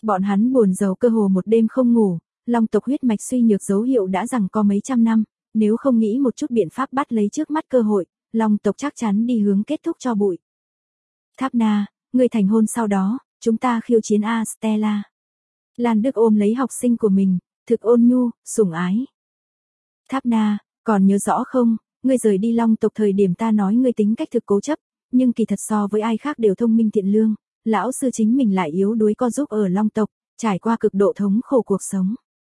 Bọn hắn buồn rầu cơ hồ một đêm không ngủ, long tộc huyết mạch suy nhược dấu hiệu đã rằng có mấy trăm năm, nếu không nghĩ một chút biện pháp bắt lấy trước mắt cơ hội, long tộc chắc chắn đi hướng kết thúc cho bụi. Tháp Na, người thành hôn sau đó, chúng ta khiêu chiến A Stella. Lan Đức ôm lấy học sinh của mình, thực ôn nhu, sủng ái. Tháp Na, còn nhớ rõ không, ngươi rời đi long tộc thời điểm ta nói ngươi tính cách thực cố chấp, nhưng kỳ thật so với ai khác đều thông minh thiện lương, lão sư chính mình lại yếu đuối co giúp ở long tộc, trải qua cực độ thống khổ cuộc sống.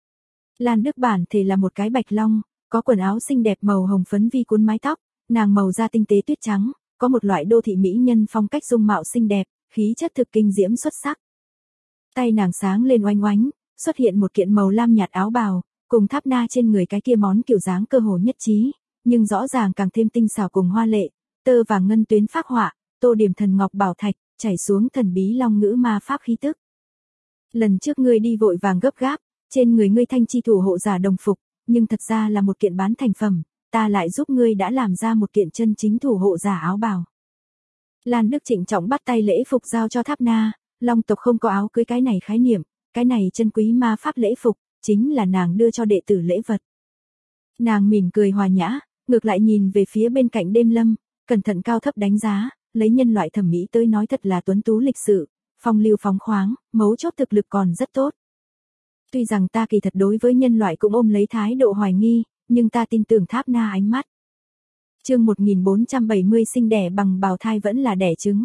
Lan Đức bản thể là một cái bạch long, có quần áo xinh đẹp màu hồng phấn vi cuốn mái tóc, nàng màu da tinh tế tuyết trắng, có một loại đô thị mỹ nhân phong cách dung mạo xinh đẹp, khí chất thực kinh diễm xuất sắc. Tay nàng sáng lên oanh oánh, xuất hiện một kiện màu lam nhạt áo bào, cùng Tháp Na trên người cái kia món kiểu dáng cơ hồ nhất trí, nhưng rõ ràng càng thêm tinh xảo cùng hoa lệ, tơ vàng ngân tuyến phác họa, tô điểm thần ngọc bảo thạch, chảy xuống thần bí long ngữ ma pháp khí tức. Lần trước ngươi đi vội vàng gấp gáp, trên người ngươi thanh chi thủ hộ giả đồng phục, nhưng thật ra là một kiện bán thành phẩm, ta lại giúp ngươi đã làm ra một kiện chân chính thủ hộ giả áo bào. Lan Đức trịnh trọng bắt tay lễ phục giao cho Tháp Na, long tộc không có áo cưới cái này khái niệm, cái này chân quý ma pháp lễ phục, chính là nàng đưa cho đệ tử lễ vật. Nàng mỉm cười hòa nhã, ngược lại nhìn về phía bên cạnh Đêm Lâm, cẩn thận cao thấp đánh giá, lấy nhân loại thẩm mỹ tới nói thật là tuấn tú lịch sự, phong lưu phóng khoáng, mấu chốt thực lực còn rất tốt. Tuy rằng ta kỳ thật đối với nhân loại cũng ôm lấy thái độ hoài nghi, nhưng ta tin tưởng Tháp Na ánh mắt. Chương 1470 sinh đẻ bằng bào thai vẫn là đẻ trứng.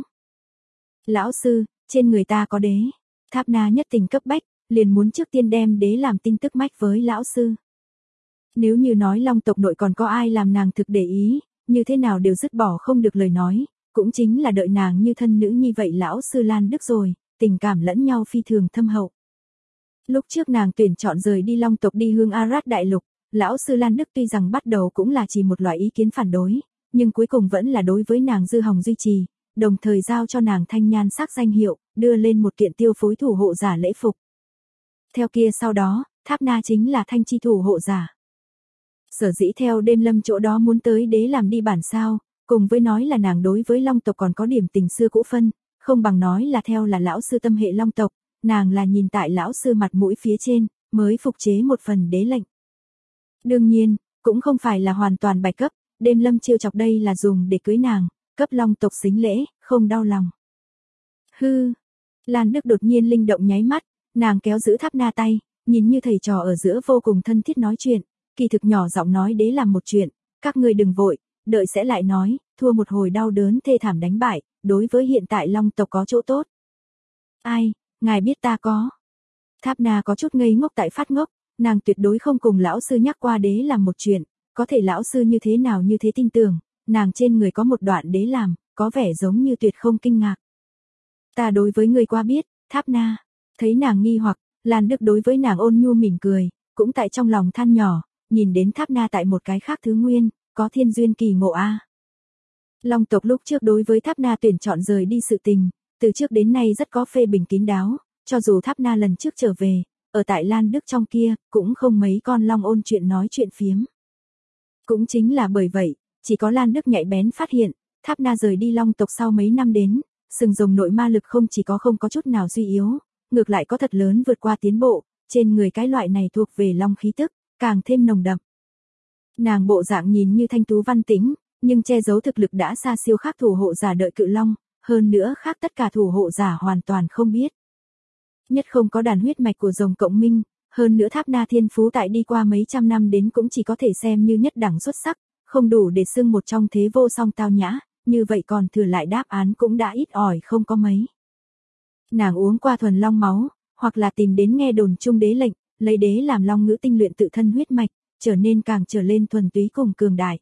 Lão sư, trên người ta có đế. Tháp Na nhất tình cấp bách, liền muốn trước tiên đem đế làm tin tức mách với lão sư. Nếu như nói long tộc nội còn có ai làm nàng thực để ý, như thế nào đều dứt bỏ không được lời nói, cũng chính là đợi nàng như thân nữ như vậy lão sư Lan Đức rồi, tình cảm lẫn nhau phi thường thâm hậu. Lúc trước nàng tuyển chọn rời đi long tộc đi hướng Arad đại lục, lão sư Lan Đức tuy rằng bắt đầu cũng là chỉ một loại ý kiến phản đối, nhưng cuối cùng vẫn là đối với nàng dư hồng duy trì, đồng thời giao cho nàng thanh nhan sắc danh hiệu, đưa lên một kiện tiêu phối thủ hộ giả lễ phục. Theo kia sau đó, Tháp Na chính là thanh chi thủ hộ giả. Sở dĩ theo Đêm Lâm chỗ đó muốn tới đế làm đi bản sao, cùng với nói là nàng đối với long tộc còn có điểm tình xưa cũ phân, không bằng nói là theo là lão sư tâm hệ long tộc, nàng là nhìn tại lão sư mặt mũi phía trên, mới phục chế một phần đế lệnh. Đương nhiên, cũng không phải là hoàn toàn bài cấp, Đêm Lâm chiêu chọc đây là dùng để cưới nàng, cấp long tộc xính lễ, không đau lòng. Hư, Lan Đức đột nhiên linh động nháy mắt, nàng kéo giữ Tháp Na tay, nhìn như thầy trò ở giữa vô cùng thân thiết nói chuyện, kỳ thực nhỏ giọng nói đế làm một chuyện, các ngươi đừng vội, đợi sẽ lại nói, thua một hồi đau đớn thê thảm đánh bại, đối với hiện tại long tộc có chỗ tốt. Ai, ngài biết ta có. Tháp Na có chút ngây ngốc tại phát ngốc, nàng tuyệt đối không cùng lão sư nhắc qua đế làm một chuyện, có thể lão sư như thế nào như thế tin tưởng, nàng trên người có một đoạn đế làm, có vẻ giống như tuyệt không kinh ngạc. Ta đối với người qua biết, Tháp Na, thấy nàng nghi hoặc, Lan Đức đối với nàng ôn nhu mỉm cười, cũng tại trong lòng than nhỏ, nhìn đến Tháp Na tại một cái khác thứ nguyên, có thiên duyên kỳ ngộ a. Long tộc lúc trước đối với Tháp Na tuyển chọn rời đi sự tình, từ trước đến nay rất có phê bình kín đáo, cho dù Tháp Na lần trước trở về, ở tại Lan Đức trong kia, cũng không mấy con long ôn chuyện nói chuyện phiếm. Cũng chính là bởi vậy, chỉ có Lan Đức nhạy bén phát hiện, Tháp Na rời đi long tộc sau mấy năm đến, sừng rồng nội ma lực không chỉ có không có chút nào suy yếu, ngược lại có thật lớn vượt qua tiến bộ, trên người cái loại này thuộc về long khí tức, càng thêm nồng đậm. Nàng bộ dạng nhìn như thanh tú văn tĩnh, nhưng che giấu thực lực đã xa siêu khác thủ hộ giả đợi cự long, hơn nữa khác tất cả thủ hộ giả hoàn toàn không biết. Nhất không có đàn huyết mạch của rồng cộng minh, hơn nữa Tháp Na thiên phú tại đi qua mấy trăm năm đến cũng chỉ có thể xem như nhất đẳng xuất sắc, không đủ để xưng một trong thế vô song tao nhã, như vậy còn thừa lại đáp án cũng đã ít ỏi không có mấy. Nàng uống qua thuần long máu, hoặc là tìm đến nghe đồn chung đế lệnh, lấy đế làm long ngữ tinh luyện tự thân huyết mạch, trở nên càng trở lên thuần túy cùng cường đại.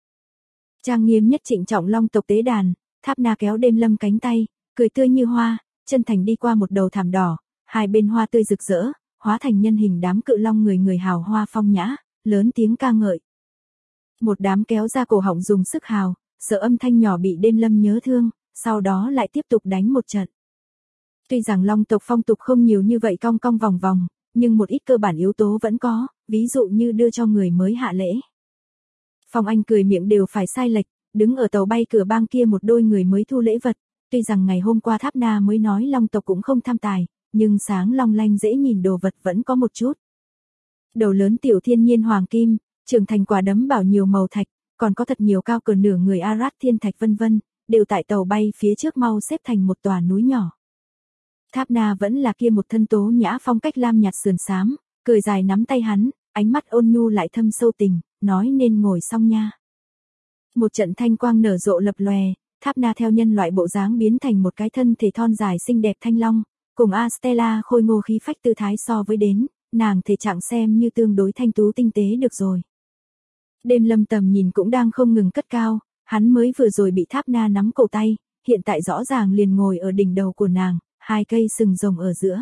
Trang nghiêm nhất trịnh trọng long tộc tế đàn, Tháp Na kéo Đêm Lâm cánh tay, cười tươi như hoa, chân thành đi qua một đầu thảm đỏ, hai bên hoa tươi rực rỡ, hóa thành nhân hình đám cự long người người hào hoa phong nhã, lớn tiếng ca ngợi. Một đám kéo ra cổ họng dùng sức hào, sợ âm thanh nhỏ bị Đêm Lâm nhớ thương, sau đó lại tiếp tục đánh một trận. Tuy rằng long tộc phong tục không nhiều như vậy cong cong vòng vòng, nhưng một ít cơ bản yếu tố vẫn có, ví dụ như đưa cho người mới hạ lễ. Phong Anh cười miệng đều phải sai lệch, đứng ở tàu bay cửa bang kia một đôi người mới thu lễ vật, tuy rằng ngày hôm qua Tháp Na mới nói long tộc cũng không tham tài, nhưng sáng long lanh dễ nhìn đồ vật vẫn có một chút. Đầu lớn tiểu thiên nhiên hoàng kim, trưởng thành quả đấm bảo nhiều màu thạch, còn có thật nhiều cao cỡ nửa người Arat thiên thạch vân vân, đều tại tàu bay phía trước mau xếp thành một tòa núi nhỏ. Tháp Na vẫn là kia một thân tố nhã phong cách lam nhạt sườn xám, cười dài nắm tay hắn, ánh mắt ôn nhu lại thâm sâu tình, nói nên ngồi xong nha. Một trận thanh quang nở rộ lập lòe, Tháp Na theo nhân loại bộ dáng biến thành một cái thân thể thon dài xinh đẹp thanh long, cùng Astella khôi ngô khí phách tư thái so với đến, nàng thể trạng xem như tương đối thanh tú tinh tế được rồi. Đêm Lâm tầm nhìn cũng đang không ngừng cất cao, hắn mới vừa rồi bị Tháp Na nắm cổ tay, hiện tại rõ ràng liền ngồi ở đỉnh đầu của nàng, hai cây sừng rồng ở giữa.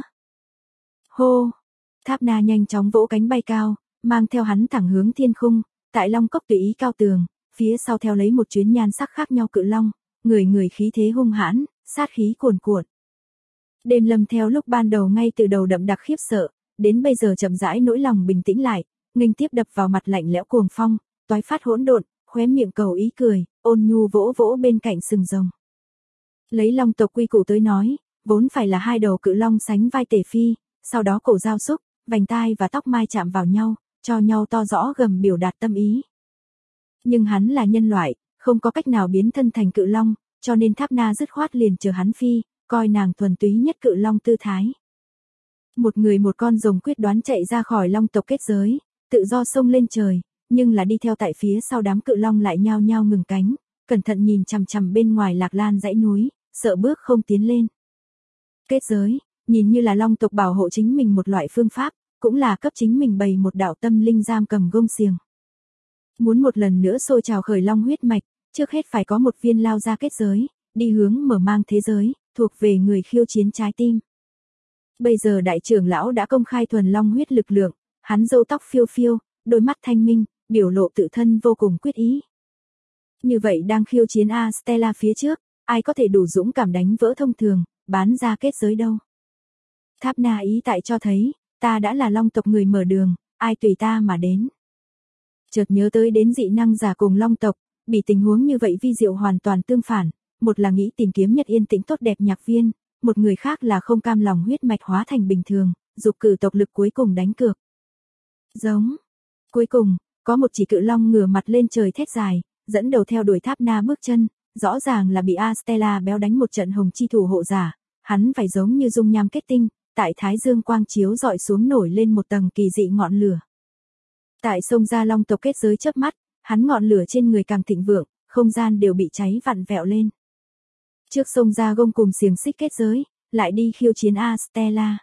Hô! Tháp Na nhanh chóng vỗ cánh bay cao, mang theo hắn thẳng hướng thiên khung, tại Long Cốc tùy ý cao tường, phía sau theo lấy một chuyến nhan sắc khác nhau cự long, người khí thế hung hãn, sát khí cuồn cuộn. Đêm Lâm theo lúc ban đầu ngay từ đầu đậm đặc khiếp sợ, đến bây giờ chậm rãi nỗi lòng bình tĩnh lại, nghênh tiếp đập vào mặt lạnh lẽo cuồng phong, toái phát hỗn độn, khóe miệng cầu ý cười, ôn nhu vỗ vỗ bên cạnh sừng rồng. Lấy long tộc quy củ tới nói, vốn phải là hai đầu cự long sánh vai tề phi, sau đó cổ giao xúc, vành tai và tóc mai chạm vào nhau, cho nhau to rõ gầm biểu đạt tâm ý. Nhưng hắn là nhân loại, không có cách nào biến thân thành cự long, cho nên Tháp Na dứt khoát liền chờ hắn phi, coi nàng thuần túy nhất cự long tư thái. Một người một con rồng quyết đoán chạy ra khỏi long tộc kết giới, tự do xông lên trời, nhưng là đi theo tại phía sau đám cự long lại nhao nhao ngừng cánh, cẩn thận nhìn chằm chằm bên ngoài Lạc Lan dãy núi, sợ bước không tiến lên. Kết giới, nhìn như là long tộc bảo hộ chính mình một loại phương pháp, cũng là cấp chính mình bày một đạo tâm linh giam cầm gông xiềng. Muốn một lần nữa sôi trào khởi long huyết mạch, trước hết phải có một viên lao ra kết giới, đi hướng mở mang thế giới, thuộc về người khiêu chiến trái tim. Bây giờ đại trưởng lão đã công khai thuần long huyết lực lượng, hắn râu tóc phiêu phiêu, đôi mắt thanh minh, biểu lộ tự thân vô cùng quyết ý. Như vậy đang khiêu chiến Astella phía trước, ai có thể đủ dũng cảm đánh vỡ thông thường, bán ra kết giới đâu. Tháp Na ý tại cho thấy, ta đã là long tộc người mở đường, ai tùy ta mà đến. Chợt nhớ tới đến dị năng giả cùng long tộc, bị tình huống như vậy vi diệu hoàn toàn tương phản, một là nghĩ tìm kiếm nhất yên tĩnh tốt đẹp nhạc viên, một người khác là không cam lòng huyết mạch hóa thành bình thường, dục cử tộc lực cuối cùng đánh cược. Giống. Cuối cùng, có một chỉ cự long ngửa mặt lên trời thét dài, dẫn đầu theo đuổi Tháp Na bước chân, rõ ràng là bị Astella béo đánh một trận hồng chi thủ hộ giả, hắn phải giống như dung nham kết tinh, tại thái dương quang chiếu dọi xuống nổi lên một tầng kỳ dị ngọn lửa. Tại sông Gia Long tộc kết giới chớp mắt, hắn ngọn lửa trên người càng thịnh vượng, không gian đều bị cháy vặn vẹo lên. Trước sông Gia gông cùng xiềng xích kết giới, lại đi khiêu chiến Astella.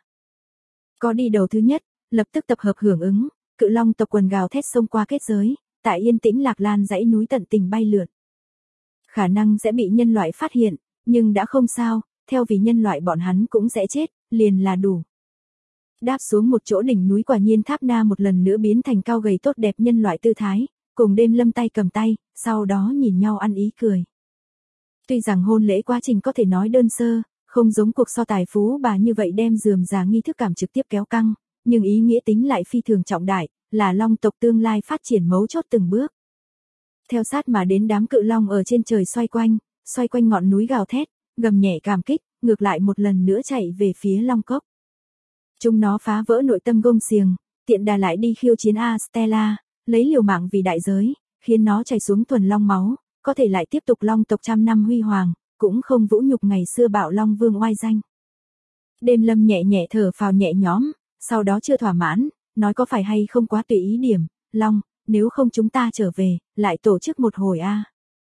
Có đi đầu thứ nhất, lập tức tập hợp hưởng ứng, cự long tộc quần gào thét xông qua kết giới, tại yên tĩnh Lạc Lan dãy núi tận tình bay lượn. Khả năng sẽ bị nhân loại phát hiện, nhưng đã không sao, theo vì nhân loại bọn hắn cũng sẽ chết, liền là đủ. Đáp xuống một chỗ đỉnh núi quả nhiên Tháp Na một lần nữa biến thành cao gầy tốt đẹp nhân loại tư thái, cùng Đêm Lâm tay cầm tay, sau đó nhìn nhau ăn ý cười. Tuy rằng hôn lễ quá trình có thể nói đơn sơ, không giống cuộc so tài phú bà như vậy đem rườm rà nghi thức cảm trực tiếp kéo căng, nhưng ý nghĩa tính lại phi thường trọng đại, là long tộc tương lai phát triển mấu chốt từng bước. Theo sát mà đến đám cự long ở trên trời xoay quanh ngọn núi gào thét, gầm nhẹ cảm kích, ngược lại một lần nữa chạy về phía Long Cốc. Chúng nó phá vỡ nội tâm gông xiềng, tiện đà lại đi khiêu chiến Astella, lấy liều mạng vì đại giới, khiến nó chảy xuống thuần long máu, có thể lại tiếp tục long tộc trăm năm huy hoàng, cũng không vũ nhục ngày xưa bạo long vương oai danh. Đêm Lâm nhẹ nhẹ thở phào nhẹ nhõm, sau đó chưa thỏa mãn, nói có phải hay không quá tùy ý điểm, Long, nếu không chúng ta trở về, lại tổ chức một hồi a.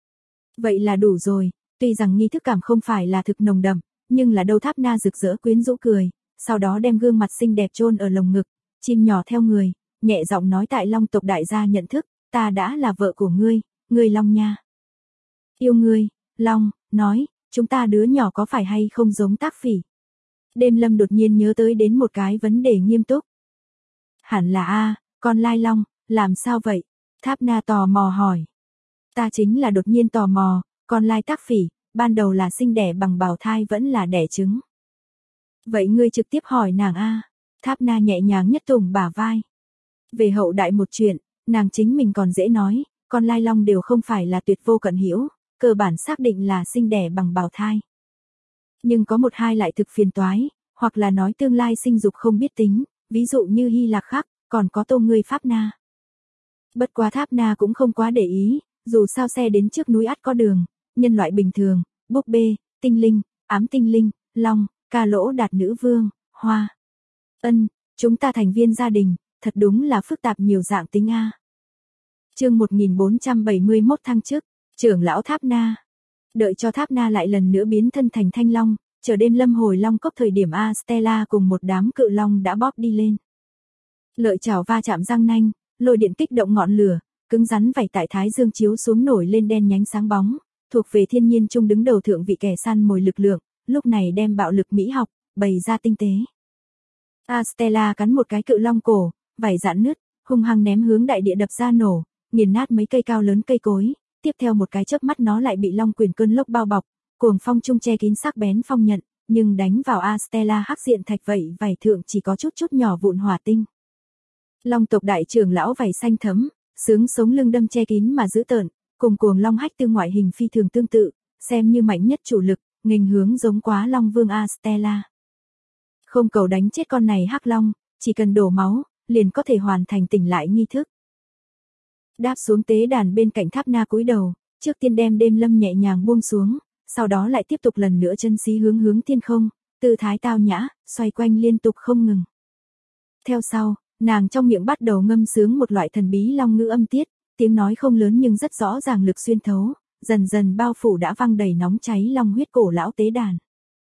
Vậy là đủ rồi, tuy rằng nghi thức cảm không phải là thực nồng đậm, nhưng là đâu Tháp Na rực rỡ quyến rũ cười, sau đó đem gương mặt xinh đẹp chôn ở lồng ngực, chim nhỏ theo người, nhẹ giọng nói tại Long tộc đại gia nhận thức, ta đã là vợ của ngươi Long nha. Yêu ngươi, Long, nói, chúng ta đứa nhỏ có phải hay không giống Tác Phỉ. Đêm Lâm đột nhiên nhớ tới đến một cái vấn đề nghiêm túc. Hẳn là con Lai Long, làm sao vậy? Tháp Na tò mò hỏi. Ta chính là đột nhiên tò mò, con Lai Tác Phỉ, ban đầu là sinh đẻ bằng bào thai vẫn là đẻ trứng. Vậy ngươi trực tiếp hỏi nàng Tháp Na nhẹ nhàng nhất tùng bả vai. Về hậu đại một chuyện, nàng chính mình còn dễ nói, con Lai Long đều không phải là tuyệt vô cận hữu, cơ bản xác định là sinh đẻ bằng bào thai. Nhưng có một hai lại thực phiền toái, hoặc là nói tương lai sinh dục không biết tính, ví dụ như Hy Lạc Khắc, còn có Tô Ngươi Pháp Na. Bất quá Tháp Na cũng không quá để ý, dù sao xe đến trước núi ắt có đường, nhân loại bình thường, búp bê, tinh linh, ám tinh linh, long, ca lỗ đạt nữ vương, hoa. Chúng ta thành viên gia đình, thật đúng là phức tạp nhiều dạng tính a. Chương 1471 thăng chức, trưởng lão Tháp Na. Đợi cho Tháp Na lại lần nữa biến thân thành thanh long, chờ đêm lâm hồi long cốc thời điểm Astella cùng một đám cự long đã bóp đi lên. Lợi chảo va chạm răng nanh, lôi điện kích động ngọn lửa, cứng rắn vảy tại thái dương chiếu xuống nổi lên đen nhánh sáng bóng, thuộc về thiên nhiên trung đứng đầu thượng vị kẻ săn mồi lực lượng, lúc này đem bạo lực mỹ học bày ra tinh tế. Astella cắn một cái cự long cổ, vảy giãn nứt, hung hăng ném hướng đại địa đập ra nổ, nghiền nát mấy cây cao lớn cây cối, tiếp theo một cái chớp mắt nó lại bị long quyền cơn lốc bao bọc, cuồng phong trung che kín sắc bén phong nhận, nhưng đánh vào Astella hắc diện thạch vậy vảy thượng chỉ có chút nhỏ vụn hỏa tinh. Long tộc đại trưởng lão vảy xanh thấm, sướng sống lưng đâm che kín mà dữ tợn, cùng cuồng long hách tương ngoại hình phi thường tương tự, xem như mạnh nhất chủ lực, nghênh hướng giống quá long vương Astella. Không cầu đánh chết con này hắc long, chỉ cần đổ máu, liền có thể hoàn thành tỉnh lại nghi thức. Đáp xuống tế đàn bên cạnh Tháp Na cúi đầu, trước tiên đem đêm lâm nhẹ nhàng buông xuống, sau đó lại tiếp tục lần nữa chân xí hướng thiên không, tư thái tao nhã, xoay quanh liên tục không ngừng. Theo sau, nàng trong miệng bắt đầu ngâm sướng một loại thần bí long ngữ âm tiết, tiếng nói không lớn nhưng rất rõ ràng lực xuyên thấu, dần dần bao phủ đã văng đầy nóng cháy long huyết cổ lão tế đàn.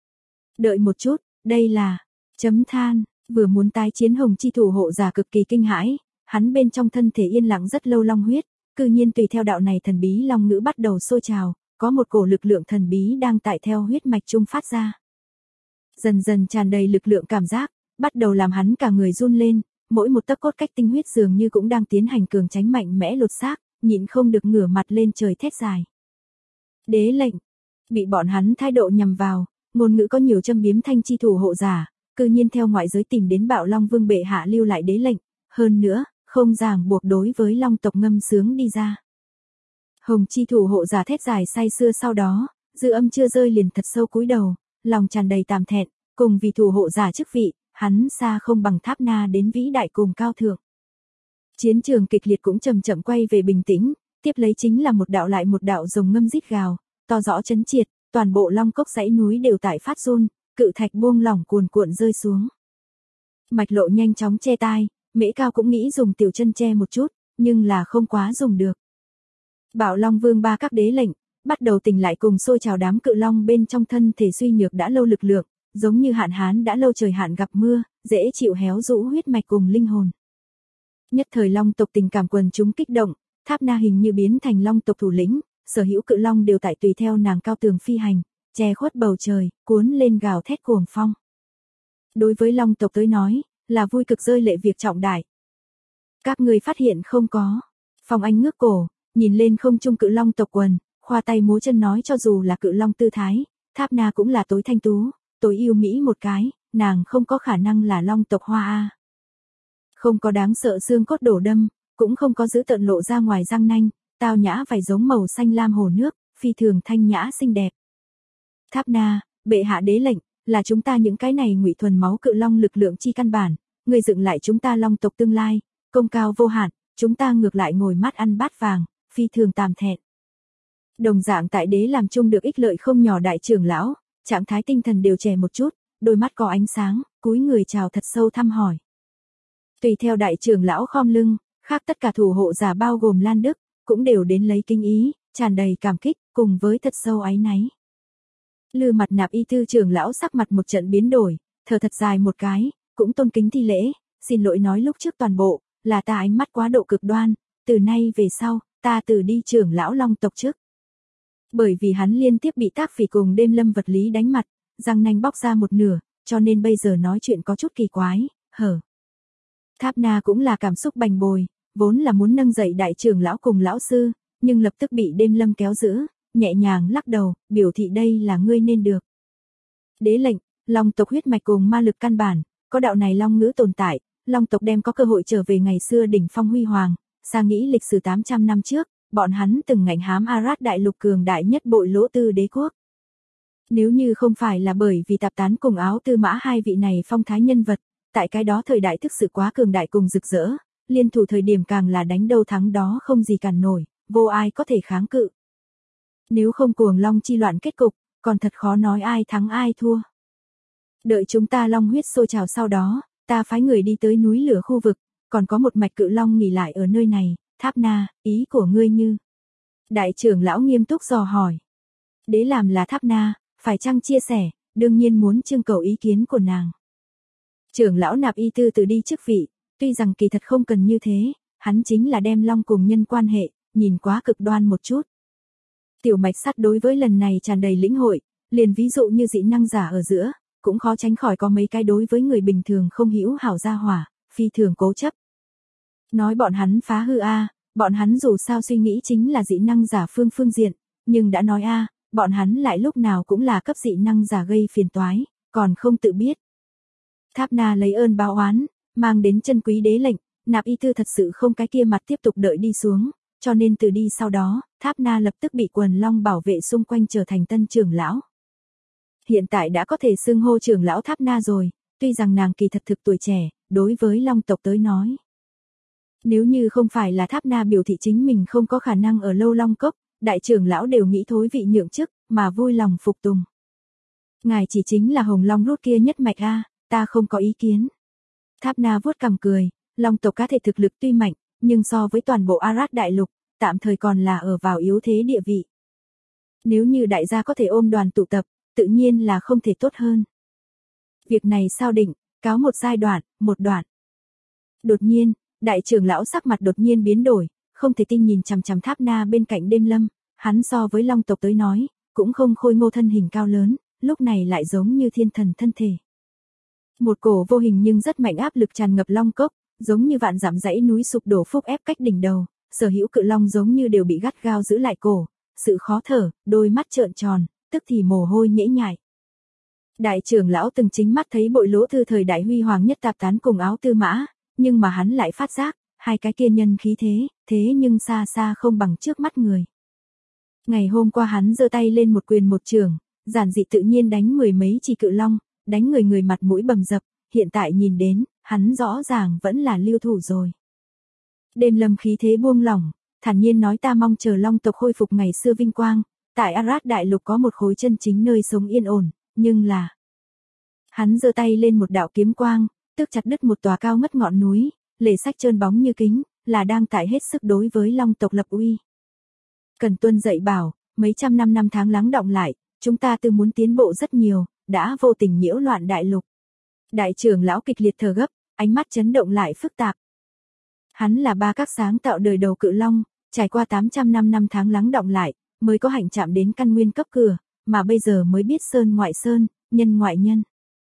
Đợi một chút, đây là, chấm than, vừa muốn tái chiến hồng chi thủ hộ giả cực kỳ kinh hãi, hắn bên trong thân thể yên lặng rất lâu long huyết, cư nhiên tùy theo đạo này thần bí long ngữ bắt đầu sôi trào, có một cổ lực lượng thần bí đang tại theo huyết mạch trung phát ra. Dần dần tràn đầy lực lượng cảm giác, bắt đầu làm hắn cả người run lên, mỗi một tấc cốt cách tinh huyết dường như cũng đang tiến hành cường tránh mạnh mẽ lột xác, nhịn không được ngửa mặt lên trời thét dài. Đế lệnh, bị bọn hắn thái độ nhằm vào, ngôn ngữ có nhiều châm biếm thanh chi thủ hộ giả, cư nhiên theo ngoại giới tìm đến Bạo Long Vương bệ hạ lưu lại đế lệnh, hơn nữa, không ràng buộc đối với long tộc ngâm sướng đi ra. Hồng chi thủ hộ giả thét dài say xưa sau đó, dư âm chưa rơi liền thật sâu cúi đầu, lòng tràn đầy tàm thẹn, cùng vì thủ hộ giả chức vị, hắn xa không bằng Tháp Na đến vĩ đại cùng cao thượng. Chiến trường kịch liệt cũng chậm chậm quay về bình tĩnh, tiếp lấy chính là một đạo lại một đạo rồng ngâm rít gào, to rõ chấn triệt, toàn bộ long cốc dãy núi đều tại phát run, cự thạch buông lỏng cuồn cuộn rơi xuống. Mạch Lộ nhanh chóng che tai, Mễ Cao cũng nghĩ dùng tiểu chân che một chút, nhưng là không quá dùng được. Bạo Long Vương ba các đế lệnh, bắt đầu tỉnh lại cùng sôi trào đám cự long bên trong thân thể suy nhược đã lâu lực lượng, giống như hạn hán đã lâu trời hạn gặp mưa, dễ chịu héo rũ huyết mạch cùng linh hồn. Nhất thời long tộc tình cảm quần chúng kích động, Tháp Na hình như biến thành long tộc thủ lĩnh, sở hữu cự long đều tại tùy theo nàng cao tường phi hành, che khuất bầu trời, cuốn lên gào thét cuồng phong. Đối với long tộc tới nói, là vui cực rơi lệ việc trọng đại. Các người phát hiện không có? Phong Anh ngước cổ, nhìn lên không trung cự long tộc quần, khoa tay múa chân nói cho dù là cự long tư thái, Tháp Na cũng là tối thanh tú, tối yêu mỹ một cái, nàng không có khả năng là long tộc hoa a. Không có đáng sợ xương cốt đổ đâm, cũng không có giữ tận lộ ra ngoài răng nanh, tao nhã vảy giống màu xanh lam hồ nước, phi thường thanh nhã xinh đẹp. Tháp Na, bệ hạ đế lệnh, là chúng ta những cái này ngụy thuần máu cự long lực lượng chi căn bản, người dựng lại chúng ta long tộc tương lai, công cao vô hạn, chúng ta ngược lại ngồi mắt ăn bát vàng, phi thường tàm thẹn. Đồng dạng tại đế làm chung được ích lợi không nhỏ đại trưởng lão, trạng thái tinh thần đều trẻ một chút, đôi mắt có ánh sáng, cúi người chào thật sâu thăm hỏi. Tùy theo đại trưởng lão khom lưng, khác tất cả thủ hộ giả bao gồm Lan Đức, cũng đều đến lấy kinh ý, tràn đầy cảm kích, cùng với thật sâu áy náy. Lư Mặt Nạp y thư trưởng lão sắc mặt một trận biến đổi, thở thật dài một cái, cũng tôn kính thi lễ, xin lỗi nói lúc trước toàn bộ, là ta ánh mắt quá độ cực đoan, từ nay về sau, ta từ đi trưởng lão long tộc trước. Bởi vì hắn liên tiếp bị Tác Phỉ cùng đêm lâm vật lý đánh mặt, răng nanh bóc ra một nửa, cho nên bây giờ nói chuyện có chút kỳ quái, hở. Tháp Na cũng là cảm xúc bành bồi, vốn là muốn nâng dậy đại trưởng lão cùng lão sư, nhưng lập tức bị đêm lâm kéo giữ, nhẹ nhàng lắc đầu, biểu thị đây là ngươi nên được. Đế lệnh, long tộc huyết mạch cùng ma lực căn bản, có đạo này long ngữ tồn tại, long tộc đem có cơ hội trở về ngày xưa đỉnh phong huy hoàng, xa nghĩ lịch sử 800 năm trước, bọn hắn từng ngạnh hám Arad đại lục cường đại nhất bội lỗ tư đế quốc. Nếu như không phải là bởi vì Tạp Tán cùng Áo Tư Mã hai vị này phong thái nhân vật, tại cái đó thời đại thực sự quá cường đại cùng rực rỡ, liên thủ thời điểm càng là đánh đâu thắng đó không gì cản nổi, vô ai có thể kháng cự. Nếu không cuồng long chi loạn kết cục, còn thật khó nói ai thắng ai thua. Đợi chúng ta long huyết sôi trào sau đó, ta phái người đi tới núi lửa khu vực, còn có một mạch cự long nghỉ lại ở nơi này, Tháp Na, ý của ngươi như? Đại trưởng lão nghiêm túc dò hỏi. Đế làm là Tháp Na, phải chăng chia sẻ, đương nhiên muốn trưng cầu ý kiến của nàng. Trưởng lão Nạp Y Tư từ đi chức vị, tuy rằng kỳ thật không cần như thế, hắn chính là đem long cùng nhân quan hệ, nhìn quá cực đoan một chút. Tiểu Mạch Sắt đối với lần này tràn đầy lĩnh hội, liền ví dụ như dị năng giả ở giữa, cũng khó tránh khỏi có mấy cái đối với người bình thường không hữu hảo gia hỏa, phi thường cố chấp. Nói bọn hắn phá hư bọn hắn dù sao suy nghĩ chính là dị năng giả phương diện, nhưng đã nói bọn hắn lại lúc nào cũng là cấp dị năng giả gây phiền toái, còn không tự biết. Tháp Na lấy ơn báo oán, mang đến chân quý đế lệnh, Nạp Y Tư thật sự không cái kia mặt tiếp tục đợi đi xuống, cho nên từ đi sau đó, Tháp Na lập tức bị quần long bảo vệ xung quanh trở thành tân trưởng lão. Hiện tại đã có thể xưng hô trưởng lão Tháp Na rồi, tuy rằng nàng kỳ thật thực tuổi trẻ, đối với long tộc tới nói. Nếu như không phải là Tháp Na biểu thị chính mình không có khả năng ở lâu long cốc, đại trưởng lão đều nghĩ thối vị nhượng chức, mà vui lòng phục tùng. Ngài chỉ chính là hồng long rút kia nhất mạch ta không có ý kiến. Tháp Na vuốt cằm cười, long tộc cá thể thực lực tuy mạnh, nhưng so với toàn bộ Arad đại lục, tạm thời còn là ở vào yếu thế địa vị. Nếu như đại gia có thể ôm đoàn tụ tập, tự nhiên là không thể tốt hơn. Việc này sao định, cáo một giai đoạn, một đoạn. Đột nhiên, đại trưởng lão sắc mặt đột nhiên biến đổi, không thể tin nhìn chằm chằm Tháp Na bên cạnh Đêm Lâm, hắn so với long tộc tới nói, cũng không khôi ngô thân hình cao lớn, lúc này lại giống như thiên thần thân thể. Một cổ vô hình nhưng rất mạnh áp lực tràn ngập long cốc, giống như vạn dặm dãy núi sụp đổ phúc ép cách đỉnh đầu, sở hữu cự long giống như đều bị gắt gao giữ lại cổ, sự khó thở, đôi mắt trợn tròn, tức thì mồ hôi nhễ nhại. Đại trưởng lão từng chính mắt thấy Bội Lỗ Thư thời đại huy hoàng nhất Tạp Tán cùng Áo Tư Mã, nhưng mà hắn lại phát giác, hai cái kia nhân khí thế nhưng xa xa không bằng trước mắt người. Ngày hôm qua hắn giơ tay lên một quyền một trường, giản dị tự nhiên đánh mười mấy chỉ cự long, đánh người mặt mũi bầm dập, hiện tại nhìn đến, hắn rõ ràng vẫn là lưu thủ rồi. Đêm Lâm khí thế buông lỏng, thản nhiên nói ta mong chờ long tộc khôi phục ngày xưa vinh quang, tại Arad đại lục có một khối chân chính nơi sống yên ổn, nhưng là... Hắn giơ tay lên một đạo kiếm quang, tức chặt đứt một tòa cao ngất ngọn núi, lề sách trơn bóng như kính, là đang tại hết sức đối với long tộc lập uy. Cần Tuân dạy bảo, mấy trăm năm tháng lắng đọng lại, chúng ta tự muốn tiến bộ rất nhiều, đã vô tình nhiễu loạn đại lục. Đại trưởng lão kịch liệt thở gấp, ánh mắt chấn động lại phức tạp. Hắn là ba các sáng tạo đời đầu cự long, trải qua 800 năm tháng lắng đọng lại, mới có hạnh chạm đến căn nguyên cấp cửa, mà bây giờ mới biết sơn ngoại sơn, nhân ngoại nhân.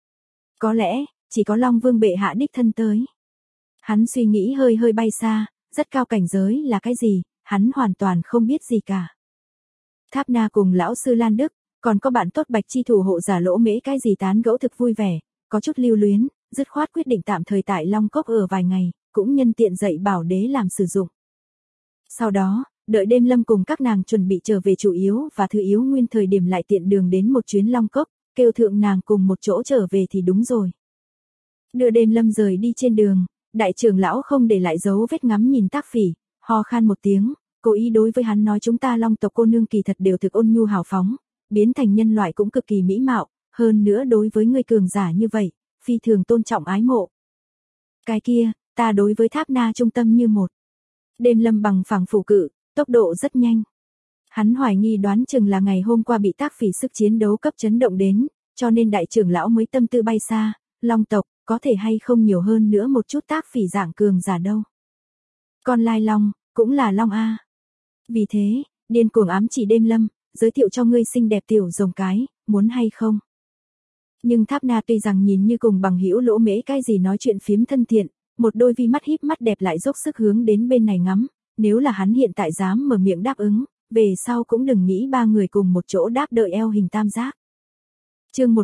Có lẽ, chỉ có Long Vương bệ hạ đích thân tới. Hắn suy nghĩ hơi bay xa, rất cao cảnh giới là cái gì, hắn hoàn toàn không biết gì cả. Tháp Na cùng lão sư Lan Đức, còn có bạn tốt Bạch Chi thủ hộ giả Lỗ Mễ cái gì tán gẫu thực vui vẻ, có chút lưu luyến, dứt khoát quyết định tạm thời tại Long Cốc ở vài ngày, cũng nhân tiện dạy bảo đế làm sử dụng. Sau đó, đợi Đêm Lâm cùng các nàng chuẩn bị trở về chủ yếu và thứ yếu nguyên thời điểm lại tiện đường đến một chuyến Long Cốc, kêu thượng nàng cùng một chỗ trở về thì đúng rồi. Đưa Đêm Lâm rời đi trên đường, đại trưởng lão không để lại dấu vết ngắm nhìn Tác Phỉ, ho khan một tiếng, cố ý đối với hắn nói chúng ta long tộc cô nương kỳ thật đều thực ôn nhu hào phóng, biến thành nhân loại cũng cực kỳ mỹ mạo, hơn nữa đối với người cường giả như vậy, phi thường tôn trọng ái mộ. Cái kia, ta đối với Tháp Na trung tâm như một. Đêm Lâm bằng phẳng phủ cự, tốc độ rất nhanh. Hắn hoài nghi đoán chừng là ngày hôm qua bị Tác Phỉ sức chiến đấu cấp chấn động đến, cho nên đại trưởng lão mới tâm tư bay xa, long tộc, có thể hay không nhiều hơn nữa một chút Tác Phỉ dạng cường giả đâu. Con lai long, cũng là long a. Vì thế, điên cuồng ám chỉ Đêm Lâm, giới thiệu cho ngươi xinh đẹp tiểu rồng cái, muốn hay không? Nhưng Tháp Na tuy rằng nhìn như cùng bằng hữu Lỗ Mễ cái gì nói chuyện phiếm thân thiện, một đôi vi mắt híp mắt đẹp lại dốc sức hướng đến bên này ngắm, nếu là hắn hiện tại dám mở miệng đáp ứng, về sau cũng đừng nghĩ ba người cùng một chỗ đáp đợi eo hình tam giác. Chương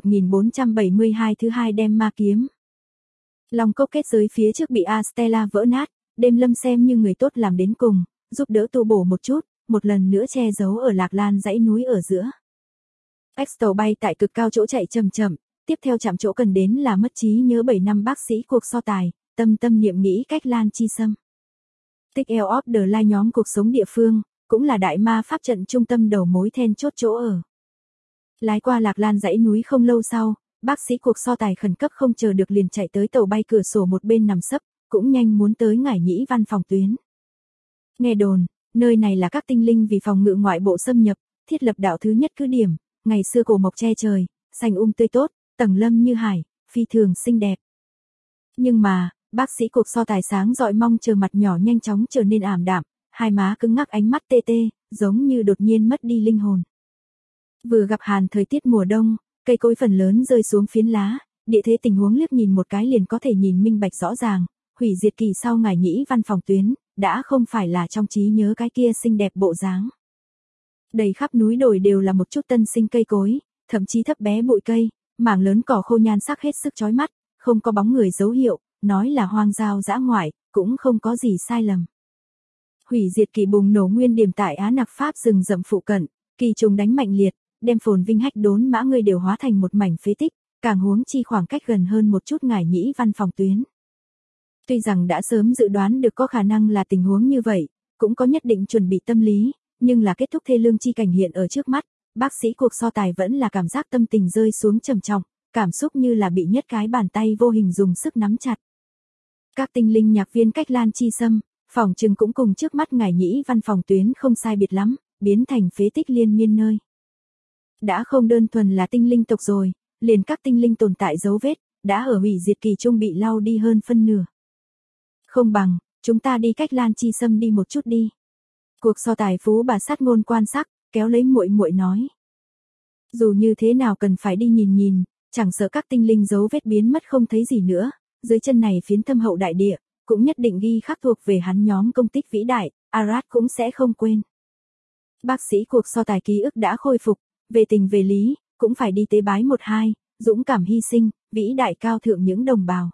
1472 thứ hai đem ma kiếm. Long cốc kết giới phía trước bị Astella vỡ nát, Đêm Lâm xem như người tốt làm đến cùng, giúp đỡ tu bổ một chút, một lần nữa che giấu ở Lạc Lan dãy núi ở giữa. X tàu bay tại cực cao chỗ chạy chậm chậm, tiếp theo chạm chỗ cần đến là mất trí nhớ 7 năm bác sĩ cuộc so tài, tâm niệm nghĩ cách Lan Chi Sâm. Tích El of the Line nhóm cuộc sống địa phương, cũng là đại ma pháp trận trung tâm đầu mối then chốt chỗ ở. Lái qua Lạc Lan dãy núi không lâu sau, bác sĩ cuộc so tài khẩn cấp không chờ được liền chạy tới tàu bay cửa sổ một bên nằm sấp, cũng nhanh muốn tới Ngải Nhĩ văn phòng tuyến. Nghe đồn, nơi này là các tinh linh vì phòng ngự ngoại bộ xâm nhập, thiết lập đạo thứ nhất cứ điểm, ngày xưa cổ mộc che trời, xanh tươi tốt, tầng lâm như hải, phi thường xinh đẹp. Nhưng mà, bác sĩ cuộc so tài sáng rọi mong chờ mặt nhỏ nhanh chóng trở nên ảm đạm, hai má cứng ngắc ánh mắt tê tê, giống như đột nhiên mất đi linh hồn. Vừa gặp hàn thời tiết mùa đông, cây cối phần lớn rơi xuống phiến lá, địa thế tình huống liếc nhìn một cái liền có thể nhìn minh bạch rõ ràng, hủy diệt kỳ sau Ngải Nhĩ văn phòng tuyến, đã không phải là trong trí nhớ cái kia xinh đẹp bộ dáng. Đầy khắp núi đồi đều là một chút tân sinh cây cối, thậm chí thấp bé bụi cây, mảng lớn cỏ khô nhan sắc hết sức chói mắt, không có bóng người dấu hiệu, nói là hoang giao dã ngoại, cũng không có gì sai lầm. Hủy diệt kỳ bùng nổ nguyên điểm tại Á Nặc Pháp rừng rậm phụ cận, kỳ trùng đánh mạnh liệt, đem phồn vinh hách đốn mã người đều hóa thành một mảnh phế tích, càng huống chi khoảng cách gần hơn một chút Ngải Nhĩ văn phòng tuyến. Tuy rằng đã sớm dự đoán được có khả năng là tình huống như vậy, cũng có nhất định chuẩn bị tâm lý, nhưng là kết thúc thê lương chi cảnh hiện ở trước mắt, bác sĩ cuộc so tài vẫn là cảm giác tâm tình rơi xuống trầm trọng, cảm xúc như là bị nhất cái bàn tay vô hình dùng sức nắm chặt. Các tinh linh nhạc viên cách Lan Chi Sâm, phòng trừng cũng cùng trước mắt Ngải Nhĩ văn phòng tuyến không sai biệt lắm, biến thành phế tích liên miên nơi. Đã không đơn thuần là tinh linh tộc rồi, liền các tinh linh tồn tại dấu vết, đã ở hủy diệt kỳ trung bị lau đi hơn phân nửa. Không bằng, chúng ta đi cách Lan Chi Sâm đi một chút đi. Cuộc so tài phú bà sát ngôn quan sắc, kéo lấy muội muội nói. Dù như thế nào cần phải đi nhìn nhìn, chẳng sợ các tinh linh dấu vết biến mất không thấy gì nữa, dưới chân này phiến thâm hậu đại địa, cũng nhất định ghi khắc thuộc về hắn nhóm công tích vĩ đại, Arad cũng sẽ không quên. Bác sĩ cuộc so tài ký ức đã khôi phục, về tình về lý, cũng phải đi tế bái một hai, dũng cảm hy sinh, vĩ đại cao thượng những đồng bào.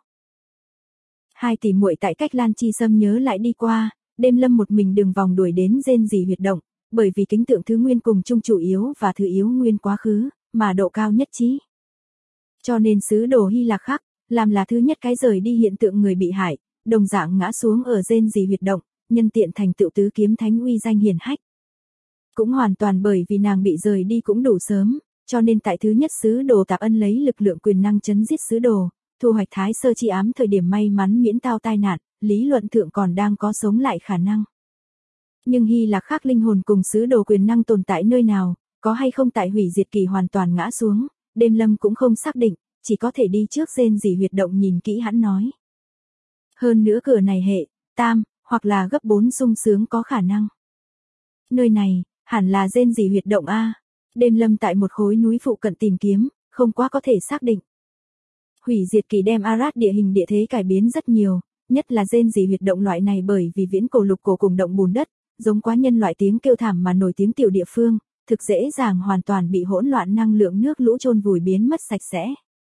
Hai tỷ muội tại cách Lan Chi Sâm nhớ lại đi qua, đêm lâm một mình đường vòng đuổi đến rên rỉ huyệt động, bởi vì kính tượng thứ nguyên cùng chung chủ yếu và thứ yếu nguyên quá khứ, mà độ cao nhất trí. Cho nên sứ đồ Hy Lạc Khắc, làm là thứ nhất cái rời đi hiện tượng người bị hại, đồng dạng ngã xuống ở rên rỉ huyệt động, nhân tiện thành tựu tứ kiếm thánh uy danh hiển hách. Cũng hoàn toàn bởi vì nàng bị rời đi cũng đủ sớm, cho nên tại thứ nhất sứ đồ Tạp Ân lấy lực lượng quyền năng chấn giết sứ đồ, thu hoạch thái sơ chi ám thời điểm may mắn miễn tao tai nạn, lý luận thượng còn đang có sống lại khả năng. Nhưng Hy Lạc Khắc linh hồn cùng sứ đồ quyền năng tồn tại nơi nào, có hay không tại hủy diệt kỳ hoàn toàn ngã xuống, đêm lâm cũng không xác định, chỉ có thể đi trước rên rỉ huyệt động nhìn kỹ hắn nói. Hơn nữa cửa này hệ, tam, hoặc là gấp 4 sung sướng có khả năng. Nơi này, hẳn là rên rỉ huyệt động A. Đêm lâm tại một khối núi phụ cận tìm kiếm, không quá có thể xác định. Hủy diệt kỳ đem Arad địa hình địa thế cải biến rất nhiều, nhất là rên rỉ huyệt động loại này bởi vì viễn cổ lục cổ cùng động bùn đất, giống quá nhân loại tiếng kêu thảm mà nổi tiếng tiểu địa phương, thực dễ dàng hoàn toàn bị hỗn loạn năng lượng nước lũ chôn vùi biến mất sạch sẽ.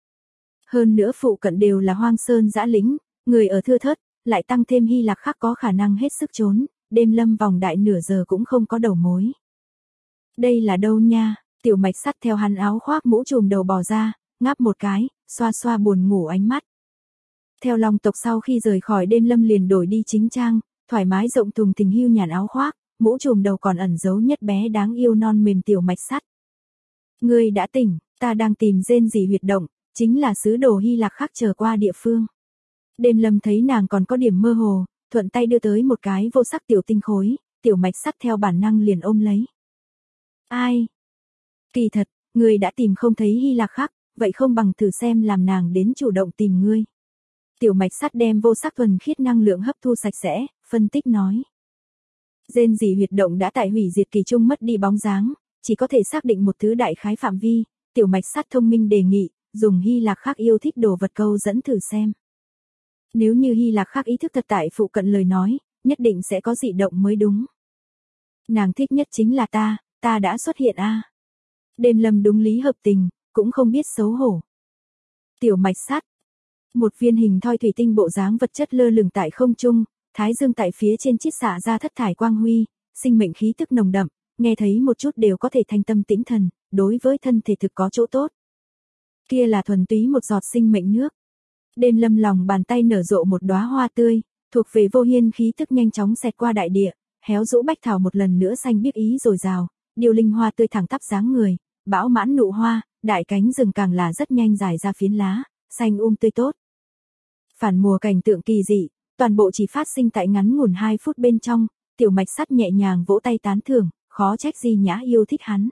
Hơn nữa phụ cận đều là hoang sơn dã lĩnh, người ở thưa thớt, lại tăng thêm Hy Lạc Khắc có khả năng hết sức trốn, đêm lâm vòng đại nửa giờ cũng không có đầu mối. Đây là đâu nha? Tiểu Mạch Sắt theo hắn áo khoác mũ trùm đầu bò ra, ngáp một cái, xoa xoa buồn ngủ ánh mắt. Theo Long tộc sau khi rời khỏi đêm lâm liền đổi đi chính trang, thoải mái rộng thùng thình hưu nhàn áo khoác, mũ trùm đầu còn ẩn giấu nhất bé đáng yêu non mềm Tiểu Mạch Sắt. Ngươi đã tỉnh, ta đang tìm rên rỉ huyệt động, chính là sứ đồ Hy Lạc Khắc chờ qua địa phương. Đêm lâm thấy nàng còn có điểm mơ hồ, thuận tay đưa tới một cái vô sắc tiểu tinh khối, Tiểu Mạch Sắt theo bản năng liền ôm lấy. Ai? Kỳ thật, ngươi đã tìm không thấy Hy Lạc Khắc, vậy không bằng thử xem làm nàng đến chủ động tìm ngươi. Tiểu Mạch Sắt đem vô sắc thuần khiết năng lượng hấp thu sạch sẽ, phân tích nói. Rên rỉ huyệt động đã tại hủy diệt kỳ trung mất đi bóng dáng, chỉ có thể xác định một thứ đại khái phạm vi, Tiểu Mạch Sắt thông minh đề nghị, dùng Hy Lạc Khắc yêu thích đồ vật câu dẫn thử xem. Nếu như Hy Lạc Khắc ý thức thật tại phụ cận lời nói, nhất định sẽ có dị động mới đúng. Nàng thích nhất chính là ta đã xuất hiện a. Đêm lâm đúng lý hợp tình, cũng không biết xấu hổ. Tiểu Mạch Sắt, một viên hình thoi thủy tinh bộ dáng vật chất lơ lửng tại không trung, thái dương tại phía trên chiết xạ ra thất thải quang huy, sinh mệnh khí tức nồng đậm, nghe thấy một chút đều có thể thanh tâm tĩnh thần, đối với thân thể thực có chỗ tốt. Kia là thuần túy một giọt sinh mệnh nước. Đêm Lâm lòng bàn tay nở rộ một đóa hoa tươi, thuộc về vô hiên khí tức nhanh chóng xẹt qua đại địa, héo rũ bách thảo một lần nữa xanh biếc ý dồi dào, điêu linh hoa tươi thẳng tắp dáng người, bão mãn nụ hoa, đại cánh rừng càng là rất nhanh dài ra phiến lá, xanh tươi tốt. Phản mùa cảnh tượng kỳ dị, toàn bộ chỉ phát sinh tại ngắn ngủn 2 phút bên trong, Tiểu Mạch Sắt nhẹ nhàng vỗ tay tán thưởng, khó trách Di Nhã yêu thích hắn.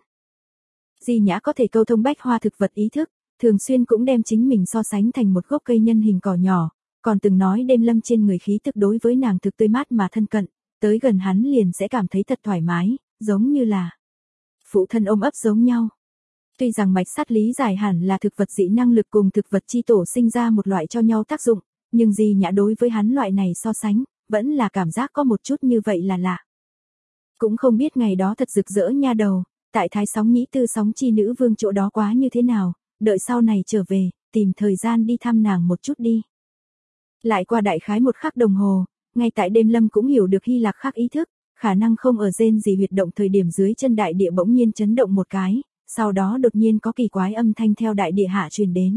Di Nhã có thể câu thông bách hoa thực vật ý thức, thường xuyên cũng đem chính mình so sánh thành một gốc cây nhân hình cỏ nhỏ, còn từng nói đêm Lâm trên người khí tức đối với nàng thực tươi mát mà thân cận, tới gần hắn liền sẽ cảm thấy thật thoải mái, giống như là phụ thân ôm ấp giống nhau. Tuy rằng Mạch Sắt lý giải hẳn là thực vật dị năng lực cùng thực vật chi tổ sinh ra một loại cho nhau tác dụng, nhưng Di Nhã đối với hắn loại này so sánh, vẫn là cảm giác có một chút như vậy là lạ. Cũng không biết ngày đó thật rực rỡ nha đầu, tại Thái Sóng Nhĩ Tư Sóng Chi Nữ Vương chỗ đó quá như thế nào, đợi sau này trở về, tìm thời gian đi thăm nàng một chút đi. Lại qua đại khái 1 khắc đồng hồ, ngay tại đêm Lâm cũng hiểu được Hy Lạc Khắc ý thức, khả năng không ở rên gì huyệt động thời điểm dưới chân đại địa bỗng nhiên chấn động một cái, sau đó đột nhiên có kỳ quái âm thanh theo đại địa hạ truyền đến.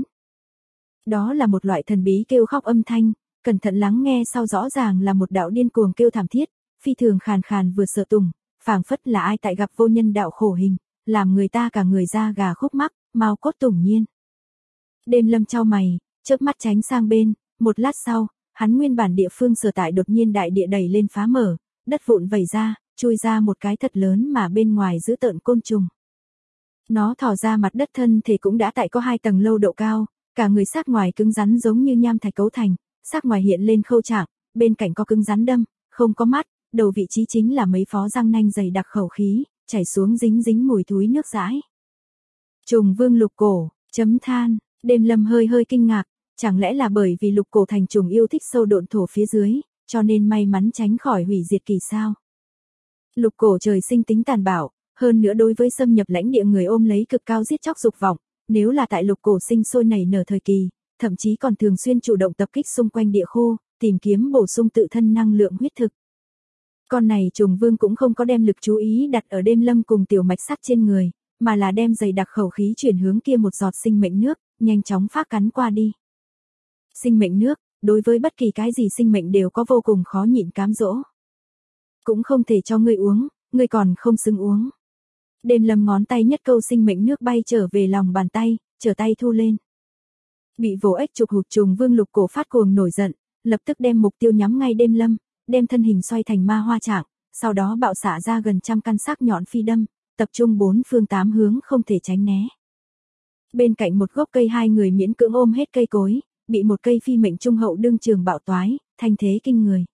Đó là một loại thần bí kêu khóc âm thanh, cẩn thận lắng nghe sau rõ ràng là một đạo điên cuồng kêu thảm thiết, phi thường khàn khàn vừa sợ tùng, phảng phất là ai tại gặp vô nhân đạo khổ hình, làm người ta cả người da gà khúc mắc, mau cốt tủng nhiên. Đêm Lâm chau mày, chớp mắt tránh sang bên, một lát sau, hắn nguyên bản địa phương sở tại đột nhiên đại địa đẩy lên phá mở, đất vụn vẩy ra, chui ra một cái thật lớn mà bên ngoài giữ tợn côn trùng. Nó thò ra mặt đất thân thể cũng đã tại có 2 tầng lâu độ cao, cả người sát ngoài cứng rắn giống như nham thạch cấu thành, sát ngoài hiện lên khâu trạng, bên cạnh có cứng rắn đâm, không có mắt, đầu vị trí chính là mấy phó răng nanh dày đặc khẩu khí, chảy xuống dính dính mùi thúi nước dãi. Trùng vương lục cổ, chấm than, đêm Lâm hơi hơi kinh ngạc, chẳng lẽ là bởi vì lục cổ thành trùng yêu thích sâu độn thổ phía dưới, cho nên may mắn tránh khỏi hủy diệt kỳ sao. Lục cổ trời sinh tính tàn bạo, hơn nữa đối với xâm nhập lãnh địa người ôm lấy cực cao giết chóc dục vọng, nếu là tại lục cổ sinh sôi nảy nở thời kỳ, thậm chí còn thường xuyên chủ động tập kích xung quanh địa khô, tìm kiếm bổ sung tự thân năng lượng huyết thực. Con này trùng vương cũng không có đem lực chú ý đặt ở đêm Lâm cùng Tiểu Mạch Sắt trên người, mà là đem dày đặc khẩu khí chuyển hướng kia một giọt sinh mệnh nước, nhanh chóng phác cắn qua đi. Sinh mệnh nước, đối với bất kỳ cái gì sinh mệnh đều có vô cùng khó nhịn cám dỗ. Cũng không thể cho ngươi uống, ngươi còn không xứng uống. Đêm Lâm ngón tay nhất câu sinh mệnh nước bay trở về lòng bàn tay, trở tay thu lên. Bị vồ ếch chụp hụt trùng vương lục cổ phát cuồng nổi giận, lập tức đem mục tiêu nhắm ngay đêm Lâm, đem thân hình xoay thành ma hoa trạng, sau đó bạo xạ ra gần 100 căn sắc nhọn phi đâm, tập trung 4 phương 8 hướng không thể tránh né. Bên cạnh một gốc cây 2 người miễn cưỡng ôm hết cây cối, bị một cây phi mệnh trung hậu đương trường bạo toái, thanh thế kinh người.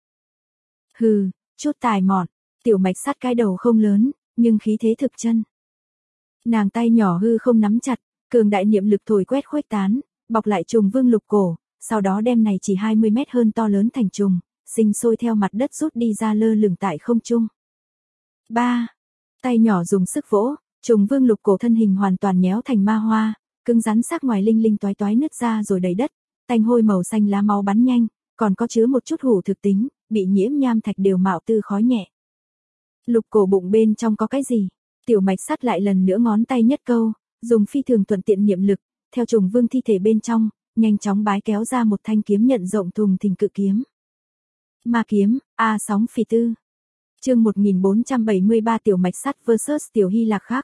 Hừ, chút tài mọn, Tiểu Mạch Sắt cái đầu không lớn, nhưng khí thế thực chân. Nàng tay nhỏ hư không nắm chặt, cường đại niệm lực thổi quét khuếch tán, bọc lại trùng vương lục cổ, sau đó đem này chỉ 20 mét hơn to lớn thành trùng, sinh sôi theo mặt đất rút đi ra lơ lửng tại không trung. 3. Tay nhỏ dùng sức vỗ, trùng vương lục cổ thân hình hoàn toàn nhéo thành ma hoa, cứng rắn sắc ngoài linh linh toái toái nứt ra rồi đầy đất, tanh hôi màu xanh lá máu bắn nhanh, còn có chứa một chút hủ thực tính, bị nhiễm nham thạch đều mạo tư khói nhẹ. Lục cổ bụng bên trong có cái gì? Tiểu Mạch Sắt lại lần nữa ngón tay nhất câu, dùng phi thường thuận tiện niệm lực, theo trùng vương thi thể bên trong, nhanh chóng bái kéo ra một thanh kiếm nhận rộng thùng thình cự kiếm. Ma kiếm, A Sóng Phỉ Tư. Chương 1473 Tiểu Mạch Sắt vs Tiểu Hy Lạc Khắc.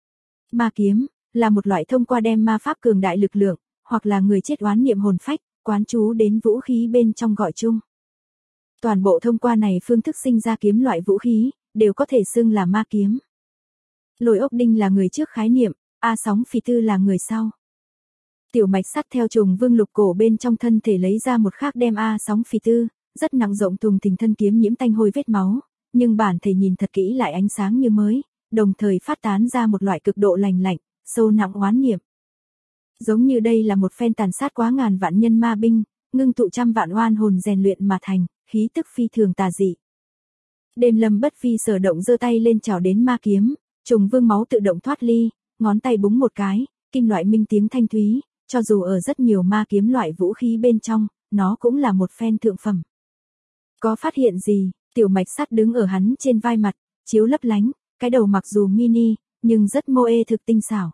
Ma kiếm là một loại thông qua đem ma pháp cường đại lực lượng, hoặc là người chết oán niệm hồn phách, quán chú đến vũ khí bên trong gọi chung. Toàn bộ thông qua này phương thức sinh ra kiếm loại vũ khí, đều có thể xưng là ma kiếm. Lôi ốc đinh là người trước khái niệm, A Sóng Phỉ Tư là người sau. Tiểu Mạch Sắt theo trùng vương lục cổ bên trong thân thể lấy ra một khác đem A Sóng Phỉ Tư, rất nặng rộng thùng thình thân kiếm nhiễm tanh hôi vết máu, nhưng bản thể nhìn thật kỹ lại ánh sáng như mới, đồng thời phát tán ra một loại cực độ lành lạnh, sâu nặng oán niệm. Giống như đây là một phen tàn sát quá ngàn vạn nhân ma binh, ngưng tụ trăm vạn oan hồn rèn luyện mà thành, khí tức phi thường tà dị. Đêm Lâm bất phi sở động giơ tay lên chảo đến ma kiếm, trùng vương máu tự động thoát ly, ngón tay búng một cái, kim loại minh tiếng thanh thúy, cho dù ở rất nhiều ma kiếm loại vũ khí bên trong, nó cũng là một phen thượng phẩm. Có phát hiện gì? Tiểu Mạch Sắt đứng ở hắn trên vai mặt, chiếu lấp lánh, cái đầu mặc dù mini, nhưng rất mô ê thực tinh xảo.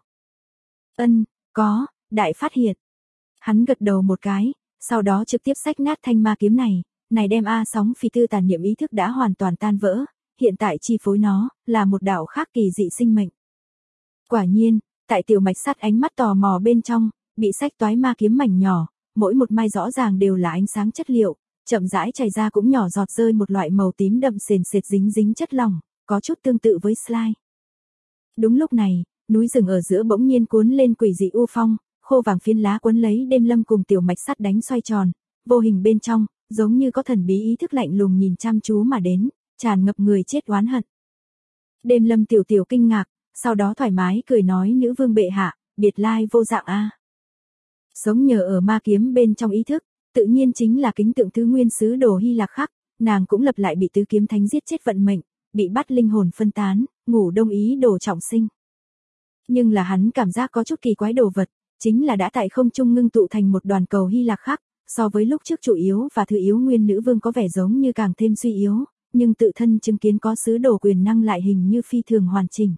Có, đại phát hiện. Hắn gật đầu một cái, sau đó trực tiếp xách nát thanh ma kiếm này đem A Sóng Phi Tư tàn niệm ý thức đã hoàn toàn tan vỡ, hiện tại chi phối nó, là một đạo khác kỳ dị sinh mệnh. Quả nhiên, tại tiểu mạch sắt ánh mắt tò mò bên trong, bị xách toái ma kiếm mảnh nhỏ, mỗi một mai rõ ràng đều là ánh sáng chất liệu, chậm rãi chảy ra cũng nhỏ giọt rơi một loại màu tím đậm sền sệt dính dính chất lỏng, có chút tương tự với slime. Đúng lúc này, núi rừng ở giữa bỗng nhiên cuốn lên quỷ dị u phong, khô vàng phiến lá quấn lấy Đêm Lâm cùng tiểu mạch sắt đánh xoay tròn, vô hình bên trong, giống như có thần bí ý thức lạnh lùng nhìn chăm chú mà đến, tràn ngập người chết oán hận. Đêm Lâm tiểu tiểu kinh ngạc, sau đó thoải mái cười nói nữ vương bệ hạ, biệt lai vô dạng a. Sống nhờ ở ma kiếm bên trong ý thức, tự nhiên chính là kính tượng thứ nguyên sứ đồ Hy Lạc khắc, nàng cũng lập lại bị tứ kiếm thánh giết chết vận mệnh, bị bắt linh hồn phân tán, ngủ đông ý đồ trọng sinh. Nhưng là hắn cảm giác có chút kỳ quái đồ vật, chính là đã tại không trung ngưng tụ thành một đoàn cầu Hy Lạc khắc, so với lúc trước chủ yếu và thứ yếu nguyên nữ vương có vẻ giống như càng thêm suy yếu, nhưng tự thân chứng kiến có sứ đồ quyền năng lại hình như phi thường hoàn chỉnh.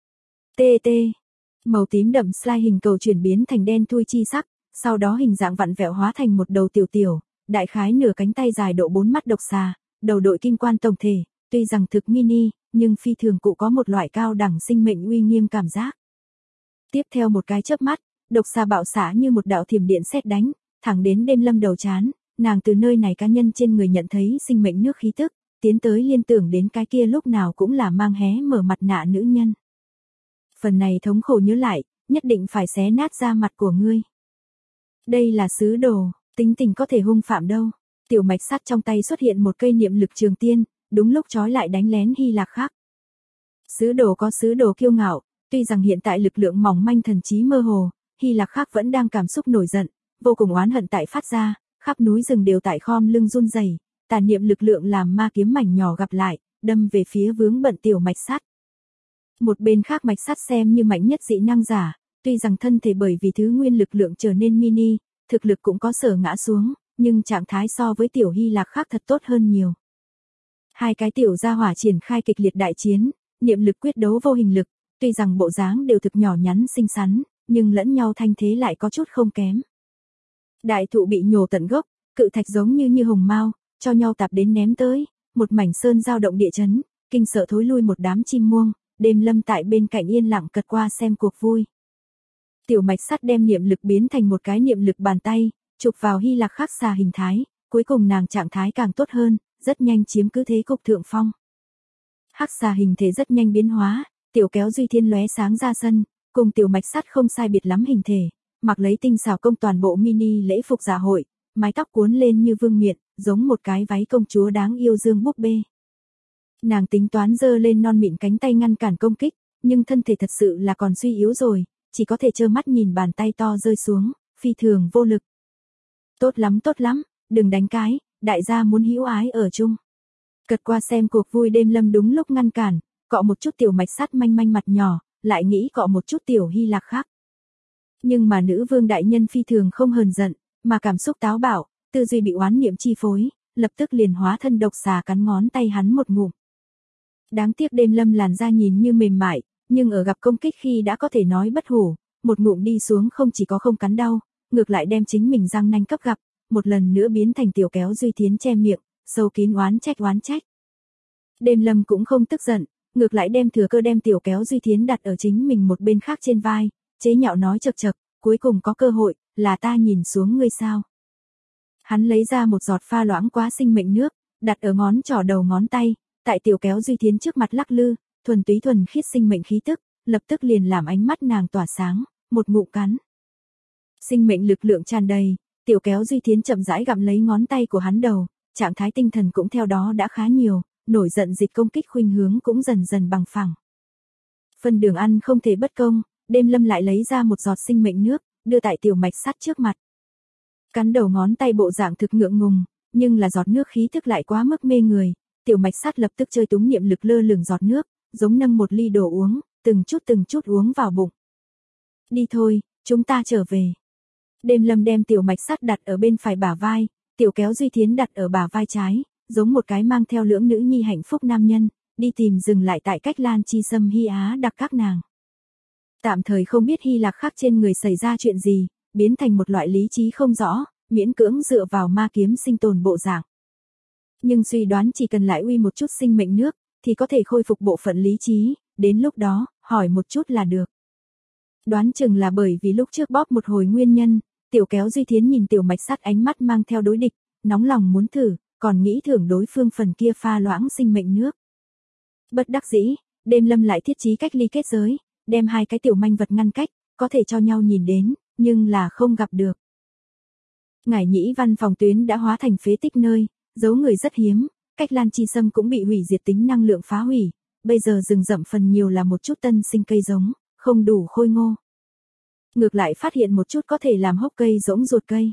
TT. Màu tím đậm slime hình cầu chuyển biến thành đen thui chi sắc, sau đó hình dạng vặn vẹo hóa thành một đầu tiểu tiểu, đại khái nửa cánh tay dài độ 4 mắt độc xà, đầu đội kim quan tổng thể, tuy rằng thực mini, nhưng phi thường cụ có một loại cao đẳng sinh mệnh uy nghiêm cảm giác. Tiếp theo một cái chớp mắt, độc xà bạo xả như một đạo thiểm điện sét đánh, thẳng đến Đêm Lâm đầu trán, nàng từ nơi này cá nhân trên người nhận thấy sinh mệnh nước khí tức, tiến tới liên tưởng đến cái kia lúc nào cũng là mang hé mở mặt nạ nữ nhân. Phần này thống khổ nhớ lại, nhất định phải xé nát da mặt của ngươi. Đây là sứ đồ, tính tình có thể hung phạm đâu. Tiểu mạch sắt trong tay xuất hiện một cây niệm lực trường tiên, đúng lúc trói lại đánh lén Hy Lạc khắc. Sứ đồ có sứ đồ kiêu ngạo, tuy rằng hiện tại lực lượng mỏng manh thần trí mơ hồ, Hy Lạc khắc vẫn đang cảm xúc nổi giận, vô cùng oán hận tại phát ra, khắp núi rừng đều tại khom lưng run rẩy, tàn niệm lực lượng làm ma kiếm mảnh nhỏ gặp lại, đâm về phía vướng bận tiểu mạch sắt. Một bên khác mạch sắt xem như mạnh nhất dị năng giả, tuy rằng thân thể bởi vì thứ nguyên lực lượng trở nên mini, thực lực cũng có sở ngã xuống, nhưng trạng thái so với tiểu Hy Lạc khắc thật tốt hơn nhiều. Hai cái tiểu gia hỏa triển khai kịch liệt đại chiến, niệm lực quyết đấu vô hình lực, tuy rằng bộ dáng đều thực nhỏ nhắn xinh xắn, nhưng lẫn nhau thanh thế lại có chút không kém. Đại thụ bị nhổ tận gốc, cự thạch giống như hồng mao, cho nhau tạp đến ném tới, một mảnh sơn dao động địa chấn, kinh sợ thối lui một đám chim muông, Đêm Lâm tại bên cạnh yên lặng cật qua xem cuộc vui. Tiểu mạch sắt đem niệm lực biến thành một cái niệm lực bàn tay, chụp vào Hy Lạc khắc xà hình thái, cuối cùng nàng trạng thái càng tốt hơn, rất nhanh chiếm cứ thế cục thượng phong. Hắc xà hình thể rất nhanh biến hóa, tiểu kéo Duy Thiên lóe sáng ra sân, cùng tiểu mạch sắt không sai biệt lắm hình thể, mặc lấy tinh xảo công toàn bộ mini lễ phục dạ hội, mái tóc cuốn lên như vương miện, giống một cái váy công chúa đáng yêu dương búp bê. Nàng tính toán giơ lên non mịn cánh tay ngăn cản công kích, nhưng thân thể thật sự là còn suy yếu rồi, chỉ có thể trơ mắt nhìn bàn tay to rơi xuống, phi thường vô lực. Tốt lắm, đừng đánh cái, đại gia muốn hữu ái ở chung. Cật qua xem cuộc vui Đêm Lâm đúng lúc ngăn cản, cọ một chút tiểu mạch sắt manh manh mặt nhỏ, lại nghĩ cọ một chút tiểu Hy Lạc khắc. Nhưng mà nữ vương đại nhân phi thường không hờn giận, mà cảm xúc táo bạo, tư duy bị oán niệm chi phối, lập tức liền hóa thân độc xà cắn ngón tay hắn một ngụm. Đáng tiếc Đêm Lâm làn da nhìn như mềm mại, nhưng ở gặp công kích khi đã có thể nói bất hủ, một ngụm đi xuống không chỉ có không cắn đau, ngược lại đem chính mình răng nanh cấp gặp, một lần nữa biến thành tiểu kéo Duy Thiến che miệng, sâu kín oán trách. Đêm Lâm cũng không tức giận, ngược lại đem thừa cơ đem tiểu kéo Duy Thiến đặt ở chính mình một bên khác trên vai, chế nhạo nói chậc chậc, cuối cùng có cơ hội, là ta nhìn xuống ngươi sao. Hắn lấy ra một giọt pha loãng quá sinh mệnh nước, đặt ở ngón trỏ đầu ngón tay, tại tiểu kéo Duy Thiến trước mặt lắc lư, thuần túy thuần khiết sinh mệnh khí tức, lập tức liền làm ánh mắt nàng tỏa sáng, một ngụm cắn. Sinh mệnh lực lượng tràn đầy, tiểu kéo Duy Thiến chậm rãi gặm lấy ngón tay của hắn đầu, trạng thái tinh thần cũng theo đó đã khá nhiều, nổi giận dịch công kích khuynh hướng cũng dần dần bằng phẳng. Phân đường ăn không thể bất công, Đêm Lâm lại lấy ra một giọt sinh mệnh nước, đưa tại tiểu mạch sắt trước mặt. Cắn đầu ngón tay bộ dạng thực ngượng ngùng, nhưng là giọt nước khí tức lại quá mức mê người, tiểu mạch sắt lập tức chơi túng niệm lực lơ lửng giọt nước, giống nâng một ly đồ uống, từng chút uống vào bụng. Đi thôi, chúng ta trở về. Đêm Lâm đem tiểu mạch sắt đặt ở bên phải bả vai, tiểu kéo Duy Thiến đặt ở bả vai trái, giống một cái mang theo lưỡng nữ nhi hạnh phúc nam nhân, đi tìm dừng lại tại cách Lan Chi Sâm Hy Á đặc các nàng. Tạm thời không biết Hy Lạc khắc trên người xảy ra chuyện gì, biến thành một loại lý trí không rõ, miễn cưỡng dựa vào ma kiếm sinh tồn bộ dạng. Nhưng suy đoán chỉ cần lại uy một chút sinh mệnh nước, thì có thể khôi phục bộ phận lý trí, đến lúc đó, hỏi một chút là được. Đoán chừng là bởi vì lúc trước bóp một hồi nguyên nhân, Tiểu Kéo Duy Thiến nhìn Tiểu Mạch Sắt ánh mắt mang theo đối địch, nóng lòng muốn thử, còn nghĩ thưởng đối phương phần kia pha loãng sinh mệnh nước. Bất đắc dĩ, Đêm Lâm lại thiết trí cách ly kết giới, đem hai cái tiểu manh vật ngăn cách, có thể cho nhau nhìn đến, nhưng là không gặp được. Ngải Nhĩ văn phòng tuyến đã hóa thành phế tích nơi, giấu người rất hiếm, Cách Lan Chi Sâm cũng bị hủy diệt tính năng lượng phá hủy, bây giờ rừng rậm phần nhiều là một chút tân sinh cây giống, không đủ khôi ngô. Ngược lại phát hiện một chút có thể làm hốc cây rỗng ruột cây.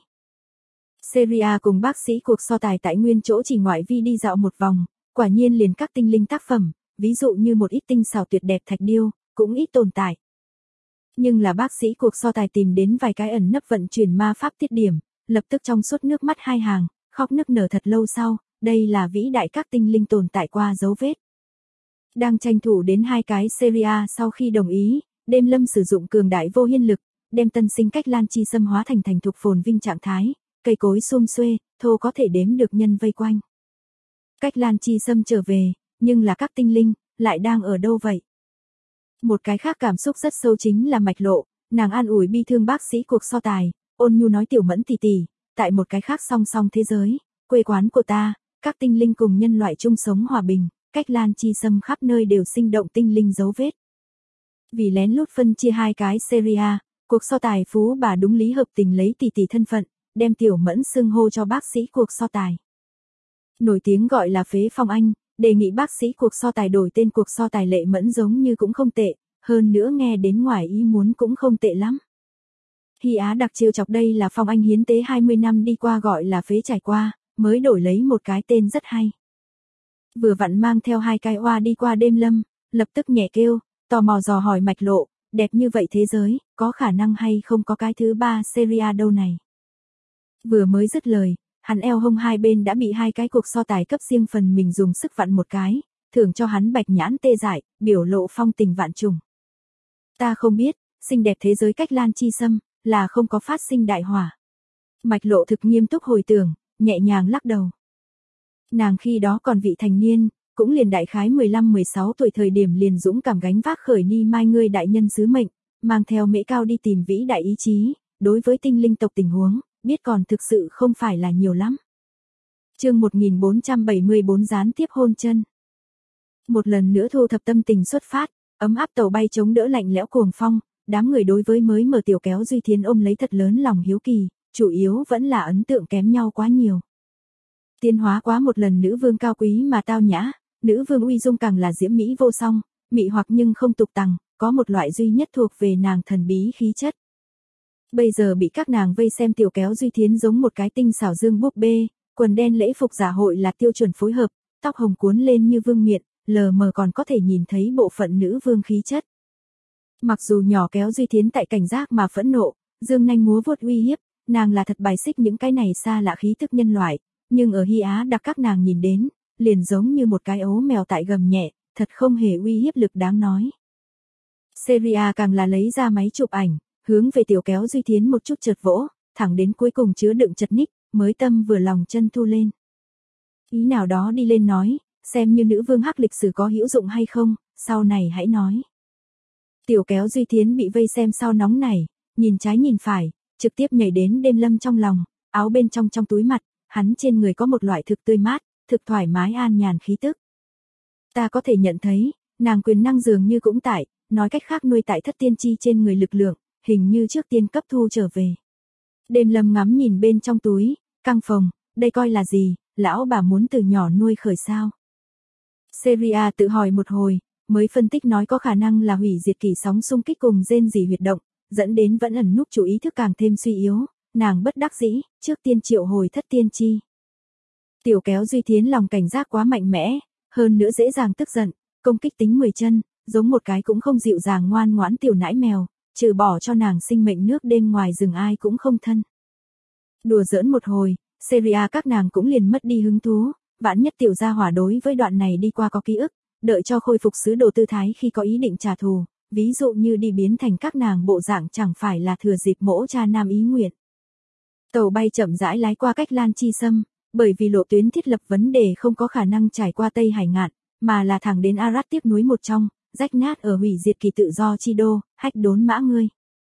Seria cùng bác sĩ cuộc so tài tại nguyên chỗ chỉ ngoại vi đi dạo một vòng, quả nhiên liền các tinh linh tác phẩm, ví dụ như một ít tinh xảo tuyệt đẹp thạch điêu, cũng ít tồn tại. Nhưng là bác sĩ cuộc so tài tìm đến vài cái ẩn nấp vận chuyển ma pháp tiết điểm, lập tức trong suốt nước mắt hai hàng, khóc nức nở thật lâu sau, đây là vĩ đại các tinh linh tồn tại qua dấu vết. Đang tranh thủ đến hai cái Seria sau khi đồng ý, Đêm Lâm sử dụng cường đại vô hiên lực, đem tân sinh Cách Lan Chi Sâm hóa thành thành thục phồn vinh trạng thái, cây cối sum xuê, thô có thể đếm được nhân vây quanh. Cách Lan Chi Sâm trở về, nhưng là các tinh linh, lại đang ở đâu vậy? Một cái khác cảm xúc rất sâu chính là Mạch Lộ, nàng an ủi bi thương bác sĩ cuộc so tài, ôn nhu nói Tiểu Mẫn tỷ tỷ, tại một cái khác song song thế giới, quê quán của ta, các tinh linh cùng nhân loại chung sống hòa bình, Cách Lan Chi Sâm khắp nơi đều sinh động tinh linh dấu vết. Vì lén lút phân chia hai cái Seria, cuộc so tài phú bà đúng lý hợp tình lấy tỷ tỷ thân phận, đem Tiểu Mẫn xưng hô cho bác sĩ cuộc so tài. Nổi tiếng gọi là Phế Phong Anh, đề nghị bác sĩ cuộc so tài đổi tên cuộc so tài Lệ Mẫn giống như cũng không tệ, hơn nữa nghe đến ngoài ý muốn cũng không tệ lắm. Hy Á đặc trêu chọc đây là Phong Anh hiến tế 20 năm đi qua gọi là Phế trải qua, mới đổi lấy một cái tên rất hay. Vừa vặn mang theo hai cái oa đi qua Đêm Lâm, lập tức nhẹ kêu, tò mò dò hỏi Mạch Lộ, đẹp như vậy thế giới, có khả năng hay không có cái thứ ba Seria đâu này. Vừa mới dứt lời, hắn eo hông hai bên đã bị hai cái cuộc so tài cấp riêng phần mình dùng sức vặn một cái, thưởng cho hắn bạch nhãn tê dại, biểu lộ phong tình vạn trùng. Ta không biết, xinh đẹp thế giới Cách Lan Chi Sâm, là không có phát sinh đại hỏa. Mạch Lộ thực nghiêm túc hồi tưởng, nhẹ nhàng lắc đầu. Nàng khi đó còn vị thành niên, cũng liền đại khái 15-16 tuổi thời điểm liền dũng cảm gánh vác khởi Ni Mai ngươi đại nhân sứ mệnh, mang theo Mễ Cao đi tìm vĩ đại ý chí, đối với tinh linh tộc tình huống, biết còn thực sự không phải là nhiều lắm. Chương 1474 gián tiếp hôn chân. Một lần nữa thu thập tâm tình xuất phát, ấm áp tàu bay chống đỡ lạnh lẽo cuồng phong, đám người đối với mới mở Tiểu Kéo Duy Thiến ôm lấy thật lớn lòng hiếu kỳ, chủ yếu vẫn là ấn tượng kém nhau quá nhiều. Tiến hóa quá một lần nữ vương cao quý mà tao nhã, nữ vương uy dung càng là diễm mỹ vô song, mị hoặc nhưng không tục tằng, có một loại duy nhất thuộc về nàng thần bí khí chất. Bây giờ bị các nàng vây xem Tiểu Kéo Duy Thiến giống một cái tinh xảo dương búp bê, quần đen lễ phục dạ hội là tiêu chuẩn phối hợp, tóc hồng cuốn lên như vương miện, lờ mờ còn có thể nhìn thấy bộ phận nữ vương khí chất. Mặc dù nhỏ Kéo Duy Thiến tại cảnh giác mà phẫn nộ, dương nanh múa vuốt uy hiếp, nàng là thật bài xích những cái này xa lạ khí thức nhân loại, nhưng ở Hy Á đặc các nàng nhìn đến, liền giống như một cái ấu mèo tại gầm nhẹ, thật không hề uy hiếp lực đáng nói. Seria càng là lấy ra máy chụp ảnh, hướng về Tiểu Kéo Duy Thiến một chút chợt vỗ, thẳng đến cuối cùng chứa đựng chật ních, mới tâm vừa lòng chân thu lên. Ý nào đó đi lên nói, xem như nữ vương hắc lịch sử có hữu dụng hay không, sau này hãy nói. Tiểu Kéo Duy Thiến bị vây xem sau nóng nảy, nhìn trái nhìn phải, trực tiếp nhảy đến Đêm Lâm trong lòng, áo bên trong túi mặt, hắn trên người có một loại thực tươi mát, thực thoải mái an nhàn khí tức. Ta có thể nhận thấy, nàng quyền năng dường như cũng tại, nói cách khác nuôi tại thất tiên chi trên người lực lượng, hình như trước tiên cấp thu trở về. Đêm Lâm ngắm nhìn bên trong túi, căng phồng, đây coi là gì, lão bà muốn từ nhỏ nuôi khởi sao. Seria tự hỏi một hồi, mới phân tích nói có khả năng là hủy diệt kỳ sóng xung kích cùng rên rỉ huyệt động, dẫn đến vẫn ẩn núp chủ ý thức càng thêm suy yếu, nàng bất đắc dĩ, trước tiên triệu hồi thất tiên chi. Tiểu Kéo Duy Thiến lòng cảnh giác quá mạnh mẽ, hơn nữa dễ dàng tức giận, công kích tính 10 chân, giống một cái cũng không dịu dàng ngoan ngoãn tiểu nãi mèo, trừ bỏ cho nàng sinh mệnh nước đêm ngoài rừng ai cũng không thân. Đùa giỡn một hồi, Seria các nàng cũng liền mất đi hứng thú, vạn nhất tiểu gia hỏa đối với đoạn này đi qua có ký ức, đợi cho khôi phục sứ đồ tư thái khi có ý định trả thù, ví dụ như đi biến thành các nàng bộ dạng chẳng phải là thừa dịp mỗ cha nam ý nguyện. Tàu bay chậm rãi lái qua cách Lan Chi Sâm, bởi vì lộ tuyến thiết lập vấn đề không có khả năng trải qua Tây Hải Ngạn, mà là thẳng đến Arat tiếp núi một trong, rách nát ở hủy diệt kỳ tự do chi đô, hách đốn mã ngươi.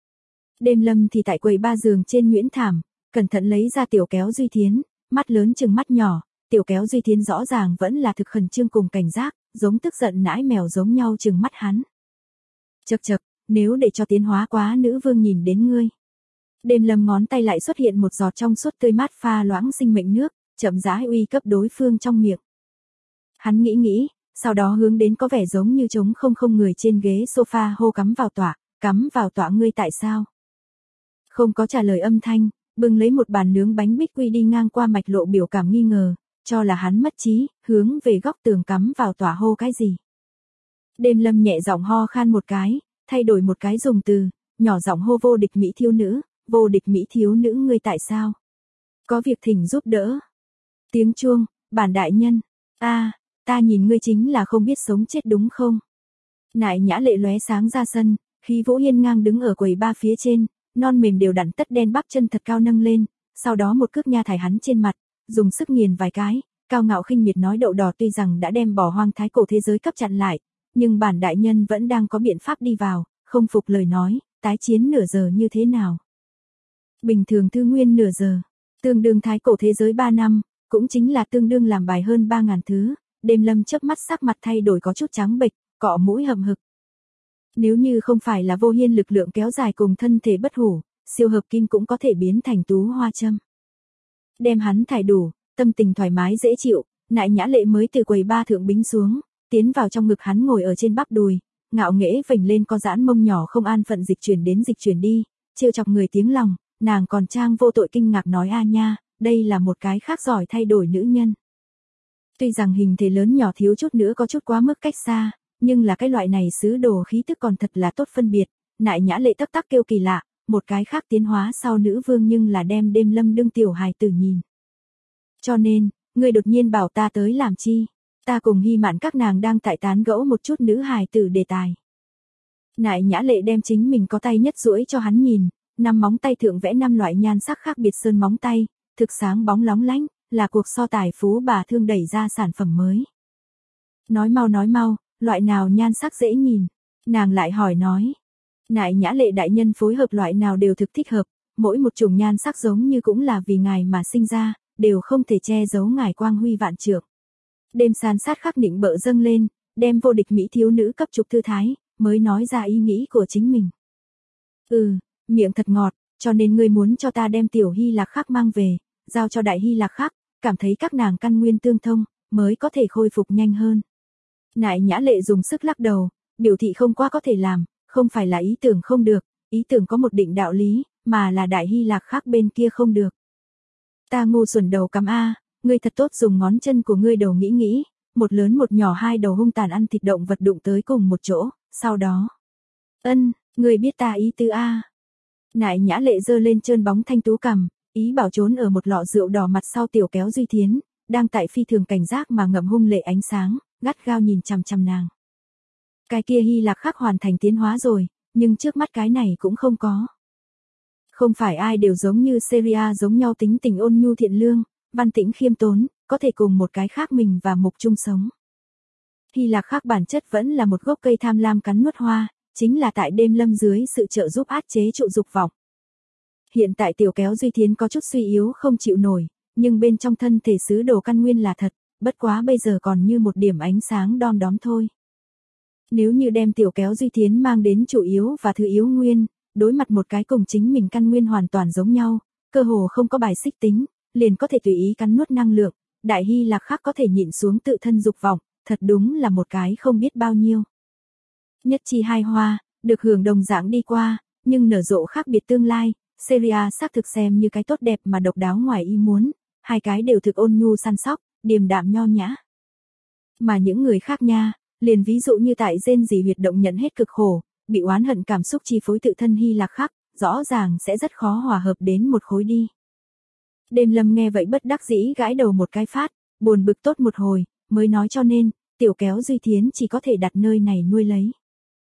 Đêm Lâm thì tại quầy ba giường trên nhuyễn thảm, cẩn thận lấy ra tiểu kéo Duy Thiến, mắt lớn chừng mắt nhỏ, tiểu kéo Duy Thiến rõ ràng vẫn là thực khẩn trương cùng cảnh giác, giống tức giận nãi mèo giống nhau chừng mắt hắn. Chậc chậc, nếu để cho tiến hóa quá nữ vương nhìn đến ngươi. Đêm Lâm ngón tay lại xuất hiện một giọt trong suốt tươi mát pha loãng sinh mệnh nước, chậm rãi uy cấp đối phương trong miệng. Hắn nghĩ, sau đó hướng đến có vẻ giống như trống không người trên ghế sofa hô cắm vào tọa ngươi tại sao? Không có trả lời âm thanh, bưng lấy một bàn nướng bánh bích quy đi ngang qua mạch lộ biểu cảm nghi ngờ, cho là hắn mất trí, hướng về góc tường cắm vào tọa hô cái gì. Đêm Lâm nhẹ giọng ho khan một cái, thay đổi một cái dùng từ, nhỏ giọng hô vô địch mỹ thiếu nữ ngươi tại sao? Có việc thỉnh giúp đỡ. Tiếng chuông, bản đại nhân, ta nhìn ngươi chính là không biết sống chết đúng không? Nại Nhã Lệ lóe sáng ra sân, khí vũ hiên ngang đứng ở quầy ba phía trên, non mềm đều đặn tất đen bắp chân thật cao nâng lên, sau đó một cước nha thải hắn trên mặt, dùng sức nghiền vài cái, cao ngạo khinh miệt nói đậu đỏ tuy rằng đã đem bỏ hoang thái cổ thế giới cấp chặn lại, nhưng bản đại nhân vẫn đang có biện pháp đi vào, không phục lời nói, tái chiến nửa giờ như thế nào? Bình thường thư nguyên nửa giờ, tương đương thái cổ thế giới 3 năm, cũng chính là tương đương làm bài hơn 3.000 thứ. Đêm Lâm chớp mắt sắc mặt thay đổi có chút trắng bệch, cọ mũi hậm hực. Nếu như không phải là vô hiên lực lượng kéo dài cùng thân thể bất hủ, siêu hợp kim cũng có thể biến thành tú hoa châm. Đem hắn thải đủ, tâm tình thoải mái dễ chịu, Nại Nhã Lệ mới từ quầy ba thượng bính xuống, tiến vào trong ngực hắn ngồi ở trên bắp đùi, ngạo nghễ vểnh lên có giãn mông nhỏ không an phận dịch chuyển đến dịch chuyển đi, trêu chọc người tiếng lòng, nàng còn trang vô tội kinh ngạc nói a nha, đây là một cái khác giỏi thay đổi nữ nhân. Tuy rằng hình thể lớn nhỏ thiếu chút nữa có chút quá mức cách xa, nhưng là cái loại này sứ đồ khí tức còn thật là tốt phân biệt, Nại Nhã Lệ tắc kêu kỳ lạ, một cái khác tiến hóa sau nữ vương nhưng là đem Đêm Lâm đương tiểu hài tử nhìn. Cho nên, ngươi đột nhiên bảo ta tới làm chi? Ta cùng Hy Mạn các nàng đang tại tán gẫu một chút nữ hài tử đề tài. Nại Nhã Lệ đem chính mình có tay nhất duỗi cho hắn nhìn, 5 móng tay thượng vẽ 5 loại nhan sắc khác biệt sơn móng tay, thực sáng bóng lóng lánh, là cuộc so tài phú bà thương đẩy ra sản phẩm mới. Nói mau, loại nào nhan sắc dễ nhìn? Nàng lại hỏi nói. Nại Nhã Lệ đại nhân phối hợp loại nào đều thực thích hợp, mỗi một chủng nhan sắc giống như cũng là vì ngài mà sinh ra, đều không thể che giấu ngài quang huy vạn trượng. Đêm san sát khắc định bợ dâng lên, đem vô địch mỹ thiếu nữ cấp trục thư thái, mới nói ra ý nghĩ của chính mình. Miệng thật ngọt, cho nên ngươi muốn cho ta đem tiểu Hy Lạc Khắc mang về, giao cho đại Hy Lạc Khắc, cảm thấy các nàng căn nguyên tương thông, mới có thể khôi phục nhanh hơn. Nại Nhã Lệ dùng sức lắc đầu, biểu thị không qua có thể làm, không phải là ý tưởng không được, ý tưởng có một định đạo lý, mà là đại Hy Lạc Khắc bên kia không được. Ta ngu xuẩn đầu cắm ngươi thật tốt dùng ngón chân của ngươi đầu nghĩ, một lớn một nhỏ hai đầu hung tàn ăn thịt động vật đụng tới cùng một chỗ, sau đó. Ngươi biết ta ý tứ Nại Nhã Lệ giơ lên trơn bóng thanh tú cằm, ý bảo trốn ở một lọ rượu đỏ mặt sau tiểu kéo Duy Thiến, đang tại phi thường cảnh giác mà ngậm hung lệ ánh sáng, gắt gao nhìn chằm chằm nàng. Cái kia Hy Lạc Khắc hoàn thành tiến hóa rồi, nhưng trước mắt cái này cũng không có. Không phải ai đều giống như Seria giống nhau tính tình ôn nhu thiện lương, văn tĩnh khiêm tốn, có thể cùng một cái khác mình và mục chung sống. Hy Lạc Khắc bản chất vẫn là một gốc cây tham lam cắn nuốt hoa, chính là tại Đêm Lâm dưới sự trợ giúp áp chế trụ dục vọng. Hiện tại tiểu kéo Duy Thiến có chút suy yếu không chịu nổi, nhưng bên trong thân thể sứ đồ căn nguyên là thật, bất quá bây giờ còn như một điểm ánh sáng đom đóm thôi. Nếu như đem tiểu kéo Duy Thiến mang đến chủ yếu và thứ yếu nguyên, đối mặt một cái cùng chính mình căn nguyên hoàn toàn giống nhau, cơ hồ không có bài xích tính, liền có thể tùy ý cắn nuốt năng lượng, đại Hy Lạc Khắc có thể nhịn xuống tự thân dục vọng, thật đúng là một cái không biết bao nhiêu. Nhất chi hai hoa, được hưởng đồng dạng đi qua, nhưng nở rộ khác biệt tương lai, Seria xác thực xem như cái tốt đẹp mà độc đáo ngoài ý muốn, hai cái đều thực ôn nhu săn sóc, điềm đạm nho nhã. Mà những người khác nha, liền ví dụ như tại Gen gì huyệt động nhận hết cực khổ, bị oán hận cảm xúc chi phối tự thân Hy Lạc Khắc, rõ ràng sẽ rất khó hòa hợp đến một khối đi. Đêm Lâm nghe vậy bất đắc dĩ gãi đầu một cái phát, buồn bực tốt một hồi, mới nói cho nên, tiểu kéo Duy Thiến chỉ có thể đặt nơi này nuôi lấy.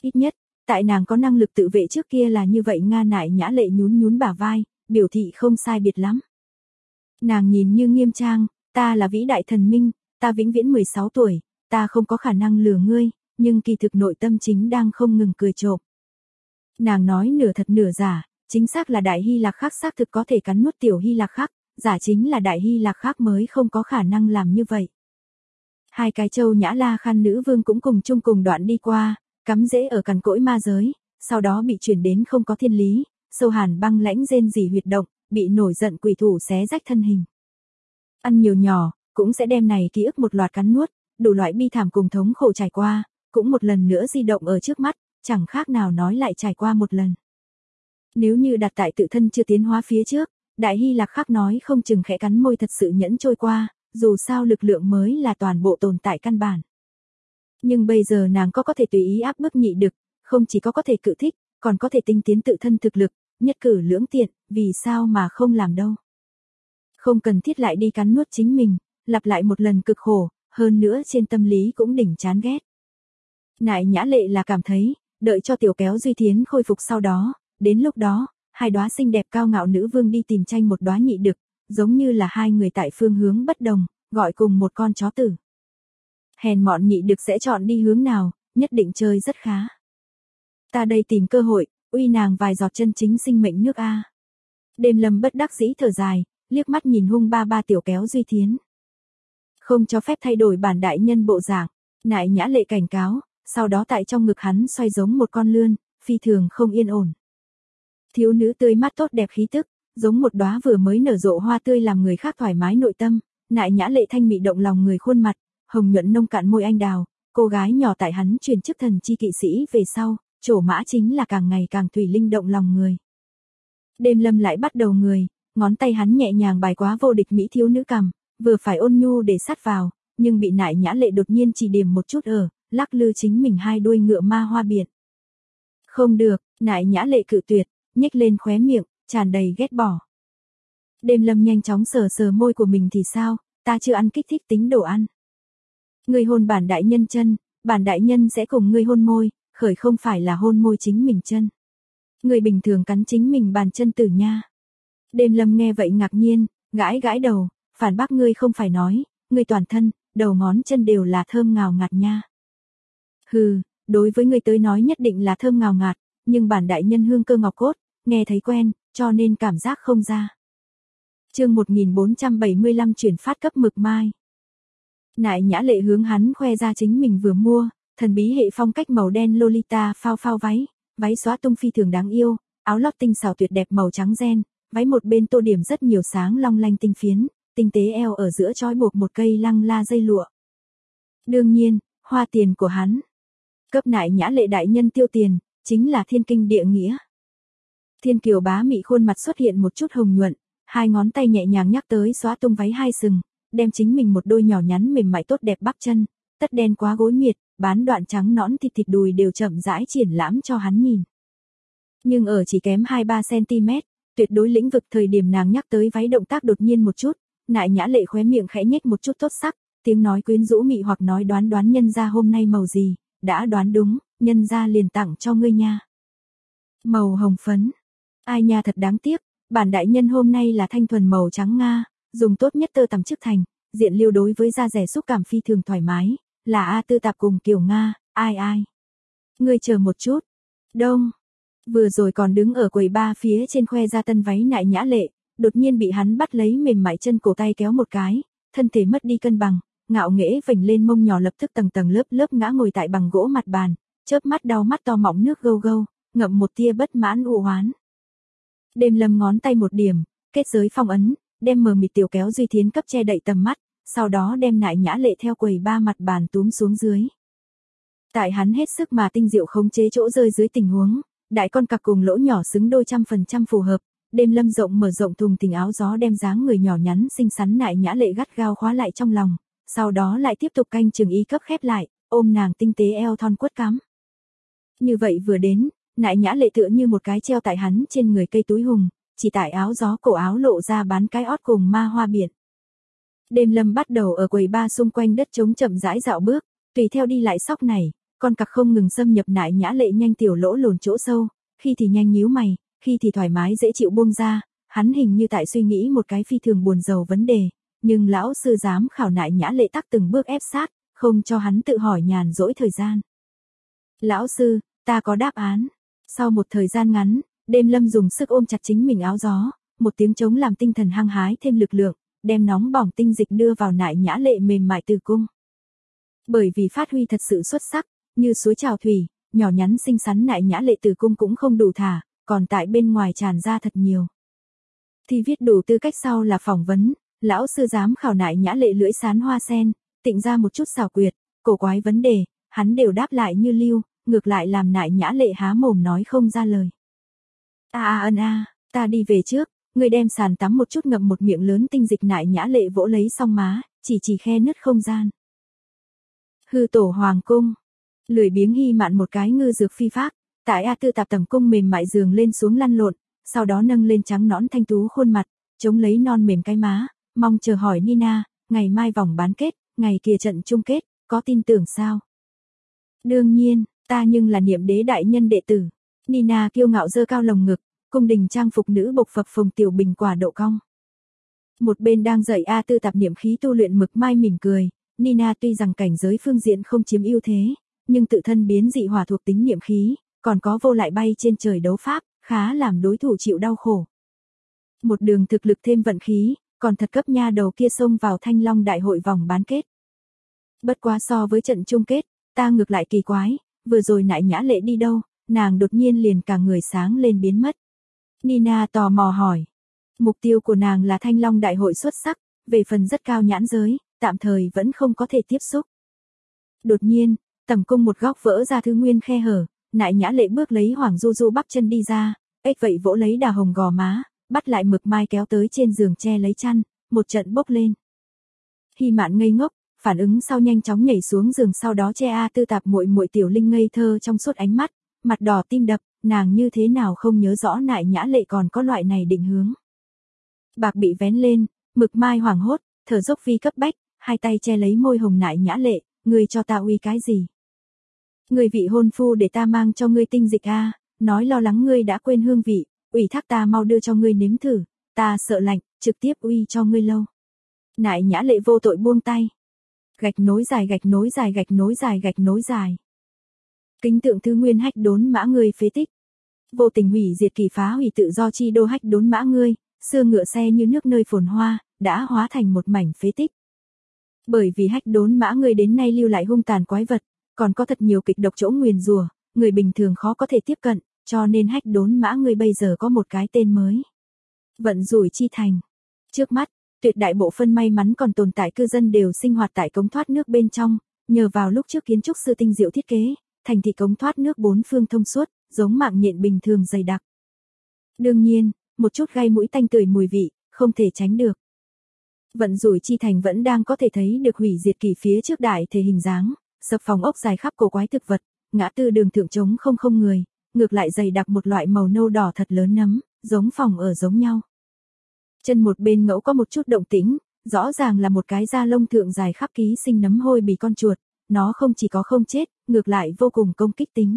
Ít nhất, tại nàng có năng lực tự vệ trước kia là như vậy. Nga Nại Nhã Lệ nhún nhún bả vai, biểu thị không sai biệt lắm. Nàng nhìn như nghiêm trang, ta là vĩ đại thần minh, ta vĩnh viễn 16 tuổi, ta không có khả năng lừa ngươi, nhưng kỳ thực nội tâm chính đang không ngừng cười trộm. Nàng nói nửa thật nửa giả, chính xác là Đại Hy Lạc Khắc xác thực có thể cắn nuốt Tiểu Hy Lạc Khắc, giả chính là Đại Hy Lạc Khắc mới không có khả năng làm như vậy. Hai cái Châu Nhã La Khan nữ vương cũng cùng chung cùng đoạn đi qua, cắm rễ ở cằn cỗi ma giới, sau đó bị chuyển đến không có thiên lý, sâu hàn băng lãnh rên rỉ huyệt động, bị nổi giận quỷ thủ xé rách thân hình. Ăn nhiều nhỏ, cũng sẽ đem này ký ức một loạt cắn nuốt, đủ loại bi thảm cùng thống khổ trải qua, cũng một lần nữa di động ở trước mắt, chẳng khác nào nói lại trải qua một lần. Nếu như đặt tại tự thân chưa tiến hóa phía trước, Đại Hy Lạc Khắc nói không chừng khẽ cắn môi thật sự nhẫn trôi qua, dù sao lực lượng mới là toàn bộ tồn tại căn bản. Nhưng bây giờ nàng có thể tùy ý áp bức nhị đực, không chỉ có thể cự thích, còn có thể tinh tiến tự thân thực lực, nhất cử lưỡng tiện, vì sao mà không làm đâu. Không cần thiết lại đi cắn nuốt chính mình, lặp lại một lần cực khổ, hơn nữa trên tâm lý cũng đỉnh chán ghét. Nại Nhã Lệ là cảm thấy, đợi cho Tiểu Kéo Duy Thiến khôi phục sau đó, đến lúc đó, hai đóa xinh đẹp cao ngạo nữ vương đi tìm tranh một đóa nhị đực, giống như là hai người tại phương hướng bất đồng, gọi cùng một con chó tử. Hèn mọn nhị đực sẽ chọn đi hướng nào, nhất định chơi rất khá. Ta đây tìm cơ hội, uy nàng vài giọt chân chính sinh mệnh nước a. Đêm Lâm bất đắc dĩ thở dài, liếc mắt nhìn hung ba ba Tiểu Kéo Duy Thiến. Không cho phép thay đổi bản đại nhân bộ dạng, Nại Nhã Lệ cảnh cáo, sau đó tại trong ngực hắn xoay giống một con lươn, phi thường không yên ổn. Thiếu nữ tươi mát tốt đẹp khí tức, giống một đóa vừa mới nở rộ hoa tươi làm người khác thoải mái nội tâm. Nại Nhã Lệ thanh mị động lòng người khuôn mặt, hồng nhuận nông cạn môi anh đào, cô gái nhỏ tại hắn truyền chức thần chi kỵ sĩ về sau, trổ mã chính là càng ngày càng thủy linh động lòng người. Đêm Lâm lại bắt đầu người, ngón tay hắn nhẹ nhàng bài quá vô địch mỹ thiếu nữ cằm, vừa phải ôn nhu để sát vào, nhưng bị Nại Nhã Lệ đột nhiên chỉ điểm một chút lắc lư chính mình hai đuôi ngựa ma hoa biển. Không được, Nại Nhã Lệ cự tuyệt, nhếch lên khóe miệng, tràn đầy ghét bỏ. Đêm Lâm nhanh chóng sờ sờ môi của mình thì sao, ta chưa ăn kích thích tính đồ ăn. Ngươi hôn bản đại nhân chân, bản đại nhân sẽ cùng ngươi hôn môi, khởi không phải là hôn môi chính mình chân. Ngươi bình thường cắn chính mình bàn chân tử nha. Đêm Lâm nghe vậy ngạc nhiên, gãi gãi đầu, phản bác ngươi không phải nói, ngươi toàn thân, đầu ngón chân đều là thơm ngào ngạt nha. Hừ, đối với ngươi tới nói nhất định là thơm ngào ngạt, nhưng bản đại nhân hương cơ ngọc cốt, nghe thấy quen, cho nên cảm giác không ra. Chương 1475 chuyển phát cấp mực mai. Nại Nhã Lệ hướng hắn khoe ra chính mình vừa mua, thần bí hệ phong cách màu đen Lolita phao phao váy xóa tung phi thường đáng yêu, áo lót tinh xảo tuyệt đẹp màu trắng ren, váy một bên tô điểm rất nhiều sáng long lanh tinh phiến, tinh tế eo ở giữa trói buộc một cây lăng la dây lụa. Đương nhiên, hoa tiền của hắn. Cấp Nại Nhã Lệ đại nhân tiêu tiền, chính là thiên kinh địa nghĩa. Thiên kiều bá mị khuôn mặt xuất hiện một chút hồng nhuận, hai ngón tay nhẹ nhàng nhắc tới xóa tung váy hai sừng, đem chính mình một đôi nhỏ nhắn mềm mại tốt đẹp bắp chân, tất đen quá gối miệt, bán đoạn trắng nõn thịt thịt đùi đều chậm rãi triển lãm cho hắn nhìn. Nhưng ở chỉ kém 2-3 cm, tuyệt đối lĩnh vực thời điểm nàng nhắc tới váy động tác đột nhiên một chút, Nại Nhã Lệ khóe miệng khẽ nhếch một chút tốt sắc, tiếng nói quyến rũ mị hoặc nói đoán nhân gia hôm nay màu gì, đã đoán đúng, nhân gia liền tặng cho ngươi nha. Màu hồng phấn. Ai nha thật đáng tiếc, bản đại nhân hôm nay là thanh thuần màu trắng Nga, dùng tốt nhất tơ tằm chức thành, diện liêu đối với da rẻ xúc cảm phi thường thoải mái, là A Tư Tạp cùng kiểu Nga, ai. Ngươi chờ một chút. Đông. Vừa rồi còn đứng ở quầy ba phía trên khoe ra tân váy Nại Nhã Lệ, đột nhiên bị hắn bắt lấy mềm mại chân cổ tay kéo một cái, thân thể mất đi cân bằng, ngạo nghễ vểnh lên mông nhỏ lập tức tầng tầng lớp ngã ngồi tại bằng gỗ mặt bàn, chớp mắt đau mắt to mọng nước gâu gâu, ngậm một tia bất mãn u hoán. Đêm Lâm ngón tay một điểm, kết giới phong ấn, đem mờ mịt Tiểu Kéo Duy Thiến cấp che đậy tầm mắt, sau đó đem Nại Nhã Lệ theo quầy ba mặt bàn túm xuống dưới. Tại hắn hết sức mà tinh diệu khống chế chỗ rơi dưới tình huống, đại con cặc cùng lỗ nhỏ xứng đôi 100% phù hợp, Đêm Lâm mở rộng thùng tình áo gió đem dáng người nhỏ nhắn xinh xắn Nại Nhã Lệ gắt gao khóa lại trong lòng, sau đó lại tiếp tục canh chừng ý cấp khép lại, ôm nàng tinh tế eo thon quất cắm. Như vậy vừa đến, Nại Nhã Lệ tựa như một cái treo tại hắn trên người cây túi hùng, chỉ tại áo gió cổ áo lộ ra bán cái ót cùng ma hoa biển. Đêm Lâm bắt đầu ở quầy ba xung quanh đất trống chậm rãi dạo bước, tùy theo đi lại sóc này, Con cặc không ngừng xâm nhập Nại Nhã Lệ nhanh tiểu lỗ lồn chỗ sâu, khi thì nhanh nhíu mày, khi thì thoải mái dễ chịu buông ra, hắn hình như tại suy nghĩ một cái phi thường buồn rầu vấn đề, nhưng lão sư giám khảo Nại Nhã Lệ tắc từng bước ép sát, không cho hắn tự hỏi nhàn rỗi thời gian. Lão sư, ta có đáp án. Sau một thời gian ngắn, Đêm Lâm dùng sức ôm chặt chính mình áo gió, một tiếng trống làm tinh thần hăng hái thêm lực lượng, đem nóng bỏng tinh dịch đưa vào Nại Nhã Lệ mềm mại tử cung. Bởi vì phát huy thật sự xuất sắc, như suối trào thủy, nhỏ nhắn xinh xắn Nại Nhã Lệ tử cung cũng không đủ thả, còn tại bên ngoài tràn ra thật nhiều. Thì viết đủ tư cách sau là phỏng vấn, lão sư giám khảo Nại Nhã Lệ lưỡi sán hoa sen, tịnh ra một chút xảo quyệt, cổ quái vấn đề, hắn đều đáp lại như lưu, ngược lại làm Nại Nhã Lệ há mồm nói không ra lời. Ta đi về trước, người đem sàn tắm một chút ngậm một miệng lớn tinh dịch. Nại Nhã Lệ vỗ lấy song má, chỉ khe nứt không gian. Hư tổ hoàng cung, lười biếng Hy Mạn một cái ngư dược phi phác, tại A Tư Tạp tầm cung mềm mại giường lên xuống lăn lộn, sau đó nâng lên trắng nõn thanh tú khuôn mặt, chống lấy non mềm cái má, mong chờ hỏi Nina, ngày mai vòng bán kết, ngày kia trận chung kết, có tin tưởng sao? Đương nhiên, ta nhưng là Niệm Đế đại nhân đệ tử. Nina kiêu ngạo giơ cao lồng ngực, cung đình trang phục nữ bộc phập phồng tiểu bình quả độ cong. Một bên đang dạy A Tư Tạp niệm khí tu luyện Mực Mai mỉm cười, Nina tuy rằng cảnh giới phương diện không chiếm ưu thế, nhưng tự thân biến dị hỏa thuộc tính niệm khí, còn có vô lại bay trên trời đấu pháp, khá làm đối thủ chịu đau khổ. Một đường thực lực thêm vận khí, còn thật cấp nha đầu kia xông vào Thanh Long đại hội vòng bán kết. Bất quá so với trận chung kết, ta ngược lại kỳ quái, vừa rồi Nại Nhã Lệ đi đâu, nàng đột nhiên liền cả người sáng lên biến mất. Nina tò mò hỏi. Mục tiêu của nàng là Thanh Long đại hội xuất sắc, về phần rất cao nhãn giới, tạm thời vẫn không có thể tiếp xúc. Đột nhiên, tầm cung một góc vỡ ra thứ nguyên khe hở, Nại Nhã Lệ bước lấy Hoàng Du Du bắp chân đi ra, ếch vậy vỗ lấy Đà Hồng gò má, bắt lại Mực Mai kéo tới trên giường che lấy chăn, một trận bốc lên. Hy Mạn ngây ngốc, phản ứng sau nhanh chóng nhảy xuống giường, sau đó che A Tư Tạp muội muội tiểu linh ngây thơ trong suốt ánh mắt, mặt đỏ tim đập, nàng như thế nào không nhớ rõ Nại Nhã Lệ còn có loại này định hướng. Bạc bị vén lên, Mực Mai hoảng hốt, thở dốc vi cấp bách, hai tay che lấy môi hồng. Nại Nhã Lệ, ngươi cho ta uy cái gì? Ngươi vị hôn phu để ta mang cho ngươi tinh dịch a, nói lo lắng ngươi đã quên hương vị, ủy thác ta mau đưa cho ngươi nếm thử, ta sợ lạnh, trực tiếp uy cho ngươi lâu. Nại Nhã Lệ vô tội buông tay. Gạch nối dài gạch nối dài gạch nối dài gạch nối dài. Kính tượng thứ nguyên hách đốn mã ngươi phế tích. Vô tình hủy diệt kỳ phá hủy tự do chi đô hách đốn mã ngươi, xưa ngựa xe như nước nơi phồn hoa, đã hóa thành một mảnh phế tích. Bởi vì hách đốn mã ngươi đến nay lưu lại hung tàn quái vật, còn có thật nhiều kịch độc chỗ nguyền rủa, người bình thường khó có thể tiếp cận, cho nên hách đốn mã ngươi bây giờ có một cái tên mới. Vận rủi chi thành. Trước mắt, tuyệt đại bộ phân may mắn còn tồn tại cư dân đều sinh hoạt tại cống thoát nước bên trong, nhờ vào lúc trước kiến trúc sư tinh diệu thiết kế, thành thị cống thoát nước bốn phương thông suốt, giống mạng nhện bình thường dày đặc. Đương nhiên, một chút gây mũi tanh tưởi mùi vị, không thể tránh được. Vận rủi chi thành vẫn đang có thể thấy được hủy diệt kỳ phía trước đại thể hình dáng, sập phòng ốc dài khắp cổ quái thực vật, ngã tư đường thượng trống không người, ngược lại dày đặc một loại màu nâu đỏ thật lớn nấm, giống phòng ở giống nhau. Chân một bên ngẫu có một chút động tĩnh, rõ ràng là một cái da lông thượng dài khắp ký sinh nấm hôi bì con chuột, nó không chỉ có không chết, ngược lại vô cùng công kích tính.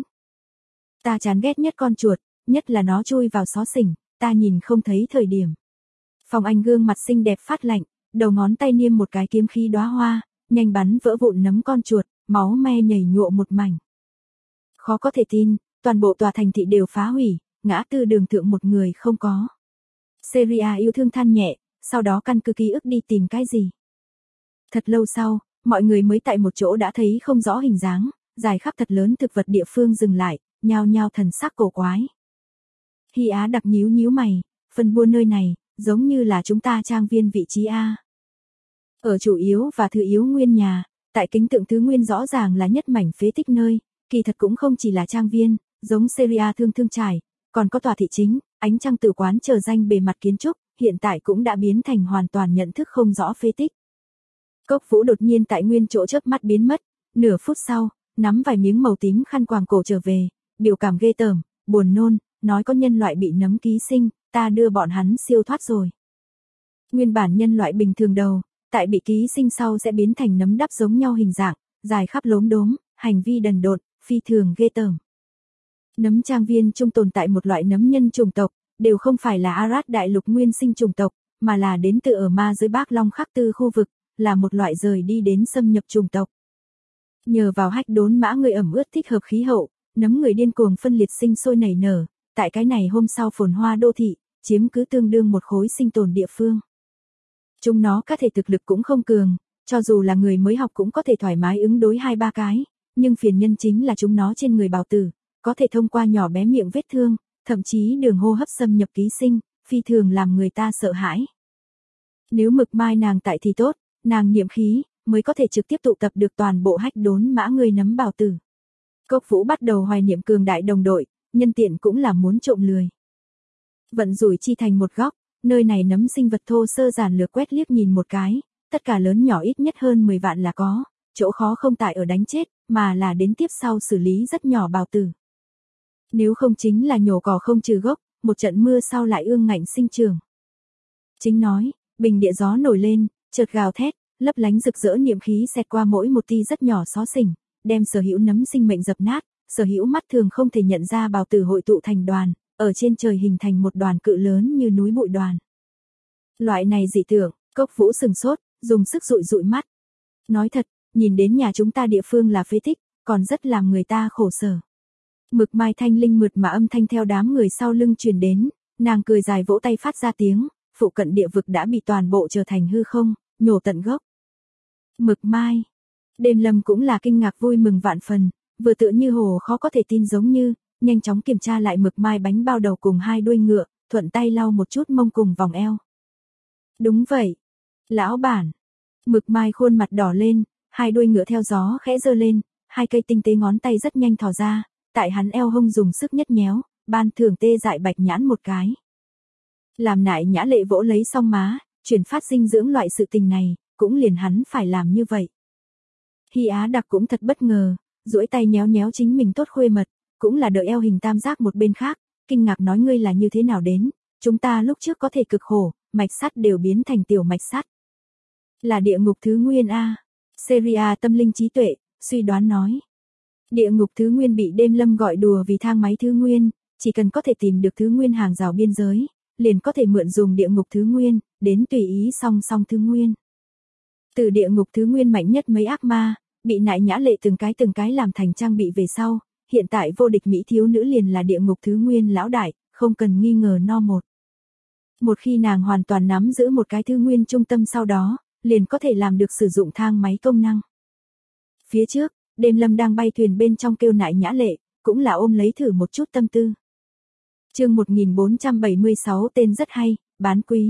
Ta chán ghét nhất con chuột, nhất là nó chui vào xó xỉnh, ta nhìn không thấy thời điểm. Phong Anh gương mặt xinh đẹp phát lạnh, đầu ngón tay niêm một cái kiếm khí đóa hoa, nhanh bắn vỡ vụn nấm con chuột, máu me nhảy nhụa một mảnh. Khó có thể tin, toàn bộ tòa thành thị đều phá hủy, ngã tư đường thượng một người không có. Seria yêu thương than nhẹ, sau đó căn cứ ký ức đi tìm cái gì. Thật lâu sau, mọi người mới tại một chỗ đã thấy không rõ hình dáng, dài khắp thật lớn thực vật địa phương dừng lại, nhao nhao thần sắc cổ quái. Hy Á đặc nhíu mày, phân buôn nơi này, giống như là chúng ta trang viên vị trí A. Ở chủ yếu và thứ yếu nguyên nhà, tại kính tượng thứ nguyên rõ ràng là nhất mảnh phế tích nơi, kỳ thật cũng không chỉ là trang viên, giống Seria thương trải, còn có tòa thị chính, ánh trăng tử quán trở danh bề mặt kiến trúc, hiện tại cũng đã biến thành hoàn toàn nhận thức không rõ phế tích. Cốc Vũ đột nhiên tại nguyên chỗ chớp mắt biến mất, nửa phút sau, nắm vài miếng màu tím khăn quàng cổ trở về, biểu cảm ghê tởm, buồn nôn, nói có nhân loại bị nấm ký sinh, ta đưa bọn hắn siêu thoát rồi. Nguyên bản nhân loại bình thường đầu, tại bị ký sinh sau sẽ biến thành nấm đắp giống nhau hình dạng, dài khắp lốm đốm, hành vi đần độn, phi thường ghê tởm. Nấm trang viên trung tồn tại một loại nấm nhân chủng tộc, đều không phải là Arad đại lục nguyên sinh chủng tộc, mà là đến từ ở ma giới Bác Long Khắc Tư khu vực, là một loại rời đi đến xâm nhập chủng tộc. Nhờ vào hách đốn mã người ẩm ướt thích hợp khí hậu, nấm người điên cuồng phân liệt sinh sôi nảy nở, tại cái này hôm sau phồn hoa đô thị, chiếm cứ tương đương một khối sinh tồn địa phương. Chúng nó các thể thực lực cũng không cường, cho dù là người mới học cũng có thể thoải mái ứng đối 2-3 cái, nhưng phiền nhân chính là chúng nó trên người bào tử, có thể thông qua nhỏ bé miệng vết thương, thậm chí đường hô hấp xâm nhập ký sinh, phi thường làm người ta sợ hãi. Nếu Mực Mai nàng tại thì tốt, nàng niệm khí, mới có thể trực tiếp tụ tập được toàn bộ hách đốn mã người nấm bào tử. Cốc Vũ bắt đầu hoài niệm cường đại đồng đội, nhân tiện cũng là muốn trộm lười. Vận rủi chi thành một góc, nơi này nấm sinh vật thô sơ giản lược quét liếc nhìn một cái, tất cả lớn nhỏ ít nhất hơn 10 vạn là có, chỗ khó không tại ở đánh chết, mà là đến tiếp sau xử lý rất nhỏ bào tử. Nếu không chính là nhổ cỏ không trừ gốc, một trận mưa sau lại ương ngạnh sinh trường. Chính nói, bình địa gió nổi lên, chợt gào thét, lấp lánh rực rỡ niệm khí xẹt qua mỗi một tia rất nhỏ xó xỉnh, đem sở hữu nấm sinh mệnh dập nát, sở hữu mắt thường không thể nhận ra bào tử hội tụ thành đoàn, ở trên trời hình thành một đoàn cự lớn như núi bụi đoàn. Loại này dị tượng, Cốc Vũ sừng sốt, dùng sức dụi dụi mắt. Nói thật, nhìn đến nhà chúng ta địa phương là phế tích, còn rất làm người ta khổ sở. Mực Mai thanh linh mượt mà âm thanh theo đám người sau lưng truyền đến, nàng cười dài vỗ tay phát ra tiếng, phụ cận địa vực đã bị toàn bộ trở thành hư không, nhổ tận gốc. Mực Mai. Đêm Lâm cũng là kinh ngạc vui mừng vạn phần, vừa tựa như hồ khó có thể tin giống như, nhanh chóng kiểm tra lại Mực Mai bánh bao đầu cùng 2 đuôi ngựa, thuận tay lau một chút mông cùng vòng eo. Đúng vậy. Lão bản. Mực Mai khuôn mặt đỏ lên, 2 đuôi ngựa theo gió khẽ giơ lên, 2 cây tinh tế ngón tay rất nhanh thò ra, tại hắn eo hông dùng sức nhất nhéo, ban thưởng tê dại bạch nhãn một cái. Làm nại nhã lệ vỗ lấy song má, chuyển phát dinh dưỡng loại sự tình này, cũng liền hắn phải làm như vậy. Hy Á Đặc cũng thật bất ngờ, duỗi tay nhéo nhéo chính mình tốt khuê mật, cũng là đợi eo hình tam giác một bên khác, kinh ngạc nói ngươi là như thế nào đến, chúng ta lúc trước có thể cực khổ, mạch sắt đều biến thành tiểu mạch sắt. Là địa ngục thứ nguyên a. Seria tâm linh trí tuệ, suy đoán nói. Địa ngục thứ nguyên bị Đêm Lâm gọi đùa vì thang máy thứ nguyên, chỉ cần có thể tìm được thứ nguyên hàng rào biên giới, liền có thể mượn dùng địa ngục thứ nguyên, đến tùy ý song song thứ nguyên. Từ địa ngục thứ nguyên mạnh nhất mấy ác ma, bị nại nhã lệ từng cái làm thành trang bị về sau, hiện tại vô địch mỹ thiếu nữ liền là địa ngục thứ nguyên lão đại, không cần nghi ngờ no một. Một khi nàng hoàn toàn nắm giữ một cái thứ nguyên trung tâm sau đó, liền có thể làm được sử dụng thang máy công năng. Phía trước, Đêm Lâm đang bay thuyền bên trong kêu nại nhã lệ, cũng là ôm lấy thử một chút tâm tư. Chương 1476 tên rất hay, bán quý.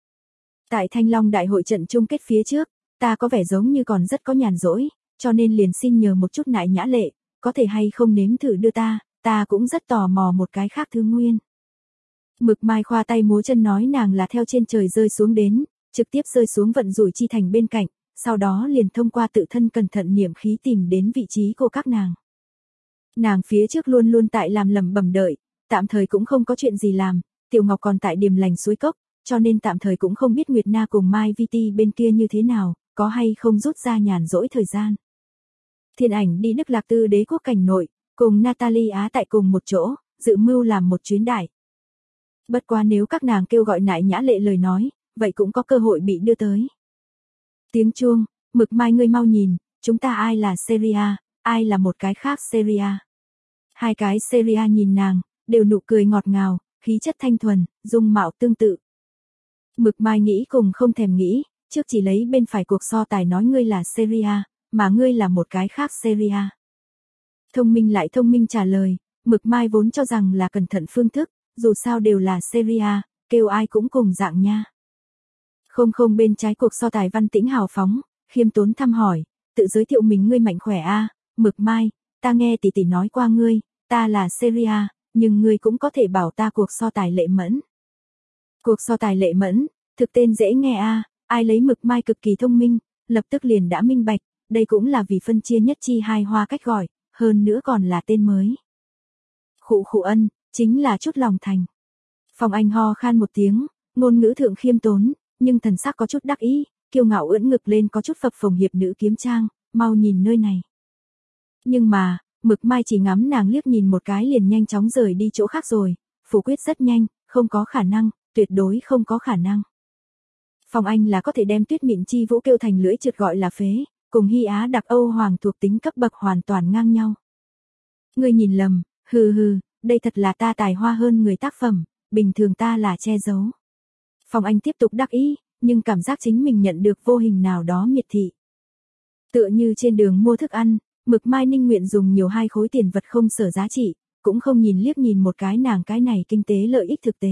Tại Thanh Long đại hội trận chung kết phía trước, ta có vẻ giống như còn rất có nhàn rỗi, cho nên liền xin nhờ một chút nại nhã lệ, có thể hay không nếm thử đưa ta cũng rất tò mò một cái khác thứ nguyên. Mực Mai khoa tay múa chân nói nàng là theo trên trời rơi xuống đến, trực tiếp rơi xuống vận rủi chi thành bên cạnh, sau đó liền thông qua tự thân cẩn thận niệm khí tìm đến vị trí của các nàng. Nàng phía trước luôn luôn tại làm lẩm bẩm đợi, tạm thời cũng không có chuyện gì làm, Tiểu Ngọc còn tại Điềm Lành suối cốc, cho nên tạm thời cũng không biết Nguyệt Na cùng Mai Vi Ti bên kia như thế nào, có hay không rút ra nhàn rỗi thời gian. Thiên Ảnh đi Đức Lạc Tư đế quốc cảnh nội, cùng Natalie Á tại cùng một chỗ, dự mưu làm một chuyến đại. Bất quá nếu các nàng kêu gọi nại nhã lệ lời nói, vậy cũng có cơ hội bị đưa tới. Tiếng chuông, Mực Mai ngươi mau nhìn, chúng ta ai là Seria, ai là một cái khác Seria. 2 cái Seria nhìn nàng, đều nụ cười ngọt ngào, khí chất thanh thuần, dung mạo tương tự. Mực Mai nghĩ cùng không thèm nghĩ, trước chỉ lấy bên phải cuộc so tài nói ngươi là Seria, mà ngươi là một cái khác Seria. Thông minh lại thông minh trả lời, Mực Mai vốn cho rằng là cẩn thận phương thức, dù sao đều là Seria, kêu ai cũng cùng dạng nha. Không bên trái cuộc so tài văn tĩnh hào phóng, khiêm tốn thăm hỏi, tự giới thiệu mình ngươi mạnh khỏe a, Mực Mai, ta nghe tỷ tỷ nói qua ngươi, ta là Seria, nhưng ngươi cũng có thể bảo ta cuộc so tài lệ mẫn. Cuộc so tài lệ mẫn, thực tên dễ nghe a, ai lấy Mực Mai cực kỳ thông minh, lập tức liền đã minh bạch, đây cũng là vì phân chia nhất chi hai hoa cách gọi, hơn nữa còn là tên mới. Khụ ân, chính là chút lòng thành. Phong Anh ho khan một tiếng, ngôn ngữ thượng khiêm tốn, nhưng thần sắc có chút đắc ý, kiêu ngạo ưỡn ngực lên có chút phập phồng hiệp nữ kiếm trang, mau nhìn nơi này. Nhưng mà, Mực Mai chỉ ngắm nàng liếc nhìn một cái liền nhanh chóng rời đi chỗ khác rồi, phủ quyết rất nhanh, không có khả năng, tuyệt đối không có khả năng. Phong Anh là có thể đem Tuyết Mịn Chi Vũ kêu thành lưỡi trượt gọi là phế, cùng Hy Á đặc Âu Hoàng thuộc tính cấp bậc hoàn toàn ngang nhau. Ngươi nhìn lầm, hừ hừ, đây thật là ta tài hoa hơn người tác phẩm, bình thường ta là che giấu. Phong Anh tiếp tục đắc ý, nhưng cảm giác chính mình nhận được vô hình nào đó miệt thị. Tựa như trên đường mua thức ăn, Mực Mai ninh nguyện dùng nhiều 2 khối tiền vật không sở giá trị, cũng không nhìn liếc nhìn một cái nàng cái này kinh tế lợi ích thực tế.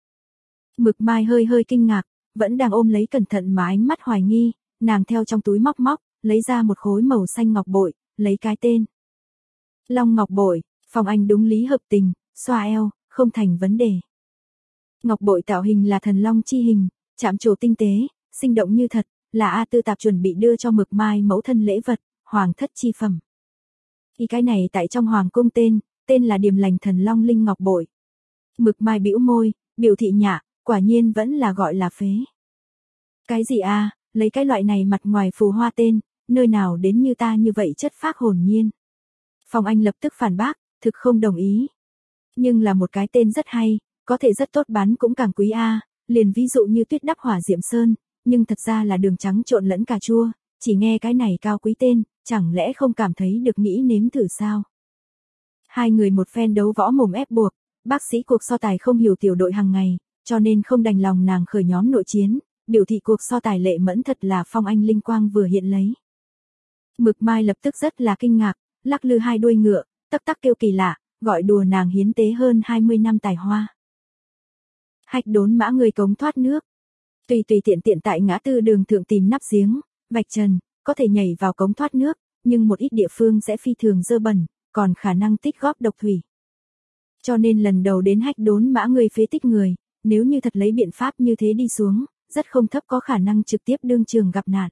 Mực Mai hơi hơi kinh ngạc, vẫn đang ôm lấy cẩn thận mà ánh mắt hoài nghi, nàng theo trong túi móc, lấy ra một khối màu xanh ngọc bội, lấy cái tên. Long ngọc bội, Phong Anh đúng lý hợp tình, xoa eo, không thành vấn đề. Ngọc bội tạo hình là thần long chi hình, chạm trổ tinh tế, sinh động như thật, là A Tư Tạp chuẩn bị đưa cho Mực Mai mẫu thân lễ vật, hoàng thất chi phẩm. Cái này tại trong hoàng cung tên là Điềm Lành Thần Long Linh Ngọc bội. Mực Mai bĩu môi, biểu thị nhạ, quả nhiên vẫn là gọi là phế. Cái gì a, lấy cái loại này mặt ngoài phù hoa tên, nơi nào đến như ta như vậy chất phác hồn nhiên. Phong Anh lập tức phản bác, thực không đồng ý. Nhưng là một cái tên rất hay, có thể rất tốt bán cũng càng quý a, liền ví dụ như Tuyết Đắp Hỏa Diệm Sơn, nhưng thật ra là đường trắng trộn lẫn cà chua, chỉ nghe cái này cao quý tên, chẳng lẽ không cảm thấy được nghĩ nếm thử sao? Hai người một phen đấu võ mồm ép buộc, bác sĩ cuộc so tài không hiểu tiểu đội hàng ngày, cho nên không đành lòng nàng khởi nhóm nội chiến, biểu thị cuộc so tài lệ mẫn thật là Phong Anh linh quang vừa hiện lấy. Mực Mai lập tức rất là kinh ngạc, lắc lư 2 đuôi ngựa, tắc tắc kêu kỳ lạ, gọi đùa nàng hiến tế hơn 20 năm tài hoa. Hạch Đốn Mã người cống thoát nước. Tùy tiện tại ngã tư đường thượng tìm nắp giếng, vạch trần, có thể nhảy vào cống thoát nước, nhưng một ít địa phương sẽ phi thường dơ bẩn, còn khả năng tích góp độc thủy. Cho nên lần đầu đến Hạch Đốn Mã người phế tích người, nếu như thật lấy biện pháp như thế đi xuống, rất không thấp có khả năng trực tiếp đương trường gặp nạn.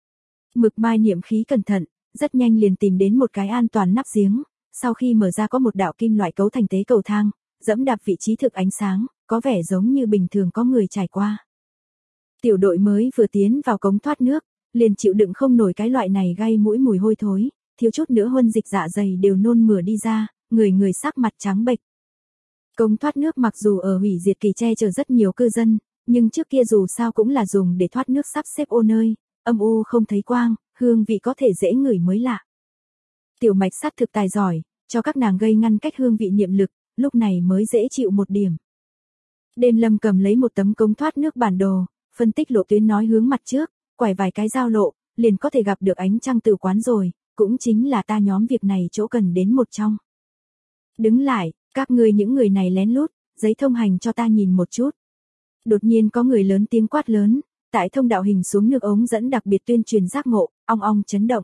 Mực Mai niệm khí cẩn thận, rất nhanh liền tìm đến một cái an toàn nắp giếng, sau khi mở ra có một đạo kim loại cấu thành tế cầu thang, dẫm đạp vị trí thực ánh sáng, có vẻ giống như bình thường có người trải qua. Tiểu đội mới vừa tiến vào cống thoát nước, liền chịu đựng không nổi cái loại này gây mũi mùi hôi thối, thiếu chút nữa huân dịch dạ dày đều nôn mửa đi ra, người sắc mặt trắng bệch. Cống thoát nước mặc dù ở hủy diệt kỳ che chở rất nhiều cư dân, nhưng trước kia dù sao cũng là dùng để thoát nước sắp xếp ô nơi, âm u không thấy quang, hương vị có thể dễ ngửi mới lạ. Tiểu Mạch sát thực tài giỏi, cho các nàng gây ngăn cách hương vị niệm lực, lúc này mới dễ chịu một điểm. Đêm Lâm cầm lấy một tấm cống thoát nước bản đồ, phân tích lộ tuyến nói hướng mặt trước, quải vài cái giao lộ, liền có thể gặp được ánh trăng tử quán rồi, cũng chính là ta nhóm việc này chỗ cần đến một trong. Đứng lại, các ngươi những người này lén lút, giấy thông hành cho ta nhìn một chút. Đột nhiên có người lớn tiếng quát lớn, tại thông đạo hình xuống nước ống dẫn đặc biệt tuyên truyền giác ngộ, ong ong chấn động.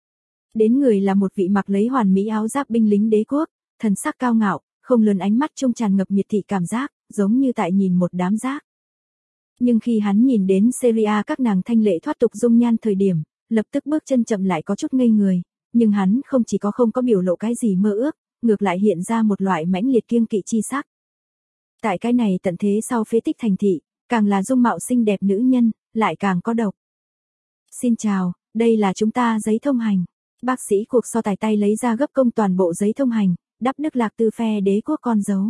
Đến người là một vị mặc lấy hoàn mỹ áo giáp binh lính đế quốc, thần sắc cao ngạo, không lớn ánh mắt trông tràn ngập miệt thị cảm giác, giống như tại nhìn một đám rác. Nhưng khi hắn nhìn đến Syria các nàng thanh lệ thoát tục dung nhan thời điểm, lập tức bước chân chậm lại có chút ngây người, nhưng hắn không chỉ có không có biểu lộ cái gì mơ ước, ngược lại hiện ra một loại mãnh liệt kiêng kỵ chi sắc. Tại cái này tận thế sau phế tích thành thị, càng là dung mạo xinh đẹp nữ nhân, lại càng có độc. Xin chào, đây là chúng ta giấy thông hành. Bác sĩ cuộc so tài tay lấy ra gấp công toàn bộ giấy thông hành, đắp Đức Lạc Tư phe đế quốc con dấu.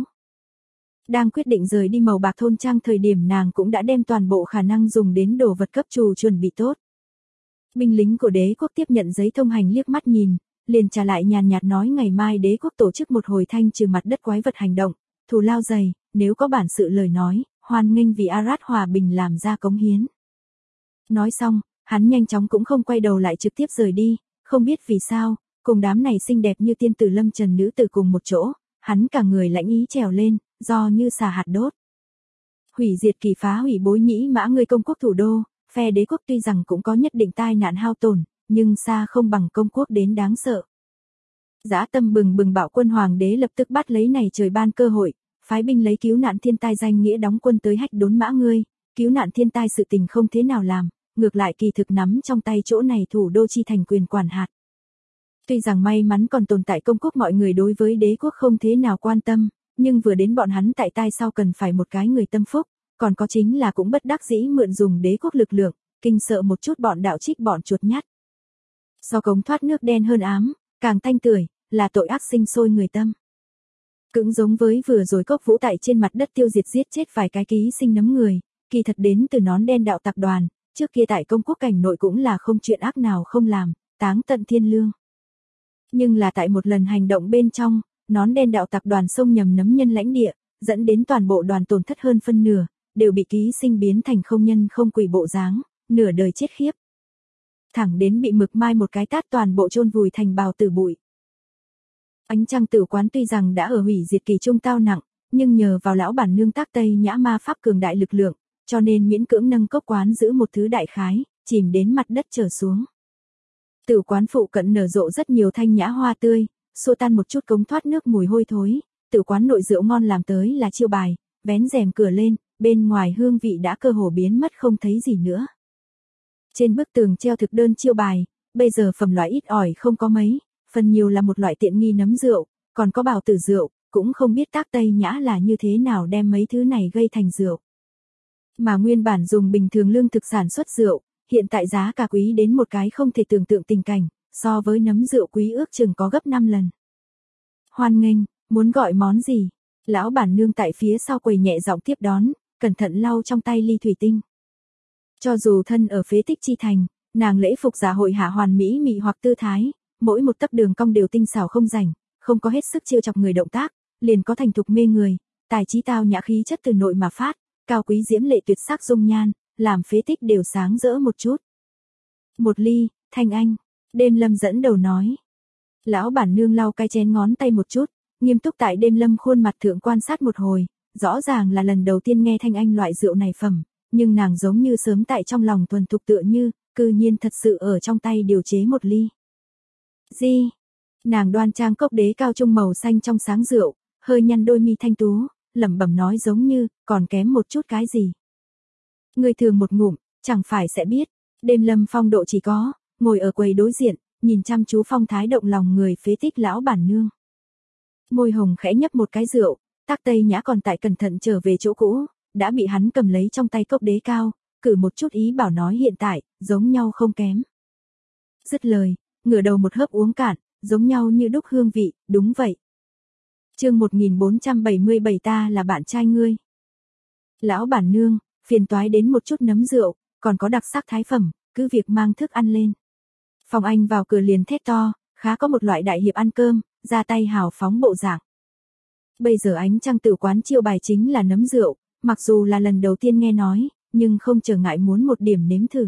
Đang quyết định rời đi màu bạc thôn trang thời điểm nàng cũng đã đem toàn bộ khả năng dùng đến đồ vật cấp trù chuẩn bị tốt. Binh lính của đế quốc tiếp nhận giấy thông hành liếc mắt nhìn, liền trả lại nhàn nhạt nói ngày mai đế quốc tổ chức một hồi thanh trừ mặt đất quái vật hành động, thù lao dày, nếu có bản sự lời nói, hoan nghênh vì Arad hòa bình làm ra cống hiến. Nói xong, hắn nhanh chóng cũng không quay đầu lại trực tiếp rời đi, không biết vì sao, cùng đám này xinh đẹp như tiên tử lâm trần nữ tử cùng một chỗ, hắn cả người lãnh ý trèo lên, do như xà hạt đốt. Hủy diệt kỳ phá hủy Bối Nhĩ Mã người công quốc thủ đô, phe đế quốc tuy rằng cũng có nhất định tai nạn hao tổn, nhưng xa không bằng công quốc đến đáng sợ. Dã tâm bừng bừng bạo quân hoàng đế lập tức bắt lấy này trời ban cơ hội, phái binh lấy cứu nạn thiên tai danh nghĩa đóng quân tới Hạch Đốn Mã ngươi, cứu nạn thiên tai sự tình không thế nào làm, ngược lại kỳ thực nắm trong tay chỗ này thủ đô chi thành quyền quản hạt. Tuy rằng may mắn còn tồn tại công quốc mọi người đối với đế quốc không thế nào quan tâm, nhưng vừa đến bọn hắn tại tai sau cần phải một cái người tâm phúc, còn có chính là cũng bất đắc dĩ mượn dùng đế quốc lực lượng, kinh sợ một chút bọn đạo trích bọn chuột nhắt. Do cống thoát nước đen hơn ám, càng tanh tưởi, là tội ác sinh sôi người tâm. Cũng giống với vừa rồi Cốc Vũ tại trên mặt đất tiêu diệt giết chết vài cái ký sinh nấm người, kỳ thật đến từ nón đen đạo tập đoàn, trước kia tại công quốc cảnh nội cũng là không chuyện ác nào không làm, táng tận thiên lương. Nhưng là tại một lần hành động bên trong, nón đen đạo tập đoàn xông nhầm nấm nhân lãnh địa, dẫn đến toàn bộ đoàn tổn thất hơn phân nửa, đều bị ký sinh biến thành không nhân không quỷ bộ dáng, nửa đời chết khiếp. Thẳng đến bị Mực Mai một cái tát toàn bộ chôn vùi thành bào tử bụi. Ánh Trăng Tử Quán tuy rằng đã ở hủy diệt kỳ trung tao nặng, nhưng nhờ vào lão bản nương Tác Tây Nhã ma pháp cường đại lực lượng, cho nên miễn cưỡng nâng cốc quán giữ một thứ đại khái, chìm đến mặt đất trở xuống. Tử quán phụ cận nở rộ rất nhiều thanh nhã hoa tươi, xua tan một chút cống thoát nước mùi hôi thối, tử quán nội rượu ngon làm tới là chiêu bài, vén rèm cửa lên, bên ngoài hương vị đã cơ hồ biến mất không thấy gì nữa. Trên bức tường treo thực đơn chiêu bài, bây giờ phẩm loại ít ỏi không có mấy, phần nhiều là một loại tiện nghi nấm rượu, còn có bào tử rượu, cũng không biết Tác Tây Nhã là như thế nào đem mấy thứ này gây thành rượu. Mà nguyên bản dùng bình thường lương thực sản xuất rượu, hiện tại giá cả quý đến một cái không thể tưởng tượng tình cảnh, so với nấm rượu quý ước chừng có gấp 5 lần. Hoan nghênh, muốn gọi món gì? Lão bản nương tại phía sau quầy nhẹ giọng tiếp đón, cẩn thận lau trong tay ly thủy tinh. Cho dù thân ở phế tích chi thành, nàng lễ phục giả hội hạ hoàn mỹ mị hoặc tư thái, mỗi một tấc đường cong đều tinh xảo không rảnh, không có hết sức chiêu chọc người động tác, liền có thành thục mê người, tài trí tao nhã khí chất từ nội mà phát, cao quý diễm lệ tuyệt sắc dung nhan, làm phế tích đều sáng rỡ một chút. Một ly, Thanh Anh, Đêm Lâm dẫn đầu nói. Lão bản nương lau cái chén ngón tay một chút, nghiêm túc tại Đêm Lâm khuôn mặt thượng quan sát một hồi, rõ ràng là lần đầu tiên nghe Thanh Anh loại rượu này phẩm, nhưng nàng giống như sớm tại trong lòng thuần thục tựa như, cư nhiên thật sự ở trong tay điều chế một ly. Gì? Nàng đoan trang cốc đế cao trung màu xanh trong sáng rượu, hơi nhăn đôi mi thanh tú, lẩm bẩm nói giống như, còn kém một chút cái gì. Người thường một ngụm, chẳng phải sẽ biết, Đêm Lâm phong độ chỉ có, ngồi ở quầy đối diện, nhìn chăm chú phong thái động lòng người phế tích lão bản nương. Môi hồng khẽ nhấp một cái rượu, Tác Tây Nhã còn tại cẩn thận trở về chỗ cũ, đã bị hắn cầm lấy trong tay cốc đế cao, cử một chút ý bảo nói hiện tại, giống nhau không kém. Dứt lời, ngửa đầu một hớp uống cạn, giống nhau như đúc hương vị, đúng vậy. Chương 1477 ta là bạn trai ngươi. Lão bản nương, phiền toái đến một chút nấm rượu, còn có đặc sắc thái phẩm, cứ việc mang thức ăn lên. Phong Anh vào cửa liền thét to, khá có một loại đại hiệp ăn cơm, ra tay hào phóng bộ dạng. Bây giờ Ánh Trăng Tử Quán chiêu bài chính là nấm rượu, mặc dù là lần đầu tiên nghe nói, nhưng không trở ngại muốn một điểm nếm thử.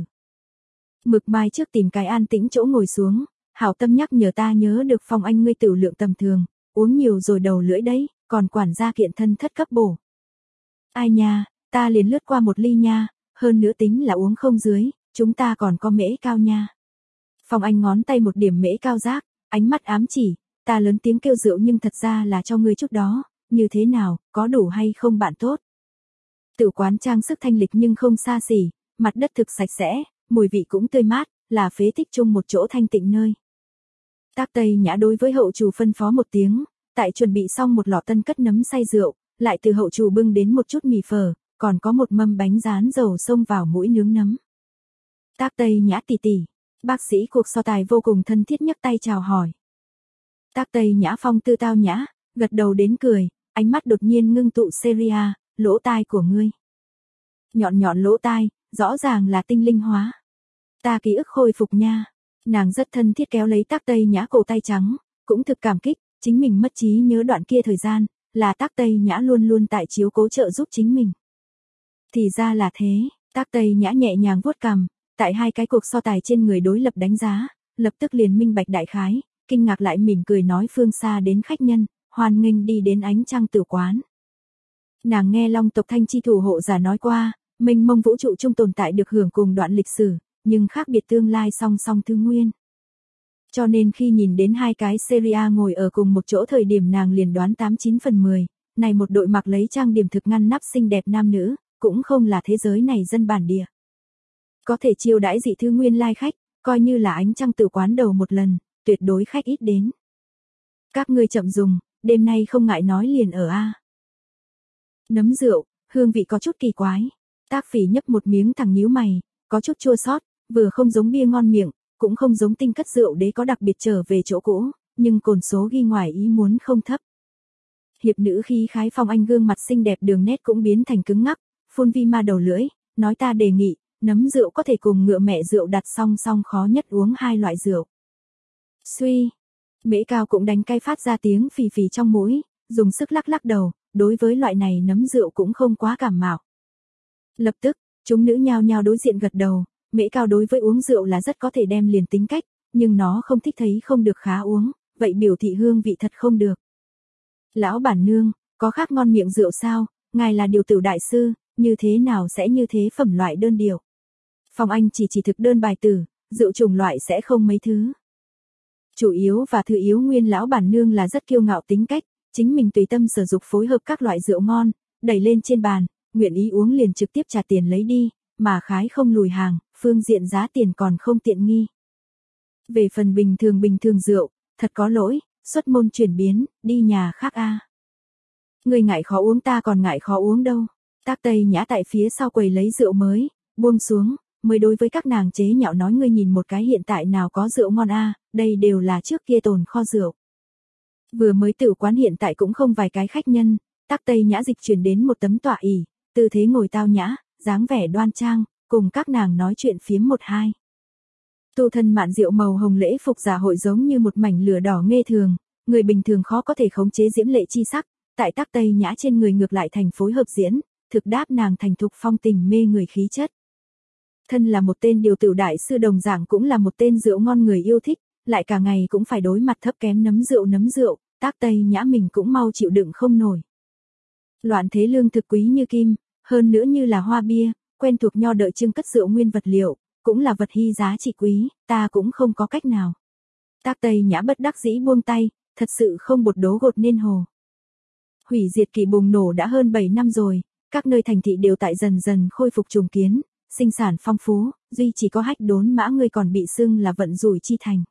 Mực Mai trước tìm cái an tĩnh chỗ ngồi xuống, hảo tâm nhắc nhở ta nhớ được Phong Anh ngươi tử lượng tầm thường, uống nhiều rồi đầu lưỡi đấy, còn quản gia kiện thân thất cấp bổ. Ai nha, ta liền lướt qua một ly nha, hơn nữa tính là uống không dưới, chúng ta còn có mễ cao nha. Phong Anh ngón tay một điểm mễ cao giác, ánh mắt ám chỉ, ta lớn tiếng kêu rượu nhưng thật ra là cho ngươi chút đó, như thế nào, có đủ hay không bạn tốt. Tử quán trang sức thanh lịch nhưng không xa xỉ, mặt đất thực sạch sẽ, mùi vị cũng tươi mát, là phế tích chung một chỗ thanh tịnh nơi. Tác Tây Nhã đối với hậu chủ phân phó một tiếng, tại chuẩn bị xong một lọ tân cất nấm xay rượu, lại từ hậu chủ bưng đến một chút mì phở, còn có một mâm bánh rán dầu xông vào mũi nướng nấm. Tác Tây Nhã tỷ tỷ, bác sĩ cuộc so tài vô cùng thân thiết nhấc tay chào hỏi. Tác Tây Nhã phong tư tao nhã, gật đầu đến cười, ánh mắt đột nhiên ngưng tụ Seria, lỗ tai của ngươi. Nhọn nhọn lỗ tai, rõ ràng là tinh linh hóa. Ta ký ức khôi phục nha. Nàng rất thân thiết kéo lấy Tác Tây Nhã cổ tay trắng, cũng thực cảm kích, chính mình mất trí nhớ đoạn kia thời gian, là Tác Tây Nhã luôn luôn tại chiếu cố trợ giúp chính mình. Thì ra là thế, Tác Tây Nhã nhẹ nhàng vuốt cằm, tại hai cái cuộc so tài trên người đối lập đánh giá, lập tức liền minh bạch đại khái, kinh ngạc lại mỉm cười nói phương xa đến khách nhân, hoan nghênh đi đến Ánh Trăng Tử Quán. Nàng nghe Long tộc Thanh chi thủ hộ giả nói qua, mênh mông vũ trụ chung tồn tại được hưởng cùng đoạn lịch sử, nhưng khác biệt tương lai song song thứ nguyên. Cho nên khi nhìn đến hai cái Seria ngồi ở cùng một chỗ thời điểm nàng liền đoán 89 phần 10, này một đội mặc lấy trang điểm thực ngăn nắp xinh đẹp nam nữ, cũng không là thế giới này dân bản địa. Có thể chiêu đãi dị thư nguyên lai khách, coi như là Ánh Trăng Tử Quán đầu một lần, tuyệt đối khách ít đến. Các ngươi chậm dùng, đêm nay không ngại nói liền ở a. Nấm rượu, hương vị có chút kỳ quái. Tác Phỉ nhấp một miếng thẳng nhíu mày, có chút chua xót, vừa không giống bia ngon miệng, cũng không giống tinh cất rượu đế có đặc biệt trở về chỗ cũ, nhưng cồn số ghi ngoài ý muốn không thấp. Hiệp nữ khí khái Phong Anh gương mặt xinh đẹp đường nét cũng biến thành cứng ngắc, phun vi ma đầu lưỡi, nói ta đề nghị, nấm rượu có thể cùng ngựa mẹ rượu đặt song song, khó nhất uống hai loại rượu. Suy, Mễ Cao cũng đánh cay phát ra tiếng phì phì trong mũi, dùng sức lắc lắc đầu, đối với loại này nấm rượu cũng không quá cảm mạo. Lập tức, chúng nữ nhao nhao đối diện gật đầu, Mễ Cao đối với uống rượu là rất có thể đem liền tính cách, nhưng nó không thích thấy không được khá uống, vậy biểu thị hương vị thật không được. Lão bản nương, có khác ngon miệng rượu sao, ngài là điều tử đại sư, như thế nào sẽ như thế phẩm loại đơn điều. Phong Anh chỉ thực đơn bài tử, rượu chủng loại sẽ không mấy thứ. Chủ yếu và thứ yếu nguyên lão bản nương là rất kiêu ngạo tính cách, chính mình tùy tâm sở dục phối hợp các loại rượu ngon, đẩy lên trên bàn, nguyện ý uống liền trực tiếp trả tiền lấy đi, mà khái không lùi hàng, phương diện giá tiền còn không tiện nghi. Về phần bình thường rượu, thật có lỗi, xuất môn chuyển biến, đi nhà khác a. Người ngại khó uống ta còn ngại khó uống đâu. Tác Tây Nhã tại phía sau quầy lấy rượu mới, buông xuống, mới đối với các nàng chế nhạo nói ngươi nhìn một cái hiện tại nào có rượu ngon a, đây đều là trước kia tồn kho rượu. Vừa mới tử quán hiện tại cũng không vài cái khách nhân, Tác Tây Nhã dịch chuyển đến một tấm tọa ỷ, tư thế ngồi tao nhã, dáng vẻ đoan trang, cùng các nàng nói chuyện phiếm một hai. Tu thân mạn rượu màu hồng lễ phục giả hội giống như một mảnh lửa đỏ nghê thường, người bình thường khó có thể khống chế diễm lệ chi sắc, tại Tác Tây Nhã trên người ngược lại thành phối hợp diễn, thực đáp nàng thành thục phong tình mê người khí chất. Thân là một tên điều tử đại sư đồng dạng cũng là một tên rượu ngon người yêu thích, lại cả ngày cũng phải đối mặt thấp kém nấm rượu, Tác Tây Nhã mình cũng mau chịu đựng không nổi. Loạn thế lương thực quý như kim, hơn nữa như là hoa bia, quen thuộc nho đợi trưng cất rượu nguyên vật liệu, cũng là vật hy giá trị quý, ta cũng không có cách nào. Tác Tây Nhã bất đắc dĩ buông tay, thật sự không bột đố gột nên hồ. Hủy diệt kỳ bùng nổ đã hơn 7 năm rồi, các nơi thành thị đều tại dần dần khôi phục trùng kiến, sinh sản phong phú, duy chỉ có Hách Đốn Mã ngươi còn bị xưng là vận rủi chi thành.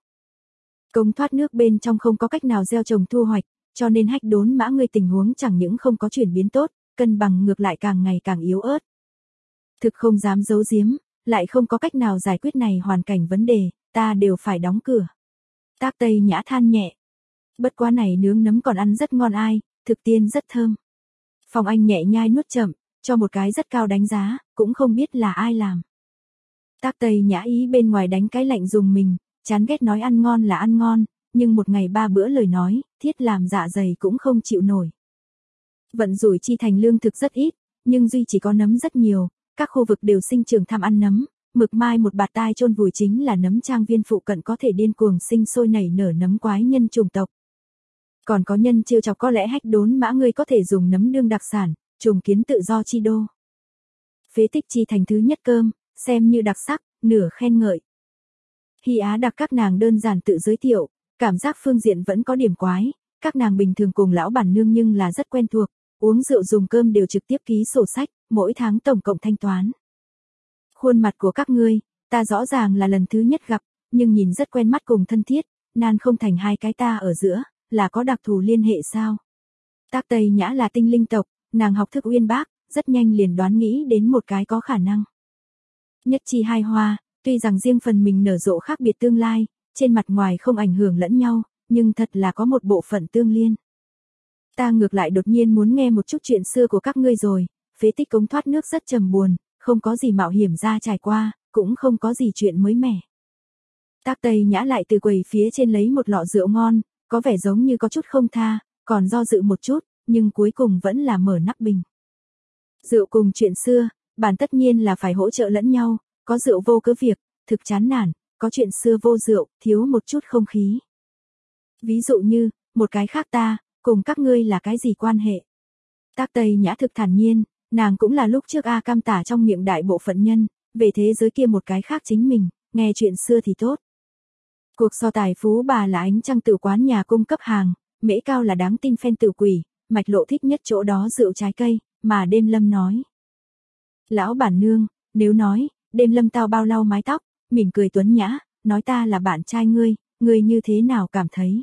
Cống thoát nước bên trong không có cách nào gieo trồng thu hoạch, cho nên Hách Đốn Mã ngươi tình huống chẳng những không có chuyển biến tốt, cân bằng ngược lại càng ngày càng yếu ớt. Thực không dám giấu giếm, lại không có cách nào giải quyết này hoàn cảnh vấn đề, ta đều phải đóng cửa. Tác Tây Nhã than nhẹ. Bất quá này nướng nấm còn ăn rất ngon ai, thực tiên rất thơm. Phong Anh nhẹ nhai nuốt chậm, cho một cái rất cao đánh giá, cũng không biết là ai làm. Tác Tây Nhã ý bên ngoài đánh cái lạnh dùng mình, chán ghét nói ăn ngon là ăn ngon, nhưng một ngày 3 bữa lời nói, thiết làm dạ dày cũng không chịu nổi. Vận rủi chi thành lương thực rất ít, nhưng duy chỉ có nấm rất nhiều, các khu vực đều sinh trưởng tham ăn nấm, mực mai một bạt tai chôn vùi chính là nấm trang viên phụ cận có thể điên cuồng sinh sôi nảy nở nấm quái nhân chủng tộc. Còn có nhân trêu chọc có lẽ Hách Đốn Mã ngươi có thể dùng nấm đương đặc sản, trùng kiến tự do chi đô. Phế tích chi thành thứ nhất cơm, xem như đặc sắc, nửa khen ngợi. Hy Á đặc các nàng đơn giản tự giới thiệu, cảm giác phương diện vẫn có điểm quái, các nàng bình thường cùng lão bản nương nhưng là rất quen thuộc, uống rượu dùng cơm đều trực tiếp ký sổ sách, mỗi tháng tổng cộng thanh toán. Khuôn mặt của các ngươi, ta rõ ràng là lần thứ nhất gặp, nhưng nhìn rất quen mắt cùng thân thiết, nan không thành hai cái ta ở giữa, là có đặc thù liên hệ sao? Tác Tây Nhã là tinh linh tộc, nàng học thức uyên bác, rất nhanh liền đoán nghĩ đến một cái có khả năng. Nhất chi hai hoa, tuy rằng riêng phần mình nở rộ khác biệt tương lai, trên mặt ngoài không ảnh hưởng lẫn nhau, nhưng thật là có một bộ phận tương liên. Ta ngược lại đột nhiên muốn nghe một chút chuyện xưa của các ngươi rồi, phế tích cống thoát nước rất trầm buồn, không có gì mạo hiểm ra trải qua, cũng không có gì chuyện mới mẻ. Tác Tây Nhã lại từ quầy phía trên lấy một lọ rượu ngon, có vẻ giống như có chút không tha, còn do dự một chút, nhưng cuối cùng vẫn là mở nắp bình. Rượu cùng chuyện xưa, bản tất nhiên là phải hỗ trợ lẫn nhau, có rượu vô cớ việc, thực chán nản, có chuyện xưa vô rượu, thiếu một chút không khí. Ví dụ như, một cái khác ta, cùng các ngươi là cái gì quan hệ? Tác Tây Nhã thực thản nhiên, nàng cũng là lúc trước A Cam tả trong miệng đại bộ phận nhân, về thế giới kia một cái khác chính mình, nghe chuyện xưa thì tốt. Cuộc so tài phú bà là ánh trăng tử quán nhà cung cấp hàng, Mễ Cao là đáng tin fan tử quỷ, Mạch Lộ thích nhất chỗ đó rượu trái cây, mà Đêm Lâm nói. Lão bản nương, nếu nói, Đêm Lâm tao bao lau mái tóc, mỉm cười tuấn nhã, nói ta là bạn trai ngươi như thế nào cảm thấy?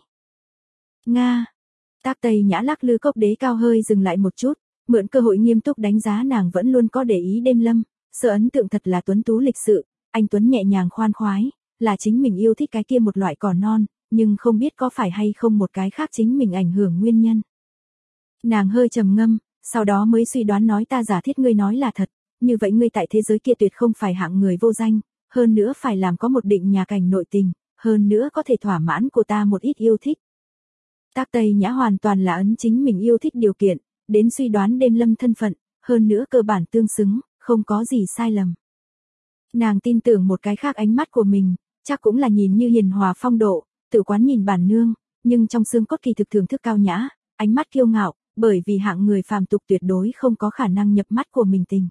Nga. Tác Tây Nhã lắc lư cốc đế cao hơi dừng lại một chút, mượn cơ hội nghiêm túc đánh giá nàng vẫn luôn có để ý Đêm Lâm, sợ ấn tượng thật là tuấn tú lịch sự, anh tuấn nhẹ nhàng khoan khoái, là chính mình yêu thích cái kia một loại cỏ non, nhưng không biết có phải hay không một cái khác chính mình ảnh hưởng nguyên nhân. Nàng hơi trầm ngâm, sau đó mới suy đoán nói ta giả thiết ngươi nói là thật, như vậy ngươi tại thế giới kia tuyệt không phải hạng người vô danh, hơn nữa phải làm có một định nhà cảnh nội tình, hơn nữa có thể thỏa mãn của ta một ít yêu thích. Tác Tây Nhã hoàn toàn là ấn chính mình yêu thích điều kiện, đến suy đoán Đêm Lâm thân phận, hơn nữa cơ bản tương xứng, không có gì sai lầm. Nàng tin tưởng một cái khác ánh mắt của mình, chắc cũng là nhìn như hiền hòa phong độ, tự quán nhìn bản nương, nhưng trong xương cốt kỳ thực thưởng thức cao nhã, ánh mắt kiêu ngạo, bởi vì hạng người phàm tục tuyệt đối không có khả năng nhập mắt của mình tình.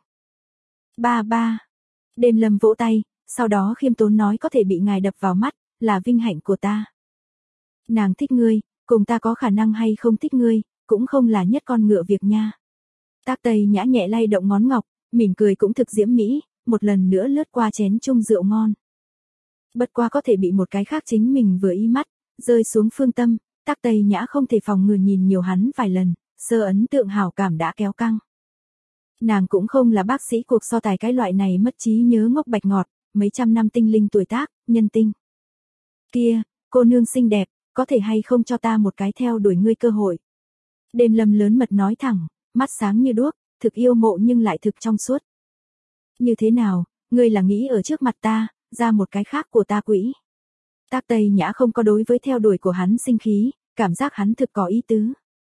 Ba ba. Đêm Lâm vỗ tay, sau đó khiêm tốn nói có thể bị ngài đập vào mắt, là vinh hạnh của ta. Nàng thích ngươi, cùng ta có khả năng hay không thích ngươi, cũng không là nhất con ngựa việc nha. Tác Tây Nhã nhẹ lay động ngón ngọc, mỉm cười cũng thực diễm mỹ, một lần nữa lướt qua chén chung rượu ngon. Bất qua có thể bị một cái khác chính mình vừa ý mắt, rơi xuống phương tâm, Tác Tây Nhã không thể phòng ngừa nhìn nhiều hắn vài lần, sơ ấn tượng hảo cảm đã kéo căng. Nàng cũng không là bác sĩ cuộc so tài cái loại này mất trí nhớ ngốc bạch ngọt, mấy trăm năm tinh linh tuổi tác, nhân tinh. Kia, cô nương xinh đẹp, có thể hay không cho ta một cái theo đuổi ngươi cơ hội. Đêm Lâm lớn mật nói thẳng, mắt sáng như đuốc, thực yêu mộ nhưng lại thực trong suốt. Như thế nào, ngươi là nghĩ ở trước mặt ta, ra một cái khác của ta quỹ. Tác Tây Nhã không có đối với theo đuổi của hắn sinh khí, cảm giác hắn thực có ý tứ.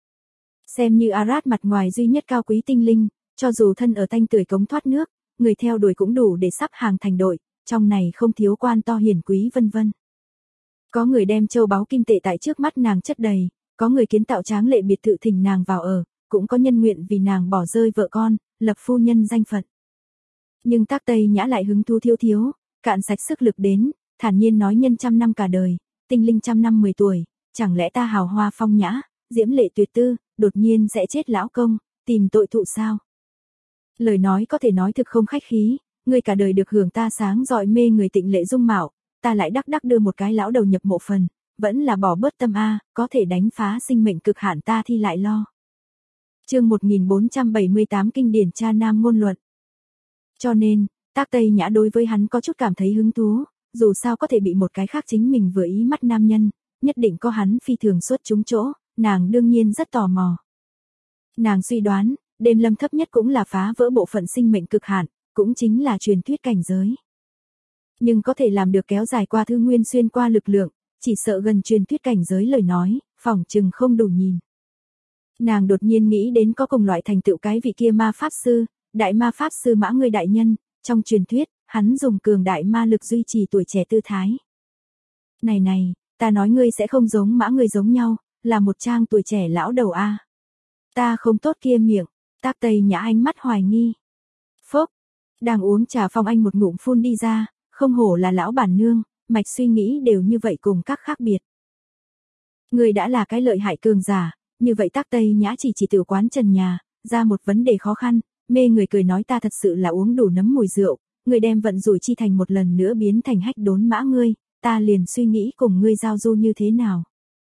Xem như Arad mặt ngoài duy nhất cao quý tinh linh, cho dù thân ở tanh tưởi cống thoát nước, người theo đuổi cũng đủ để sắp hàng thành đội, trong này không thiếu quan to hiển quý vân vân. Có người đem châu báu kim tệ tại trước mắt nàng chất đầy, có người kiến tạo tráng lệ biệt thự thỉnh nàng vào ở, cũng có nhân nguyện vì nàng bỏ rơi vợ con, lập phu nhân danh phận. Nhưng Tác Tây Nhã lại hứng thú thiếu, cạn sạch sức lực đến, thản nhiên nói nhân trăm năm cả đời, tinh linh trăm năm 10 tuổi, chẳng lẽ ta hào hoa phong nhã, diễm lệ tuyệt tư, đột nhiên sẽ chết lão công, tìm tội thụ sao? Lời nói có thể nói thực không khách khí, ngươi cả đời được hưởng ta sáng rọi mê người tịnh lệ dung mạo, ta lại đắc đắc đưa một cái lão đầu nhập mộ phần, vẫn là bỏ bớt tâm a, có thể đánh phá sinh mệnh cực hạn ta thì lại lo. Chương 1478 kinh điển cha nam ngôn luận. Cho nên, Tác Tây Nhã đối với hắn có chút cảm thấy hứng thú, dù sao có thể bị một cái khác chính mình vừa ý mắt nam nhân, nhất định có hắn phi thường xuất chúng chỗ, nàng đương nhiên rất tò mò. Nàng suy đoán, Đêm Lâm thấp nhất cũng là phá vỡ bộ phận sinh mệnh cực hạn, cũng chính là truyền thuyết cảnh giới. Nhưng có thể làm được kéo dài qua thư nguyên xuyên qua lực lượng, chỉ sợ gần truyền thuyết cảnh giới lời nói, phỏng chừng không đủ nhìn. Nàng đột nhiên nghĩ đến có cùng loại thành tựu cái vị kia ma pháp sư, đại ma pháp sư Mã Ngươi đại nhân, trong truyền thuyết, hắn dùng cường đại ma lực duy trì tuổi trẻ tư thái. Này, ta nói ngươi sẽ không giống Mã Ngươi giống nhau, là một trang tuổi trẻ lão đầu a. Ta không tốt kia miệng, Tác Tây Nhã ánh mắt hoài nghi. Phốc, đang uống trà Phong Anh một ngụm phun đi ra, không hổ là lão bản nương, mạch suy nghĩ đều như vậy cùng các khác biệt. Ngươi đã là cái lợi hại cường giả, như vậy Tác Tây Nhã chỉ tiểu quán trần nhà, ra một vấn đề khó khăn, mê người cười nói ta thật sự là uống đủ nấm mùi rượu, ngươi đem vận rủi chi thành một lần nữa biến thành hách đốn mã ngươi, ta liền suy nghĩ cùng ngươi giao du như thế nào.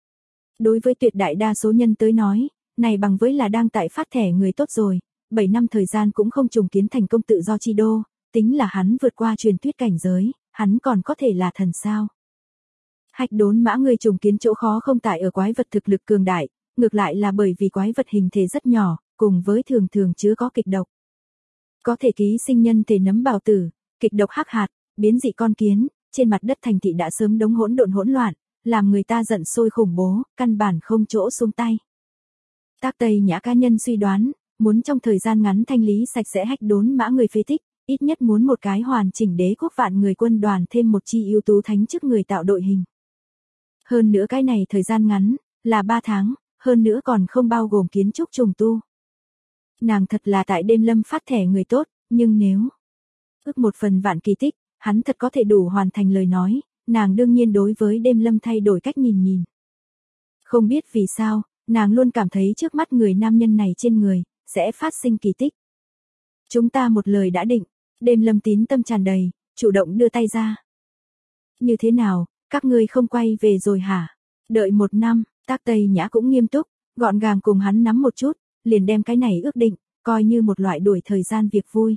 Đối với tuyệt đại đa số nhân tới nói, này bằng với là đang tại phát thẻ người tốt rồi, 7 năm thời gian cũng không trùng kiến thành công tự do chi đô, tính là hắn vượt qua truyền thuyết cảnh giới, hắn còn có thể là thần sao. Hách đốn mã ngươi trùng kiến chỗ khó không tại ở quái vật thực lực cường đại, ngược lại là bởi vì quái vật hình thể rất nhỏ, cùng với thường chứa có kịch độc. Có thể ký sinh nhân thể nấm bào tử, kịch độc hắc hạt, biến dị con kiến, trên mặt đất thành thị đã sớm đống hỗn loạn, làm người ta giận sôi khủng bố, căn bản không chỗ xuống tay. Tác Tây Nhã cá nhân suy đoán, muốn trong thời gian ngắn thanh lý sạch sẽ hách đốn mã người phế tích, ít nhất muốn một cái hoàn chỉnh đế quốc vạn người quân đoàn thêm một chi ưu tú thánh chức người tạo đội hình. Hơn nữa cái này thời gian ngắn, là 3 tháng, hơn nữa còn không bao gồm kiến trúc trùng tu. Nàng thật là tại Đêm Lâm phát thẻ người tốt, nhưng nếu ước một phần vạn kỳ tích, hắn thật có thể đủ hoàn thành lời nói, nàng đương nhiên đối với Đêm Lâm thay đổi cách nhìn. Không biết vì sao, nàng luôn cảm thấy trước mắt người nam nhân này trên người, sẽ phát sinh kỳ tích. Chúng ta một lời đã định, Đêm Lâm tín tâm tràn đầy, chủ động đưa tay ra. Như thế nào, các ngươi không quay về rồi hả? Đợi 1 năm, Tác Tây Nhã cũng nghiêm túc, gọn gàng cùng hắn nắm một chút, liền đem cái này ước định, coi như một loại đuổi thời gian việc vui.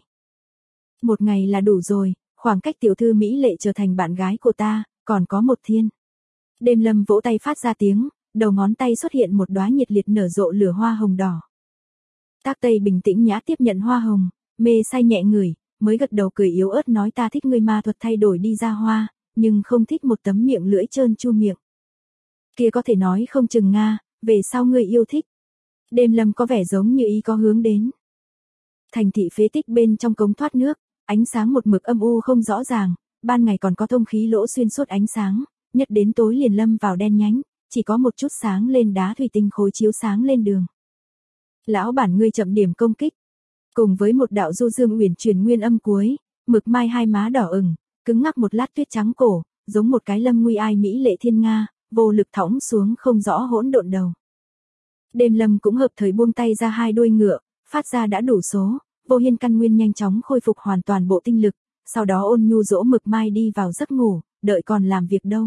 1 ngày là đủ rồi, khoảng cách tiểu thư mỹ lệ trở thành bạn gái của ta, còn có 1 thiên. Đêm Lâm vỗ tay phát ra tiếng, đầu ngón tay xuất hiện một đóa nhiệt liệt nở rộ lửa hoa hồng đỏ. Tác Tây bình tĩnh nhã tiếp nhận hoa hồng, mê say nhẹ ngửi, mới gật đầu cười yếu ớt nói ta thích ngươi ma thuật thay đổi đi ra hoa, nhưng không thích một tấm miệng lưỡi trơn chu miệng. Kia có thể nói không chừng Nga, về sau ngươi yêu thích. Đêm Lâm có vẻ giống như ý có hướng đến. Thành thị phế tích bên trong cống thoát nước, ánh sáng một mực âm u không rõ ràng, ban ngày còn có thông khí lỗ xuyên suốt ánh sáng, nhất đến tối liền lâm vào đen nhánh, chỉ có một chút sáng lên đá thủy tinh khối chiếu sáng lên đường. Lão bản ngươi chậm điểm công kích. Cùng với một đạo du dương uyển chuyển nguyên âm cuối, mực mai hai má đỏ ửng, cứng ngắc một lát tuyết trắng cổ, giống một cái lâm nguy ai mỹ lệ thiên nga, vô lực thõng xuống không rõ hỗn độn đầu. Đêm Lâm cũng hợp thời buông tay ra hai đuôi ngựa, phát ra đã đủ số, Vô Hiên căn nguyên nhanh chóng khôi phục hoàn toàn bộ tinh lực, sau đó ôn nhu dỗ mực mai đi vào giấc ngủ, đợi còn làm việc đâu.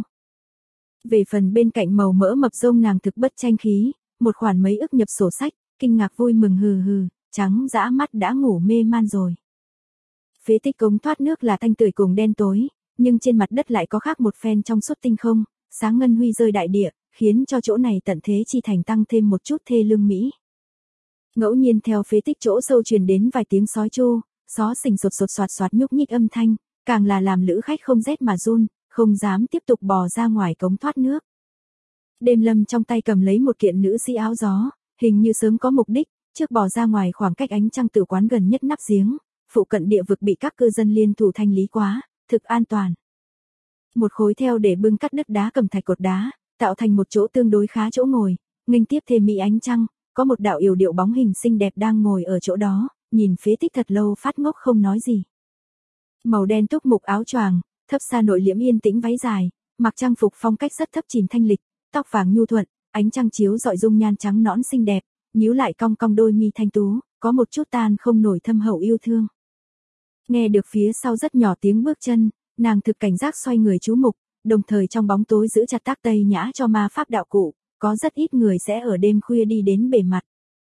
Về phần bên cạnh màu mỡ mập rông nàng thực bất tranh khí, một khoản mấy ức nhập sổ sách, kinh ngạc vui mừng hừ hừ, trắng dã mắt đã ngủ mê man rồi. Phế tích cống thoát nước là thanh tưởi cùng đen tối, nhưng trên mặt đất lại có khác một phen trong suốt tinh không, sáng ngân huy rơi đại địa, khiến cho chỗ này tận thế chi thành tăng thêm một chút thê lương mỹ. Ngẫu nhiên theo phế tích chỗ sâu truyền đến vài tiếng sói chu, xó xình sột sột soạt soạt nhúc nhích âm thanh, càng là làm lữ khách không rét mà run, không dám tiếp tục bò ra ngoài cống thoát nước. Đêm Lâm trong tay cầm lấy một kiện nữ sĩ áo gió, hình như sớm có mục đích, trước bò ra ngoài khoảng cách ánh trăng tử quán gần nhất nắp giếng, phụ cận địa vực bị các cư dân liên thủ thanh lý quá, thực an toàn. Một khối theo để bưng cắt đứt đá cầm thạch cột đá, tạo thành một chỗ tương đối khá chỗ ngồi, nghênh tiếp thêm mỹ ánh trăng, có một đạo yểu điệu bóng hình xinh đẹp đang ngồi ở chỗ đó, nhìn phế tích thật lâu phát ngốc không nói gì. Màu đen túc mục áo choàng, thấp xa nội liễm yên tĩnh váy dài, mặc trang phục phong cách rất thấp chìm thanh lịch, tóc vàng nhu thuận, ánh trăng chiếu rọi dung nhan trắng nõn xinh đẹp, nhíu lại cong cong đôi mi thanh tú, có một chút tan không nổi thâm hậu yêu thương. Nghe được phía sau rất nhỏ tiếng bước chân, nàng thực cảnh giác xoay người chú mục, đồng thời trong bóng tối giữ chặt Tác Tây nhã cho ma pháp đạo cụ, có rất ít người sẽ ở đêm khuya đi đến bề mặt.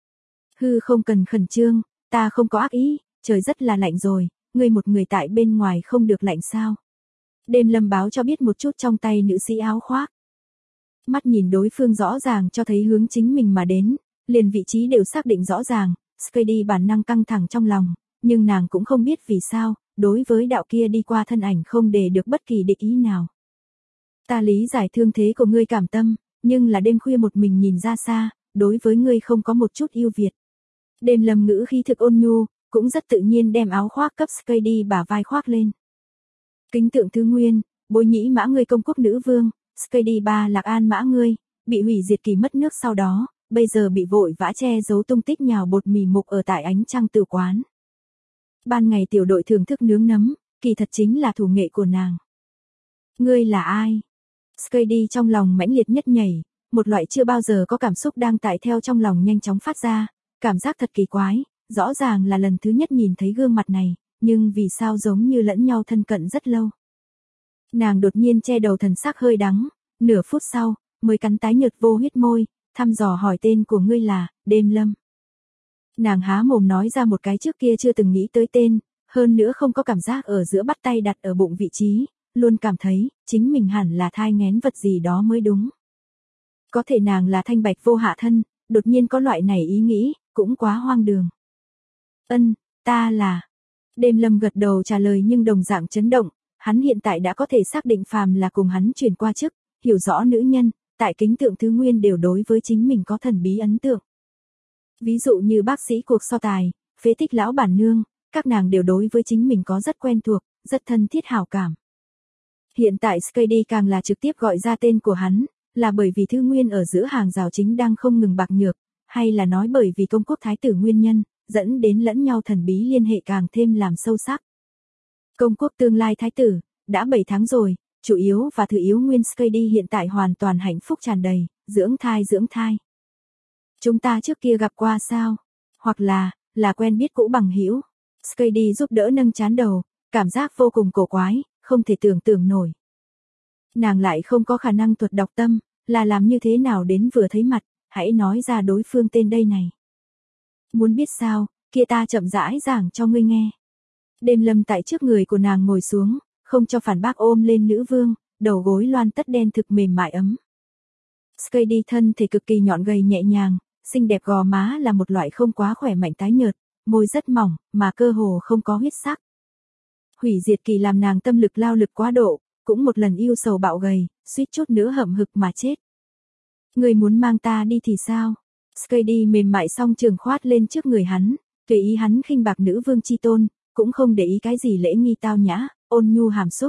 Hư không cần khẩn trương, ta không có ác ý, trời rất là lạnh rồi, ngươi một người tại bên ngoài không được lạnh sao? Đêm Lâm báo cho biết một chút trong tay nữ sĩ áo khoác. Mắt nhìn đối phương rõ ràng cho thấy hướng chính mình mà đến, liền vị trí đều xác định rõ ràng, Skady bản năng căng thẳng trong lòng, nhưng nàng cũng không biết vì sao, đối với đạo kia đi qua thân ảnh không để được bất kỳ địch ý nào. Ta lý giải thương thế của ngươi cảm tâm, nhưng là đêm khuya một mình nhìn ra xa, đối với ngươi không có một chút ưu việt. Đêm Lâm ngữ khi thực ôn nhu, cũng rất tự nhiên đem áo khoác cấp Skady bả vai khoác lên. Kính tượng thứ nguyên, Bối Nhĩ mã ngươi công quốc nữ vương, Skady ba Lạc An mã ngươi, bị hủy diệt kỳ mất nước sau đó, bây giờ bị vội vã che giấu tung tích nhào bột mì mục ở tại ánh trăng tử quán. Ban ngày tiểu đội thưởng thức nướng nấm, kỳ thật chính là thủ nghệ của nàng. Ngươi là ai? Skady trong lòng mãnh liệt nhất nhảy, một loại chưa bao giờ có cảm xúc đang tại theo trong lòng nhanh chóng phát ra, cảm giác thật kỳ quái, rõ ràng là lần thứ nhất nhìn thấy gương mặt này, nhưng vì sao giống như lẫn nhau thân cận rất lâu. Nàng đột nhiên che đầu thần sắc hơi đắng, nửa phút sau, mới cắn tái nhợt vô huyết môi, thăm dò hỏi tên của ngươi là, Đêm Lâm. Nàng há mồm nói ra một cái trước kia chưa từng nghĩ tới tên, hơn nữa không có cảm giác ở giữa bắt tay đặt ở bụng vị trí, luôn cảm thấy, chính mình hẳn là thai nghén vật gì đó mới đúng. Có thể nàng là thanh bạch vô hạ thân, đột nhiên có loại này ý nghĩ, cũng quá hoang đường. Ta là. Đêm Lâm gật đầu trả lời nhưng đồng dạng chấn động, hắn hiện tại đã có thể xác định phàm là cùng hắn chuyển qua chức, hiểu rõ nữ nhân, tại kính tượng thứ nguyên đều đối với chính mình có thần bí ấn tượng. Ví dụ như bác sĩ cuộc so tài, phế tích lão bản nương, các nàng đều đối với chính mình có rất quen thuộc, rất thân thiết hảo cảm. Hiện tại Skady càng là trực tiếp gọi ra tên của hắn, là bởi vì thư nguyên ở giữa hàng rào chính đang không ngừng bạc nhược, hay là nói bởi vì công quốc thái tử nguyên nhân, dẫn đến lẫn nhau thần bí liên hệ càng thêm làm sâu sắc. Công quốc tương lai thái tử, đã 7 tháng rồi, chủ yếu và thứ yếu nguyên Skady hiện tại hoàn toàn hạnh phúc tràn đầy, dưỡng thai. Chúng ta trước kia gặp qua sao? Hoặc là quen biết cũ bằng hữu. Skady giúp đỡ nâng trán đầu, cảm giác vô cùng cổ quái, không thể tưởng tượng nổi. Nàng lại không có khả năng thuật đọc tâm, là làm như thế nào đến vừa thấy mặt, hãy nói ra đối phương tên đây này. Muốn biết sao, kia ta chậm rãi giảng cho ngươi nghe. Đêm Lâm tại trước người của nàng ngồi xuống, không cho phản bác ôm lên nữ vương, đầu gối loan tất đen thực mềm mại ấm. Skady thân thể cực kỳ nhọn gầy nhẹ nhàng, xinh đẹp, gò má là một loại không quá khỏe mạnh tái nhợt, môi rất mỏng, mà cơ hồ không có huyết sắc. Hủy diệt kỳ làm nàng tâm lực lao lực quá độ, cũng một lần yêu sầu bạo gầy, suýt chút nữa hậm hực mà chết. Người muốn mang ta đi thì sao? Skady mềm mại song trường khoát lên trước người hắn, tùy ý hắn khinh bạc nữ vương chi tôn, cũng không để ý cái gì lễ nghi tao nhã, ôn nhu hàm xúc.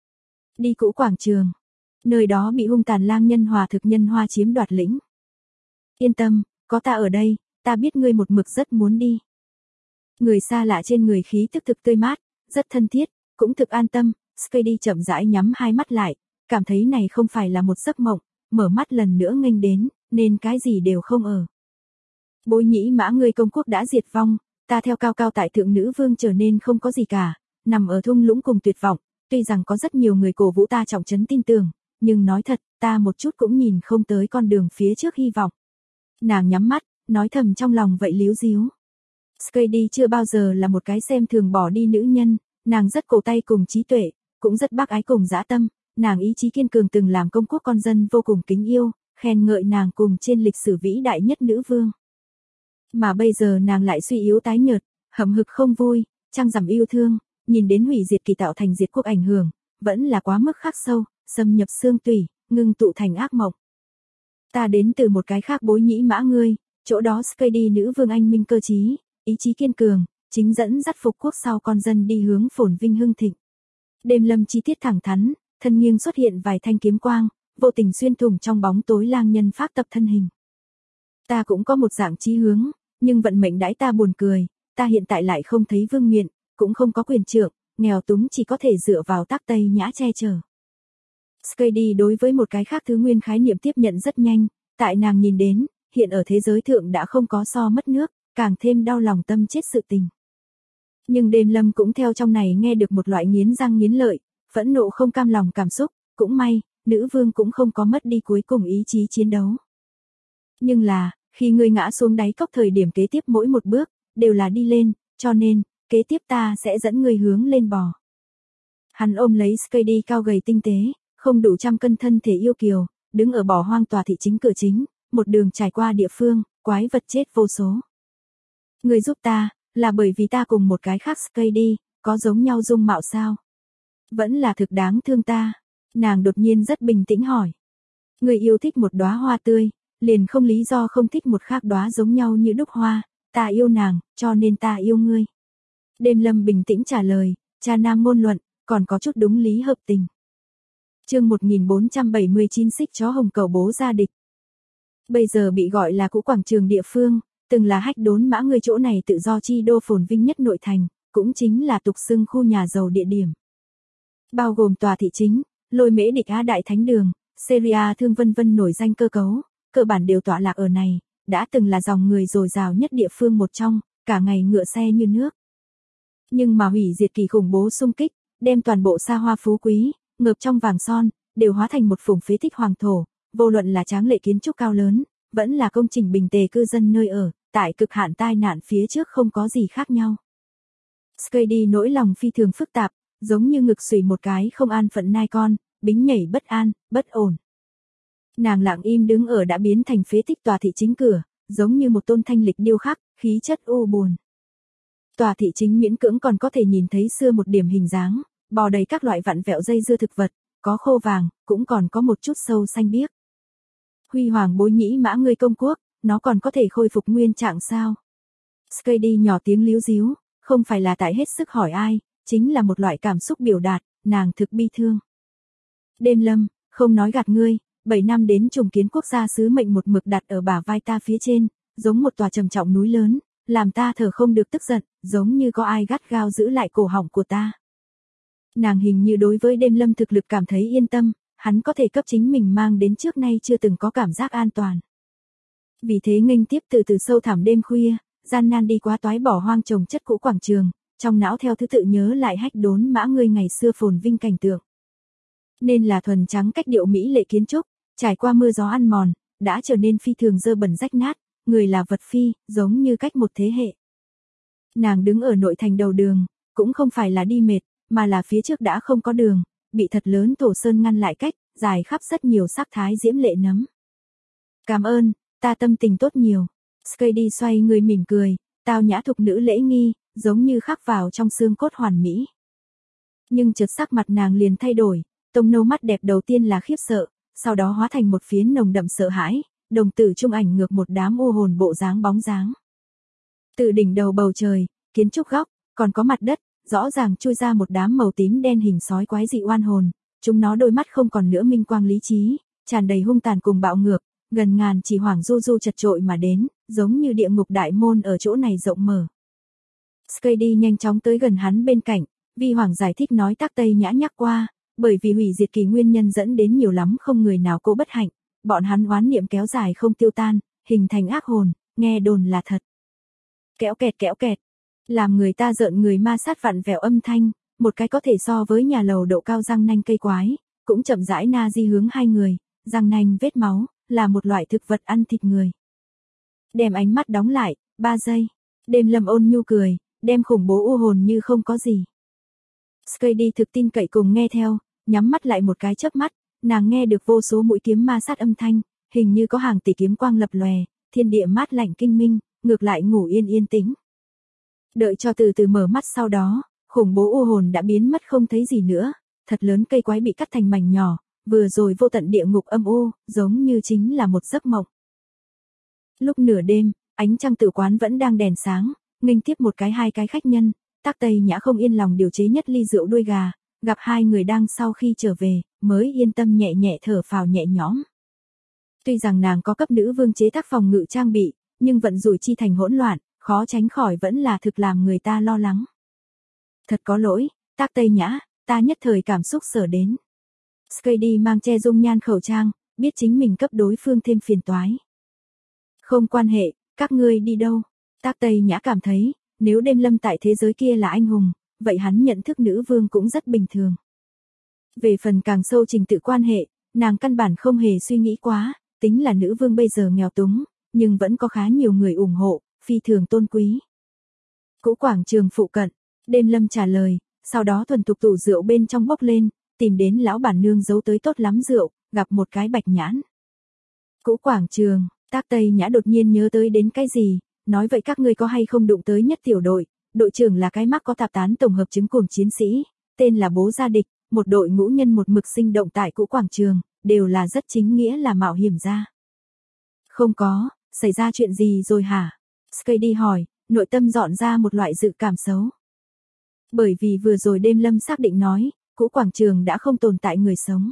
Đi cũ quảng trường. Nơi đó bị hung tàn lang nhân hòa thực nhân hoa chiếm đoạt lĩnh. Yên tâm, có ta ở đây, ta biết ngươi một mực rất muốn đi. Người xa lạ trên người khí tức thực tươi mát, rất thân thiết, cũng thực an tâm. Skady chậm rãi nhắm hai mắt lại, cảm thấy này không phải là một giấc mộng, mở mắt lần nữa nghênh đến, nên cái gì đều không ở. Bối nhĩ mã ngươi công quốc đã diệt vong, ta theo cao cao tại thượng nữ vương trở nên không có gì cả, nằm ở thung lũng cùng tuyệt vọng, tuy rằng có rất nhiều người cổ vũ ta trọng trấn tin tưởng, nhưng nói thật, ta một chút cũng nhìn không tới con đường phía trước hy vọng. Nàng nhắm mắt, nói thầm trong lòng vậy líu díu. Skady chưa bao giờ là một cái xem thường bỏ đi nữ nhân, nàng rất cổ tay cùng trí tuệ, cũng rất bác ái cùng dã tâm, nàng ý chí kiên cường từng làm công quốc con dân vô cùng kính yêu, khen ngợi nàng cùng trên lịch sử vĩ đại nhất nữ vương. Mà bây giờ nàng lại suy yếu tái nhợt, hậm hực không vui, trăng rằm yêu thương, nhìn đến hủy diệt kỳ tạo thành diệt quốc ảnh hưởng, vẫn là quá mức khắc sâu, xâm nhập xương tủy, ngưng tụ thành ác mộng. Ta đến từ một cái khác bối nhĩ mã ngươi, chỗ đó Skady nữ vương anh minh cơ trí, ý chí kiên cường, chính dẫn dắt phục quốc sau con dân đi hướng phồn vinh hưng thịnh. Đêm lâm chi tiết thẳng thắn, thân nghiêng xuất hiện vài thanh kiếm quang, vô tình xuyên thủng trong bóng tối lang nhân phác tập thân hình. Ta cũng có một dạng chí hướng, nhưng vận mệnh đãi ta buồn cười, ta hiện tại lại không thấy vương miện, cũng không có quyền trượng, nghèo túng chỉ có thể dựa vào tác tây nhã che chở. Skady đối với một cái khác thứ nguyên khái niệm tiếp nhận rất nhanh, tại nàng nhìn đến, hiện ở thế giới thượng đã không có so mất nước, càng thêm đau lòng tâm chết sự tình. Nhưng đêm lâm cũng theo trong này nghe được một loại nghiến răng nghiến lợi, phẫn nộ không cam lòng cảm xúc, cũng may, nữ vương cũng không có mất đi cuối cùng ý chí chiến đấu. Nhưng là, khi ngươi ngã xuống đáy cốc thời điểm kế tiếp mỗi một bước, đều là đi lên, cho nên, kế tiếp ta sẽ dẫn ngươi hướng lên bò. Hắn ôm lấy Skady cao gầy tinh tế, không đủ 100 cân thân thể yêu kiều, đứng ở bỏ hoang tòa thị chính cửa chính, một đường trải qua địa phương, quái vật chết vô số. Ngươi giúp ta, là bởi vì ta cùng một cái khác Skady, có giống nhau dung mạo sao? Vẫn là thực đáng thương ta. Nàng đột nhiên rất bình tĩnh hỏi. Ngươi yêu thích một đóa hoa tươi, liền không lý do không thích một khác đóa giống nhau như đúc hoa, ta yêu nàng, cho nên ta yêu ngươi. Đêm lâm bình tĩnh trả lời, cha nam ngôn luận, còn có chút đúng lý hợp tình. Chương 1479 xích chó hồng cầu bố gia địch. Bây giờ bị gọi là cũ quảng trường địa phương, từng là hách đốn mã người chỗ này tự do chi đô phồn vinh nhất nội thành, cũng chính là tục xưng khu nhà giàu địa điểm. Bao gồm tòa thị chính, Lôi Mễ Địch Á Đại Thánh Đường, Syria Thương vân vân nổi danh cơ cấu, cơ bản đều tọa lạc ở này, đã từng là dòng người dồi dào nhất địa phương một trong, cả ngày ngựa xe như nước. Nhưng mà hủy diệt kỳ khủng bố xung kích, đem toàn bộ xa hoa phú quý, ngợp trong vàng son, đều hóa thành một phủng phế tích hoàng thổ, vô luận là tráng lệ kiến trúc cao lớn, vẫn là công trình bình tề cư dân nơi ở, tại cực hạn tai nạn phía trước không có gì khác nhau. Skady nỗi lòng phi thường phức tạp, giống như ngực xùy một cái không an phận nai con, bính nhảy bất an, bất ổn. Nàng lặng im đứng ở đã biến thành phế tích tòa thị chính cửa, giống như một tôn thanh lịch điêu khắc, khí chất u buồn. Tòa thị chính miễn cưỡng còn có thể nhìn thấy xưa một điểm hình dáng, bò đầy các loại vặn vẹo dây dưa thực vật, có khô vàng, cũng còn có một chút sâu xanh biếc. Huy hoàng bối nhĩ mã ngươi công quốc, nó còn có thể khôi phục nguyên trạng sao? Skady nhỏ tiếng líu díu, không phải là tại hết sức hỏi ai, chính là một loại cảm xúc biểu đạt, nàng thực bi thương. Đêm lâm, không nói gạt ngươi, 7 năm đến trùng kiến quốc gia sứ mệnh một mực đặt ở bả vai ta phía trên, giống một tòa trầm trọng núi lớn, làm ta thở không được tức giận, giống như có ai gắt gao giữ lại cổ họng của ta. Nàng hình như đối với đêm lâm thực lực cảm thấy yên tâm, hắn có thể cấp chính mình mang đến trước nay chưa từng có cảm giác an toàn. Vì thế nghênh tiếp từ sâu thẳm đêm khuya, gian nan đi qua toái bỏ hoang trồng chất cũ quảng trường, trong não theo thứ tự nhớ lại hách đốn mã ngươi ngày xưa phồn vinh cảnh tượng. Nên là thuần trắng cách điệu mỹ lệ kiến trúc, trải qua mưa gió ăn mòn, đã trở nên phi thường dơ bẩn rách nát, người là vật phi, giống như cách một thế hệ. Nàng đứng ở nội thành đầu đường, cũng không phải là đi mệt, mà là phía trước đã không có đường, bị thật lớn thổ sơn ngăn lại cách, dài khắp rất nhiều sắc thái diễm lệ nấm. Cảm ơn, ta tâm tình tốt nhiều. Skady xoay người mỉm cười, tao nhã thục nữ lễ nghi, giống như khắc vào trong xương cốt hoàn mỹ. Nhưng chợt sắc mặt nàng liền thay đổi, tông nâu mắt đẹp đầu tiên là khiếp sợ, sau đó hóa thành một phiến nồng đậm sợ hãi, đồng tử trung ảnh ngược một đám u hồn bộ dáng bóng dáng. Từ đỉnh đầu bầu trời, kiến trúc góc, còn có mặt đất, rõ ràng chui ra một đám màu tím đen hình sói quái dị oan hồn, chúng nó đôi mắt không còn nữa minh quang lý trí, tràn đầy hung tàn cùng bạo ngược, gần ngàn chỉ hoàng du du chật trội mà đến, giống như địa ngục đại môn ở chỗ này rộng mở. Skady nhanh chóng tới gần hắn bên cạnh, Vi Hoàng giải thích nói Tắc Tây Nhã nhắc qua, bởi vì hủy diệt kỳ nguyên nhân dẫn đến nhiều lắm không người nào cô bất hạnh, bọn hắn oán niệm kéo dài không tiêu tan, hình thành ác hồn, nghe đồn là thật. Kéo kẹt, làm người ta rợn người ma sát vặn vẹo âm thanh, một cái có thể so với nhà lầu độ cao răng nanh cây quái, cũng chậm rãi na di hướng hai người, răng nanh vết máu, là một loại thực vật ăn thịt người. Đem ánh mắt đóng lại, 3 giây, Đêm Lâm ôn nhu cười, đem khủng bố u hồn như không có gì. Skady thực tin cậy cùng nghe theo, nhắm mắt lại một cái chớp mắt, nàng nghe được vô số mũi kiếm ma sát âm thanh, hình như có hàng tỷ kiếm quang lập lòe, thiên địa mát lạnh kinh minh, ngược lại ngủ yên tĩnh. Đợi cho từ từ mở mắt sau đó, khủng bố u hồn đã biến mất không thấy gì nữa, thật lớn cây quái bị cắt thành mảnh nhỏ, vừa rồi vô tận địa ngục âm u, giống như chính là một giấc mộng. Lúc nửa đêm, ánh trăng tử quán vẫn đang đèn sáng, nghênh tiếp một cái hai cái khách nhân, Tắc Tây Nhã không yên lòng điều chế nhất ly rượu đuôi gà, gặp hai người đang sau khi trở về, mới yên tâm nhẹ nhẹ thở phào nhẹ nhõm. Tuy rằng nàng có cấp nữ vương chế tác phòng ngự trang bị, nhưng vận rủi chi thành hỗn loạn, khó tránh khỏi vẫn là thực làm người ta lo lắng. Thật có lỗi, Tắc Tây Nhã, ta nhất thời cảm xúc sở đến. Skady mang che dung nhan khẩu trang, biết chính mình cấp đối phương thêm phiền toái. Không quan hệ, các ngươi đi đâu? Tắc Tây Nhã cảm thấy, nếu Đêm Lâm tại thế giới kia là anh hùng, vậy hắn nhận thức nữ vương cũng rất bình thường. Về phần càng sâu trình tự quan hệ, nàng căn bản không hề suy nghĩ quá, tính là nữ vương bây giờ nghèo túng, nhưng vẫn có khá nhiều người ủng hộ, phi thường tôn quý. Cũ quảng trường phụ cận, Đêm Lâm trả lời, sau đó thuần thục tủ rượu bên trong bốc lên, tìm đến lão bản nương giấu tới tốt lắm rượu, gặp một cái bạch nhãn. Cũ quảng trường, Tắc Tây Nhã đột nhiên nhớ tới đến cái gì, nói vậy các ngươi có hay không đụng tới nhất tiểu đội, đội trưởng là cái mắc có tạp tán tổng hợp chứng cuồng chiến sĩ, tên là Bố Gia Địch, một đội ngũ nhân một mực sinh động tại cũ quảng trường, đều là rất chính nghĩa là mạo hiểm ra. Không có, xảy ra chuyện gì rồi hả? Skady hỏi, nội tâm dọn ra một loại dự cảm xấu. Bởi vì vừa rồi Đêm Lâm xác định nói, cũ quảng trường đã không tồn tại người sống.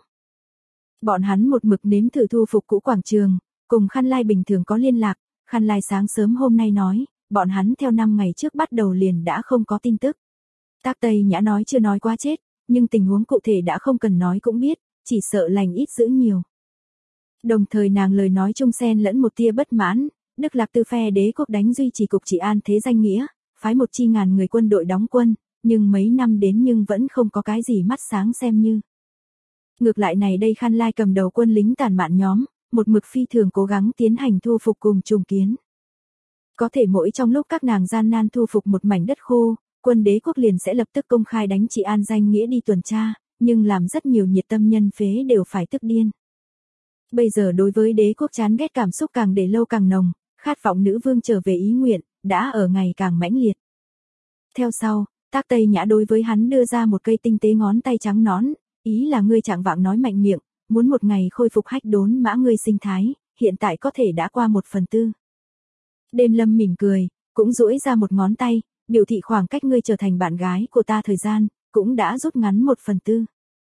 Bọn hắn một mực nếm thử thu phục cũ quảng trường, cùng Khăn Lai bình thường có liên lạc, Khăn Lai sáng sớm hôm nay nói, bọn hắn theo 5 ngày trước bắt đầu liền đã không có tin tức. Tắc Tây Nhã nói chưa nói quá chết, nhưng tình huống cụ thể đã không cần nói cũng biết, chỉ sợ lành ít dữ nhiều. Đồng thời nàng lời nói chung xen lẫn một tia bất mãn, Đức Lạc Tư phe đế quốc đánh duy trì cục trị an thế danh nghĩa, phái 1.000 người quân đội đóng quân, nhưng mấy năm đến nhưng vẫn không có cái gì mắt sáng xem như. Ngược lại này đây Khăn Lai cầm đầu quân lính tàn mạn nhóm, một mực phi thường cố gắng tiến hành thu phục cùng trùng kiến. Có thể mỗi trong lúc các nàng gian nan thu phục một mảnh đất khô, quân đế quốc liền sẽ lập tức công khai đánh trị an danh nghĩa đi tuần tra, nhưng làm rất nhiều nhiệt tâm nhân phế đều phải tức điên. Bây giờ đối với đế quốc chán ghét cảm xúc càng để lâu càng nồng, khát vọng nữ vương trở về ý nguyện, đã ở ngày càng mãnh liệt. Theo sau, Tắc Tây Nhã đối với hắn đưa ra một cây tinh tế ngón tay trắng nõn, ý là ngươi trạng vạng nói mạnh miệng, muốn một ngày khôi phục hách đốn mã ngươi sinh thái, hiện tại có thể đã qua 1/4. Đêm Lâm mỉm cười, cũng duỗi ra một ngón tay, biểu thị khoảng cách ngươi trở thành bạn gái của ta thời gian, cũng đã rút ngắn 1/4.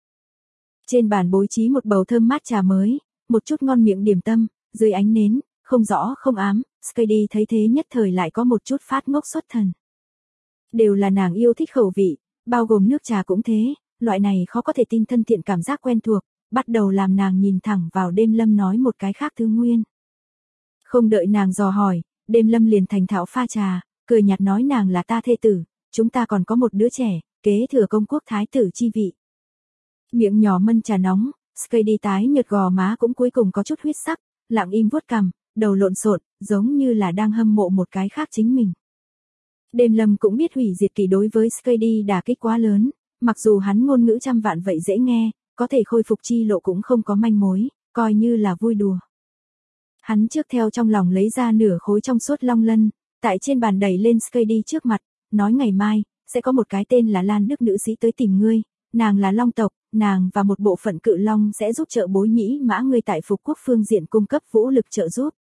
Trên bàn bố trí một bầu thơm mát trà mới, một chút ngon miệng điểm tâm, dưới ánh nến, không rõ không ám, Skady thấy thế nhất thời lại có một chút phát ngốc xuất thần. Đều là nàng yêu thích khẩu vị, bao gồm nước trà cũng thế, loại này khó có thể tin thân thiện cảm giác quen thuộc, bắt đầu làm nàng nhìn thẳng vào Đêm Lâm nói một cái khác thứ nguyên. Không đợi nàng dò hỏi, Đêm Lâm liền thành thạo pha trà, cười nhạt nói nàng là ta thê tử, chúng ta còn có một đứa trẻ, kế thừa công quốc thái tử chi vị. Miệng nhỏ mân trà nóng, Skady tái nhợt gò má cũng cuối cùng có chút huyết sắc, lặng im vuốt cằm, đầu lộn xộn, giống như là đang hâm mộ một cái khác chính mình. Đêm Lâm cũng biết hủy diệt kỳ đối với Skady đả kích quá lớn, Mặc dù hắn ngôn ngữ trăm vạn vậy dễ nghe, có thể khôi phục chi lộ cũng không có manh mối, coi như là vui đùa. Hắn trước theo trong lòng lấy ra nửa khối trong suốt long lân, tại trên bàn đẩy lên Skady trước mặt, nói ngày mai, sẽ có một cái tên là Lan Đức nữ sĩ tới tìm ngươi, nàng là long tộc, nàng và một bộ phận cự long sẽ giúp trợ bối nhĩ mã ngươi tại phục quốc phương diện cung cấp vũ lực trợ giúp.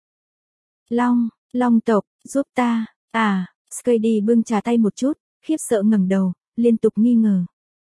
Long tộc, giúp ta, Skady bưng trà tay một chút, khiếp sợ ngẩng đầu, liên tục nghi ngờ.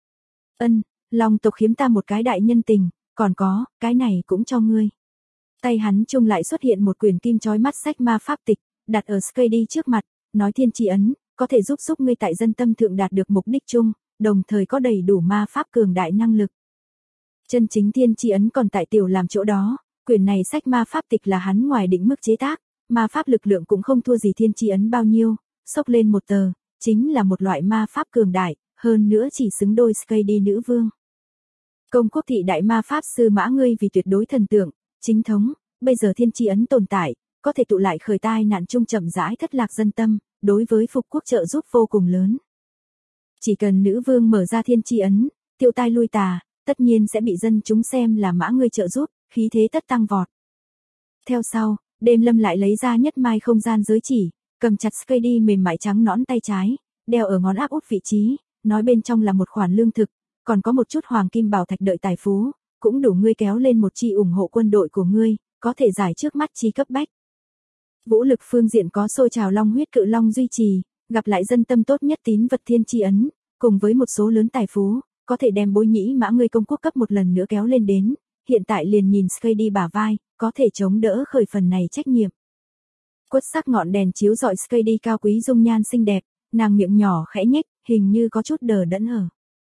Long tộc khiếm ta một cái đại nhân tình, còn có, cái này cũng cho ngươi. Tay hắn chung lại xuất hiện một quyển kim chói mắt sách ma pháp tịch, đặt ở Skady trước mặt, nói thiên chi ấn, có thể giúp ngươi tại dân tâm thượng đạt được mục đích chung, đồng thời có đầy đủ ma pháp cường đại năng lực. Chân chính thiên chi ấn còn tại tiểu làm chỗ đó, quyển này sách ma pháp tịch là hắn ngoài định mức chế tác, ma pháp lực lượng cũng không thua gì thiên chi ấn bao nhiêu, xốc lên một tờ, chính là một loại ma pháp cường đại, hơn nữa chỉ xứng đôi Skady nữ vương. Công quốc thị đại ma pháp sư mã ngươi vì tuyệt đối thần tượng, chính thống, bây giờ thiên chi ấn tồn tại, có thể tụ lại khởi tai nạn chung chậm rãi thất lạc dân tâm, đối với phục quốc trợ giúp vô cùng lớn. Chỉ cần nữ vương mở ra thiên chi ấn, tiêu tai lui tà, tất nhiên sẽ bị dân chúng xem là mã ngươi trợ giúp, khí thế tất tăng vọt. Theo sau, Đêm Lâm lại lấy ra nhất mai không gian giới chỉ, cầm chặt Skady mềm mại trắng nõn tay trái, đeo ở ngón áp út vị trí, nói bên trong là một khoản lương thực, còn có một chút hoàng kim bảo thạch đợi tài phú, cũng đủ ngươi kéo lên một chi ủng hộ quân đội của ngươi, có thể giải trước mắt chi cấp bách. Vũ lực phương diện có sôi trào long huyết cự long duy trì, gặp lại dân tâm tốt nhất tín vật thiên chi ấn, cùng với một số lớn tài phú, có thể đem bối nhĩ mã ngươi công quốc cấp một lần nữa kéo lên đến, hiện tại liền nhìn Skady bả vai, có thể chống đỡ khởi phần này trách nhiệm. Quất sắc ngọn đèn chiếu rọi Skady cao quý dung nhan xinh đẹp, nàng miệng nhỏ khẽ nhếch, hình như có chút đờ đẫn ở.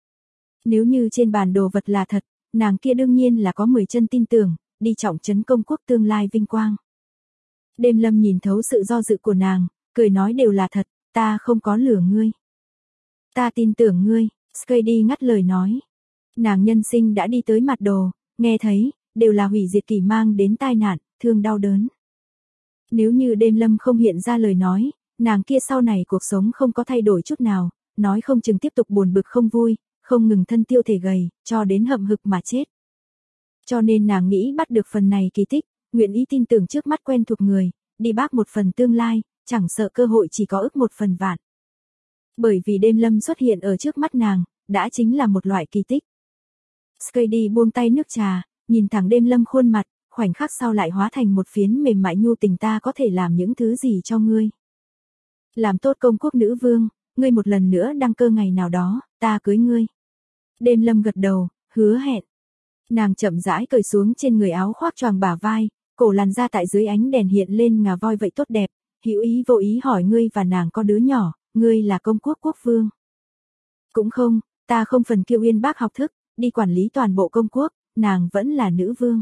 Nếu như trên bàn đồ vật là thật, nàng kia đương nhiên là có 10 chân tin tưởng, đi trọng trấn công quốc tương lai vinh quang. Đêm Lâm nhìn thấu sự do dự của nàng, cười nói đều là thật, ta không có lừa ngươi. Ta tin tưởng ngươi, Skady ngắt lời nói. Nàng nhân sinh đã đi tới mặt đồ, nghe thấy, đều là hủy diệt kỷ mang đến tai nạn, thương đau đớn. Nếu như Đêm Lâm không hiện ra lời nói, nàng kia sau này cuộc sống không có thay đổi chút nào, nói không chừng tiếp tục buồn bực không vui, không ngừng thân tiêu thể gầy, cho đến hậm hực mà chết. Cho nên nàng nghĩ bắt được phần này kỳ tích, nguyện ý tin tưởng trước mắt quen thuộc người, đi bác một phần tương lai, chẳng sợ cơ hội chỉ có ức một phần vạn. Bởi vì Đêm Lâm xuất hiện ở trước mắt nàng, đã chính là một loại kỳ tích. Skady buông tay nước trà, nhìn thẳng Đêm Lâm khuôn mặt, khoảnh khắc sau lại hóa thành một phiến mềm mại nhu tình ta có thể làm những thứ gì cho ngươi. Làm tốt công quốc nữ vương, ngươi một lần nữa đăng cơ ngày nào đó, ta cưới ngươi. Đêm Lâm gật đầu, hứa hẹn. Nàng chậm rãi cởi xuống trên người áo khoác choàng bả vai, cổ làn da tại dưới ánh đèn hiện lên ngà voi vậy tốt đẹp, hữu ý vô ý hỏi ngươi và nàng có đứa nhỏ, ngươi là công quốc quốc vương. Cũng không, ta không phần kiêu uyên bác học thức, đi quản lý toàn bộ công quốc, nàng vẫn là nữ vương.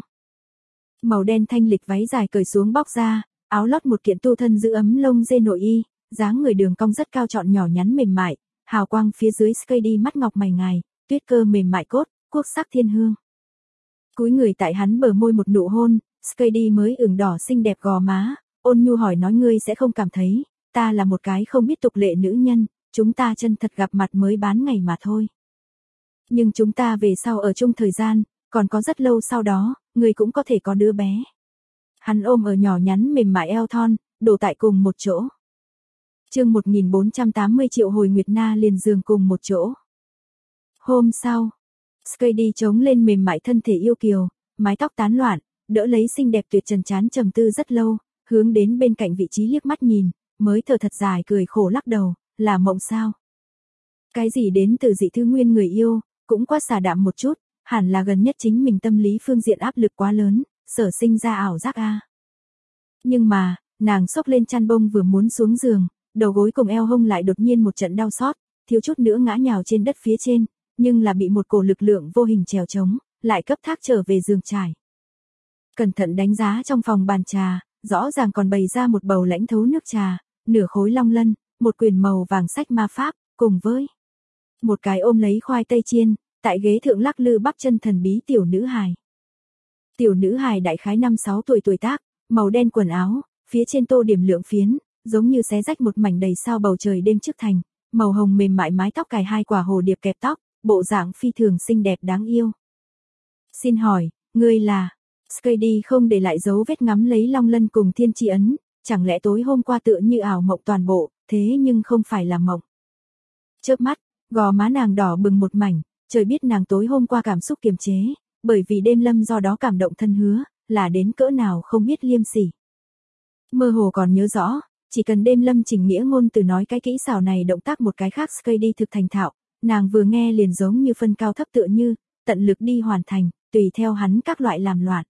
Màu đen thanh lịch váy dài cởi xuống bóc ra, áo lót một kiện tu thân giữ ấm lông dê nội y, dáng người đường cong rất cao trọn nhỏ nhắn mềm mại, hào quang phía dưới Skady mắt ngọc mày ngài, tuyết cơ mềm mại cốt, quốc sắc thiên hương. Cúi người tại hắn bờ môi một nụ hôn, Skady mới ửng đỏ xinh đẹp gò má, ôn nhu hỏi nói ngươi sẽ không cảm thấy, ta là một cái không biết tục lệ nữ nhân, chúng ta chân thật gặp mặt mới bán ngày mà thôi. Nhưng chúng ta về sau ở chung thời gian, còn có rất lâu sau đó, ngươi cũng có thể có đứa bé. Hắn ôm ở nhỏ nhắn mềm mại eo thon, đổ tại cùng một chỗ. Chương 1480 triệu hồi Nguyệt Na liền giường cùng một chỗ. Hôm sau, Skady chống lên mềm mại thân thể yêu kiều, mái tóc tán loạn, đỡ lấy xinh đẹp tuyệt trần chán trầm tư rất lâu, hướng đến bên cạnh vị trí liếc mắt nhìn, mới thở thật dài cười khổ lắc đầu, là mộng sao? Cái gì đến từ dị thư nguyên người yêu, cũng quá xả đạm một chút, hẳn là gần nhất chính mình tâm lý phương diện áp lực quá lớn, sở sinh ra ảo giác a. Nhưng mà, nàng xốc lên chăn bông vừa muốn xuống giường, đầu gối cùng eo hông lại đột nhiên một trận đau xót, thiếu chút nữa ngã nhào trên đất phía trên, nhưng là bị một cổ lực lượng vô hình trèo trống, lại cấp thác trở về giường trải. Cẩn thận đánh giá trong phòng bàn trà, rõ ràng còn bày ra một bầu lãnh thấu nước trà, nửa khối long lân, một quyển màu vàng sách ma pháp, cùng với một cái ôm lấy khoai tây chiên, tại ghế thượng lắc lư bắp chân thần bí tiểu nữ hài. Tiểu nữ hài đại khái 5-6 tuổi tuổi tác, màu đen quần áo, phía trên tô điểm lượng phiến, giống như xé rách một mảnh đầy sao bầu trời đêm trước thành, màu hồng mềm mại mái tóc cài 2 quả hồ điệp kẹp tóc, bộ dạng phi thường xinh đẹp đáng yêu. Xin hỏi, ngươi là... Skady không để lại dấu vết ngắm lấy Long Lân cùng Thiên Chi Ấn, chẳng lẽ tối hôm qua tựa như ảo mộng toàn bộ, thế nhưng không phải là mộng. Chớp mắt, gò má nàng đỏ bừng một mảnh, trời biết nàng tối hôm qua cảm xúc kiềm chế, bởi vì đêm lâm do đó cảm động thân hứa, là đến cỡ nào không biết liêm sỉ. Mơ hồ còn nhớ rõ, chỉ cần đêm lâm chỉnh nghĩa ngôn từ nói cái kỹ xảo này động tác một cái khác Skady thực thành thạo, nàng vừa nghe liền giống như phân cao thấp tựa như, tận lực đi hoàn thành, tùy theo hắn các loại làm loạn.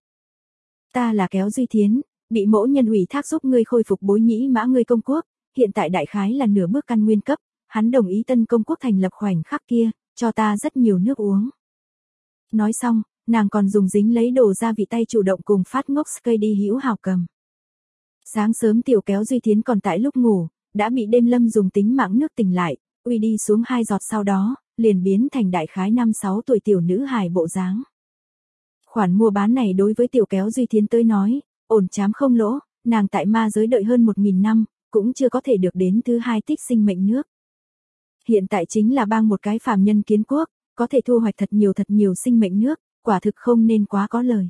Ta là Kéo Duy Thiến, bị mỗ nhân ủy thác giúp ngươi khôi phục Bối Nhĩ Mã ngươi công quốc, hiện tại đại khái là nửa bước căn nguyên cấp, hắn đồng ý tân công quốc thành lập khoảnh khắc kia, cho ta rất nhiều nước uống. Nói xong, nàng còn dùng dính lấy đồ gia vị tay chủ động cùng phát ngốc Skady hữu hảo cầm. Sáng sớm tiểu Kéo Duy Thiến còn tại lúc ngủ, đã bị đêm lâm dùng tính mạng nước tỉnh lại, uy đi xuống 2 giọt sau đó, liền biến thành đại khái 5-6 tuổi tiểu nữ hài bộ dáng. Khoản mua bán này đối với tiểu Kéo Duy Thiến tới nói, ổn chám không lỗ, nàng tại ma giới đợi hơn 1000 năm, cũng chưa có thể được đến thứ 2 tích sinh mệnh nước. Hiện tại chính là bang một cái phàm nhân kiến quốc, có thể thu hoạch thật nhiều sinh mệnh nước, quả thực không nên quá có lời.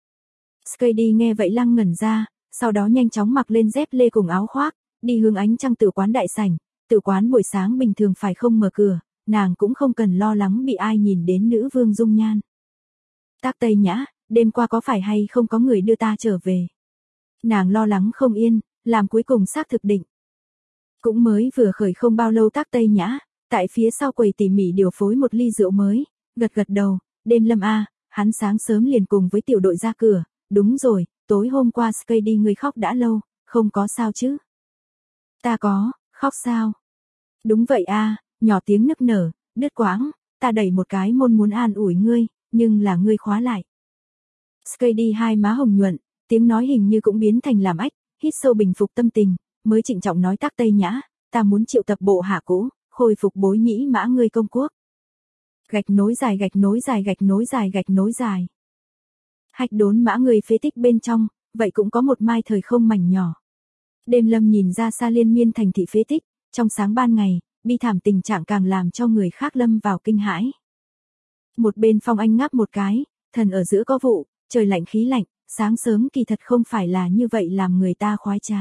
Skady nghe vậy lăng ngẩn ra, sau đó nhanh chóng mặc lên dép lê cùng áo khoác, đi hướng ánh trăng tử quán đại sảnh, tử quán buổi sáng bình thường phải không mở cửa, nàng cũng không cần lo lắng bị ai nhìn đến nữ vương dung nhan. Tác Tây Nhã, đêm qua có phải hay không có người đưa ta trở về? Nàng lo lắng không yên, làm cuối cùng xác thực định. Cũng mới vừa khởi không bao lâu Tác Tây Nhã, tại phía sau quầy tỉ mỉ điều phối một ly rượu mới, gật đầu, đêm lâm a, hắn sáng sớm liền cùng với tiểu đội ra cửa, đúng rồi, tối hôm qua Skady người khóc đã lâu, không có sao chứ? Ta có, khóc sao? Đúng vậy a, nhỏ tiếng nức nở, đứt quãng, ta đẩy một cái môn muốn an ủi ngươi, nhưng là ngươi khóa lại. Skady hai má hồng nhuận, tiếng nói hình như cũng biến thành làm ách, hít sâu bình phục tâm tình, mới trịnh trọng nói Tác Tây Nhã, ta muốn triệu tập bộ hạ cũ, khôi phục Bối Nhĩ Mã ngươi công quốc. Gạch nối dài. Hạch Đốn Mã người phế tích bên trong, vậy cũng có một mai thời không mảnh nhỏ. Đêm lâm nhìn ra xa liên miên thành thị phế tích, trong sáng ban ngày, bi thảm tình trạng càng làm cho người khác lâm vào kinh hãi. Một bên Phong Anh ngáp một cái, thần ở giữa có vụ, trời lạnh khí lạnh, sáng sớm kỳ thật không phải là như vậy làm người ta khoái trá.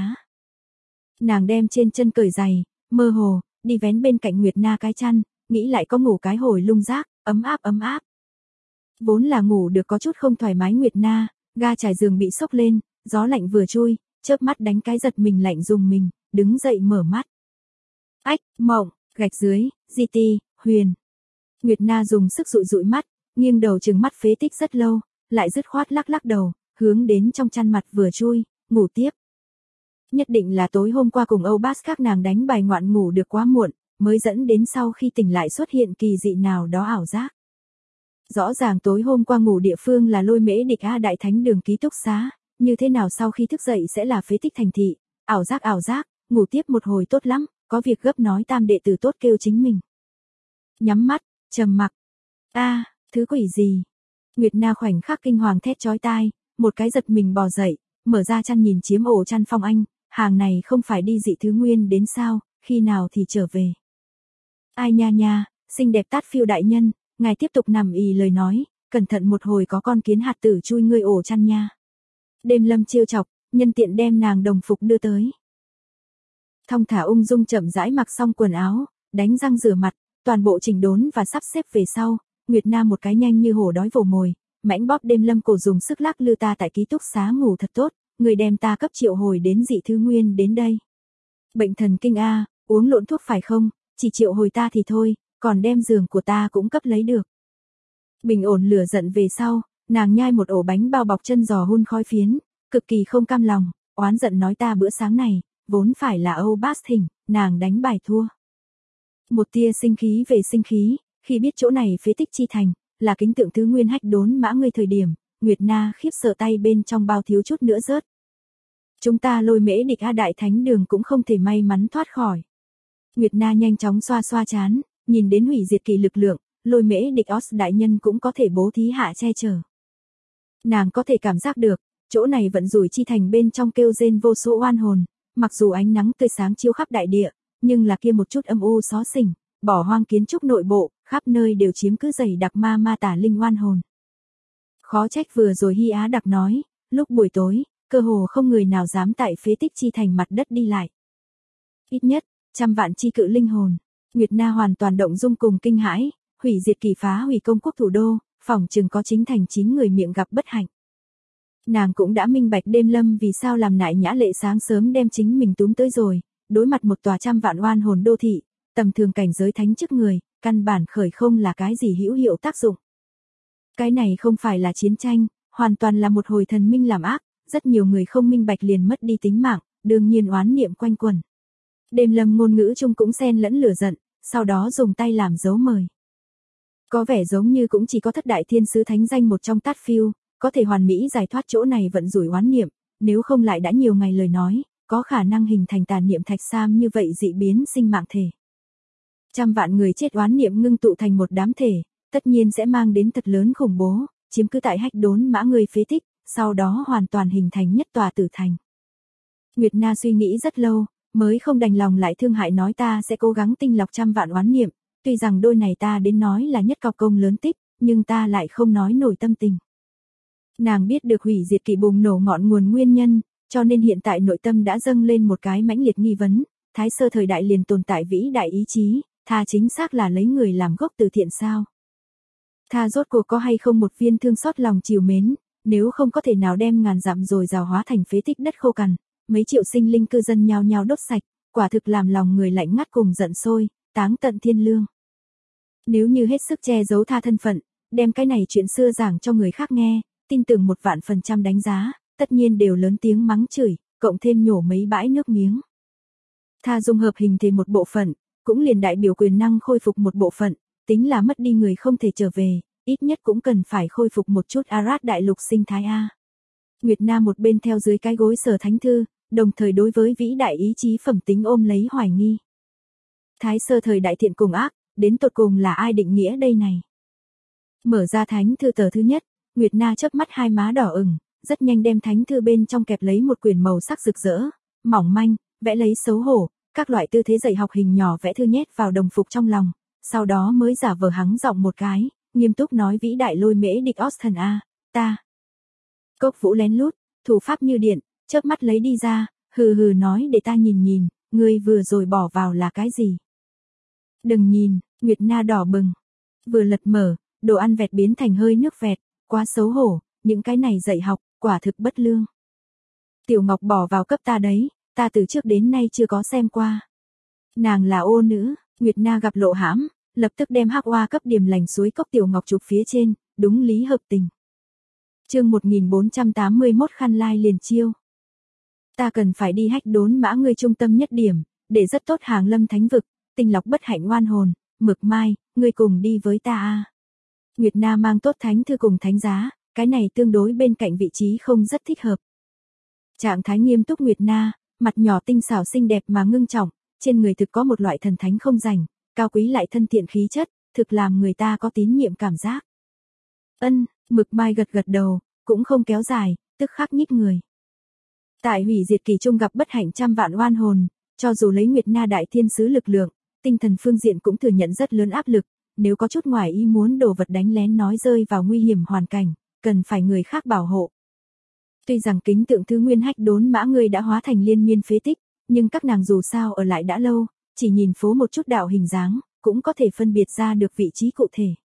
Nàng đem trên chân cởi giày, mơ hồ, đi vén bên cạnh Nguyệt Na cái chăn, nghĩ lại có ngủ cái hồi lung rác, ấm áp. Vốn là ngủ được có chút không thoải mái Nguyệt Na, ga trải giường bị sốc lên, gió lạnh vừa chui, chớp mắt đánh cái giật mình lạnh dùng mình, đứng dậy mở mắt. Ách, mộng, gạch dưới, GT, Huyền. Nguyệt Na dùng sức dụi mắt, nghiêng đầu trừng mắt phế tích rất lâu, lại dứt khoát lắc đầu, hướng đến trong chăn mặt vừa chui, ngủ tiếp. Nhất định là tối hôm qua cùng Âu Bass các nàng đánh bài ngoạn ngủ được quá muộn, mới dẫn đến sau khi tỉnh lại xuất hiện kỳ dị nào đó ảo giác. Rõ ràng tối hôm qua ngủ địa phương là Lôi Mễ Địch A Đại Thánh Đường ký túc xá, như thế nào sau khi thức dậy sẽ là phế tích thành thị, ảo giác, ngủ tiếp một hồi tốt lắm, có việc gấp nói tam đệ tử tốt kêu chính mình. Nhắm mắt, trầm mặc. Thứ quỷ gì? Nguyệt Na khoảnh khắc kinh hoàng thét chói tai, một cái giật mình bò dậy, mở ra chăn nhìn chiếm ổ chăn Phong Anh, hàng này không phải đi dị thứ nguyên đến sao, khi nào thì trở về. Ai nha, xinh đẹp Tát Phiêu đại nhân, ngài tiếp tục nằm ì lời nói, cẩn thận một hồi có con kiến hạt tử chui ngươi ổ chăn nha. Đêm lâm trêu chọc, nhân tiện đem nàng đồng phục đưa tới. Thong thả ung dung chậm rãi mặc xong quần áo, đánh răng rửa mặt, toàn bộ chỉnh đốn và sắp xếp về sau, Nguyệt Na một cái nhanh như hổ đói vồ mồi, mãnh bóp đêm lâm cổ dùng sức lắc lư ta tại ký túc xá ngủ thật tốt, người đem ta cấp triệu hồi đến dị thứ nguyên đến đây. Bệnh thần kinh a, uống lộn thuốc phải không, chỉ triệu hồi ta thì thôi, còn đem giường của ta cũng cấp lấy được. Bình ổn lửa giận về sau, nàng nhai một ổ bánh bao bọc chân giò hun khói phiến, cực kỳ không cam lòng, oán giận nói ta bữa sáng này, vốn phải là Âu Bass thỉnh, nàng đánh bài thua. Một tia sinh khí về sinh khí, khi biết chỗ này phế tích chi thành, là kính tượng thứ nguyên Hách Đốn Mã ngươi thời điểm, Nguyệt Na khiếp sợ tay bên trong bao thiếu chút nữa rớt. Chúng ta Lôi Mễ Địch A Đại Thánh Đường cũng không thể may mắn thoát khỏi. Nguyệt Na nhanh chóng xoa chán, nhìn đến hủy diệt kỳ lực lượng, Lôi Mễ Địch Os đại nhân cũng có thể bố thí hạ che chở. Nàng có thể cảm giác được, chỗ này vận rủi chi thành bên trong kêu rên vô số oan hồn, mặc dù ánh nắng tươi sáng chiếu khắp đại địa, nhưng là kia một chút âm u xó xỉnh, bỏ hoang kiến trúc nội bộ, khắp nơi đều chiếm cứ dày đặc ma tà linh oan hồn. Khó trách vừa rồi Hy Á Đặc nói, lúc buổi tối, cơ hồ không người nào dám tại phế tích chi thành mặt đất đi lại. Ít nhất, trăm vạn chi cự linh hồn. Nguyệt Na hoàn toàn động dung cùng kinh hãi, hủy diệt kỳ phá hủy công quốc thủ đô, phỏng chừng có chính thành 9 người miệng gặp bất hạnh. Nàng cũng đã minh bạch đêm lâm vì sao làm nại nhã lệ sáng sớm đem chính mình túm tới rồi, đối mặt một tòa trăm vạn oan hồn đô thị, tầm thường cảnh giới thánh chức người, căn bản khởi không là cái gì hữu hiệu tác dụng. Cái này không phải là chiến tranh, hoàn toàn là một hồi thần minh làm ác, rất nhiều người không minh bạch liền mất đi tính mạng, đương nhiên oán niệm quanh quẩn. Đêm lâm ngôn ngữ chung cũng xen lẫn lửa giận, sau đó dùng tay làm dấu mời. Có vẻ giống như cũng chỉ có thất đại thiên sứ thánh danh một trong Tát Phiêu, có thể hoàn mỹ giải thoát chỗ này vận rủi oán niệm, nếu không lại đã nhiều ngày lời nói, có khả năng hình thành tàn niệm thạch sam như vậy dị biến sinh mạng thể. Trăm vạn người chết oán niệm ngưng tụ thành một đám thể, tất nhiên sẽ mang đến thật lớn khủng bố, chiếm cứ tại Hách Đốn Mã người phế tích, sau đó hoàn toàn hình thành nhất tòa tử thành. Nguyệt Na suy nghĩ rất lâu, mới không đành lòng lại thương hại nói ta sẽ cố gắng tinh lọc trăm vạn oán niệm, tuy rằng đôi này ta đến nói là nhất cọc công lớn tích, nhưng ta lại không nói nổi tâm tình. Nàng biết được hủy diệt kỳ bùng nổ ngọn nguồn nguyên nhân, cho nên hiện tại nội tâm đã dâng lên một cái mãnh liệt nghi vấn, Thái Sơ thời đại liền tồn tại vĩ đại ý chí, tha chính xác là lấy người làm gốc từ thiện sao? Tha rốt cuộc có hay không một viên thương xót lòng chiều mến, nếu không có thể nào đem ngàn dặm rồi rào hóa thành phế tích đất khô cằn, mấy triệu sinh linh cư dân nhao nhao đốt sạch, quả thực làm lòng người lạnh ngắt cùng giận sôi, táng tận thiên lương. Nếu như hết sức che giấu Tha thân phận, đem cái này chuyện xưa giảng cho người khác nghe, tin tưởng 1.000.000% đánh giá, tất nhiên đều lớn tiếng mắng chửi, cộng thêm nhổ mấy bãi nước miếng. Tha dung hợp hình thể một bộ phận, cũng liền đại biểu quyền năng khôi phục một bộ phận, tính là mất đi người không thể trở về, ít nhất cũng cần phải khôi phục một chút Arad đại lục sinh thái A. Nguyệt Na một bên theo dưới cái gối Sở Thánh Thư, đồng thời đối với vĩ đại ý chí phẩm tính ôm lấy hoài nghi. Thái Sơ thời đại thiện cùng ác, đến tột cùng là ai định nghĩa đây này? Mở ra Thánh Thư tờ thứ nhất, Nguyệt Na chớp mắt hai má đỏ ửng, rất nhanh đem Thánh Thư bên trong kẹp lấy một quyển màu sắc rực rỡ, mỏng manh, vẽ lấy xấu hổ, các loại tư thế dạy học hình nhỏ vẽ thư nhét vào đồng phục trong lòng, sau đó mới giả vờ hắng giọng một cái, nghiêm túc nói vĩ đại lôi mễ địch Austin A, ta. Cốc Vũ lén lút, thủ pháp như điện, chớp mắt lấy đi ra, hừ hừ nói để ta nhìn nhìn, ngươi vừa rồi bỏ vào là cái gì? Đừng nhìn, Nguyệt Na đỏ bừng. Vừa lật mở, đồ ăn vẹt biến thành hơi nước vẹt, quá xấu hổ, những cái này dạy học, quả thực bất lương. Tiểu Ngọc bỏ vào cấp ta đấy, ta từ trước đến nay chưa có xem qua. Nàng là ô nữ, Nguyệt Na gặp lộ hãm, lập tức đem hắc oa cấp điểm lành suối cốc Tiểu Ngọc chụp phía trên, đúng lý hợp tình. Chương 1481 khăn lai liền chiêu. Ta cần phải đi Hách Đốn Mã ngươi trung tâm nhất điểm, để rất tốt hàng lâm thánh vực, tinh lọc bất hạnh oan hồn, Mực Mai, ngươi cùng đi với ta a. Nguyệt Na mang tốt thánh thư cùng thánh giá, cái này tương đối bên cạnh vị trí không rất thích hợp. Trạng thái nghiêm túc Nguyệt Na, mặt nhỏ tinh xảo xinh đẹp mà ngưng trọng, trên người thực có một loại thần thánh không rảnh, cao quý lại thân thiện khí chất, thực làm người ta có tín nhiệm cảm giác. Ân, Mực Mai gật gật đầu, cũng không kéo dài, tức khắc nhích người. Tại hủy diệt kỳ trung gặp bất hạnh trăm vạn oan hồn, cho dù lấy Nguyệt Na đại thiên sứ lực lượng, tinh thần phương diện cũng thừa nhận rất lớn áp lực, nếu có chút ngoài ý muốn đồ vật đánh lén nói rơi vào nguy hiểm hoàn cảnh, cần phải người khác bảo hộ. Tuy rằng kính tượng thứ nguyên Hách Đốn Mã người đã hóa thành liên miên phế tích, nhưng các nàng dù sao ở lại đã lâu, chỉ nhìn phố một chút đạo hình dáng, cũng có thể phân biệt ra được vị trí cụ thể.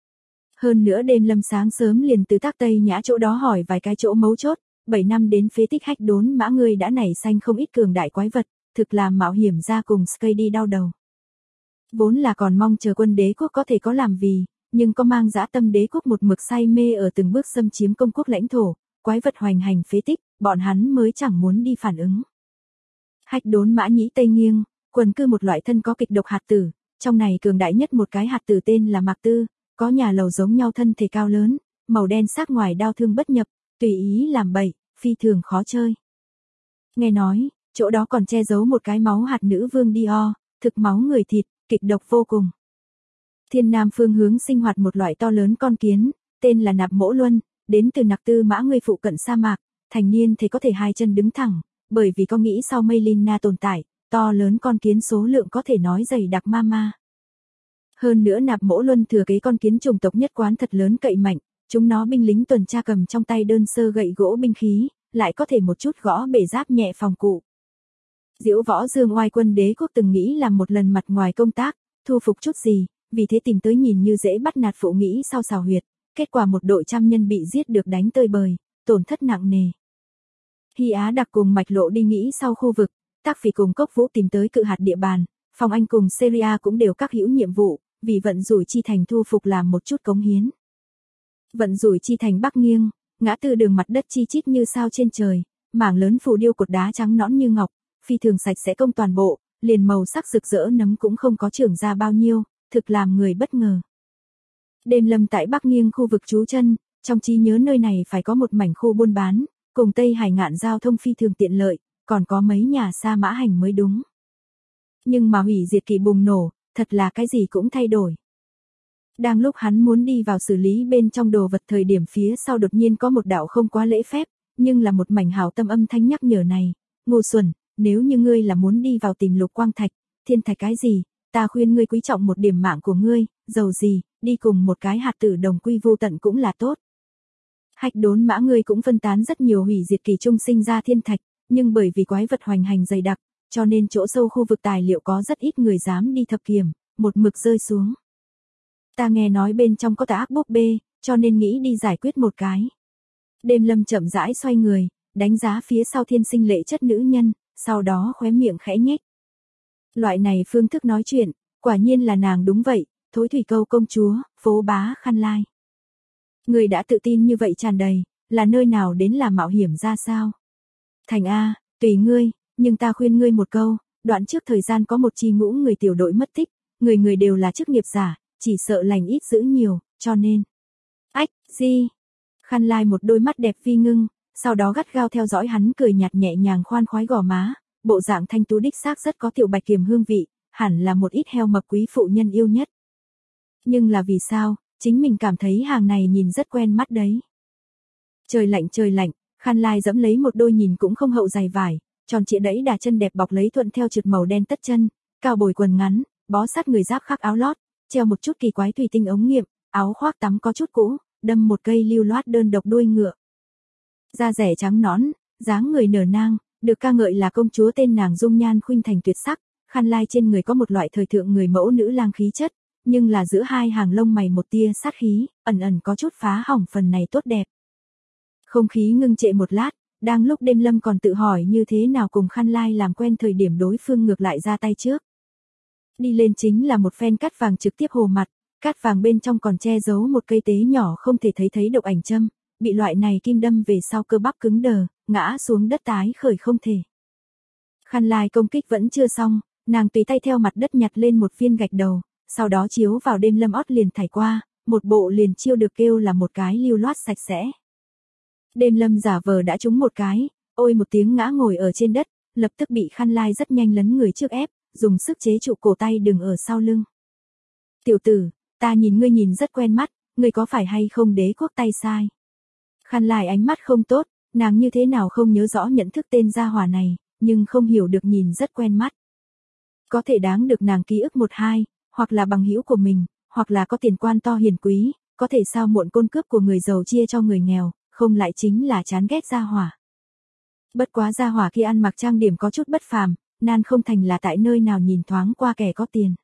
Hơn nữa đêm lâm sáng sớm liền từ Tác Tây Nhã chỗ đó hỏi vài cái chỗ mấu chốt, 7 năm đến phế tích Hách Đốn Mã người đã nảy xanh không ít cường đại quái vật, thực làm mạo hiểm ra cùng Sky đi đau đầu. Vốn là còn mong chờ quân đế quốc có thể có làm vì, nhưng có mang dã tâm đế quốc một mực say mê ở từng bước xâm chiếm công quốc lãnh thổ, quái vật hoành hành phế tích, bọn hắn mới chẳng muốn đi phản ứng. Hách Đốn Mã nhĩ tây nghiêng, quần cư một loại thân có kịch độc hạt tử, trong này cường đại nhất một cái hạt tử tên là Mạc Tư, có nhà lầu giống nhau thân thể cao lớn, màu đen sắc ngoài đao thương bất nhập, tùy ý làm bậy, phi thường khó chơi. Nghe nói, chỗ đó còn che giấu một cái máu hạt nữ vương Dio, thực máu người thịt, kịch độc vô cùng. Thiên Nam phương hướng sinh hoạt một loại to lớn con kiến, tên là Nạp Mỗ Luân, đến từ Nặc Tư Mã người phụ cận sa mạc, thành niên thì có thể hai chân đứng thẳng, bởi vì có nghĩ sau Meilina tồn tại, to lớn con kiến số lượng có thể nói dày đặc ma. Hơn nữa Nạp Mỗ Luân thừa kế con kiến chủng tộc nhất quán thật lớn cậy mạnh, chúng nó binh lính tuần tra cầm trong tay đơn sơ gậy gỗ binh khí, lại có thể một chút gõ bể giáp nhẹ phòng cụ. Diễu Võ Dương oai quân đế quốc từng nghĩ làm một lần mặt ngoài công tác, thu phục chút gì, vì thế tìm tới nhìn như dễ bắt nạt phụ nghĩ sau xào huyệt, kết quả một đội trăm nhân bị giết được đánh tơi bời, tổn thất nặng nề. Hy Á Đặc cùng Mạch Lộ đi nghĩ sau khu vực, Tác Phỉ cùng Cốc Vũ tìm tới cự hạt địa bàn, Phong Anh cùng Syria cũng đều các hữu nhiệm vụ, vì Vận Rủi Chi Thành thu phục làm một chút cống hiến. Vận Rủi Chi Thành bắc nghiêng, ngã tư đường mặt đất chi chít như sao trên trời, mảng lớn phù điêu cột đá trắng nõn như ngọc, phi thường sạch sẽ công toàn bộ, liền màu sắc rực rỡ nấm cũng không có trưởng ra bao nhiêu, thực làm người bất ngờ. Đêm Lâm tại bắc nghiêng khu vực trú chân, trong trí nhớ nơi này phải có một mảnh khu buôn bán, cùng Tây Hải Ngạn giao thông phi thường tiện lợi, còn có mấy nhà xa mã hành mới đúng. Nhưng mà hủy diệt kỳ bùng nổ, thật là cái gì cũng thay đổi. Đang lúc hắn muốn đi vào xử lý bên trong đồ vật thời điểm phía sau đột nhiên có một đạo không quá lễ phép, nhưng là một mảnh hào tâm âm thanh nhắc nhở này, ngu xuẩn, nếu như ngươi là muốn đi vào tìm lục quang thạch, thiên thạch cái gì, ta khuyên ngươi quý trọng một điểm mạng của ngươi, dầu gì, đi cùng một cái hạt tử đồng quy vô tận cũng là tốt. Hạch Đốn Mã ngươi cũng phân tán rất nhiều hủy diệt kỳ trung sinh ra thiên thạch, nhưng bởi vì quái vật hoành hành dày đặc, cho nên chỗ sâu khu vực tài liệu có rất ít người dám đi thập kiểm, một mực rơi xuống. Ta nghe nói bên trong có tà ác búp bê, cho nên nghĩ đi giải quyết một cái. Đêm Lâm chậm rãi xoay người, đánh giá phía sau thiên sinh lệ chất nữ nhân, sau đó khóe miệng khẽ nhếch. Loại này phương thức nói chuyện, quả nhiên là nàng đúng vậy, Thối Thủy Câu công chúa, phố bá Khăn Lai. Người đã tự tin như vậy tràn đầy, là nơi nào đến làm mạo hiểm ra sao? Thành A, tùy ngươi, nhưng ta khuyên ngươi một câu, đoạn trước thời gian có một chi ngũ người tiểu đội mất tích, người người đều là chức nghiệp giả, chỉ sợ lành ít dữ nhiều, cho nên. Ách, gì? Khăn Lai một đôi mắt đẹp vi ngưng, sau đó gắt gao theo dõi hắn cười nhạt nhẹ nhàng khoan khoái gò má, bộ dạng thanh tú đích xác rất có tiểu bạch kiềm hương vị, hẳn là một ít heo mập quý phụ nhân yêu nhất. Nhưng là vì sao, chính mình cảm thấy hàng này nhìn rất quen mắt đấy. Trời lạnh, Khăn Lai dẫm lấy một đôi nhìn cũng không hậu giày vải, tròn trịa đẫy đà chân đẹp bọc lấy thuận theo trượt màu đen tất chân, cao bồi quần ngắn, bó sát người giáp khắc áo lót, treo một chút kỳ quái thủy tinh ống nghiệm, áo khoác tắm có chút cũ, đâm một cây lưu loát đơn độc đuôi ngựa. Da rẻ trắng nõn, dáng người nở nang, được ca ngợi là công chúa tên nàng dung nhan khuynh thành tuyệt sắc, Khăn Lai trên người có một loại thời thượng người mẫu nữ lang khí chất, nhưng là giữa hai hàng lông mày một tia sát khí, ẩn ẩn có chút phá hỏng phần này tốt đẹp. Không khí ngưng trệ một lát, đang lúc Đêm Lâm còn tự hỏi như thế nào cùng Khăn Lai làm quen thời điểm đối phương ngược lại ra tay trước. Đi lên chính là một phen cát vàng trực tiếp hồ mặt, cát vàng bên trong còn che giấu một cây tế nhỏ không thể thấy độc ảnh châm, bị loại này kim đâm về sau cơ bắp cứng đờ, ngã xuống đất tái khởi không thể. Khăn Lai công kích vẫn chưa xong, nàng tùy tay theo mặt đất nhặt lên một viên gạch đầu, sau đó chiếu vào Đêm Lâm ót liền thảy qua, một bộ liền chiêu được kêu là một cái lưu loát sạch sẽ. Đêm Lâm giả vờ đã trúng một cái, ôi một tiếng ngã ngồi ở trên đất, lập tức bị Khăn Lai rất nhanh lấn người trước ép, dùng sức chế trụ cổ tay đừng ở sau lưng. Tiểu tử, ta nhìn ngươi nhìn rất quen mắt, ngươi có phải hay không đế quốc tay sai? Khăn Lai ánh mắt không tốt, nàng như thế nào không nhớ rõ nhận thức tên gia hỏa này, nhưng không hiểu được nhìn rất quen mắt. Có thể đáng được nàng ký ức một hai, hoặc là bằng hữu của mình, hoặc là có tiền quan to hiền quý, có thể sao muộn côn cướp của người giàu chia cho người nghèo, không lại chính là chán ghét gia hỏa. Bất quá gia hỏa kia ăn mặc trang điểm có chút bất phàm, nan không thành là tại nơi nào nhìn thoáng qua kẻ có tiền.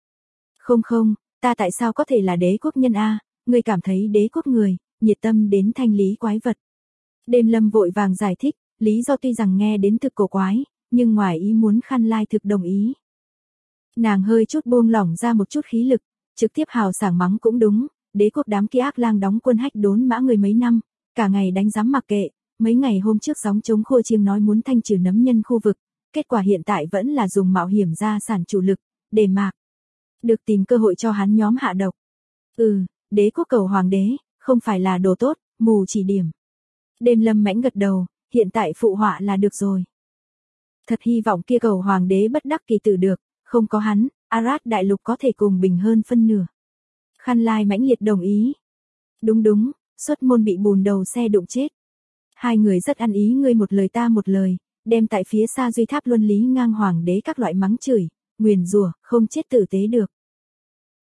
Không, ta tại sao có thể là đế quốc nhân a? Ngươi cảm thấy đế quốc người, nhiệt tâm đến thanh lý quái vật. Đêm Lâm vội vàng giải thích, lý do tuy rằng nghe đến thực cổ quái, nhưng ngoài ý muốn Khăn Lai thực đồng ý. Nàng hơi chút buông lỏng ra một chút khí lực, trực tiếp hào sảng mắng cũng đúng, đế quốc đám kia ác lang đóng quân Hách Đốn Mã người mấy năm, cả ngày đánh giám mặc kệ, mấy ngày hôm trước gióng chống khua chiêng nói muốn thanh trừ nấm nhân khu vực, kết quả hiện tại vẫn là dùng mạo hiểm gia sản chủ lực, để mạc. Được tìm cơ hội cho hắn nhóm hạ độc. Đế quốc cầu hoàng đế, không phải là đồ tốt, mù chỉ điểm. Đêm Lâm mãnh gật đầu, hiện tại phụ họa là được rồi. Thật hy vọng kia cầu hoàng đế bất đắc kỳ tử được, không có hắn, Arad đại lục có thể cùng bình hơn phân nửa. Khăn Lai mãnh liệt đồng ý. Đúng, xuất môn bị bùn đầu xe đụng chết. Hai người rất ăn ý ngươi một lời ta một lời, đem tại phía xa duy tháp luân lý ngang hoàng đế các loại mắng chửi, nguyền rủa, không chết tử tế được.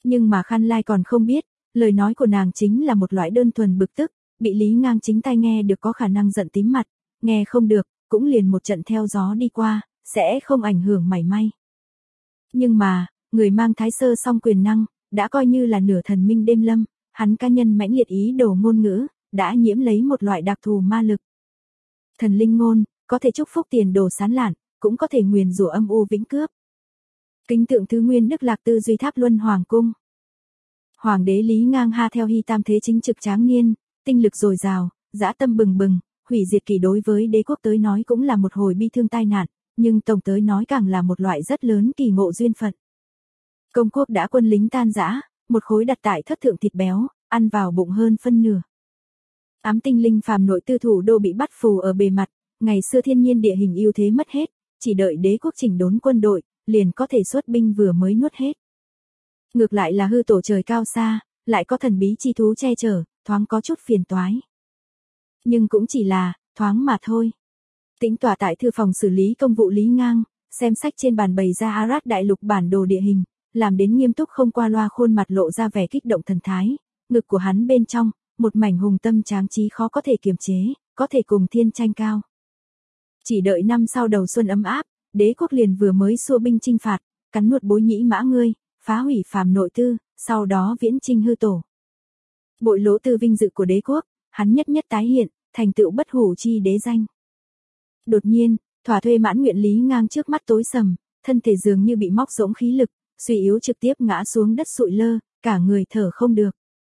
Nhưng mà Khăn Lai còn không biết, lời nói của nàng chính là một loại đơn thuần bực tức, bị Lý Ngang chính tai nghe được có khả năng giận tím mặt, nghe không được, cũng liền một trận theo gió đi qua, sẽ không ảnh hưởng mảy may. Nhưng mà, người mang Thái Sơ song quyền năng, đã coi như là nửa thần minh đêm lâm, hắn cá nhân mãnh liệt ý đồ ngôn ngữ, đã nhiễm lấy một loại đặc thù ma lực. Thần linh ngôn, có thể chúc phúc tiền đồ sán lạn, cũng có thể nguyền rủa âm u vĩnh cướp. Kính tượng thứ nguyên Đức Lạc Tư Duy Tháp Luân Hoàng Cung. Hoàng đế Lý Ngang Ha theo Hy Tam thế chính trực tráng niên, tinh lực dồi dào, dã tâm bừng bừng, hủy diệt kỷ đối với đế quốc tới nói cũng là một hồi bi thương tai nạn, nhưng tổng tới nói càng là một loại rất lớn kỳ ngộ duyên phận. Công quốc đã quân lính tan rã, một khối đặt tại thất thượng thịt béo, ăn vào bụng hơn phân nửa. Ám tinh linh phàm nội tư thủ đô bị bắt phù ở bề mặt, ngày xưa thiên nhiên địa hình ưu thế mất hết, chỉ đợi đế quốc chỉnh đốn quân đội, liền có thể xuất binh vừa mới nuốt hết. Ngược lại là hư tổ trời cao xa, lại có thần bí chi thú che chở, thoáng có chút phiền toái. Nhưng cũng chỉ là, thoáng mà thôi. Tĩnh tọa tại thư phòng xử lý công vụ Lý Ngang, xem sách trên bàn bày ra Arad đại lục bản đồ địa hình, làm đến nghiêm túc không qua loa, khuôn mặt lộ ra vẻ kích động thần thái, ngực của hắn bên trong, một mảnh hùng tâm tráng trí khó có thể kiềm chế, có thể cùng thiên tranh cao. Chỉ đợi năm sau đầu xuân ấm áp, đế quốc liền vừa mới xua binh chinh phạt, cắn nuốt Bối Nhĩ Mã ngươi, phá hủy phàm nội tư, sau đó viễn chinh hư tổ. Bội lỗ tư vinh dự của đế quốc, hắn nhất nhất tái hiện, thành tựu bất hủ chi đế danh. Đột nhiên, thỏa thuê mãn nguyện Lý Ngang trước mắt tối sầm, thân thể dường như bị móc rỗng khí lực, suy yếu trực tiếp ngã xuống đất sụi lơ, cả người thở không được.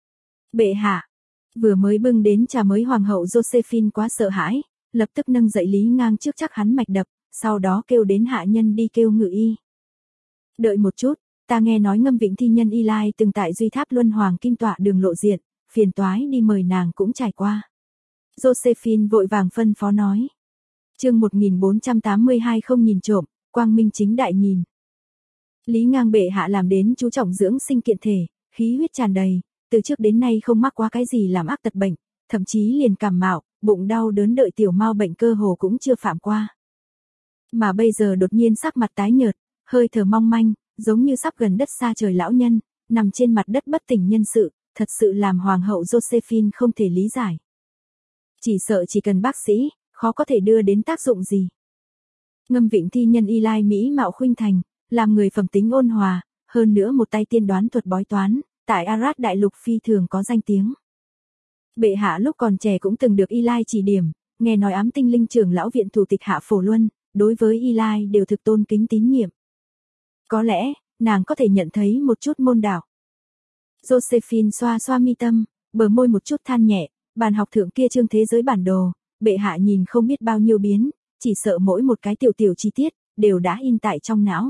Bệ hạ, vừa mới bưng đến trà mới hoàng hậu Josephine quá sợ hãi, lập tức nâng dậy Lý Ngang trước chắc hắn mạch đập, sau đó kêu đến hạ nhân đi kêu ngự y. Đợi một chút, ta nghe nói Ngâm Vịnh thi nhân Y Lai từng tại Duy Tháp Luân Hoàng Kim Tọa đường lộ diện, phiền toái đi mời nàng cũng trải qua. Josephine vội vàng phân phó nói. Chương 1482 không nhìn trộm, quang minh chính đại nhìn. Lý Ngang bệ hạ làm đến chú trọng dưỡng sinh kiện thể, khí huyết tràn đầy, từ trước đến nay không mắc quá cái gì làm ác tật bệnh, thậm chí liền cảm mạo, bụng đau đớn đợi tiểu mao bệnh cơ hồ cũng chưa phạm qua. Mà bây giờ đột nhiên sắc mặt tái nhợt, hơi thở mong manh, giống như sắp gần đất xa trời lão nhân, nằm trên mặt đất bất tỉnh nhân sự, thật sự làm hoàng hậu Josephine không thể lý giải. Chỉ sợ chỉ cần bác sĩ, khó có thể đưa đến tác dụng gì. Ngâm Vịnh thi nhân Y Lai mỹ mạo khuynh thành, làm người phẩm tính ôn hòa, hơn nữa một tay tiên đoán thuật bói toán, tại Arad đại lục phi thường có danh tiếng. Bệ hạ lúc còn trẻ cũng từng được Y Lai chỉ điểm, nghe nói ám tinh linh trưởng lão viện thủ tịch Hạ Phổ Luân, đối với Y Lai đều thực tôn kính tín nhiệm. Có lẽ, nàng có thể nhận thấy một chút môn đạo. Josephine xoa xoa mi tâm, bờ môi một chút than nhẹ, bàn học thượng kia trương thế giới bản đồ, bệ hạ nhìn không biết bao nhiêu biến, chỉ sợ mỗi một cái tiểu tiểu chi tiết, đều đã in tại trong não.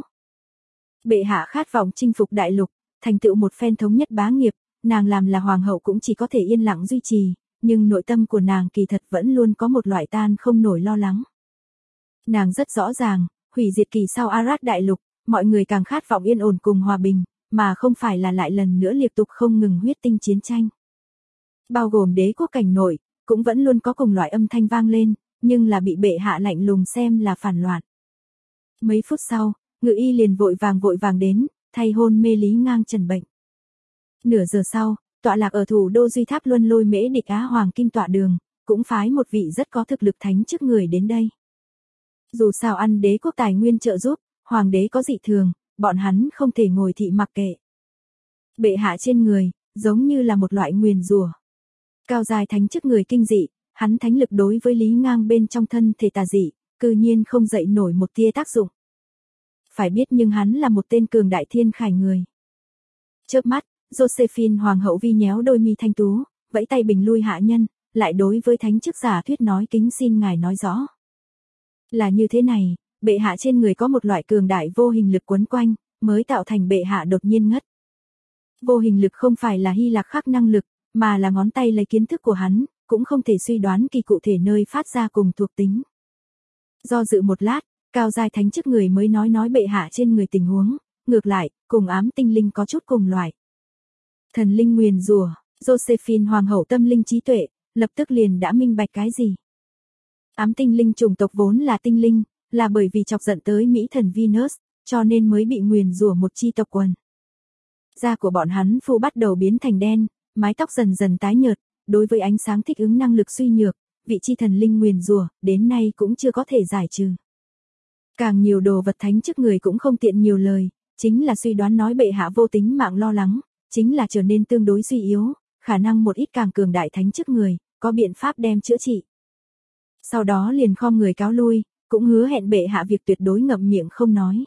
Bệ hạ khát vọng chinh phục đại lục, thành tựu một phen thống nhất bá nghiệp, nàng làm là hoàng hậu cũng chỉ có thể yên lặng duy trì, nhưng nội tâm của nàng kỳ thật vẫn luôn có một loại tan không nổi lo lắng. Nàng rất rõ ràng, hủy diệt kỳ sau Arad đại lục, mọi người càng khát vọng yên ổn cùng hòa bình, mà không phải là lại lần nữa liên tục không ngừng huyết tinh chiến tranh. Bao gồm đế quốc cảnh nội, cũng vẫn luôn có cùng loại âm thanh vang lên, nhưng là bị bệ hạ lạnh lùng xem là phản loạn. Mấy phút sau, ngự y liền vội vàng đến, thay hôn mê Lý Ngang trần bệnh. Nửa giờ sau, tọa lạc ở thủ đô Duy Tháp Luân Lôi Mễ Địch Á Hoàng Kim Tọa Đường, cũng phái một vị rất có thực lực thánh chức người đến đây. Dù sao ăn đế quốc tài nguyên trợ giúp, hoàng đế có dị thường, bọn hắn không thể ngồi thị mặc kệ. Bệ hạ trên người, giống như là một loại nguyền rủa. Cao dài thánh chức người kinh dị, hắn thánh lực đối với Lý Ngang bên trong thân thể tà dị, cư nhiên không dậy nổi một tia tác dụng. Phải biết nhưng hắn là một tên cường đại thiên khải người. Chớp mắt, Josephine hoàng hậu vi nhéo đôi mi thanh tú, vẫy tay bình lui hạ nhân, lại đối với thánh chức giả thuyết nói kính xin ngài nói rõ. Là như thế này, bệ hạ trên người có một loại cường đại vô hình lực quấn quanh, mới tạo thành bệ hạ đột nhiên ngất. Vô hình lực không phải là Hy Lạc khắc năng lực, mà là ngón tay lấy kiến thức của hắn, cũng không thể suy đoán kỳ cụ thể nơi phát ra cùng thuộc tính. Do dự một lát, cao giai thánh chức người mới nói bệ hạ trên người tình huống, ngược lại, cùng ám tinh linh có chút cùng loại. Thần linh nguyền rủa, Josephine hoàng hậu tâm linh trí tuệ, lập tức liền đã minh bạch cái gì. Ám tinh linh chủng tộc vốn là tinh linh, là bởi vì chọc giận tới Mỹ thần Venus, cho nên mới bị nguyền rủa một chi tộc quần. Da của bọn hắn phu bắt đầu biến thành đen, mái tóc dần dần tái nhợt, đối với ánh sáng thích ứng năng lực suy nhược, vị chi thần linh nguyền rủa đến nay cũng chưa có thể giải trừ. Càng nhiều đồ vật thánh trước người cũng không tiện nhiều lời, chính là suy đoán nói bệ hạ vô tính mạng lo lắng, chính là trở nên tương đối suy yếu, khả năng một ít càng cường đại thánh trước người, có biện pháp đem chữa trị. Sau đó liền khom người cáo lui, cũng hứa hẹn bệ hạ việc tuyệt đối ngậm miệng không nói.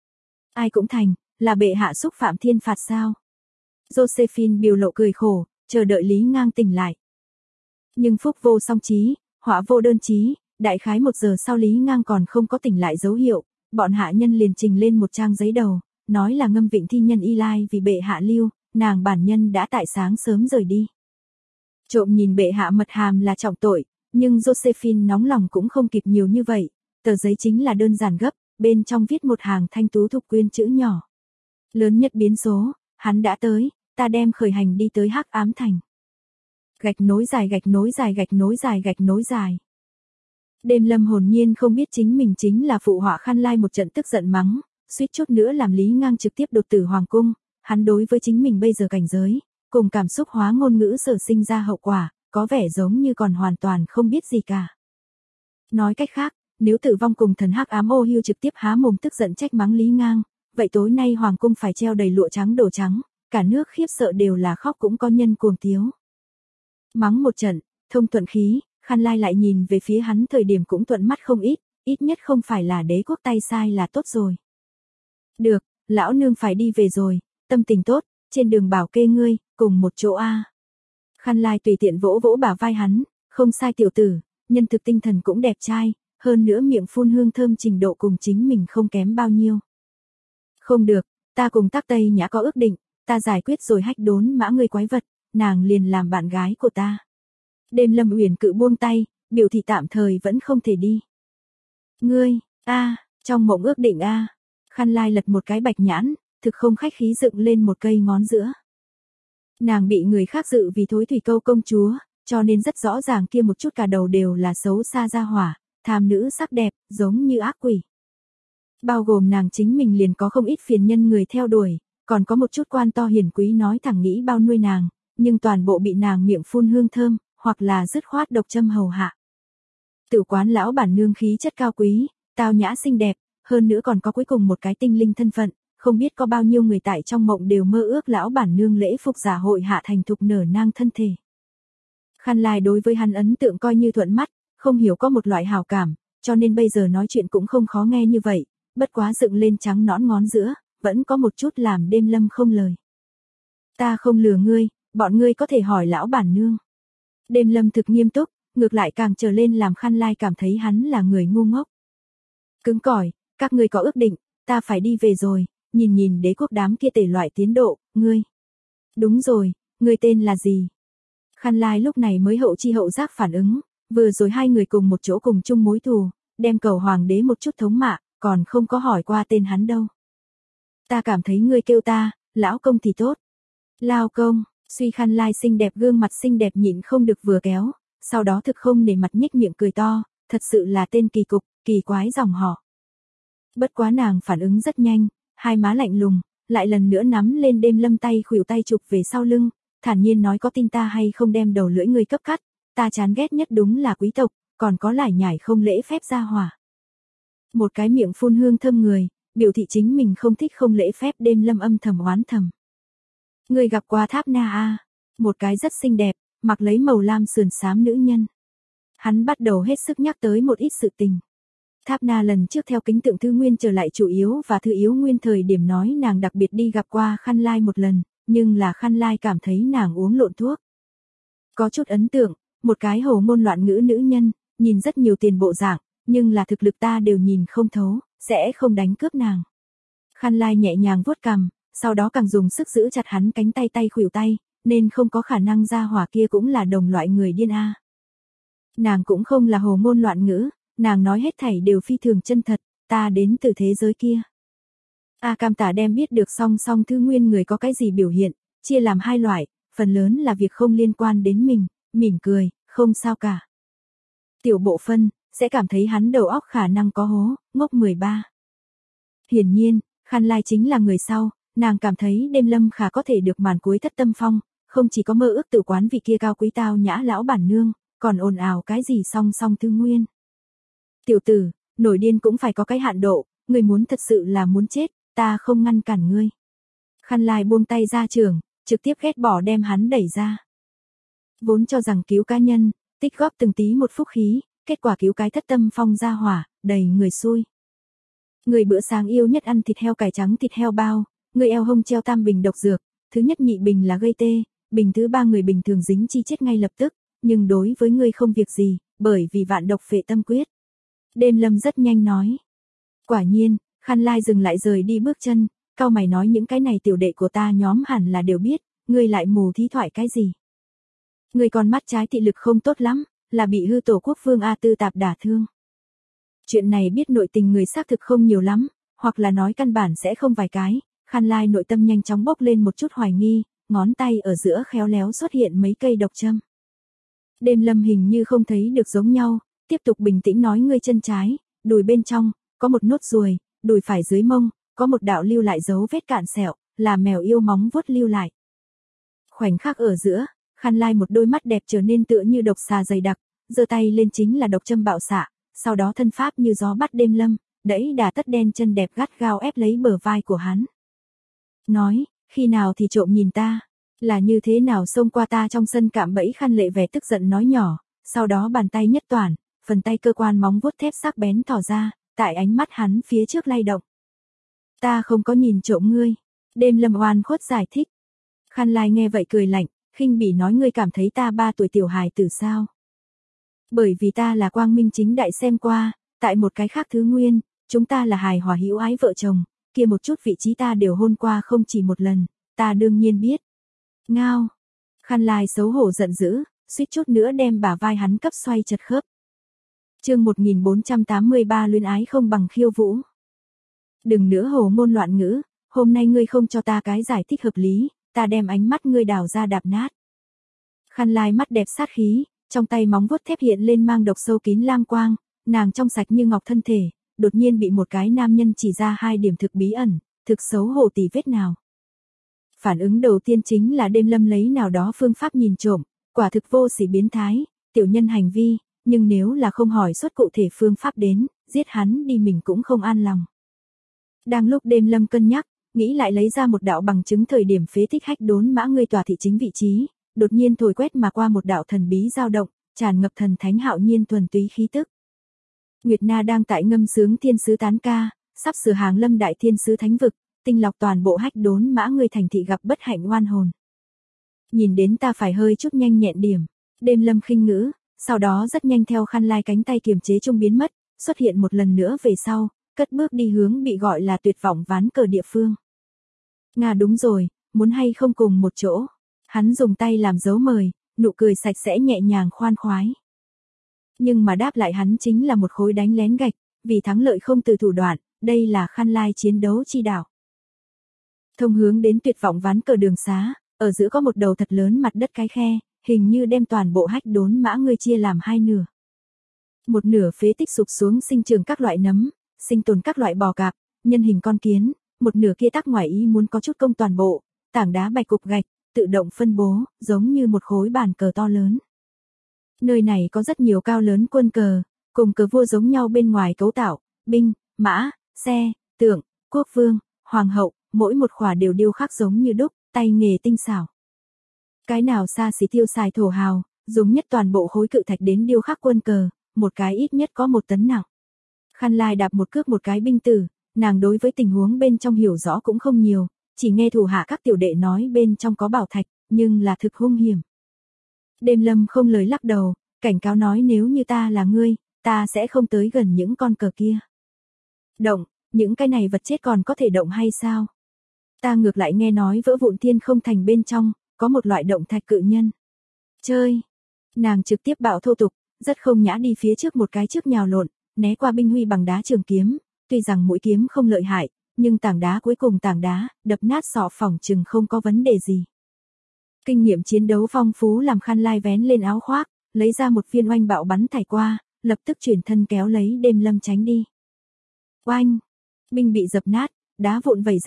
Ai cũng thành, là bệ hạ xúc phạm thiên phạt sao? Josephine biểu lộ cười khổ, chờ đợi Lý Ngang tỉnh lại. Nhưng phúc vô song chí, họa vô đơn chí, đại khái 1 giờ sau Lý Ngang còn không có tỉnh lại dấu hiệu, bọn hạ nhân liền trình lên một trang giấy đầu, nói là Ngâm Vịnh thi nhân Y Lai vì bệ hạ lưu, nàng bản nhân đã tại sáng sớm rời đi. Trộm nhìn bệ hạ mật hàm là trọng tội, nhưng Josephine nóng lòng cũng không kịp nhiều như vậy, tờ giấy chính là đơn giản gấp, bên trong viết một hàng thanh tú thục quyên chữ nhỏ. Lớn nhất biến số, hắn đã tới, ta đem khởi hành đi tới Hắc Ám Thành. Gạch nối dài gạch nối dài gạch nối dài gạch nối dài. Đêm Lâm hồn nhiên không biết chính mình chính là phụ họa Khăn Lai một trận tức giận mắng, suýt chút nữa làm Lý Ngang trực tiếp đột tử hoàng cung, hắn đối với chính mình bây giờ cảnh giới, cùng cảm xúc hóa ngôn ngữ sở sinh ra hậu quả, có vẻ giống như còn hoàn toàn không biết gì cả. Nói cách khác, nếu tử vong cùng thần Hắc Ám ô hưu trực tiếp há mồm tức giận trách mắng Lý Ngang, vậy tối nay hoàng cung phải treo đầy lụa trắng đồ trắng, cả nước khiếp sợ đều là khóc cũng có nhân cuồng tiếu. Mắng một trận, thông thuận khí, Khăn Lai lại nhìn về phía hắn thời điểm cũng thuận mắt không ít, ít nhất không phải là đế quốc tay sai là tốt rồi. Được, lão nương phải đi về rồi, tâm tình tốt, trên đường bảo kê ngươi, cùng một chỗ a. Khăn Lai tùy tiện vỗ vỗ bả vai hắn, không sai tiểu tử, nhân thực tinh thần cũng đẹp trai, hơn nữa miệng phun hương thơm trình độ cùng chính mình không kém bao nhiêu. Không được, ta cùng Tắc Tây Nhã có ước định, ta giải quyết rồi hách đốn mã ngươi quái vật, nàng liền làm bạn gái của ta. Đêm Lâm Uyển cự buông tay, biểu thị tạm thời vẫn không thể đi. Ngươi, trong mộng ước định Khăn Lai lật một cái bạch nhãn, thực không khách khí dựng lên một cây ngón giữa. Nàng bị người khác dự vì Thối Thủy Câu công chúa, cho nên rất rõ ràng kia một chút cả đầu đều là xấu xa ra hỏa, tham nữ sắc đẹp, giống như ác quỷ. Bao gồm nàng chính mình liền có không ít phiền nhân người theo đuổi, còn có một chút quan to hiển quý nói thẳng nghĩ bao nuôi nàng, nhưng toàn bộ bị nàng miệng phun hương thơm, hoặc là dứt khoát độc châm hầu hạ. Tử quán lão bản nương khí chất cao quý, tao nhã xinh đẹp, hơn nữa còn có cuối cùng một cái tinh linh thân phận, không biết có bao nhiêu người tại trong mộng đều mơ ước lão bản nương lễ phục giả hội hạ thành thục nở nang thân thể. Khăn Lai đối với hắn ấn tượng coi như thuận mắt, không hiểu có một loại hảo cảm, cho nên bây giờ nói chuyện cũng không khó nghe như vậy, bất quá dựng lên trắng nõn ngón giữa, vẫn có một chút làm Đêm Lâm không lời. Ta không lừa ngươi, bọn ngươi có thể hỏi lão bản nương. Đêm Lâm thực nghiêm túc, ngược lại càng trở lên làm Khăn Lai cảm thấy hắn là người ngu ngốc. Cứng cỏi, các ngươi có ước định, ta phải đi về rồi, nhìn nhìn đế quốc đám kia tể loại tiến độ, ngươi. Đúng rồi, ngươi tên là gì? Khăn Lai lúc này mới hậu chi hậu giác phản ứng, vừa rồi hai người cùng một chỗ cùng chung mối thù, đem cầu hoàng đế một chút thống mạ, còn không có hỏi qua tên hắn đâu. Ta cảm thấy ngươi kêu ta, lão công thì tốt. Lao công, suy Khăn Lai xinh đẹp gương mặt xinh đẹp nhịn không được vừa kéo, sau đó thực không để mặt nhếch miệng cười to, thật sự là tên kỳ cục, kỳ quái dòng họ. Bất quá nàng phản ứng rất nhanh, hai má lạnh lùng, lại lần nữa nắm lên Đêm Lâm tay khuỷu tay chụp về sau lưng, thản nhiên nói có tin ta hay không đem đầu lưỡi ngươi cấp cắt, ta chán ghét nhất đúng là quý tộc, còn có lải nhải không lễ phép ra hỏa. Một cái miệng phun hương thơm người, biểu thị chính mình không thích không lễ phép. Đêm Lâm âm thầm oán thầm. Ngươi gặp qua Tháp Na một cái rất xinh đẹp, mặc lấy màu lam sườn xám nữ nhân. Hắn bắt đầu hết sức nhắc tới một ít sự tình. Tháp Na lần trước theo kính tượng Thư Nguyên trở lại chủ yếu và Thư Yếu Nguyên thời điểm nói nàng đặc biệt đi gặp qua Khăn Lai một lần, nhưng là Khăn Lai cảm thấy nàng uống lộn thuốc. Có chút ấn tượng, một cái hồ ngôn loạn ngữ nữ nhân, nhìn rất nhiều tiền bộ dạng, nhưng là thực lực ta đều nhìn không thấu, sẽ không đánh cướp nàng. Khăn Lai nhẹ nhàng vuốt cằm, sau đó càng dùng sức giữ chặt hắn cánh tay khuỷu tay, nên không có khả năng ra hỏa kia cũng là đồng loại người điên Nàng cũng không là hồ ngôn loạn ngữ, nàng nói hết thảy đều phi thường chân thật, ta đến từ thế giới kia. Cam tả đem biết được song Thư Nguyên người có cái gì biểu hiện, chia làm hai loại, phần lớn là việc không liên quan đến mình, mỉm cười, không sao cả. Tiểu bộ phân, sẽ cảm thấy hắn đầu óc khả năng có hố, ngốc 13. Hiển nhiên, Khăn Lai chính là người sau, Nàng cảm thấy đêm Lâm Khả có thể được màn cuối thất tâm phong, không chỉ có mơ ước tự quán vị kia cao quý tao nhã lão bản nương, còn ồn ào cái gì song song tư nguyên. Tiểu tử, nổi điên cũng phải có cái hạn độ, ngươi muốn thật sự là muốn chết, ta không ngăn cản ngươi. Khăn Lai buông tay ra trường, trực tiếp ghét bỏ đem hắn đẩy ra. Vốn cho rằng cứu cá nhân, tích góp từng tí một phúc khí, kết quả cứu cái thất tâm phong ra hỏa, đầy người xui. Người bữa sáng yêu nhất ăn thịt heo cải trắng thịt heo bao, người eo hông treo tam bình độc dược, thứ nhất nhị bình là gây tê, bình thứ ba người bình thường dính chi chết ngay lập tức, nhưng đối với ngươi không việc gì, bởi vì vạn độc phệ tâm quyết. Đêm Lâm rất nhanh nói. Quả nhiên, Khăn Lai dừng lại rời đi bước chân, cau mày nói những cái này tiểu đệ của ta nhóm hẳn là đều biết, ngươi lại mù thí thoại cái gì. Ngươi con mắt trái thị lực không tốt lắm, là bị hư tổ quốc vương A Tư Tạp đả thương. Chuyện này biết nội tình người xác thực không nhiều lắm, hoặc là nói căn bản sẽ không vài cái, Khăn Lai nội tâm nhanh chóng bốc lên một chút hoài nghi, ngón tay ở giữa khéo léo xuất hiện mấy cây độc châm. Đêm Lâm hình như không thấy được giống nhau, tiếp tục bình tĩnh nói ngươi chân trái, đùi bên trong, có một nốt ruồi, đùi phải dưới mông, có một đạo lưu lại dấu vết cạn sẹo, là mèo yêu móng vuốt lưu lại. Khoảnh khắc ở giữa, Khăn Lai một đôi mắt đẹp trở nên tựa như độc xà dày đặc, giơ tay lên chính là độc châm bạo xạ, sau đó thân pháp như gió bắt Đêm Lâm, đẩy đà tất đen chân đẹp gắt gao ép lấy bờ vai của hắn. Nói, khi nào thì trộm nhìn ta, là như thế nào xông qua ta trong sân cạm bẫy. Khăn Lệ vẻ tức giận nói nhỏ, sau đó bàn tay nhất toàn, phần tay cơ quan móng vuốt thép sắc bén thò ra, tại ánh mắt hắn phía trước lay động. Ta không có nhìn trộm ngươi. Đêm Lâm oan khuất giải thích. Khăn Lai nghe vậy cười lạnh, khinh bỉ nói ngươi cảm thấy ta 3 tuổi tiểu hài tử sao? Bởi vì ta là quang minh chính đại xem qua, tại một cái khác thứ nguyên, chúng ta là hài hòa hữu ái vợ chồng, kia một chút vị trí ta đều hôn qua không chỉ một lần, ta đương nhiên biết. Ngao. Khăn Lai xấu hổ giận dữ, suýt chút nữa đem bả vai hắn cấp xoay chật khớp. Chương 1483 luyến ái không bằng khiêu vũ. Đừng nữa hồ ngôn loạn ngữ, hôm nay ngươi không cho ta cái giải thích hợp lý, ta đem ánh mắt ngươi đào ra đạp nát. Khăn Lai mắt đẹp sát khí, trong tay móng vuốt thép hiện lên mang độc sâu kín lam quang, nàng trong sạch như ngọc thân thể, đột nhiên bị một cái nam nhân chỉ ra 2 điểm thực bí ẩn, thực xấu hổ tỉ vết nào. Phản ứng đầu tiên chính là Đêm Lâm lấy nào đó phương pháp nhìn trộm, quả thực vô sỉ biến thái, tiểu nhân hành vi, nhưng nếu là không hỏi xuất cụ thể phương pháp đến, giết hắn đi mình cũng không an lòng. Đang lúc Đêm Lâm cân nhắc, nghĩ lại lấy ra một đạo bằng chứng thời điểm phế tích hách đốn mã ngươi tòa thị chính vị trí, đột nhiên thổi quét mà qua một đạo thần bí dao động, tràn ngập thần thánh hạo nhiên thuần túy khí tức. Nguyệt Na đang tại ngâm sướng thiên sứ tán ca, sắp sửa hàng lâm đại thiên sứ thánh vực, tinh lọc toàn bộ hách đốn mã ngươi thành thị gặp bất hạnh oan hồn. Nhìn đến ta phải hơi chút nhanh nhẹn điểm, Đêm Lâm khinh ngữ, sau đó rất nhanh theo Khăn Lai cánh tay kiềm chế trung biến mất, xuất hiện một lần nữa về sau, cất bước đi hướng bị gọi là tuyệt vọng ván cờ địa phương. Nga đúng rồi, muốn hay không cùng một chỗ. Hắn dùng tay làm dấu mời, nụ cười sạch sẽ nhẹ nhàng khoan khoái. Nhưng mà đáp lại hắn chính là một khối đánh lén gạch, vì thắng lợi không từ thủ đoạn, đây là Khăn Lai chiến đấu chi đạo. Thông hướng đến tuyệt vọng ván cờ đường xá, ở giữa có một đầu thật lớn mặt đất cái khe, hình như đem toàn bộ hách đốn mã ngươi chia làm 2 nửa. Một nửa phế tích sụp xuống sinh trưởng các loại nấm, sinh tồn các loại bò cạp, nhân hình con kiến, một nửa kia tắc ngoài ý muốn có chút công toàn bộ, tảng đá bạch cục gạch, tự động phân bố, giống như một khối bàn cờ to lớn. Nơi này có rất nhiều cao lớn quân cờ, cùng cờ vua giống nhau bên ngoài cấu tạo, binh, mã, xe, tượng, quốc vương, hoàng hậu, mỗi một khỏa đều điêu khắc giống như đúc, tay nghề tinh xảo. Cái nào xa xỉ tiêu xài thổ hào, dùng nhất toàn bộ khối cự thạch đến điêu khắc quân cờ, một cái ít nhất có 1 tấn nặng. Khăn Lai đạp một cước một cái binh tử, nàng đối với tình huống bên trong hiểu rõ cũng không nhiều, chỉ nghe thủ hạ các tiểu đệ nói bên trong có bảo thạch, nhưng là thực hung hiểm. Đêm Lâm không lời lắc đầu, cảnh cáo nói nếu như ta là ngươi, ta sẽ không tới gần những con cờ kia. Động, những cái này vật chết còn có thể động hay sao? Ta ngược lại nghe nói vỡ vụn thiên không thành bên trong, có một loại động thạch cự nhân. Chơi. Nàng trực tiếp bạo thô tục, rất không nhã đi phía trước một cái trước nhào lộn, né qua binh huy bằng đá trường kiếm, tuy rằng mũi kiếm không lợi hại, nhưng tảng đá cuối cùng tảng đá, đập nát sọ phỏng chừng không có vấn đề gì. Kinh nghiệm chiến đấu phong phú làm Khăn Lai vén lên áo khoác, lấy ra một viên oanh bạo bắn thải qua, lập tức chuyển thân kéo lấy Đêm Lâm tránh đi. Oanh! Binh bị dập nát, đá vụn vẩy ra,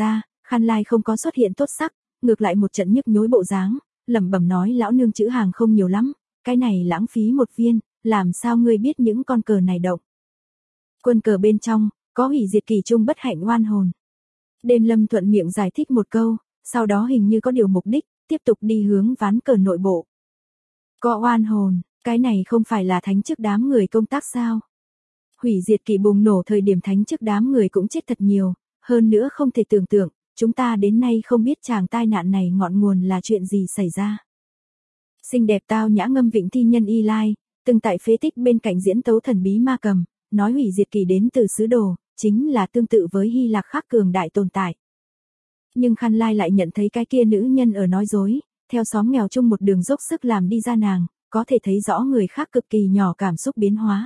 Khăn Lai không có xuất hiện tốt sắc, ngược lại một trận nhức nhối bộ dáng, lẩm bẩm nói lão nương chữ hàng không nhiều lắm, cái này lãng phí một viên, làm sao ngươi biết những con cờ này động. Quân cờ bên trong, có hủy diệt kỳ trung bất hạnh oan hồn. Đêm Lâm thuận miệng giải thích một câu, sau đó hình như có điều mục đích, tiếp tục đi hướng ván cờ nội bộ. Có oan hồn, cái này không phải là thánh chức đám người công tác sao? Hủy diệt kỳ bùng nổ thời điểm thánh chức đám người cũng chết thật nhiều, hơn nữa không thể tưởng tượng, chúng ta đến nay không biết chàng tai nạn này ngọn nguồn là chuyện gì xảy ra. Xinh đẹp tao nhã ngâm vịnh thi nhân Y Lai, từng tại phế tích bên cạnh diễn tấu thần bí ma cầm, nói hủy diệt kỳ đến từ xứ đồ, chính là tương tự với Hy Lạc khác cường đại tồn tại. Nhưng Khăn Lai lại nhận thấy cái kia nữ nhân ở nói dối, theo xóm nghèo chung một đường dốc sức làm đi ra nàng, có thể thấy rõ người khác cực kỳ nhỏ cảm xúc biến hóa.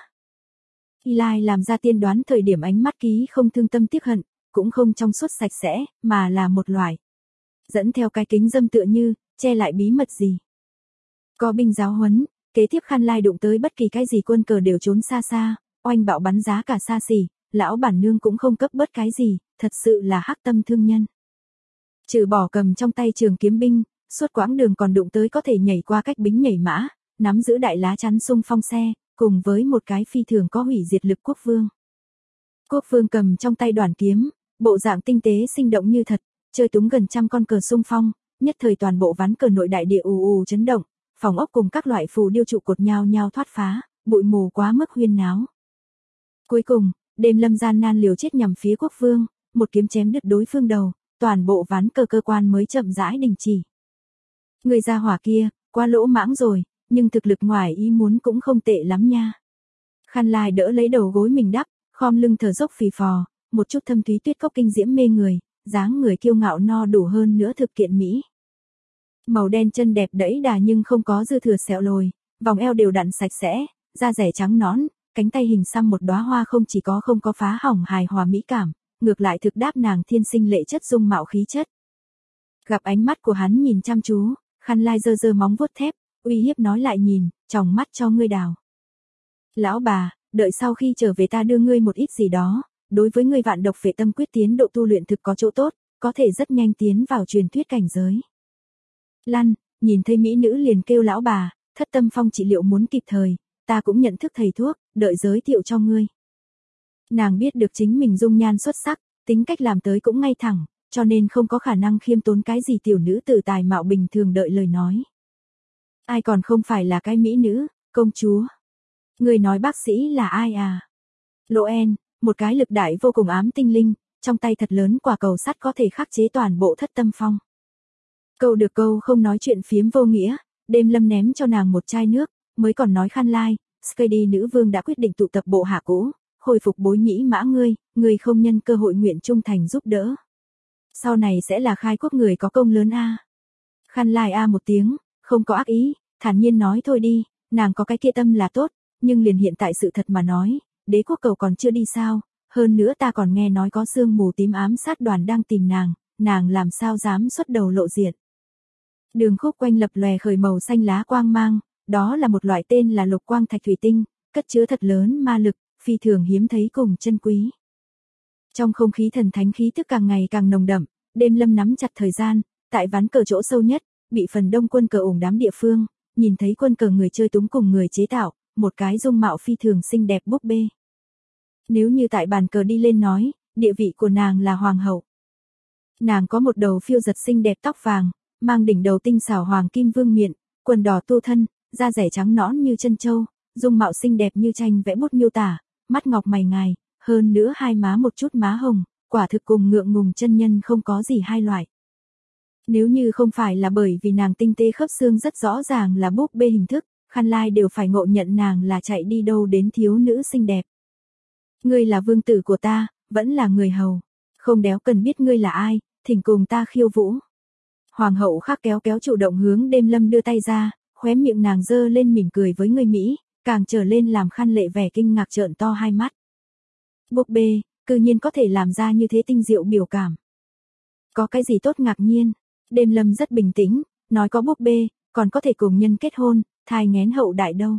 Y Lai làm ra tiên đoán thời điểm ánh mắt ký không thương tâm tiếc hận, cũng không trong suốt sạch sẽ, mà là một loại. Dẫn theo cái kính dâm tựa như, che lại bí mật gì. Có binh giáo huấn, kế tiếp Khăn Lai đụng tới bất kỳ cái gì quân cờ đều trốn xa xa, oanh bạo bắn giá cả xa xỉ, lão bản nương cũng không cấp bớt cái gì, thật sự là hắc tâm thương nhân. Trừ bỏ cầm trong tay trường kiếm binh, suốt quãng đường còn đụng tới có thể nhảy qua cách bính nhảy mã, nắm giữ đại lá chắn xung phong xe, cùng với một cái phi thường có hủy diệt lực quốc vương. Quốc vương cầm trong tay đoàn kiếm, bộ dạng tinh tế sinh động như thật, chơi túng gần trăm con cờ xung phong, nhất thời toàn bộ ván cờ nội đại địa ù ù chấn động, phòng ốc cùng các loại phù điêu trụ cột nhao nhao thoát phá, bụi mù quá mức huyên náo. Cuối cùng, Đêm Lâm gian nan liều chết nhằm phía quốc vương, một kiếm chém đứt đối phương đầu, toàn bộ ván cờ cơ quan mới chậm rãi đình chỉ. Người gia hỏa kia, quá lỗ mãng rồi, nhưng thực lực ngoài ý muốn cũng không tệ lắm nha. Khăn Lai đỡ lấy đầu gối mình đắp, khom lưng thở dốc phì phò, một chút thâm thúy tuyết cốc kinh diễm mê người, dáng người kiêu ngạo no đủ hơn nữa thực kiện mỹ. Màu đen chân đẹp đẫy đà nhưng không có dư thừa sẹo lồi, vòng eo đều đặn sạch sẽ, da rẻ trắng nõn, cánh tay hình xăm một đóa hoa không có phá hỏng hài hòa mỹ cảm, ngược lại thực đáp nàng thiên sinh lệ chất dung mạo khí chất. Gặp ánh mắt của hắn nhìn chăm chú, Khăn Lai giơ giơ móng vuốt thép, uy hiếp nói lại nhìn, tròng mắt cho ngươi đào. Lão bà, đợi sau khi trở về ta đưa ngươi một ít gì đó, đối với ngươi vạn độc phệ tâm quyết tiến độ tu luyện thực có chỗ tốt, có thể rất nhanh tiến vào truyền thuyết cảnh giới. Lăn, nhìn thấy mỹ nữ liền kêu lão bà, thất tâm phong trị liệu muốn kịp thời, ta cũng nhận thức thầy thuốc, đợi giới thiệu cho ngươi. Nàng biết được chính mình dung nhan xuất sắc, tính cách làm tới cũng ngay thẳng, cho nên không có khả năng khiêm tốn cái gì tiểu nữ tử tài mạo bình thường đợi lời nói. Ai còn không phải là cái mỹ nữ, công chúa. Người nói bác sĩ là ai à? Loen, một cái lực đại vô cùng ám tinh linh, trong tay thật lớn quả cầu sắt có thể khắc chế toàn bộ thất tâm phong. Câu được câu không nói chuyện phiếm vô nghĩa, Đêm Lâm ném cho nàng một chai nước, mới còn nói Khăn Lai, Skady nữ vương đã quyết định tụ tập bộ hạ cũ, hồi phục bối nhĩ mã ngươi không nhân cơ hội nguyện trung thành giúp đỡ. Sau này sẽ là khai quốc người có công lớn a. Khăn Lai a một tiếng, không có ác ý, thản nhiên nói thôi đi, nàng có cái kia tâm là tốt, nhưng liền hiện tại sự thật mà nói, đế quốc cầu còn chưa đi sao, hơn nữa ta còn nghe nói có sương mù tím ám sát đoàn đang tìm nàng làm sao dám xuất đầu lộ diện. Đường khúc quanh lập lòe khởi màu xanh lá quang mang, đó là một loại tên là lục quang thạch thủy tinh, cất chứa thật lớn ma lực, phi thường hiếm thấy cùng chân quý. Trong không khí thần thánh khí tức càng ngày càng nồng đậm, Đêm Lâm nắm chặt thời gian, tại ván cờ chỗ sâu nhất, bị phần đông quân cờ ủng đám địa phương, nhìn thấy quân cờ người chơi túng cùng người chế tạo, một cái dung mạo phi thường xinh đẹp búp bê. Nếu như tại bàn cờ đi lên nói, địa vị của nàng là hoàng hậu. Nàng có một đầu phiêu giật xinh đẹp tóc vàng, mang đỉnh đầu tinh xảo hoàng kim vương miện, quần đỏ tu thân, da rẻ trắng nõn như chân châu, dung mạo xinh đẹp như tranh vẽ bút miêu tả, mắt ngọc mày ngài, hơn nữa hai má một chút má hồng, quả thực cùng ngượng ngùng chân nhân không có gì hai loại. Nếu như không phải là bởi vì nàng tinh tế khớp xương rất rõ ràng là búp bê hình thức, Khăn Lai đều phải ngộ nhận nàng là chạy đi đâu đến thiếu nữ xinh đẹp. Ngươi là vương tử của ta, vẫn là người hầu. Không đéo cần biết ngươi là ai, thỉnh cùng ta khiêu vũ. Hoàng hậu khác kéo chủ động hướng Đêm Lâm đưa tay ra, khóe miệng nàng dơ lên mỉm cười với người Mỹ, càng trở lên làm Khăn Lệ vẻ kinh ngạc trợn to hai mắt. Búp bê, cư nhiên có thể làm ra như thế tinh diệu biểu cảm. Có cái gì tốt ngạc nhiên, Đêm Lâm rất bình tĩnh, nói có búp bê, còn có thể cùng nhân kết hôn, thai nghén hậu đại đâu.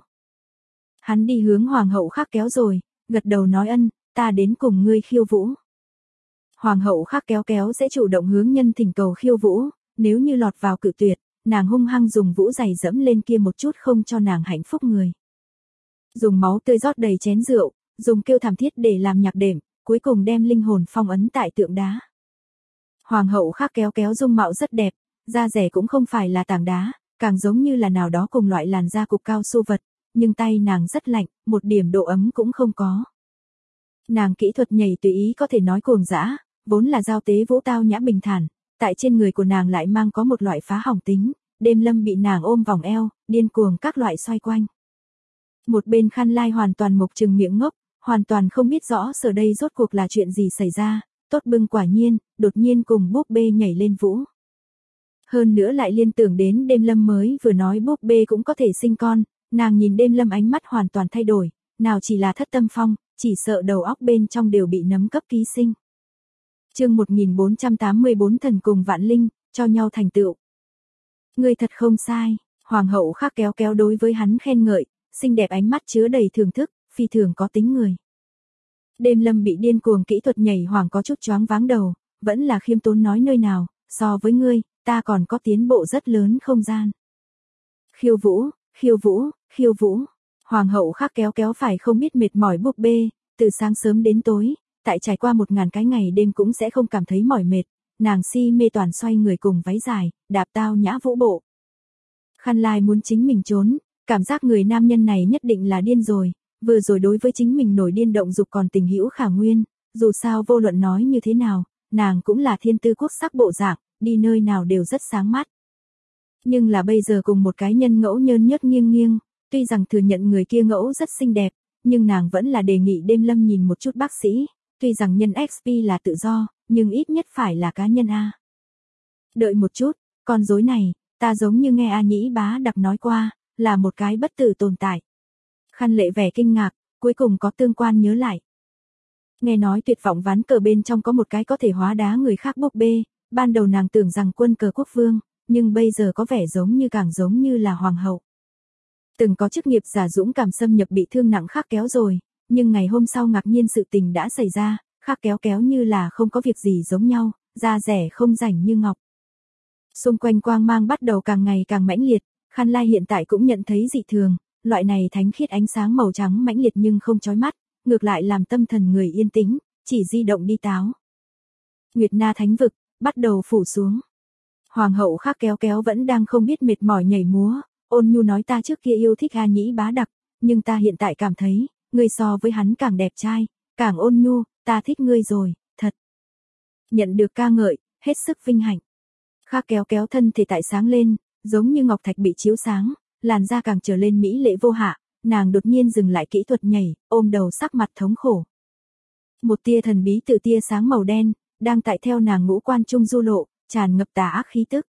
Hắn đi hướng hoàng hậu khác kéo rồi, gật đầu nói ân, ta đến cùng ngươi khiêu vũ. Hoàng hậu Khác Kéo Kéo sẽ chủ động hướng nhân thỉnh cầu khiêu vũ, nếu như lọt vào cự tuyệt, nàng hung hăng dùng vũ giày dẫm lên kia một chút không cho nàng hạnh phúc người. Dùng máu tươi rót đầy chén rượu, dùng kêu thảm thiết để làm nhạc đệm, cuối cùng đem linh hồn phong ấn tại tượng đá. Hoàng hậu Khác Kéo Kéo dung mạo rất đẹp, da rẻ cũng không phải là tảng đá, càng giống như là nào đó cùng loại làn da cục cao su vật, nhưng tay nàng rất lạnh, một điểm độ ấm cũng không có. Nàng kỹ thuật nhảy tùy ý có thể nói cuồng dã, vốn là giao tế vũ tao nhã bình thản, tại trên người của nàng lại mang có một loại phá hỏng tính, Đêm Lâm bị nàng ôm vòng eo, điên cuồng các loại xoay quanh. Một bên Khăn Lai hoàn toàn mộc trừng miệng ngốc, hoàn toàn không biết rõ giờ đây rốt cuộc là chuyện gì xảy ra, tốt bưng quả nhiên, đột nhiên cùng búp bê nhảy lên vũ. Hơn nữa lại liên tưởng đến Đêm Lâm mới vừa nói búp bê cũng có thể sinh con, nàng nhìn Đêm Lâm ánh mắt hoàn toàn thay đổi, nào chỉ là thất tâm phong, chỉ sợ đầu óc bên trong đều bị nấm cấp ký sinh. Chương 1484 Thần cùng Vạn Linh, cho nhau thành tựu. Ngươi thật không sai, Hoàng hậu Khác Kéo Kéo đối với hắn khen ngợi, xinh đẹp ánh mắt chứa đầy thưởng thức, phi thường có tính người. Đêm Lâm bị điên cuồng kỹ thuật nhảy hoàng có chút choáng váng đầu, vẫn là khiêm tốn nói nơi nào, so với ngươi, ta còn có tiến bộ rất lớn không gian. Khiêu vũ, khiêu vũ, khiêu vũ. Hoàng hậu Khác Kéo Kéo phải không biết mệt mỏi búp bê, từ sáng sớm đến tối, tại trải qua 1000 cái ngày đêm cũng sẽ không cảm thấy mỏi mệt, nàng si mê toàn xoay người cùng váy dài, đạp tao nhã vũ bộ. Khăn Lai muốn chính mình trốn, cảm giác người nam nhân này nhất định là điên rồi, vừa rồi đối với chính mình nổi điên động dục còn tình hữu khả nguyên, dù sao vô luận nói như thế nào, nàng cũng là thiên tư quốc sắc bộ dạng, đi nơi nào đều rất sáng mắt. Nhưng là bây giờ cùng một cái nhân ngẫu nhơn nhớt nghiêng nghiêng, tuy rằng thừa nhận người kia ngẫu rất xinh đẹp, nhưng nàng vẫn là đề nghị Đêm Lâm nhìn một chút bác sĩ, tuy rằng nhân XP là tự do, nhưng ít nhất phải là cá nhân A. Đợi một chút, con rối này, ta giống như nghe A Nhĩ Bá Đặc nói qua, là một cái bất tử tồn tại. Khăn Lệ vẻ kinh ngạc, cuối cùng có tương quan nhớ lại. Nghe nói tuyệt vọng ván cờ bên trong có một cái có thể hóa đá người khác búp bê, ban đầu nàng tưởng rằng quân cờ quốc vương, nhưng bây giờ có vẻ càng giống như là hoàng hậu. Từng có chức nghiệp giả dũng cảm xâm nhập bị thương nặng Khác Kéo rồi, nhưng ngày hôm sau ngạc nhiên sự tình đã xảy ra, Khác Kéo Kéo như là không có việc gì giống nhau, da rẻ không rảnh như ngọc. Xung quanh quang mang bắt đầu càng ngày càng mãnh liệt, Khăn Lai hiện tại cũng nhận thấy dị thường, loại này thánh khiết ánh sáng màu trắng mãnh liệt nhưng không chói mắt, ngược lại làm tâm thần người yên tĩnh, chỉ di động đi táo. Nguyệt Na thánh vực, bắt đầu phủ xuống. Hoàng hậu Khác Kéo Kéo vẫn đang không biết mệt mỏi nhảy múa, ôn nhu nói ta trước kia yêu thích A Nhĩ Bá Đặc, nhưng ta hiện tại cảm thấy, ngươi so với hắn càng đẹp trai, càng ôn nhu, ta thích ngươi rồi, thật. Nhận được ca ngợi, hết sức vinh hạnh. Khác Kéo Kéo thân thể tại sáng lên, giống như ngọc thạch bị chiếu sáng, làn da càng trở lên mỹ lệ vô hạ, nàng đột nhiên dừng lại kỹ thuật nhảy, ôm đầu sắc mặt thống khổ. Một tia thần bí từ tia sáng màu đen, đang tại theo nàng ngũ quan trung du lộ, tràn ngập tà ác khí tức.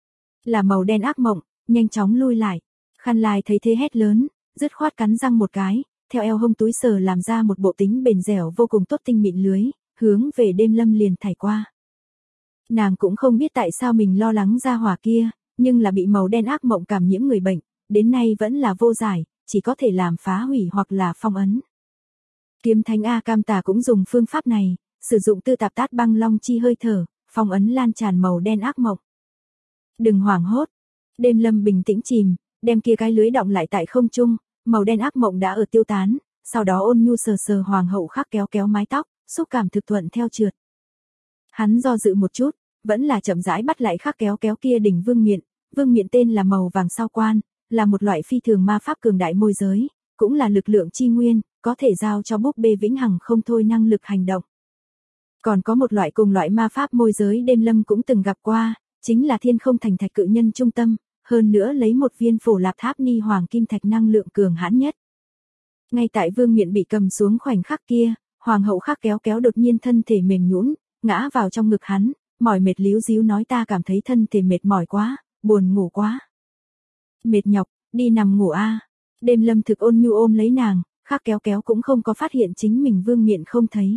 Là màu đen ác mộng, nhanh chóng lui lại. Khăn Lai thấy thế hét lớn, dứt khoát cắn răng một cái, theo eo hông túi sờ làm ra một bộ tính bền dẻo vô cùng tốt tinh mịn lưới, hướng về Đêm Lâm liền thảy qua. Nàng cũng không biết tại sao mình lo lắng ra hỏa kia, nhưng là bị màu đen ác mộng cảm nhiễm người bệnh, đến nay vẫn là vô giải, chỉ có thể làm phá hủy hoặc là phong ấn. Kiếm Thánh A Cam Tà cũng dùng phương pháp này, sử dụng tư tạp tát băng long chi hơi thở, phong ấn lan tràn màu đen ác mộng. Đừng hoảng hốt. Đêm Lâm bình tĩnh chìm, đem kia cái lưới động lại tại không trung, màu đen ác mộng đã ở tiêu tán, sau đó ôn nhu sờ sờ Hoàng hậu Khác Kéo Kéo mái tóc, xúc cảm thực thuận theo trượt. Hắn do dự một chút, vẫn là chậm rãi bắt lại Khác Kéo Kéo kia đỉnh vương miện tên là màu vàng sao quan, là một loại phi thường ma pháp cường đại môi giới, cũng là lực lượng chi nguyên, có thể giao cho búp bê vĩnh hằng không thôi năng lực hành động. Còn có một loại cùng loại ma pháp môi giới Đêm Lâm cũng từng gặp qua, chính là thiên không thành thạch cự nhân trung tâm, hơn nữa lấy một viên phổ lạp tháp ni hoàng kim thạch năng lượng cường hãn nhất. Ngay tại vương miện bị cầm xuống khoảnh khắc kia, Hoàng hậu Khác Kéo Kéo đột nhiên thân thể mềm nhũn, ngã vào trong ngực hắn, mỏi mệt líu díu nói ta cảm thấy thân thể mệt mỏi quá, buồn ngủ quá. Mệt nhọc, đi nằm ngủ a. Đêm Lâm thực ôn nhu ôm lấy nàng, Khác Kéo Kéo cũng không có phát hiện chính mình vương miện không thấy.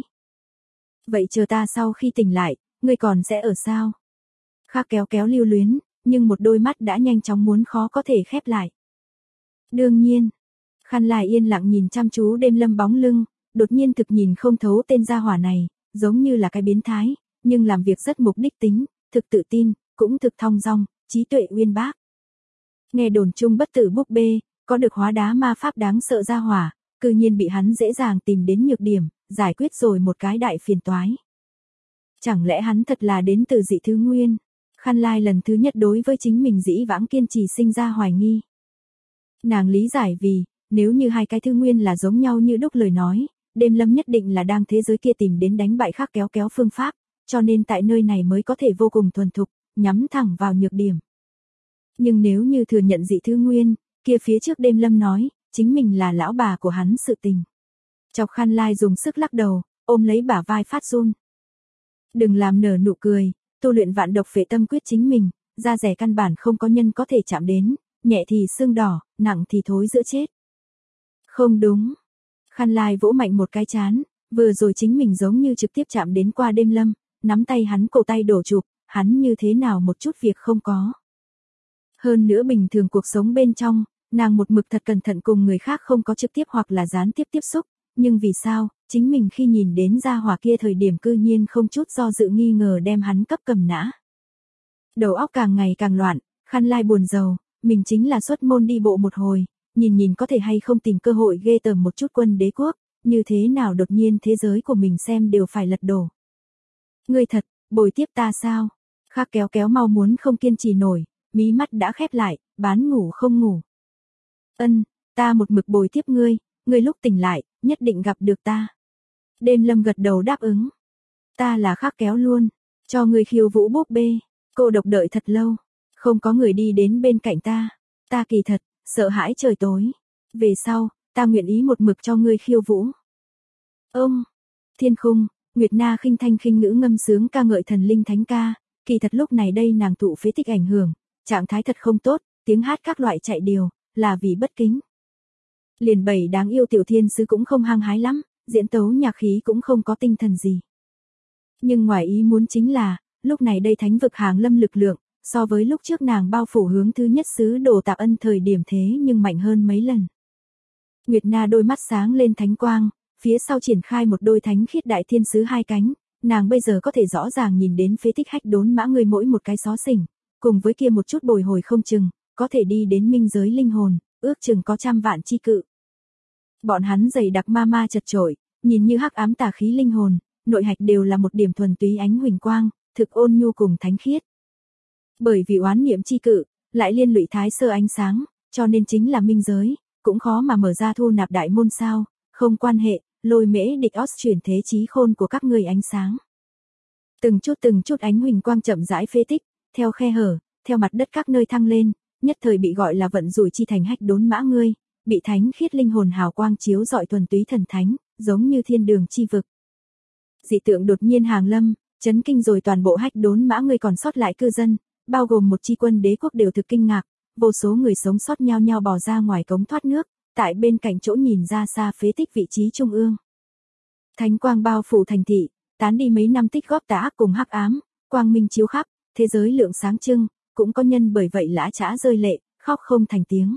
Vậy chờ ta sau khi tỉnh lại, ngươi còn sẽ ở sao? Khác Kéo Kéo lưu luyến, nhưng một đôi mắt đã nhanh chóng muốn khó có thể khép lại. Đương nhiên, Khăn Lai yên lặng nhìn chăm chú Đêm Lâm bóng lưng, đột nhiên thực nhìn không thấu tên gia hỏa này, giống như là cái biến thái, nhưng làm việc rất mục đích tính, thực tự tin, cũng thực thong dong, trí tuệ uyên bác. Nghe đồn chung bất tử búp bê, có được hóa đá ma pháp đáng sợ ra hỏa, cư nhiên bị hắn dễ dàng tìm đến nhược điểm, giải quyết rồi một cái đại phiền toái. Chẳng lẽ hắn thật là đến từ dị thứ nguyên? Khăn Lai lần thứ nhất đối với chính mình dĩ vãng kiên trì sinh ra hoài nghi. Nàng lý giải vì, nếu như hai cái thứ nguyên là giống nhau như đúc lời nói, Đêm Lâm nhất định là đang thế giới kia tìm đến đánh bại khác kéo kéo phương pháp, cho nên tại nơi này mới có thể vô cùng thuần thục, nhắm thẳng vào nhược điểm. Nhưng nếu như thừa nhận dị thứ nguyên, kia phía trước Đêm Lâm nói, chính mình là lão bà của hắn sự tình. Chọc Khăn Lai dùng sức lắc đầu, ôm lấy bả vai phát run. Đừng làm nở nụ cười, tu luyện vạn độc phệ tâm quyết chính mình, da rẻ căn bản không có nhân có thể chạm đến, nhẹ thì xương đỏ, nặng thì thối giữa chết. Không đúng. Khăn Lai vỗ mạnh một cái chán, vừa rồi chính mình giống như trực tiếp chạm đến qua Đêm Lâm, nắm tay hắn cổ tay đổ chụp, hắn như thế nào một chút việc không có. Hơn nữa bình thường cuộc sống bên trong, nàng một mực thật cẩn thận cùng người khác không có trực tiếp hoặc là gián tiếp tiếp xúc, nhưng vì sao, chính mình khi nhìn đến gia hỏa kia thời điểm cư nhiên không chút do dự nghi ngờ đem hắn cấp cầm nã. Đầu óc càng ngày càng loạn, Khăn Lai buồn rầu, mình chính là xuất môn đi bộ một hồi, nhìn có thể hay không tìm cơ hội ghê tởm một chút Quân Đế quốc, như thế nào đột nhiên thế giới của mình xem đều phải lật đổ. Ngươi thật, bồi tiếp ta sao? Khác kéo kéo mau muốn không kiên trì nổi, mí mắt đã khép lại, bán ngủ không ngủ. Ta một mực bồi tiếp ngươi lúc tỉnh lại, nhất định gặp được ta. Đêm Lâm gật đầu đáp ứng. Ta là Khác kéo luôn, cho ngươi khiêu vũ búp bê, cô độc đợi thật lâu, không có người đi đến bên cạnh ta. Ta kỳ thật, sợ hãi trời tối. Về sau, ta nguyện ý một mực cho ngươi khiêu vũ. Ông, thiên khung, Nguyệt Na khinh thanh khinh ngữ ngâm sướng ca ngợi thần linh thánh ca, kỳ thật lúc này đây nàng thụ phế tích ảnh hưởng, trạng thái thật không tốt, tiếng hát các loại chạy điều, là vì bất kính. Liền bảy đáng yêu tiểu thiên sứ cũng không hăng hái lắm, diễn tấu nhạc khí cũng không có tinh thần gì. Nhưng ngoài ý muốn chính là, lúc này đây thánh vực hàng lâm lực lượng, so với lúc trước nàng bao phủ hướng thứ nhất sứ đồ Tạp Ân thời điểm thế nhưng mạnh hơn mấy lần. Nguyệt Na đôi mắt sáng lên thánh quang, phía sau triển khai một đôi thánh khiết đại thiên sứ hai cánh, nàng bây giờ có thể rõ ràng nhìn đến phế tích Hách Đốn Mã người mỗi một cái xó xỉnh, cùng với kia một chút bồi hồi không chừng, có thể đi đến minh giới linh hồn, ước chừng có trăm vạn chi cự. Bọn hắn dày đặc ma chật chội, nhìn như hắc ám tà khí linh hồn, nội hạch đều là một điểm thuần túy ánh huỳnh quang, thực ôn nhu cùng thánh khiết. Bởi vì oán niệm chi cự, lại liên lụy thái sơ ánh sáng, cho nên chính là minh giới, cũng khó mà mở ra thu nạp đại môn sao, không quan hệ, lôi mễ địch os chuyển thế trí khôn của các ngươi ánh sáng. Từng chút ánh huỳnh quang chậm rãi phế tích, theo khe hở, theo mặt đất các nơi thăng lên, nhất thời bị gọi là vận rủi chi thành Hách Đốn Mã ngươi, bị thánh khiết linh hồn hào quang chiếu rọi thuần túy thần thánh, giống như thiên đường chi vực. Dị tượng đột nhiên hàng lâm, chấn kinh rồi toàn bộ Hách Đốn Mã ngươi còn sót lại cư dân, bao gồm một chi quân đế quốc đều thực kinh ngạc, vô số người sống sót nhao nhao bò ra ngoài cống thoát nước, tại bên cạnh chỗ nhìn ra xa phế tích vị trí trung ương. Thánh quang bao phủ thành thị, tán đi mấy năm tích góp tà ác cùng hắc ám, quang minh chiếu khắp, thế giới lượng sáng trưng, cũng có nhân bởi vậy lã chã rơi lệ, khóc không thành tiếng.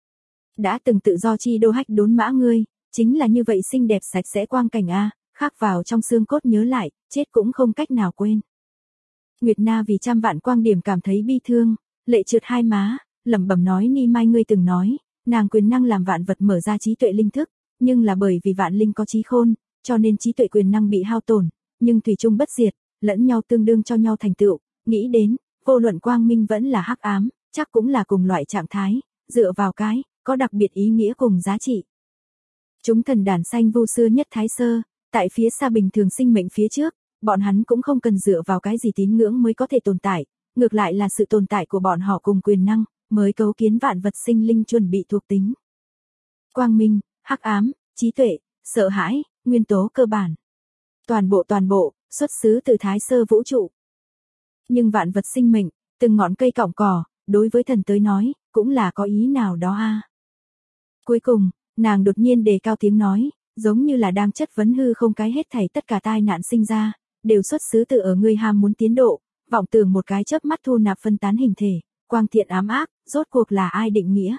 Đã từng tự do chi đô Hách Đốn Mã ngươi, chính là như vậy xinh đẹp sạch sẽ quang cảnh a, khắc vào trong xương cốt nhớ lại, chết cũng không cách nào quên. Nguyệt Na vì trăm vạn quang điểm cảm thấy bi thương, lệ trượt hai má, lẩm bẩm nói Ni Mai ngươi từng nói, nàng quyền năng làm vạn vật mở ra trí tuệ linh thức, nhưng là bởi vì vạn linh có trí khôn, cho nên trí tuệ quyền năng bị hao tổn, nhưng thủy chung bất diệt, lẫn nhau tương đương cho nhau thành tựu, nghĩ đến, vô luận quang minh vẫn là hắc ám, chắc cũng là cùng loại trạng thái, dựa vào cái, có đặc biệt ý nghĩa cùng giá trị. Chúng thần đàn xanh vu xưa nhất thái sơ, tại phía xa bình thường sinh mệnh phía trước, bọn hắn cũng không cần dựa vào cái gì tín ngưỡng mới có thể tồn tại, ngược lại là sự tồn tại của bọn họ cùng quyền năng, mới cấu kiến vạn vật sinh linh chuẩn bị thuộc tính. Quang minh, hắc ám, trí tuệ, sợ hãi, nguyên tố cơ bản. Toàn bộ, xuất xứ từ thái sơ vũ trụ. Nhưng vạn vật sinh mệnh, từng ngọn cây cọng cỏ, đối với thần tới nói, cũng là có ý nào đó a. Cuối cùng, nàng đột nhiên đề cao tiếng nói, giống như là đang chất vấn hư không cái hết thảy tất cả tai nạn sinh ra, đều xuất xứ từ ở ngươi ham muốn tiến độ, vọng tưởng một cái chớp mắt thu nạp phân tán hình thể, quang thiện ám ác, rốt cuộc là ai định nghĩa.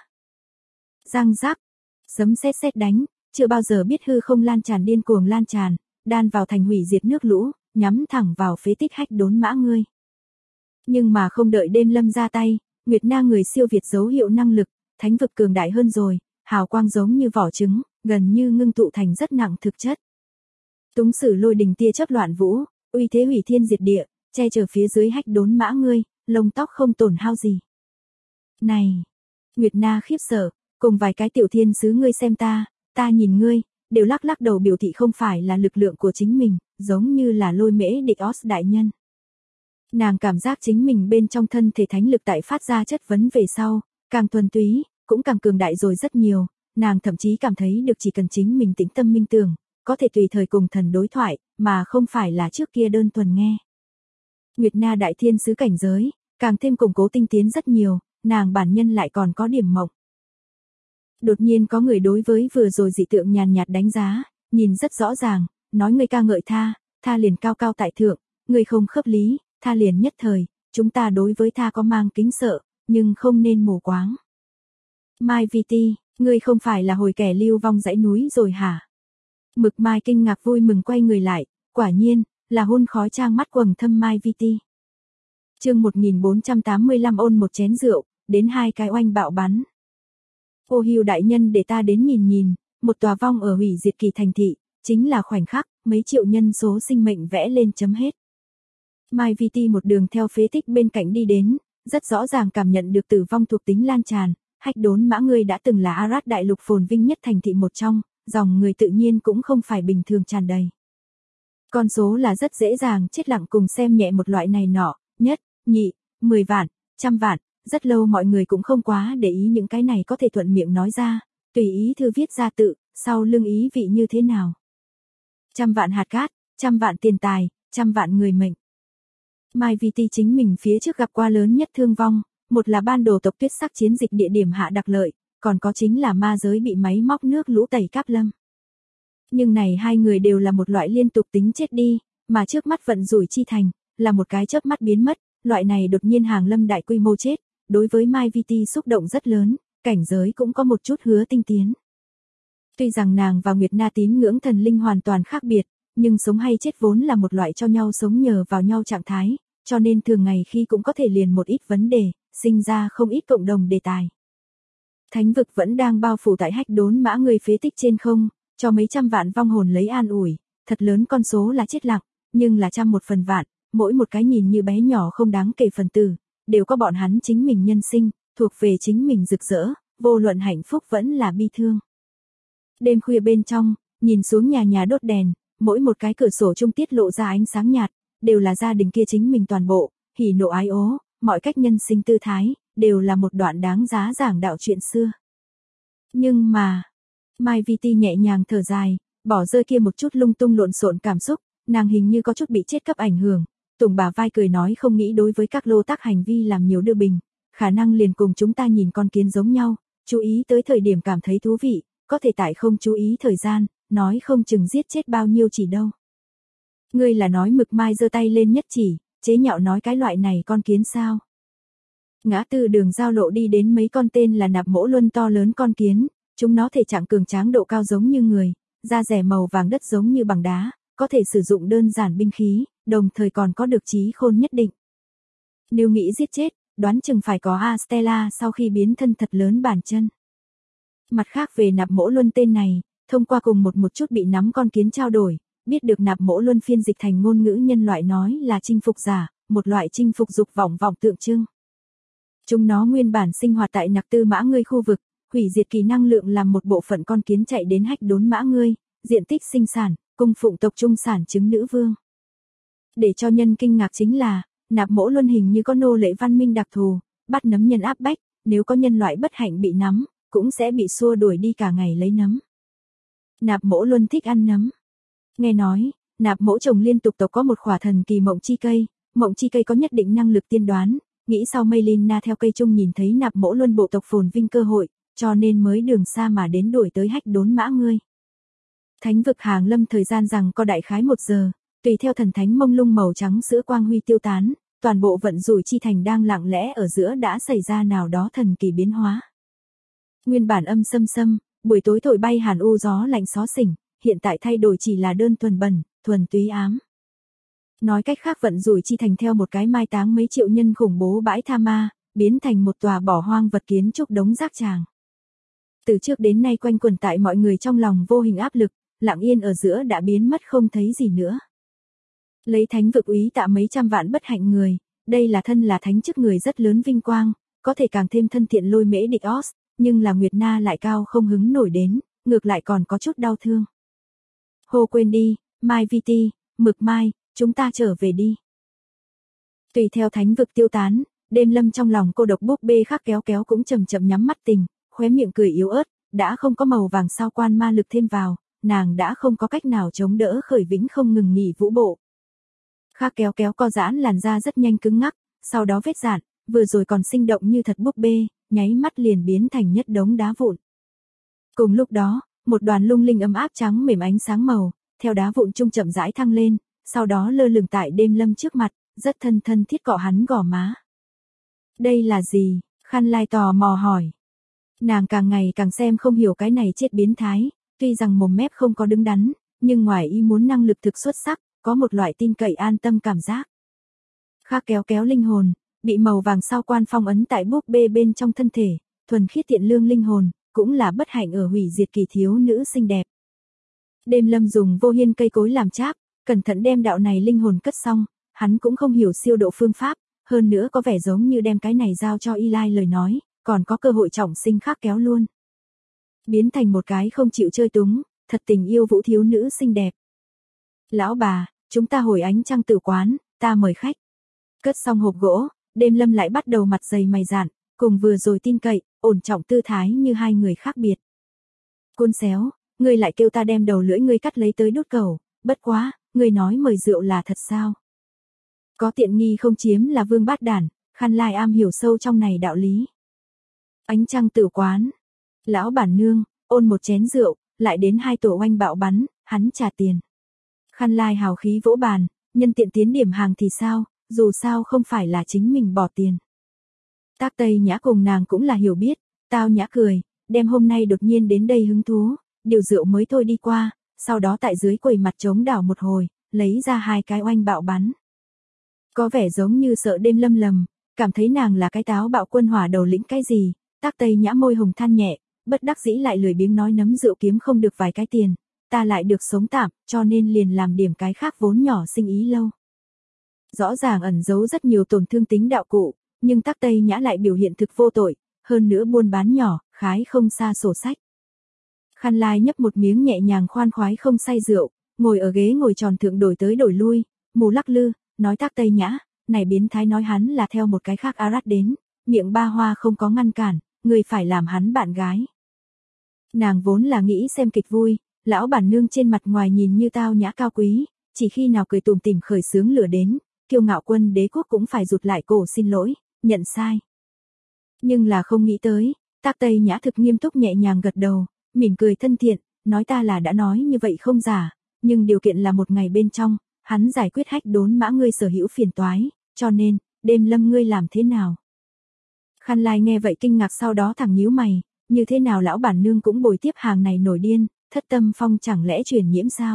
Răng rắc, sấm sét đánh, chưa bao giờ biết hư không lan tràn điên cuồng lan tràn, đan vào thành hủy diệt nước lũ, nhắm thẳng vào phế tích hách đốn mã ngươi. Nhưng mà không đợi đêm lâm ra tay, Nguyệt Na người siêu việt dấu hiệu năng lực, thánh vực cường đại hơn rồi, hào quang giống như vỏ trứng, gần như ngưng tụ thành rất nặng thực chất. Túng sử lôi đình tia chớp loạn vũ, uy thế hủy thiên diệt địa, che chở phía dưới hách đốn mã ngươi, lông tóc không tổn hao gì. Này! Nguyệt Na khiếp sợ, cùng vài cái tiểu thiên sứ ngươi xem ta nhìn ngươi, đều lắc lắc đầu biểu thị không phải là lực lượng của chính mình, giống như là lôi mễ địch Os đại nhân. Nàng cảm giác chính mình bên trong thân thể thánh lực tại phát ra chất vấn về sau, càng thuần túy, cũng càng cường đại rồi rất nhiều, nàng thậm chí cảm thấy được chỉ cần chính mình tĩnh tâm minh tưởng, có thể tùy thời cùng thần đối thoại, mà không phải là trước kia đơn thuần nghe. Nguyệt Na đại thiên sứ cảnh giới, càng thêm củng cố tinh tiến rất nhiều, nàng bản nhân lại còn có điểm mộng. Đột nhiên có người đối với vừa rồi dị tượng nhàn nhạt đánh giá, nhìn rất rõ ràng, nói ngươi ca ngợi tha liền cao cao tại thượng, ngươi không khớp lý, tha liền nhất thời, chúng ta đối với tha có mang kính sợ, nhưng không nên mù quáng. Mai Viti, ngươi không phải là hồi kẻ lưu vong dãy núi rồi hả? Mực Mai kinh ngạc vui mừng quay người lại, quả nhiên, là hôn khói trang mắt quầng thâm Mai Viti. Chương 1485 ôn một chén rượu, đến hai cái oanh bạo bắn. Ô Hưu đại nhân để ta đến nhìn, một tòa vong ở hủy diệt kỳ thành thị, chính là khoảnh khắc, mấy triệu nhân số sinh mệnh vẽ lên chấm hết. Mai Viti một đường theo phế tích bên cạnh đi đến, rất rõ ràng cảm nhận được tử vong thuộc tính lan tràn, hách đốn mã ngươi đã từng là Arad đại lục phồn vinh nhất thành thị một trong, dòng người tự nhiên cũng không phải bình thường tràn đầy. Con số là rất dễ dàng chết lặng cùng xem nhẹ một loại này nọ, nhất, nhị, 10 vạn, trăm vạn, rất lâu mọi người cũng không quá để ý những cái này có thể thuận miệng nói ra, tùy ý thư viết ra tự, sau lưng ý vị như thế nào. Trăm vạn hạt cát, trăm vạn tiền tài, trăm vạn người mệnh. Mai Viti chính mình phía trước gặp qua lớn nhất thương vong, một là ban đồ tộc tuyết sắc chiến dịch địa điểm hạ đặc lợi, còn có chính là ma giới bị máy móc nước lũ tẩy cáp lâm. Nhưng này hai người đều là một loại liên tục tính chết đi, mà trước mắt vận rủi chi thành, là một cái chớp mắt biến mất, loại này đột nhiên hàng lâm đại quy mô chết, đối với Mai Viti xúc động rất lớn, cảnh giới cũng có một chút hứa tinh tiến. Tuy rằng nàng và Nguyệt Na tín ngưỡng thần linh hoàn toàn khác biệt, nhưng sống hay chết vốn là một loại cho nhau sống nhờ vào nhau trạng thái, cho nên thường ngày khi cũng có thể liền một ít vấn đề, sinh ra không ít cộng đồng đề tài. Thánh vực vẫn đang bao phủ tại hách đốn mã người phế tích trên không, cho mấy trăm vạn vong hồn lấy an ủi, thật lớn con số là chết lặng, nhưng là trăm một phần vạn, mỗi một cái nhìn như bé nhỏ không đáng kể phần tử, đều có bọn hắn chính mình nhân sinh, thuộc về chính mình rực rỡ, vô luận hạnh phúc vẫn là bi thương. Đêm khuya bên trong, nhìn xuống nhà nhà đốt đèn, mỗi một cái cửa sổ trung tiết lộ ra ánh sáng nhạt, đều là gia đình kia chính mình toàn bộ, hỉ nộ ái ố, mọi cách nhân sinh tư thái, đều là một đoạn đáng giá giảng đạo chuyện xưa. Nhưng mà, Mai Viti nhẹ nhàng thở dài, bỏ rơi kia một chút lung tung lộn xộn cảm xúc, nàng hình như có chút bị chết cấp ảnh hưởng, tùng bà vai cười nói không nghĩ đối với các lô tác hành vi làm nhiều đưa bình, khả năng liền cùng chúng ta nhìn con kiến giống nhau, chú ý tới thời điểm cảm thấy thú vị, có thể tại không chú ý thời gian, nói không chừng giết chết bao nhiêu chỉ đâu. Ngươi là nói Mực Mai giơ tay lên nhất chỉ, chế nhạo nói cái loại này con kiến sao? Ngã tư đường giao lộ đi đến mấy con tên là nạp mỗ luân to lớn con kiến, chúng nó thể trạng cường tráng độ cao giống như người, da rẻ màu vàng đất giống như bằng đá, có thể sử dụng đơn giản binh khí, đồng thời còn có được trí khôn nhất định. Nếu nghĩ giết chết, đoán chừng phải có Astella sau khi biến thân thật lớn bàn chân. Mặt khác về nạp mỗ luân tên này, thông qua cùng một chút bị nắm con kiến trao đổi, biết được nạp mỗ luân phiên dịch thành ngôn ngữ nhân loại nói là chinh phục giả, một loại chinh phục dục vọng tượng trưng. Chúng nó nguyên bản sinh hoạt tại nặc tư mã ngươi khu vực, hủy diệt kỳ năng lượng làm một bộ phận con kiến chạy đến hách đốn mã ngươi, diện tích sinh sản, cung phụng tộc trung sản chứng nữ vương. Để cho nhân kinh ngạc chính là, nạp mỗ luân hình như có nô lệ văn minh đặc thù, bắt nấm nhân áp bách, nếu có nhân loại bất hạnh bị nắm, cũng sẽ bị xua đuổi đi cả ngày lấy nấm. Nạp mỗ luân thích ăn nấm. Nghe nói, nạp mỗ trồng liên tục tộc có một khỏa thần kỳ mộng chi cây có nhất định năng lực tiên đoán, nghĩ sau Melina theo cây chung nhìn thấy nạp mỗ luân bộ tộc phồn vinh cơ hội, cho nên mới đường xa mà đến đuổi tới hách đốn mã ngươi. Thánh vực hàng lâm thời gian rằng có đại khái 1 giờ, tùy theo thần thánh mông lung màu trắng sữa quang huy tiêu tán, toàn bộ vận rủi chi thành đang lặng lẽ ở giữa đã xảy ra nào đó thần kỳ biến hóa. Nguyên bản âm sâm, buổi tối thổi bay hàn u gió lạnh xó xỉnh, hiện tại thay đổi chỉ là đơn thuần bẩn, thuần túy ám. Nói cách khác vận rủi chi thành theo một cái mai táng mấy triệu nhân khủng bố bãi tha ma, biến thành một tòa bỏ hoang vật kiến trúc đống rác tràng. Từ trước đến nay quanh quẩn tại mọi người trong lòng vô hình áp lực, lặng yên ở giữa đã biến mất không thấy gì nữa. Lấy thánh vực úy tạ mấy trăm vạn bất hạnh người, đây là thân là thánh chức người rất lớn vinh quang, có thể càng thêm thân thiện lôi mễ địch os, nhưng là Nguyệt Na lại cao không hứng nổi đến, ngược lại còn có chút đau thương. Hô quên đi, Mai Viti, Mực Mai, chúng ta trở về đi. Tùy theo thánh vực tiêu tán, Đêm Lâm trong lòng cô độc búp bê khác kéo kéo cũng chậm chậm nhắm mắt tình, khóe miệng cười yếu ớt, đã không có màu vàng sao quan ma lực thêm vào, nàng đã không có cách nào chống đỡ khởi vĩnh không ngừng nghỉ vũ bộ. Khác kéo kéo co giãn làn da rất nhanh cứng ngắc, sau đó vết dạn, vừa rồi còn sinh động như thật búp bê, nháy mắt liền biến thành nhất đống đá vụn. Cùng lúc đó, một đoàn lung linh ấm áp trắng mềm ánh sáng màu, theo đá vụn trung chậm rãi thăng lên, sau đó lơ lửng tại Đêm Lâm trước mặt, rất thân thân thiết cọ hắn gò má. Đây là gì? Khăn Lai tò mò hỏi. Nàng càng ngày càng xem không hiểu cái này chết biến thái, tuy rằng mồm mép không có đứng đắn, nhưng ngoài ý muốn năng lực thực xuất sắc, có một loại tin cậy an tâm cảm giác. Khác kéo kéo linh hồn, bị màu vàng sao quan phong ấn tại búp bê bên trong thân thể, thuần khiết thiện lương linh hồn, cũng là bất hạnh ở hủy diệt kỳ thiếu nữ xinh đẹp. Đêm Lâm dùng vô hiên cây cối làm cháp, cẩn thận đem đạo này linh hồn cất xong, hắn cũng không hiểu siêu độ phương pháp, hơn nữa có vẻ giống như đem cái này giao cho Y Lai lời nói, còn có cơ hội trọng sinh khác kéo luôn. Biến thành một cái không chịu chơi túng, thật tình yêu vũ thiếu nữ xinh đẹp. Lão bà, chúng ta hồi ánh trăng tử quán, ta mời khách. Cất xong hộp gỗ, Đêm Lâm lại bắt đầu mặt dày mày dạn, cùng vừa rồi tin cậy, ổn trọng tư thái như hai người khác biệt. Côn xéo, ngươi lại kêu ta đem đầu lưỡi ngươi cắt lấy tới đốt cầu, bất quá, ngươi nói mời rượu là thật sao? Có tiện nghi không chiếm là vương bát đản, Khăn Lai am hiểu sâu trong này đạo lý. Ánh trăng tử quán. Lão bản nương, ôn một chén rượu, lại đến 2 tổ oanh bạo bắn, hắn trả tiền. Khăn Lai hào khí vỗ bàn, nhân tiện tiến điểm hàng thì sao, dù sao không phải là chính mình bỏ tiền. Tác Tây Nhã cùng nàng cũng là hiểu biết, Tao Nhã cười, đem hôm nay đột nhiên đến đây hứng thú, điều rượu mới thôi đi qua, sau đó tại dưới quầy mặt trống đảo một hồi, lấy ra 2 cái oanh bạo bắn. Có vẻ giống như sợ Đêm Lâm lầm, cảm thấy nàng là cái táo bạo quân hỏa đầu lĩnh cái gì, Tác Tây Nhã môi hồng than nhẹ, bất đắc dĩ lại lười biếng nói nấm rượu kiếm không được vài cái tiền, ta lại được sống tạm, cho nên liền làm điểm cái khác vốn nhỏ sinh ý lâu. Rõ ràng ẩn giấu rất nhiều tổn thương tính đạo cụ, nhưng Tác Tây Nhã lại biểu hiện thực vô tội, hơn nữa buôn bán nhỏ, khái không xa sổ sách. Khăn Lai nhấp một miếng nhẹ nhàng khoan khoái không say rượu, ngồi ở ghế ngồi tròn thượng đổi tới đổi lui, mù lắc lư, nói Tác Tây Nhã, này biến thái nói hắn là theo một cái khác Arad đến, miệng ba hoa không có ngăn cản, người phải làm hắn bạn gái. Nàng vốn là nghĩ xem kịch vui, lão bản nương trên mặt ngoài nhìn như Tao Nhã cao quý, chỉ khi nào cười tủm tỉm khởi sướng lửa đến, kiêu ngạo quân đế quốc cũng phải rụt lại cổ xin lỗi, nhận sai. Nhưng là không nghĩ tới, Tác Tây Nhã thực nghiêm túc nhẹ nhàng gật đầu, mỉm cười thân thiện, nói ta là đã nói như vậy không giả, nhưng điều kiện là một ngày bên trong, hắn giải quyết hách đốn mã ngươi sở hữu phiền toái, cho nên, Đêm Lâm ngươi làm thế nào? Khăn Lai nghe vậy kinh ngạc sau đó thẳng nhíu mày, như thế nào lão bản nương cũng bồi tiếp hàng này nổi điên, thất tâm phong chẳng lẽ truyền nhiễm sao?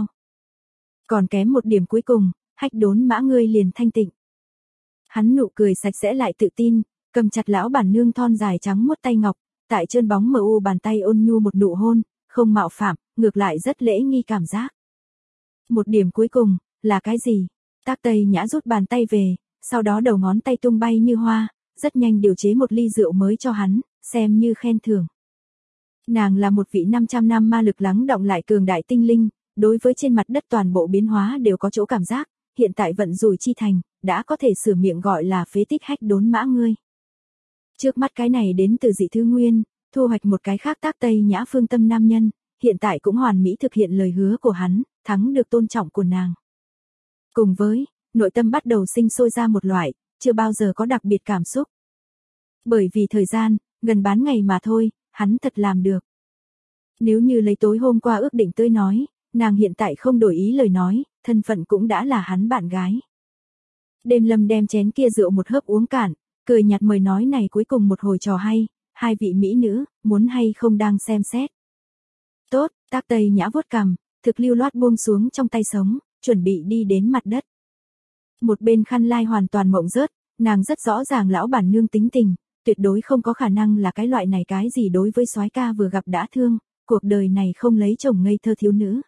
Còn kém một điểm cuối cùng, hách đốn mã ngươi liền thanh tịnh. Hắn nụ cười sạch sẽ lại tự tin, cầm chặt lão bản nương thon dài trắng muốt tay ngọc, tại trơn bóng mờ u bàn tay ôn nhu một nụ hôn, không mạo phạm, ngược lại rất lễ nghi cảm giác. Một điểm cuối cùng, là cái gì? Tác Tây Nhã rút bàn tay về, sau đó đầu ngón tay tung bay như hoa, rất nhanh điều chế một ly rượu mới cho hắn, xem như khen thưởng. Nàng là một vị 500 năm ma lực lắng đọng lại cường đại tinh linh, đối với trên mặt đất toàn bộ biến hóa đều có chỗ cảm giác, hiện tại vận rủi chi thành, đã có thể sửa miệng gọi là phế tích hách đốn mã ngươi. Trước mắt cái này đến từ dị thứ nguyên, thu hoạch một cái khác Tác Tây Nhã phương tâm nam nhân, hiện tại cũng hoàn mỹ thực hiện lời hứa của hắn, thắng được tôn trọng của nàng. Cùng với, nội tâm bắt đầu sinh sôi ra một loại, chưa bao giờ có đặc biệt cảm xúc. Bởi vì thời gian, gần bán ngày mà thôi, hắn thật làm được. Nếu như lấy tối hôm qua ước định tới nói, nàng hiện tại không đổi ý lời nói, thân phận cũng đã là hắn bạn gái. Đêm Lâm đem chén kia rượu một hớp uống cạn, cười nhạt mời nói này cuối cùng một hồi trò hay, 2 vị mỹ nữ, muốn hay không đang xem xét. Tốt, Tác Tây Nhã vuốt cằm, thực lưu loát buông xuống trong tay sống, chuẩn bị đi đến mặt đất. Một bên Khăn Lai hoàn toàn mộng rớt, nàng rất rõ ràng lão bản nương tính tình, tuyệt đối không có khả năng là cái loại này cái gì đối với soái ca vừa gặp đã thương, cuộc đời này không lấy chồng ngây thơ thiếu nữ.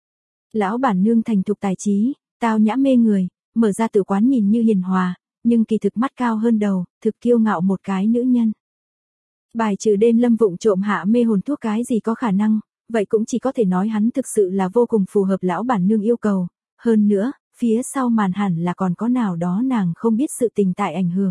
Lão bản nương thành thục tài trí, tao nhã mê người, mở ra tử quán nhìn như hiền hòa, nhưng kỳ thực mắt cao hơn đầu, thực kiêu ngạo một cái nữ nhân. Bài trừ đêm lâm vụng trộm hạ mê hồn thuốc cái gì có khả năng, vậy cũng chỉ có thể nói hắn thực sự là vô cùng phù hợp lão bản nương yêu cầu, hơn nữa, phía sau màn hẳn là còn có nào đó nàng không biết sự tình tại ảnh hưởng.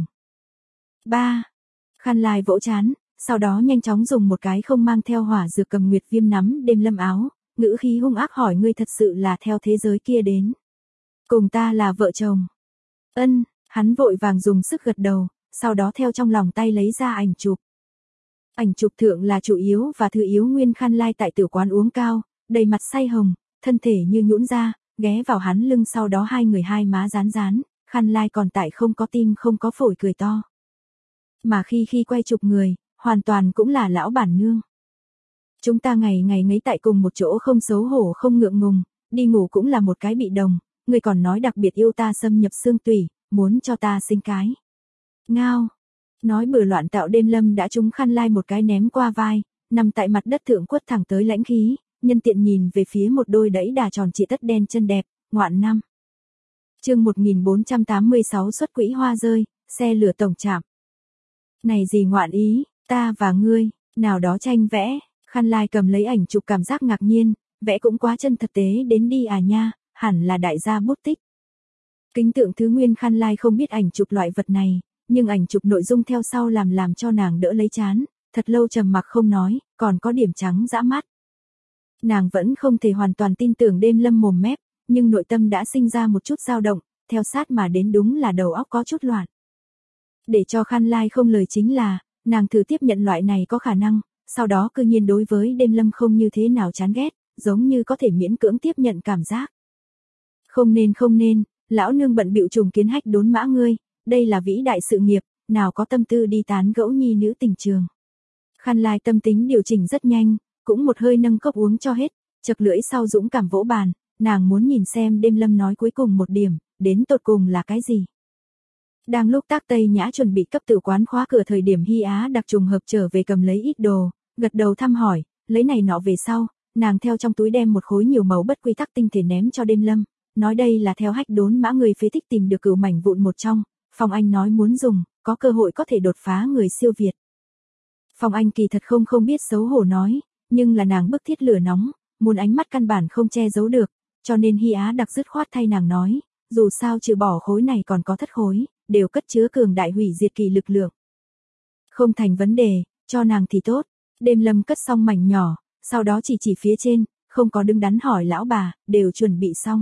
3. Khăn Lai vỗ chán, sau đó nhanh chóng dùng một cái không mang theo hỏa dược cầm nguyệt viêm nắm đêm lâm áo, ngữ khí hung ác hỏi ngươi thật sự là theo thế giới kia đến. Cùng ta là vợ chồng. Ân, hắn vội vàng dùng sức gật đầu, sau đó theo trong lòng tay lấy ra ảnh chụp. Ảnh chụp thượng là chủ yếu và thứ yếu nguyên Khăn Lai tại tử quán uống cao, đầy mặt say hồng, thân thể như nhũn ra, ghé vào hắn lưng sau đó hai người hai má dán dán, Khăn Lai còn tại không có tim không có phổi cười to. Mà khi quay chụp người, hoàn toàn cũng là lão bản nương. Chúng ta ngày ngày ngấy tại cùng một chỗ không xấu hổ không ngượng ngùng, đi ngủ cũng là một cái bị đồng, người còn nói đặc biệt yêu ta xâm nhập xương tủy, muốn cho ta sinh cái. Ngao. Nói bừa loạn tạo đêm lâm đã trúng Khăn Lai một cái ném qua vai, nằm tại mặt đất thượng quất thẳng tới lãnh khí, nhân tiện nhìn về phía một đôi đẫy đà tròn chỉ tất đen chân đẹp, ngoạn năm. Chương 1486 xuất quỹ hoa rơi, xe lửa tổng trạm. Này gì ngoạn ý, ta và ngươi, nào đó tranh vẽ, Khăn Lai cầm lấy ảnh chụp cảm giác ngạc nhiên, vẽ cũng quá chân thực tế đến đi à nha, hẳn là đại gia bút tích. Kính tượng thứ nguyên Khăn Lai không biết ảnh chụp loại vật này, nhưng ảnh chụp nội dung theo sau làm cho nàng đỡ lấy chán, thật lâu trầm mặc không nói, còn có điểm trắng dã mắt. Nàng vẫn không thể hoàn toàn tin tưởng đêm lâm mồm mép, nhưng nội tâm đã sinh ra một chút dao động, theo sát mà đến đúng là đầu óc có chút loạn. Để cho Khăn Lai không lời chính là, nàng thử tiếp nhận loại này có khả năng, sau đó cư nhiên đối với đêm lâm không như thế nào chán ghét, giống như có thể miễn cưỡng tiếp nhận cảm giác. Không nên, lão nương bận bịu trùng kiến hách đốn mã ngươi, đây là vĩ đại sự nghiệp, nào có tâm tư đi tán gẫu nhi nữ tình trường. Khăn Lai tâm tính điều chỉnh rất nhanh, cũng một hơi nâng cốc uống cho hết, chật lưỡi sau dũng cảm vỗ bàn, nàng muốn nhìn xem đêm lâm nói cuối cùng một điểm, đến tột cùng là cái gì. Đang lúc Tác Tây Nhã chuẩn bị cấp tử quán khóa cửa thời điểm Hy Á đặc trùng hợp trở về cầm lấy ít đồ, gật đầu thăm hỏi, lấy này nọ về sau, nàng theo trong túi đem một khối nhiều màu bất quy tắc tinh thể ném cho đêm lâm, nói đây là theo hách đốn mã người phế tích tìm được cửu mảnh vụn một trong, Phong Anh nói muốn dùng, có cơ hội có thể đột phá người siêu việt. Phong Anh kỳ thật không biết xấu hổ nói, nhưng là nàng bức thiết lửa nóng, muốn ánh mắt căn bản không che giấu được, cho nên Hy Á đặc dứt khoát thay nàng nói, dù sao trừ bỏ khối này còn có thất khối, đều cất chứa cường đại hủy diệt kỳ lực lượng. Không thành vấn đề, cho nàng thì tốt. Đêm lâm cất xong mảnh nhỏ, sau đó chỉ phía trên, không có đứng đắn hỏi lão bà, đều chuẩn bị xong.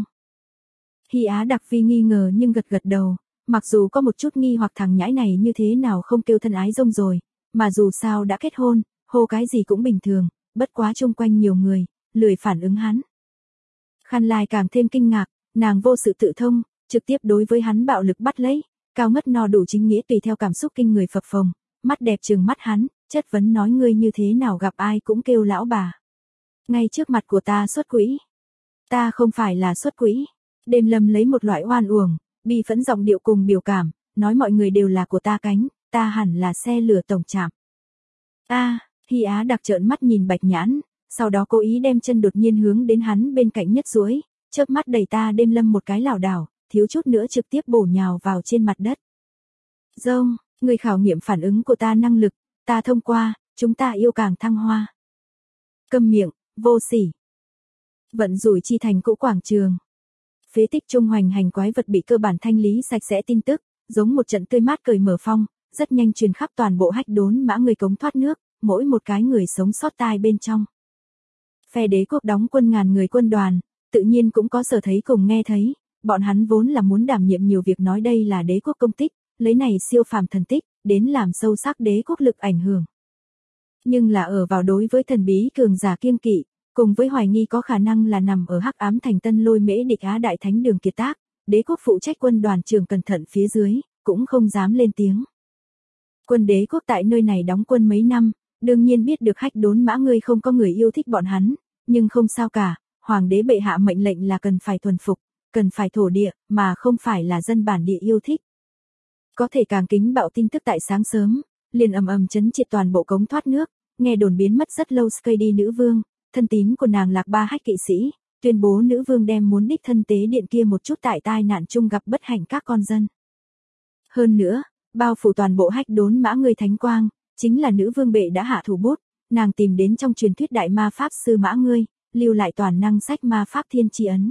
Hy Á đặc vi nghi ngờ nhưng gật đầu, mặc dù có một chút nghi hoặc thằng nhãi này như thế nào không kêu thân ái rông rồi, mà dù sao đã kết hôn, hô cái gì cũng bình thường, bất quá chung quanh nhiều người, lười phản ứng hắn. Khăn Lai càng thêm kinh ngạc, nàng vô sự tự thông, trực tiếp đối với hắn bạo lực bắt lấy, cao ngất no đủ chính nghĩa tùy theo cảm xúc kinh người phập phồng, mắt đẹp trừng mắt hắn, chất vấn nói ngươi như thế nào gặp ai cũng kêu lão bà. Ngay trước mặt của ta xuất quỹ. Ta không phải là xuất quỹ. Đêm lâm lấy một loại oan uổng, bi phẫn giọng điệu cùng biểu cảm, nói mọi người đều là của ta cánh, ta hẳn là xe lửa tổng trạm. Hy Á đặc trợn mắt nhìn Bạch Nhãn, sau đó cố ý đem chân đột nhiên hướng đến hắn bên cạnh nhất duỗi, chớp mắt đẩy ta đêm lâm một cái lảo đảo, thiếu chút nữa trực tiếp bổ nhào vào trên mặt đất. Dông, người khảo nghiệm phản ứng của ta năng lực, ta thông qua, chúng ta yêu càng thăng hoa. Câm miệng, vô sỉ. Vận rủi chi thành cũ quảng trường. Phế tích trung hoành hành quái vật bị cơ bản thanh lý sạch sẽ tin tức, giống một trận tươi mát cởi mở phong, rất nhanh truyền khắp toàn bộ hách đốn mã người cống thoát nước, mỗi một cái người sống sót tai bên trong. Phe đế quốc đóng quân ngàn người quân đoàn, tự nhiên cũng có sở thấy cùng nghe thấy, bọn hắn vốn là muốn đảm nhiệm nhiều việc nói đây là đế quốc công tích, lấy này siêu phàm thần tích, đến làm sâu sắc đế quốc lực ảnh hưởng. Nhưng là ở vào đối với thần bí cường giả kiêng kỵ, cùng với hoài nghi có khả năng là nằm ở hắc ám thành Tân Lôi Mễ địch Á đại thánh đường kiệt tác, đế quốc phụ trách quân đoàn trưởng cẩn thận phía dưới, cũng không dám lên tiếng. Quân đế quốc tại nơi này đóng quân mấy năm, đương nhiên biết được hách đốn mã ngươi không có người yêu thích bọn hắn, nhưng không sao cả, hoàng đế bệ hạ mệnh lệnh là cần phải thuần phục, cần phải thổ địa, mà không phải là dân bản địa yêu thích. Có thể càng kính bạo tin tức tại sáng sớm, liền ầm ầm chấn triệt toàn bộ cống thoát nước, nghe đồn biến mất rất lâu Skady nữ vương, thân tín của nàng Lạc Ba Hách kỵ sĩ, tuyên bố nữ vương đem muốn đích thân tế điện kia một chút tại tai nạn chung gặp bất hạnh các con dân. Hơn nữa, bao phủ toàn bộ Hách Đốn Mã Ngươi thánh quang, chính là nữ vương bệ đã hạ thủ bút, nàng tìm đến trong truyền thuyết đại ma pháp sư Mã Ngươi, lưu lại toàn năng sách ma pháp thiên chi ấn.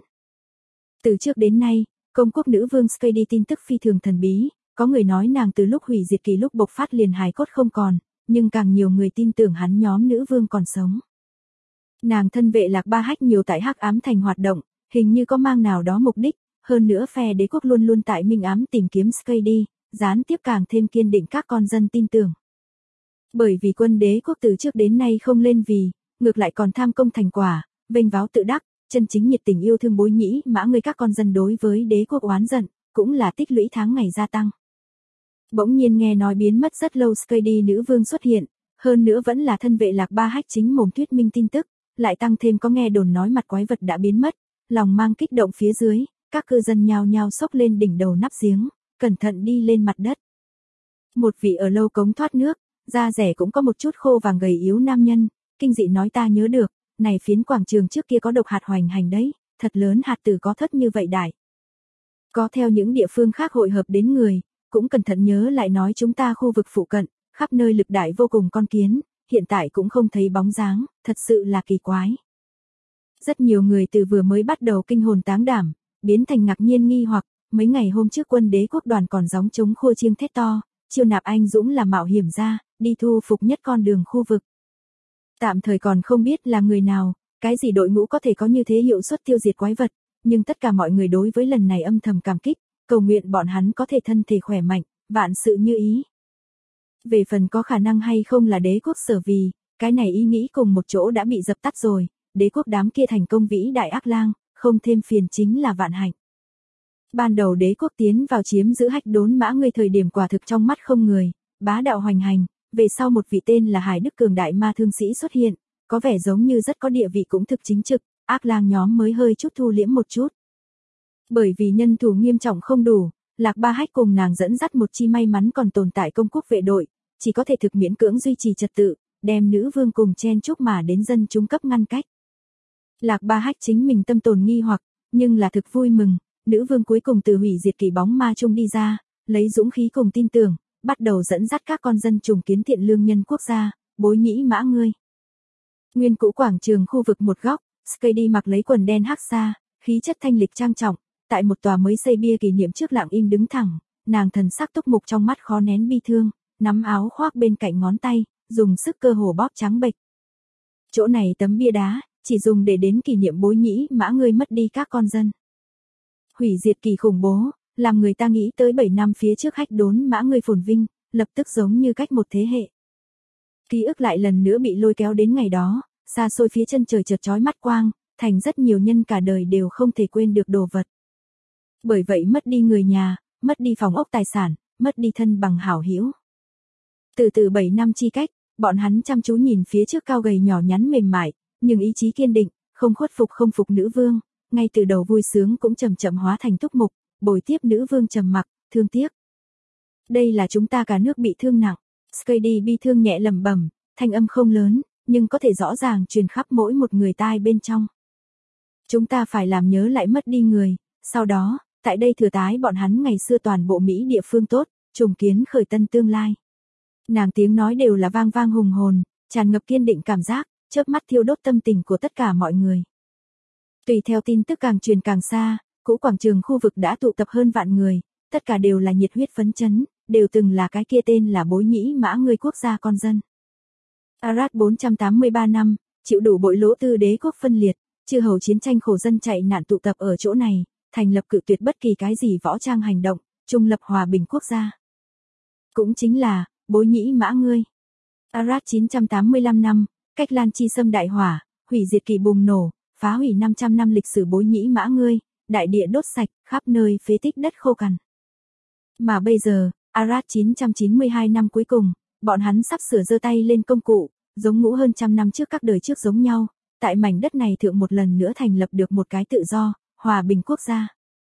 Từ trước đến nay, công quốc nữ vương Skady tin tức phi thường thần bí, có người nói nàng từ lúc hủy diệt kỳ lúc bộc phát liền hài cốt không còn, nhưng càng nhiều người tin tưởng hắn nhóm nữ vương còn sống. Nàng thân vệ Lạc Ba Hách nhiều tại Hắc Ám Thành hoạt động, hình như có mang nào đó mục đích, hơn nữa phe đế quốc luôn luôn tại Minh Ám tìm kiếm Skady, gián tiếp càng thêm kiên định các con dân tin tưởng. Bởi vì quân đế quốc từ trước đến nay không lên vì, ngược lại còn tham công thành quả, vênh váo tự đắc, chân chính nhiệt tình yêu thương Bối Nhĩ Mã Ngươi các con dân đối với đế quốc oán giận, cũng là tích lũy tháng ngày gia tăng. Bỗng nhiên nghe nói biến mất rất lâu Skady nữ vương xuất hiện, hơn nữa vẫn là thân vệ Lạc Ba Hách chính mồm thuyết minh tin tức, lại tăng thêm có nghe đồn nói mặt quái vật đã biến mất, lòng mang kích động phía dưới, các cư dân nhao nhao xốc lên đỉnh đầu nắp giếng, cẩn thận đi lên mặt đất. Một vị ở lâu cống thoát nước, da rẻ cũng có một chút khô vàng gầy yếu nam nhân, kinh dị nói ta nhớ được, này phiến quảng trường trước kia có độc hạt hoành hành đấy, thật lớn hạt tử có thất như vậy đại. Có theo những địa phương khác hội hợp đến người, cũng cẩn thận nhớ lại nói chúng ta khu vực phụ cận, khắp nơi lực đại vô cùng con kiến, hiện tại cũng không thấy bóng dáng, thật sự là kỳ quái. Rất nhiều người từ vừa mới bắt đầu kinh hồn táng đảm, biến thành ngạc nhiên nghi hoặc, mấy ngày hôm trước quân đế quốc đoàn còn gióng trống khua chiêng thét to, chiêu nạp anh dũng là mạo hiểm ra, đi thu phục nhất con đường khu vực. Tạm thời còn không biết là người nào, cái gì đội ngũ có thể có như thế hiệu suất tiêu diệt quái vật, nhưng tất cả mọi người đối với lần này âm thầm cảm kích, cầu nguyện bọn hắn có thể thân thể khỏe mạnh, vạn sự như ý. Về phần có khả năng hay không là đế quốc sở vì, cái này ý nghĩ cùng một chỗ đã bị dập tắt rồi, đế quốc đám kia thành công vĩ đại ác lang, không thêm phiền chính là vạn hạnh. Ban đầu đế quốc tiến vào chiếm giữ Hách Đốn Mã Ngươi thời điểm quả thực trong mắt không người, bá đạo hoành hành, về sau một vị tên là Hải Đức Cường đại ma thương sĩ xuất hiện, có vẻ giống như rất có địa vị cũng thực chính trực, ác lang nhóm mới hơi chút thu liễm một chút. Bởi vì nhân thủ nghiêm trọng không đủ, Lạc Ba Hách cùng nàng dẫn dắt một chi may mắn còn tồn tại công quốc vệ đội, chỉ có thể thực miễn cưỡng duy trì trật tự, đem nữ vương cùng chen chúc mà đến dân chúng cấp ngăn cách. Lạc Ba Hách chính mình tâm tồn nghi hoặc, nhưng là thực vui mừng, nữ vương cuối cùng từ hủy diệt kỳ bóng ma chung đi ra, lấy dũng khí cùng tin tưởng, bắt đầu dẫn dắt các con dân trùng kiến thiện lương nhân quốc gia, Bối Nhĩ Mã Ngươi. Nguyên cũ quảng trường khu vực một góc, Skady mặc lấy quần đen hắc xa, khí chất thanh lịch trang trọng, tại một tòa mới xây bia kỷ niệm trước lặng im đứng thẳng, nàng thần sắc túc mục trong mắt khó nén bi thương, nắm áo khoác bên cạnh ngón tay, dùng sức cơ hồ bóp trắng bệch. Chỗ này tấm bia đá, chỉ dùng để đến kỷ niệm Bối Nhĩ Mã Ngươi mất đi các con dân. Hủy diệt kỳ khủng bố, làm người ta nghĩ tới 7 năm phía trước Hách Đốn Mã Ngươi phồn vinh, lập tức giống như cách một thế hệ. Ký ức lại lần nữa bị lôi kéo đến ngày đó, xa xôi phía chân trời chợt chói mắt quang, thành rất nhiều nhân cả đời đều không thể quên được đồ vật. Bởi vậy mất đi người nhà, mất đi phòng ốc tài sản, mất đi thân bằng hảo hữu. Từ 7 năm chi cách, bọn hắn chăm chú nhìn phía trước cao gầy nhỏ nhắn mềm mại, nhưng ý chí kiên định, không khuất phục không phục nữ vương, ngay từ đầu vui sướng cũng chậm chậm hóa thành túc mục, bồi tiếp nữ vương trầm mặc, thương tiếc. Đây là chúng ta cả nước bị thương nặng, Skady bi thương nhẹ lẩm bẩm, thanh âm không lớn, nhưng có thể rõ ràng truyền khắp mỗi một người tai bên trong. Chúng ta phải làm nhớ lại mất đi người, sau đó, tại đây thừa tái bọn hắn ngày xưa toàn bộ Mỹ địa phương tốt, trùng kiến khởi tân tương lai. Nàng tiếng nói đều là vang vang hùng hồn, tràn ngập kiên định cảm giác, chớp mắt thiêu đốt tâm tình của tất cả mọi người. Tùy theo tin tức càng truyền càng xa, cũ quảng trường khu vực đã tụ tập hơn vạn người, tất cả đều là nhiệt huyết phấn chấn, đều từng là cái kia tên là Bối Nhĩ Mã Ngươi quốc gia con dân. Arad 483 năm, chịu đủ bội lỗ tư đế quốc phân liệt, chư hầu chiến tranh khổ dân chạy nạn tụ tập ở chỗ này, thành lập cự tuyệt bất kỳ cái gì võ trang hành động, trung lập hòa bình quốc gia. Cũng chính là, Bối Nhĩ Mã Ngươi. Arad 985 năm, cách Lan Chi xâm đại hỏa, hủy diệt kỳ bùng nổ, phá hủy 500 năm lịch sử Bối Nhĩ Mã Ngươi, đại địa đốt sạch, khắp nơi phế tích đất khô cằn. Mà bây giờ, Arad 992 năm cuối cùng, bọn hắn sắp sửa giơ tay lên công cụ, giống ngũ hơn trăm năm trước các đời trước giống nhau, tại mảnh đất này thượng một lần nữa thành lập được một cái tự do, hòa bình quốc gia.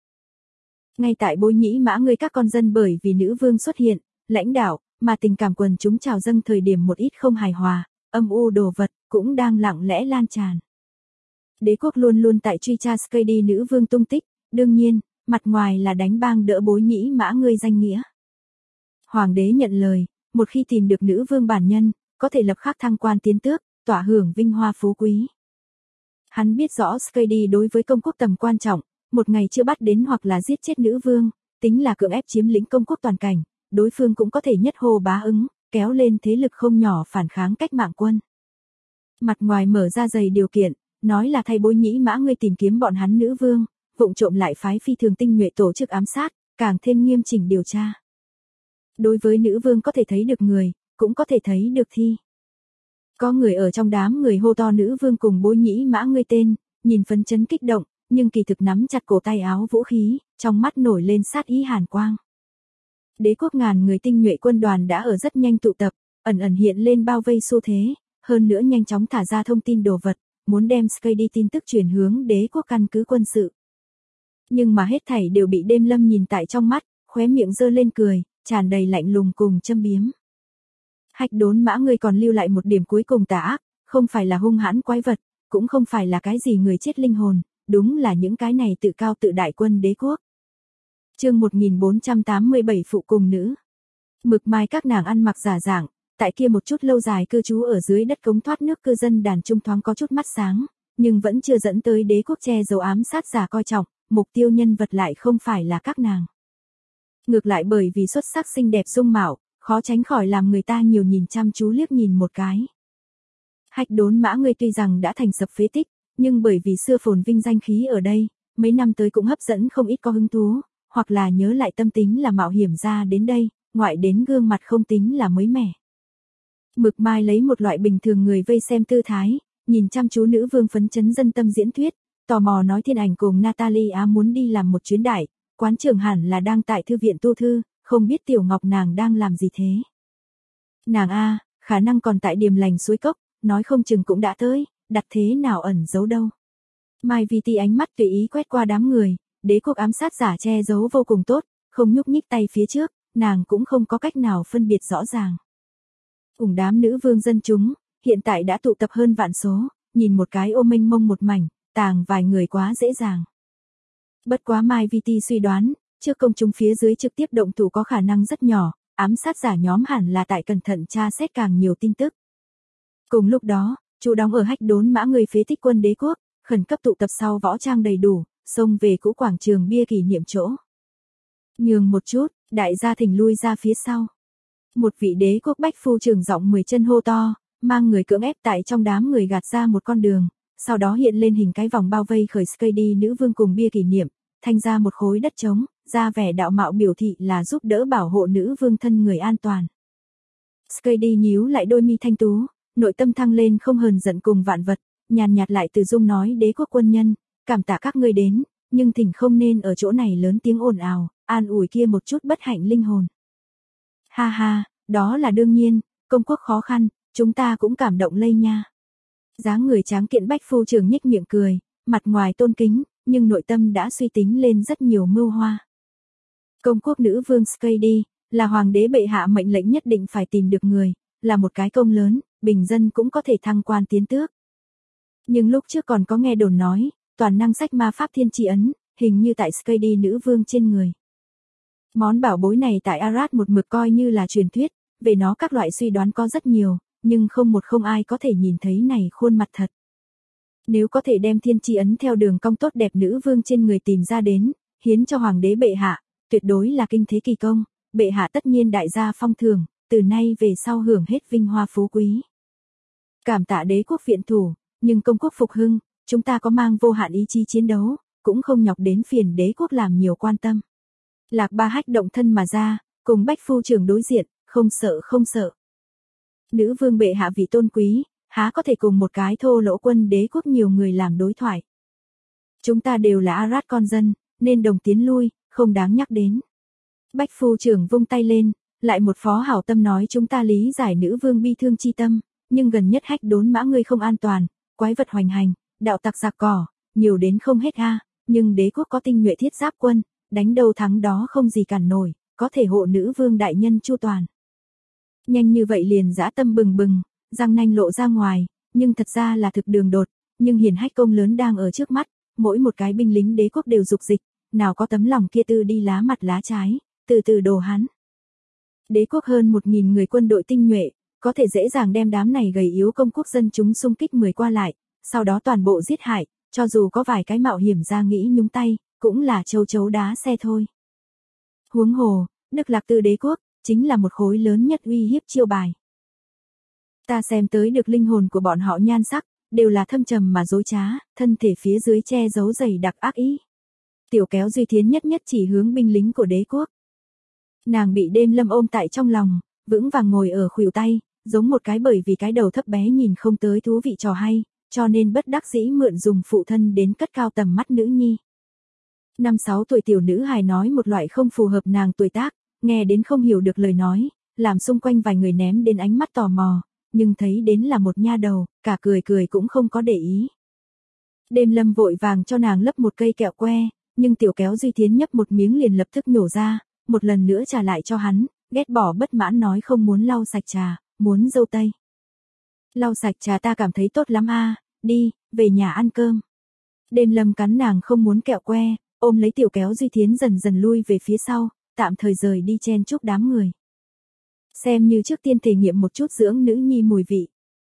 Ngay tại Bối Nhĩ Mã ngươi các con dân bởi vì nữ vương xuất hiện, lãnh đạo, mà tình cảm quần chúng trào dâng thời điểm một ít không hài hòa, âm u đồ vật, cũng đang lặng lẽ lan tràn. Đế quốc luôn luôn tại truy tra Skady nữ vương tung tích, đương nhiên, mặt ngoài là đánh bang đỡ Bối Nhĩ Mã ngươi danh nghĩa. Hoàng đế nhận lời, một khi tìm được nữ vương bản nhân, có thể lập khắc thăng quan tiến tước, tỏa hưởng vinh hoa phú quý. Hắn biết rõ Skady đối với công quốc tầm quan trọng, một ngày chưa bắt đến hoặc là giết chết nữ vương, tính là cưỡng ép chiếm lĩnh công quốc toàn cảnh, đối phương cũng có thể nhất hô bá ứng, kéo lên thế lực không nhỏ phản kháng cách mạng quân. Mặt ngoài mở ra dày điều kiện, nói là thay Bối Nhĩ Mã ngươi tìm kiếm bọn hắn nữ vương, vụng trộm lại phái phi thường tinh nhuệ tổ chức ám sát, càng thêm nghiêm chỉnh điều tra. Đối với nữ vương có thể thấy được người, cũng có thể thấy được thi. Có người ở trong đám người hô to nữ vương cùng Bối Nhĩ Mã ngươi tên, nhìn phấn chấn kích động, nhưng kỳ thực nắm chặt cổ tay áo vũ khí, trong mắt nổi lên sát ý hàn quang. Đế quốc ngàn người tinh nhuệ quân đoàn đã ở rất nhanh tụ tập, ẩn ẩn hiện lên bao vây xu thế, hơn nữa nhanh chóng thả ra thông tin đồ vật, muốn đem Skady tin tức truyền hướng đế quốc căn cứ quân sự. Nhưng mà hết thảy đều bị Đêm Lâm nhìn tại trong mắt, khóe miệng giơ lên cười, tràn đầy lạnh lùng cùng châm biếm. Hạch Đốn Mã ngươi còn lưu lại một điểm cuối cùng tà ác, không phải là hung hãn quái vật, cũng không phải là cái gì người chết linh hồn, đúng là những cái này tự cao tự đại quân đế quốc. Chương 1487 phụ cùng nữ. Mực mai các nàng ăn mặc giả dạng, tại kia một chút lâu dài cư trú ở dưới đất cống thoát nước cư dân đàn trung thoáng có chút mắt sáng, nhưng vẫn chưa dẫn tới đế quốc che giấu ám sát giả coi trọng, mục tiêu nhân vật lại không phải là các nàng. Ngược lại bởi vì xuất sắc xinh đẹp dung mạo, khó tránh khỏi làm người ta nhiều nhìn chăm chú liếc nhìn một cái. Hạch Đốn Mã ngươi tuy rằng đã thành sập phế tích, nhưng bởi vì xưa phồn vinh danh khí ở đây, mấy năm tới cũng hấp dẫn không ít có hứng thú, hoặc là nhớ lại tâm tính là mạo hiểm ra đến đây, ngoại đến gương mặt không tính là mới mẻ. Mực mai lấy một loại bình thường người vây xem tư thái, nhìn chăm chú nữ vương phấn chấn dân tâm diễn thuyết, tò mò nói Thiên Ảnh cùng Natalia muốn đi làm một chuyến đại, quán trưởng hẳn là đang tại thư viện tu thư, không biết Tiểu Ngọc nàng đang làm gì thế. Nàng a, khả năng còn tại Điềm Lành suối cốc, nói không chừng cũng đã tới, đặt thế nào ẩn giấu đâu. Mai Vi Ti ánh mắt tùy ý quét qua đám người, đế quốc ám sát giả che giấu vô cùng tốt, không nhúc nhích tay phía trước, nàng cũng không có cách nào phân biệt rõ ràng. Cùng đám nữ vương dân chúng, hiện tại đã tụ tập hơn vạn số, nhìn một cái ô mênh mông một mảnh, tàng vài người quá dễ dàng. Bất quá Mai Vi Ti suy đoán, trước công chúng phía dưới trực tiếp động thủ có khả năng rất nhỏ, ám sát giả nhóm hẳn là tại cẩn thận tra xét càng nhiều tin tức. Cùng lúc đó, chủ đóng ở Hạch Đốn Mã người phế tích quân đế quốc, khẩn cấp tụ tập sau võ trang đầy đủ, xông về cũ quảng trường bia kỷ niệm chỗ. Nhường một chút, đại gia thỉnh lui ra phía sau. Một vị đế quốc bách phu trưởng giọng 10 chân hô to, mang người cưỡng ép tại trong đám người gạt ra một con đường, sau đó hiện lên hình cái vòng bao vây khởi Skady nữ vương cùng bia kỷ niệm, thành ra một khối đất trống, ra vẻ đạo mạo biểu thị là giúp đỡ bảo hộ nữ vương thân người an toàn. Skady nhíu lại đôi mi thanh tú, nội tâm thăng lên không hờn giận cùng vạn vật, nhàn nhạt lại từ dung nói đế quốc quân nhân, cảm tạ các ngươi đến, nhưng thỉnh không nên ở chỗ này lớn tiếng ồn ào, an ủi kia một chút bất hạnh linh hồn. Ha ha, đó là đương nhiên, công quốc khó khăn, chúng ta cũng cảm động lây nha. Dáng người tráng kiện bách phu trưởng nhếch miệng cười, mặt ngoài tôn kính, nhưng nội tâm đã suy tính lên rất nhiều mưu hoa. Công quốc nữ vương Skady, là hoàng đế bệ hạ mệnh lệnh nhất định phải tìm được người, là một cái công lớn, bình dân cũng có thể thăng quan tiến tước. Nhưng lúc trước còn có nghe đồn nói, toàn năng sách ma pháp thiên tri ấn, hình như tại Skady nữ vương trên người. Món bảo bối này tại Arad một mực coi như là truyền thuyết, về nó các loại suy đoán có rất nhiều, nhưng không ai có thể nhìn thấy này khuôn mặt thật. Nếu có thể đem thiên tri ấn theo đường cong tốt đẹp nữ vương trên người tìm ra đến, hiến cho hoàng đế bệ hạ, tuyệt đối là kinh thế kỳ công, bệ hạ tất nhiên đại gia phong thường, từ nay về sau hưởng hết vinh hoa phú quý. Cảm tạ đế quốc viện thủ, nhưng công quốc phục hưng, chúng ta có mang vô hạn ý chí chiến đấu, cũng không nhọc đến phiền đế quốc làm nhiều quan tâm. Lạc Ba Hách động thân mà ra, cùng bách phu trưởng đối diện, không sợ. Nữ vương bệ hạ vị tôn quý, há có thể cùng một cái thô lỗ quân đế quốc nhiều người làm đối thoại. Chúng ta đều là Arad con dân, nên đồng tiến lui, không đáng nhắc đến. Bách phu trưởng vung tay lên, lại một phó hảo tâm nói chúng ta lý giải nữ vương bi thương chi tâm, nhưng gần nhất Hách Đốn Mã ngươi không an toàn, quái vật hoành hành, đạo tặc giặc cỏ, nhiều đến không hết a, nhưng đế quốc có tinh nhuệ thiết giáp quân, đánh đâu thắng đó không gì cản nổi, có thể hộ nữ vương đại nhân chu toàn. Nhanh như vậy liền dã tâm bừng bừng, răng nanh lộ ra ngoài, nhưng thật ra là thực đường đột, nhưng hiển hách công lớn đang ở trước mắt, mỗi một cái binh lính đế quốc đều dục dịch, nào có tấm lòng kia tư đi lá mặt lá trái, từ từ đồ hắn. Đế quốc hơn 1.000 người quân đội tinh nhuệ, có thể dễ dàng đem đám này gầy yếu công quốc dân chúng xung kích 10 qua lại, sau đó toàn bộ giết hại, cho dù có vài cái mạo hiểm ra nghĩ nhúng tay, cũng là châu chấu đá xe thôi. Huống hồ, Đức Lạc Tư đế quốc, chính là một khối lớn nhất uy hiếp chiêu bài. Ta xem tới được linh hồn của bọn họ nhan sắc, đều là thâm trầm mà dối trá, thân thể phía dưới che giấu dày đặc ác ý. Tiểu Kéo Duy Thiến nhất nhất chỉ hướng binh lính của đế quốc. Nàng bị Đêm Lâm ôm tại trong lòng, vững vàng ngồi ở khuỷu tay, giống một cái bởi vì cái đầu thấp bé nhìn không tới thú vị trò hay, cho nên bất đắc dĩ mượn dùng phụ thân đến cất cao tầm mắt nữ nhi. 5-6 tuổi tiểu nữ hài nói một loại không phù hợp nàng tuổi tác, nghe đến không hiểu được lời nói, làm xung quanh vài người ném đến ánh mắt tò mò, nhưng thấy đến là một nha đầu, cả cười cười cũng không có để ý. Đêm Lâm vội vàng cho nàng lấp một cây kẹo que, nhưng Tiểu Kéo Duy Thiến nhấp một miếng liền lập tức nhổ ra, một lần nữa trả lại cho hắn, ghét bỏ bất mãn nói không muốn lau sạch trà, muốn dâu tây. Lau sạch trà ta cảm thấy tốt lắm a, đi, về nhà ăn cơm. Đêm Lâm cắn nàng không muốn kẹo que, ôm lấy Tiểu Kéo Duy Thiến dần dần lui về phía sau, tạm thời rời đi chen chúc đám người. Xem như trước tiên thể nghiệm một chút dưỡng nữ nhi mùi vị.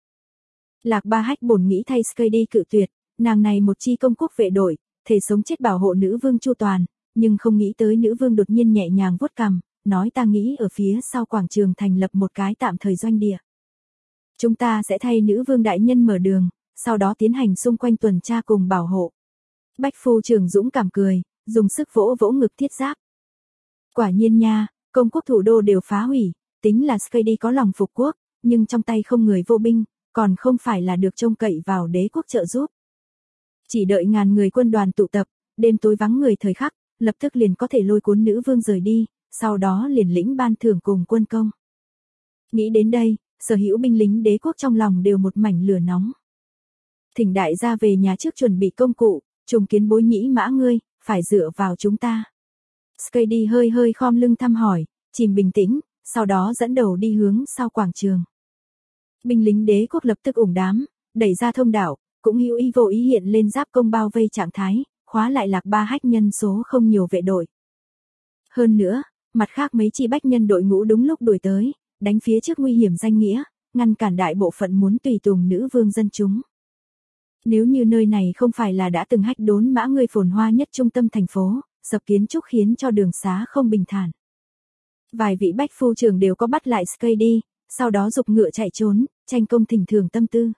Lạc Ba Hách bổn nghĩ thay Skady cự tuyệt, nàng này một chi công quốc vệ đội, thể sống chết bảo hộ nữ vương chu toàn, nhưng không nghĩ tới nữ vương đột nhiên nhẹ nhàng vuốt cằm, nói ta nghĩ ở phía sau quảng trường thành lập một cái tạm thời doanh địa. Chúng ta sẽ thay nữ vương đại nhân mở đường, sau đó tiến hành xung quanh tuần tra cùng bảo hộ. Bách phu trưởng dũng cảm cười, dùng sức vỗ vỗ ngực thiết giáp. Quả nhiên nha, công quốc thủ đô đều phá hủy, tính là Skady có lòng phục quốc, nhưng trong tay không người vô binh, còn không phải là được trông cậy vào đế quốc trợ giúp. Chỉ đợi ngàn người quân đoàn tụ tập, đêm tối vắng người thời khắc, lập tức liền có thể lôi cuốn nữ vương rời đi, sau đó liền lĩnh ban thưởng cùng quân công. Nghĩ đến đây, sở hữu binh lính đế quốc trong lòng đều một mảnh lửa nóng. Thỉnh đại gia về nhà trước chuẩn bị công cụ, trùng kiến bối nhĩ mã ngươi, phải dựa vào chúng ta. Skady hơi hơi khom lưng thăm hỏi, chìm bình tĩnh, sau đó dẫn đầu đi hướng sau quảng trường. Binh lính đế quốc lập tức ủng đám, đẩy ra thông đạo, cũng hữu ý vô ý hiện lên giáp công bao vây trạng thái, khóa lại Lạc Ba Hách nhân số không nhiều vệ đội. Hơn nữa, mặt khác mấy chi bách nhân đội ngũ đúng lúc đuổi tới, đánh phía trước nguy hiểm danh nghĩa, ngăn cản đại bộ phận muốn tùy tùng nữ vương dân chúng. Nếu như nơi này không phải là đã từng hách đốn mã người phồn hoa nhất trung tâm thành phố, sập kiến trúc khiến cho đường xá không bình thản. Vài vị bách phu trưởng đều có bắt lại Skady, sau đó giục ngựa chạy trốn, tranh công thỉnh thường tâm tư.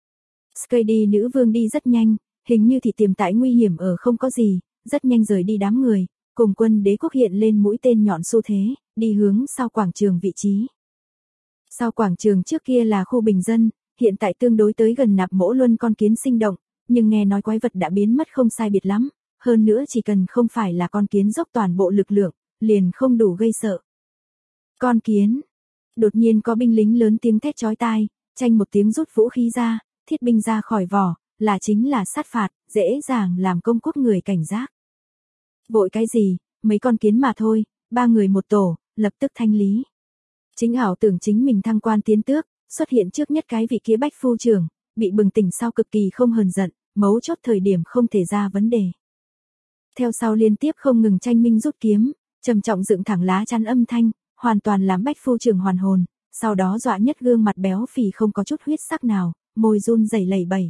Skady nữ vương đi rất nhanh, hình như thì tiềm tại nguy hiểm ở không có gì, rất nhanh rời đi đám người, cùng quân đế quốc hiện lên mũi tên nhọn xu thế, đi hướng sau quảng trường vị trí. Sau quảng trường trước kia là khu bình dân, hiện tại tương đối tới gần Nạp Mỗ Luân con kiến sinh động, nhưng nghe nói quái vật đã biến mất không sai biệt lắm, hơn nữa chỉ cần không phải là con kiến dốc toàn bộ lực lượng, liền không đủ gây sợ. Con kiến. Đột nhiên có binh lính lớn tiếng thét chói tai, tranh một tiếng rút vũ khí ra, thiết binh ra khỏi vỏ, là chính là sát phạt, dễ dàng làm công quốc người cảnh giác. Vội cái gì, mấy con kiến mà thôi, 3 người một tổ, lập tức thanh lý. Chính ảo tưởng chính mình thăng quan tiến tước, xuất hiện trước nhất cái vị kia bách phu trưởng, bị bừng tỉnh sau cực kỳ không hờn giận, mấu chốt thời điểm không thể ra vấn đề. Theo sau liên tiếp không ngừng tranh minh rút kiếm, trầm trọng dựng thẳng lá chắn âm thanh, hoàn toàn làm bách phu trưởng hoàn hồn, sau đó dọa nhất gương mặt béo phì không có chút huyết sắc nào, môi run rẩy lẩy bẩy.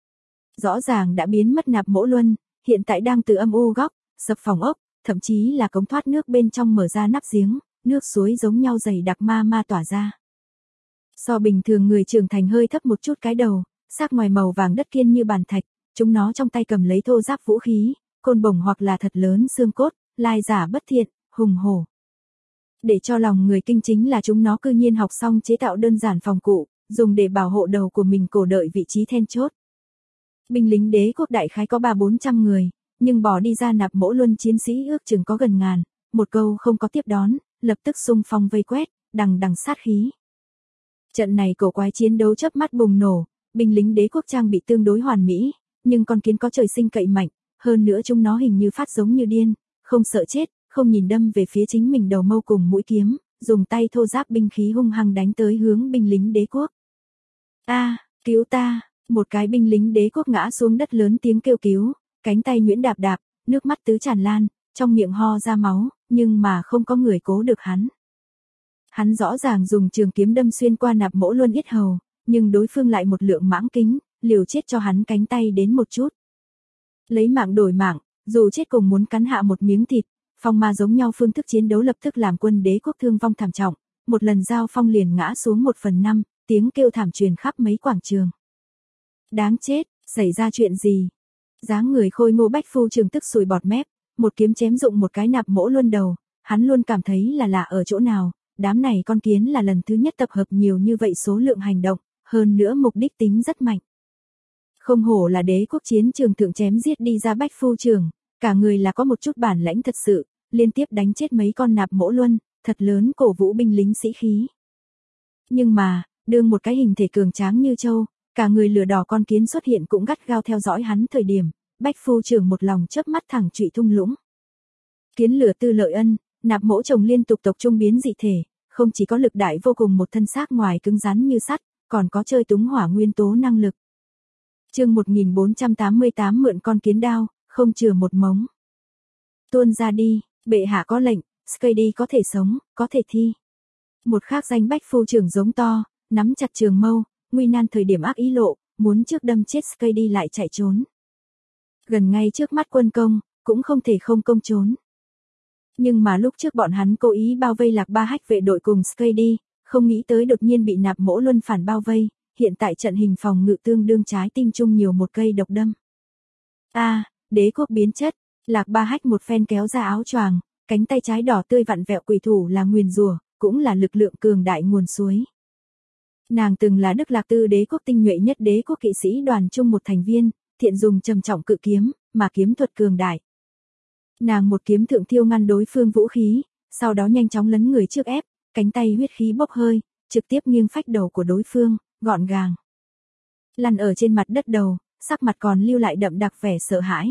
Rõ ràng đã biến mất Nạp Mỗ Luân, hiện tại đang từ âm u góc, sập phòng ốc, thậm chí là cống thoát nước bên trong mở ra nắp giếng, nước suối giống nhau dày đặc ma tỏa ra. So bình thường người trưởng thành hơi thấp một chút cái đầu, sắc ngoài màu vàng đất kiên như bàn thạch, chúng nó trong tay cầm lấy thô giáp vũ khí, côn bổng hoặc là thật lớn xương cốt, lai giả bất thiện, hùng hổ. Để cho lòng người kinh chính là chúng nó cư nhiên học xong chế tạo đơn giản phòng cụ, dùng để bảo hộ đầu của mình cổ đợi vị trí then chốt. Binh lính đế quốc đại khái có 300-400 người, nhưng bỏ đi ra Nạp Mỗ Luân chiến sĩ ước chừng có gần ngàn, một câu không có tiếp đón, lập tức xung phong vây quét, đằng sát khí. Trận này cổ quái chiến đấu chớp mắt bùng nổ, binh lính đế quốc trang bị tương đối hoàn mỹ, nhưng con kiến có trời sinh cậy mạnh, hơn nữa chúng nó hình như phát giống như điên, không sợ chết, không nhìn đâm về phía chính mình đầu mâu cùng mũi kiếm, dùng tay thô ráp binh khí hung hăng đánh tới hướng binh lính đế quốc. A, cứu ta, một cái binh lính đế quốc ngã xuống đất lớn tiếng kêu cứu, cánh tay nhuyễn đạp đạp, nước mắt tứ tràn lan, trong miệng ho ra máu, nhưng mà không có người cố được hắn. Hắn rõ ràng dùng trường kiếm đâm xuyên qua Nạp Mỗ Luân yết hầu, nhưng đối phương lại một lượng mãng kính, liều chết cho hắn cánh tay đến một chút. Lấy mạng đổi mạng, dù chết cùng muốn cắn hạ một miếng thịt, phong ma giống nhau phương thức chiến đấu lập tức làm quân đế quốc thương vong thảm trọng, một lần giao phong liền ngã xuống 1/5, tiếng kêu thảm truyền khắp mấy quảng trường. Đáng chết, xảy ra chuyện gì? Dáng người khôi ngô Bách Phu Trường tức sùi bọt mép, một kiếm chém dụng một cái Nạp Mỗ Luân đầu, hắn luôn cảm thấy là lạ ở chỗ nào, đám này con kiến là lần thứ nhất tập hợp nhiều như vậy số lượng hành động, hơn nữa mục đích tính rất mạnh. Không hổ là đế quốc chiến trường thượng chém giết đi ra Bách Phu Trường, cả người là có một chút bản lãnh thật sự, liên tiếp đánh chết mấy con Nạp Mỗ Luân, thật lớn cổ vũ binh lính sĩ khí. Nhưng mà, đương một cái hình thể cường tráng như trâu, cả người lửa đỏ con kiến xuất hiện cũng gắt gao theo dõi hắn thời điểm, Bách Phu Trường một lòng chớp mắt thẳng trụy thung lũng. Kiến lửa tư lợi ân, Nạp Mỗ chồng liên tục tộc trung biến dị thể, không chỉ có lực đại vô cùng một thân xác ngoài cứng rắn như sắt, còn có chơi túng hỏa nguyên tố năng lực. Chương 1488 mượn con kiến đao, không chừa một mống. Tuôn ra đi, bệ hạ có lệnh, Skady có thể sống, có thể thi. Một khác danh Bách Phu Trường giống to, nắm chặt trường mâu, nguy nan thời điểm ác ý lộ, muốn trước đâm chết Skady lại chạy trốn. Gần ngay trước mắt quân công, cũng không thể không công trốn. Nhưng mà lúc trước bọn hắn cố ý bao vây Lạc Ba Hách vệ đội cùng Skady, không nghĩ tới đột nhiên bị Nạp Mỗ Luân phản bao vây, hiện tại trận hình phòng ngự tương đương trái tim chung nhiều một cây độc đâm. A, đế quốc biến chất, Lạc Ba Hách một phen kéo ra áo choàng, cánh tay trái đỏ tươi vặn vẹo quỷ thủ là nguyền rủa, cũng là lực lượng cường đại nguồn suối. Nàng từng là Đức Lạc Tư đế quốc tinh nhuệ nhất đế quốc kỵ sĩ đoàn chung một thành viên, thiện dùng trầm trọng cự kiếm, mà kiếm thuật cường đại. Nàng một kiếm thượng thiêu ngăn đối phương vũ khí, sau đó nhanh chóng lấn người trước ép, cánh tay huyết khí bốc hơi, trực tiếp nghiêng phách đầu của đối phương, gọn gàng. Lăn ở trên mặt đất đầu, sắc mặt còn lưu lại đậm đặc vẻ sợ hãi.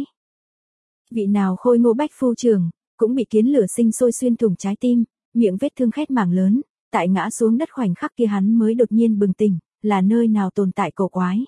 Vị nào khôi ngô Bách Phu Trường, cũng bị kiến lửa sinh sôi xuyên thủng trái tim, miệng vết thương khét mảng lớn, tại ngã xuống đất khoảnh khắc kia hắn mới đột nhiên bừng tỉnh, là nơi nào tồn tại cổ quái.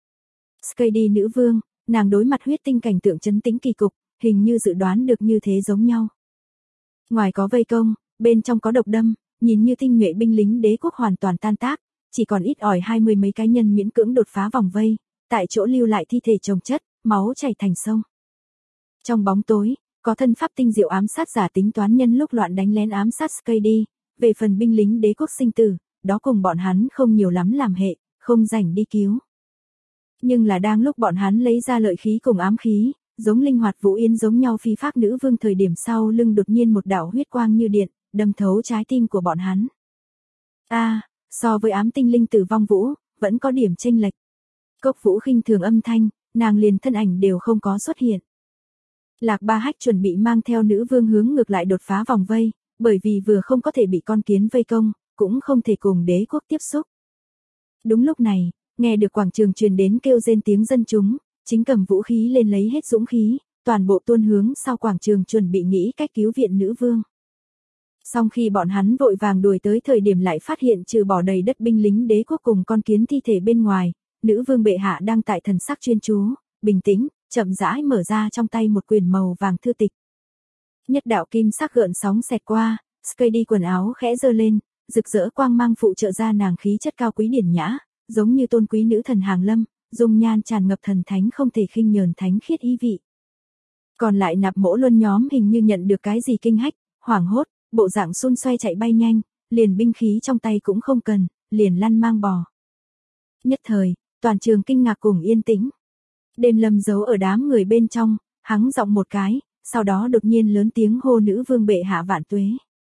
Skady nữ vương, nàng đối mặt huyết tinh cảnh tượng chấn tĩnh kỳ cục, hình như dự đoán được như thế giống nhau. Ngoài có vây công, bên trong có độc đâm, nhìn như tinh nhuệ binh lính đế quốc hoàn toàn tan tác, chỉ còn ít ỏi 20 mấy cá nhân miễn cưỡng đột phá vòng vây, tại chỗ lưu lại thi thể chồng chất, máu chảy thành sông. Trong bóng tối, có thân pháp tinh diệu ám sát giả tính toán nhân lúc loạn đánh lén ám sát Skady, về phần binh lính đế quốc sinh tử, đó cùng bọn hắn không nhiều lắm làm hệ, không rảnh đi cứu. Nhưng là đang lúc bọn hắn lấy ra lợi khí cùng ám khí, giống linh hoạt vũ yên giống nhau phi phác nữ vương thời điểm sau lưng đột nhiên một đạo huyết quang như điện, đâm thấu trái tim của bọn hắn. A, so với ám tinh linh tử vong vũ, vẫn có điểm chênh lệch. Cốc Vũ khinh thường âm thanh, nàng liền thân ảnh đều không có xuất hiện. Lạc Ba Hách chuẩn bị mang theo nữ vương hướng ngược lại đột phá vòng vây, bởi vì vừa không có thể bị con kiến vây công, cũng không thể cùng đế quốc tiếp xúc. Đúng lúc này, nghe được quảng trường truyền đến kêu rên tiếng dân chúng, chính cầm vũ khí lên lấy hết dũng khí, toàn bộ tuôn hướng sau quảng trường chuẩn bị nghĩ cách cứu viện nữ vương. Song khi bọn hắn vội vàng đuổi tới thời điểm lại phát hiện trừ bỏ đầy đất binh lính đế quốc cùng con kiến thi thể bên ngoài, nữ vương bệ hạ đang tại thần sắc chuyên chú, bình tĩnh, chậm rãi mở ra trong tay một quyển màu vàng thư tịch. Nhất đạo kim sắc gợn sóng xẹt qua, Skady quần áo khẽ giơ lên, rực rỡ quang mang phụ trợ ra nàng khí chất cao quý điển nhã, giống như tôn quý nữ thần hàng lâm, dung nhan tràn ngập thần thánh không thể khinh nhờn thánh khiết ý vị. Còn lại Nạp Mỗ Luân nhóm hình như nhận được cái gì kinh hách, hoảng hốt, bộ dạng xun xoay chạy bay nhanh, liền binh khí trong tay cũng không cần, liền lăn mang bò. Nhất thời, toàn trường kinh ngạc cùng yên tĩnh. Đêm Lâm giấu ở đám người bên trong, hắng giọng một cái, sau đó đột nhiên lớn tiếng hô nữ vương bệ hạ vạn tuế.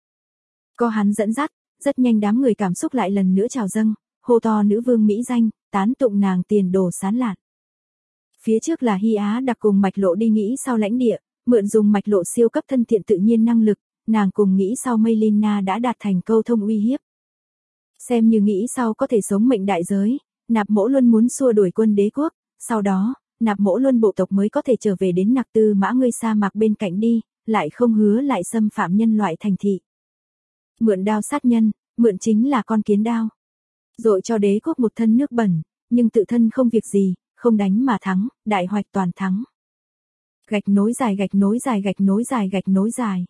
Có hắn dẫn dắt, rất nhanh đám người cảm xúc lại lần nữa trào dâng, hô to nữ vương mỹ danh, tán tụng nàng tiền đồ sán lạn. Phía trước là Hy Á đặc cùng Mạch Lộ đi nghĩ sau lãnh địa, mượn dùng Mạch Lộ siêu cấp thân thiện tự nhiên năng lực, nàng cùng nghĩ sau Melina đã đạt thành câu thông uy hiếp. Xem như nghĩ sau có thể sống mệnh đại giới, Nạp Mỗ Luân muốn xua đuổi quân đế quốc, sau đó, Nạp Mỗ Luân bộ tộc mới có thể trở về đến Nặc Tư Mã ngươi sa mạc bên cạnh đi, lại không hứa lại xâm phạm nhân loại thành thị. Mượn đao sát nhân, mượn chính là con kiến đao. Dội cho đế quốc một thân nước bẩn, nhưng tự thân không việc gì, không đánh mà thắng, đại hoạch toàn thắng. Gạch nối dài gạch nối dài gạch nối dài gạch nối dài.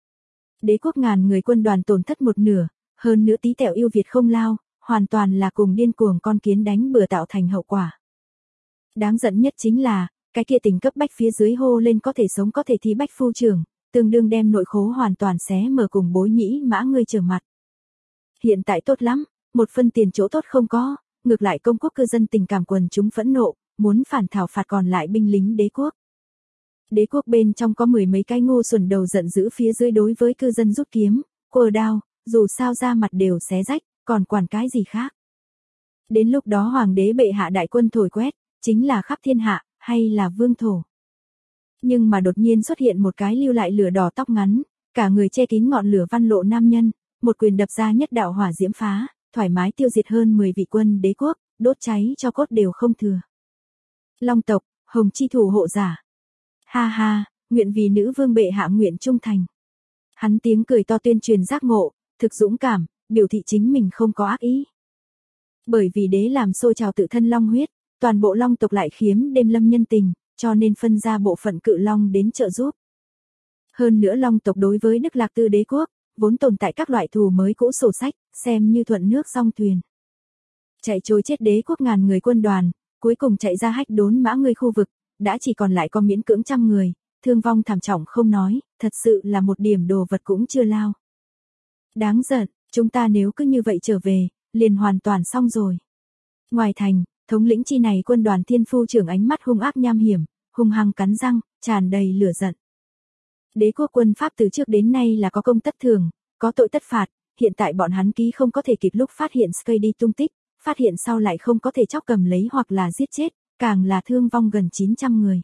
Đế quốc ngàn người quân đoàn tổn thất một nửa, hơn nữa tí tẹo yêu Việt không lao, hoàn toàn là cùng điên cuồng con kiến đánh bừa tạo thành hậu quả. Đáng giận nhất chính là, cái kia tình cấp bách phía dưới hô lên có thể sống có thể thi bách phu trưởng, tương đương đem nội khố hoàn toàn xé mở cùng bối nhĩ mã ngươi trở mặt. Hiện tại tốt lắm, một phân tiền chỗ tốt không có, ngược lại công quốc cư dân tình cảm quần chúng phẫn nộ, muốn phản thảo phạt còn lại binh lính đế quốc. Đế quốc bên trong có mười mấy cái ngu xuẩn đầu giận dữ phía dưới đối với cư dân rút kiếm, quờ đao, dù sao ra mặt đều xé rách, còn quản cái gì khác. Đến lúc đó hoàng đế bệ hạ đại quân thổi quét, chính là khắp thiên hạ, hay là vương thổ. Nhưng mà đột nhiên xuất hiện một cái lưu lại lửa đỏ tóc ngắn, cả người che kín ngọn lửa văn lộ nam nhân, một quyền đập ra nhất đạo hỏa diễm phá, thoải mái tiêu diệt hơn 10 vị quân đế quốc, đốt cháy cho cốt đều không thừa. Long tộc, hồng chi thủ hộ giả. Ha ha, nguyện vì nữ vương bệ hạ nguyện trung thành. Hắn tiếng cười to tuyên truyền giác ngộ, thực dũng cảm, biểu thị chính mình không có ác ý. Bởi vì đế làm sôi trào tự thân long huyết, toàn bộ long tộc lại khiếm đêm lâm nhân tình, cho nên phân ra bộ phận cự long đến trợ giúp. Hơn nữa long tộc đối với Đức Lạc Tư đế quốc, vốn tồn tại các loại thù mới cũ sổ sách, xem như thuận nước song thuyền. Chạy trối chết đế quốc ngàn người quân đoàn, cuối cùng chạy ra hách đốn mã ngươi khu vực, đã chỉ còn lại có miễn cưỡng 100 người, thương vong thảm trọng không nói, thật sự là một điểm đồ vật cũng chưa lao. Đáng giận, chúng ta nếu cứ như vậy trở về, liền hoàn toàn xong rồi. Ngoài thành, thống lĩnh chi này quân đoàn thiên phu trưởng ánh mắt hung ác nham hiểm, hung hăng cắn răng, tràn đầy lửa giận. Đế quốc quân Pháp từ trước đến nay là có công tất thưởng, có tội tất phạt, hiện tại bọn hắn ký không có thể kịp lúc phát hiện Skady tung tích, phát hiện sau lại không có thể chóc cầm lấy hoặc là giết chết, càng là thương vong gần 900 người.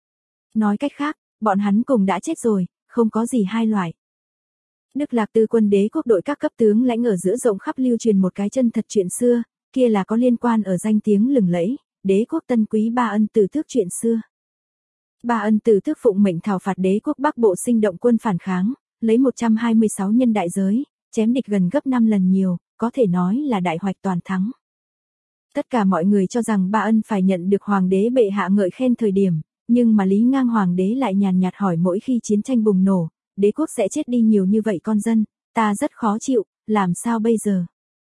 Nói cách khác, bọn hắn cùng đã chết rồi, không có gì hai loại. Đức Lạc Tư quân đế quốc đội các cấp tướng lãnh ở giữa rộng khắp lưu truyền một cái chân thật chuyện xưa, kia là có liên quan ở danh tiếng lừng lẫy, đế quốc Tân Quý Ba Ân Tử Tước chuyện xưa. Ba Ân Tử Tước phụng mệnh thảo phạt đế quốc Bắc Bộ sinh động quân phản kháng, lấy 126 nhân đại giới, chém địch gần gấp 5 lần nhiều, có thể nói là đại hoạch toàn thắng. Tất cả mọi người cho rằng Ba Ân phải nhận được hoàng đế bệ hạ ngợi khen thời điểm, nhưng mà Lý Ngang hoàng đế lại nhàn nhạt hỏi mỗi khi chiến tranh bùng nổ, đế quốc sẽ chết đi nhiều như vậy con dân, ta rất khó chịu, làm sao bây giờ?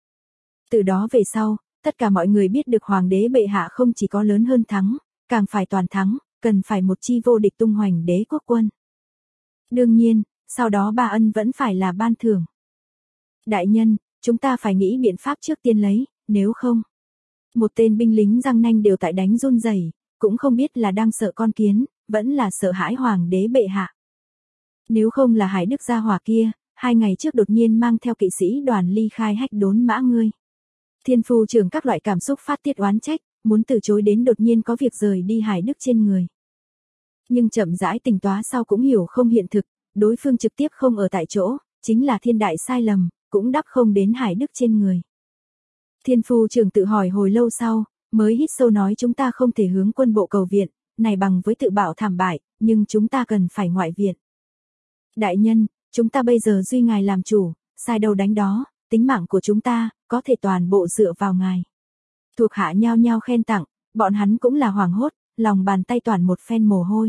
Từ đó về sau, tất cả mọi người biết được hoàng đế bệ hạ không chỉ có lớn hơn thắng, càng phải toàn thắng, cần phải một chi vô địch tung hoành đế quốc quân. Đương nhiên, sau đó Ba Ân vẫn phải là ban thưởng. Đại nhân, chúng ta phải nghĩ biện pháp trước tiên lấy, nếu không. Một tên binh lính răng nanh đều tại đánh run rẩy, cũng không biết là đang sợ con kiến, vẫn là sợ hãi hoàng đế bệ hạ. Nếu không là Hải Đức gia hỏa kia, 2 ngày trước đột nhiên mang theo kỵ sĩ đoàn ly khai hách đốn mã ngươi. Thiên phu trưởng các loại cảm xúc phát tiết oán trách, muốn từ chối đến đột nhiên có việc rời đi Hải Đức trên người. Nhưng chậm rãi tỉnh táo sau cũng hiểu không hiện thực, đối phương trực tiếp không ở tại chỗ, chính là thiên đại sai lầm, cũng đắp không đến Hải Đức trên người. Thiên phu trưởng tự hỏi hồi lâu sau, mới hít sâu nói chúng ta không thể hướng quân bộ cầu viện, này bằng với tự bảo thảm bại, nhưng chúng ta cần phải ngoại viện. Đại nhân, chúng ta bây giờ duy ngài làm chủ, sai đâu đánh đó, tính mạng của chúng ta, có thể toàn bộ dựa vào ngài. Thuộc hạ nhao nhao khen tặng, bọn hắn cũng là hoảng hốt, lòng bàn tay toàn một phen mồ hôi.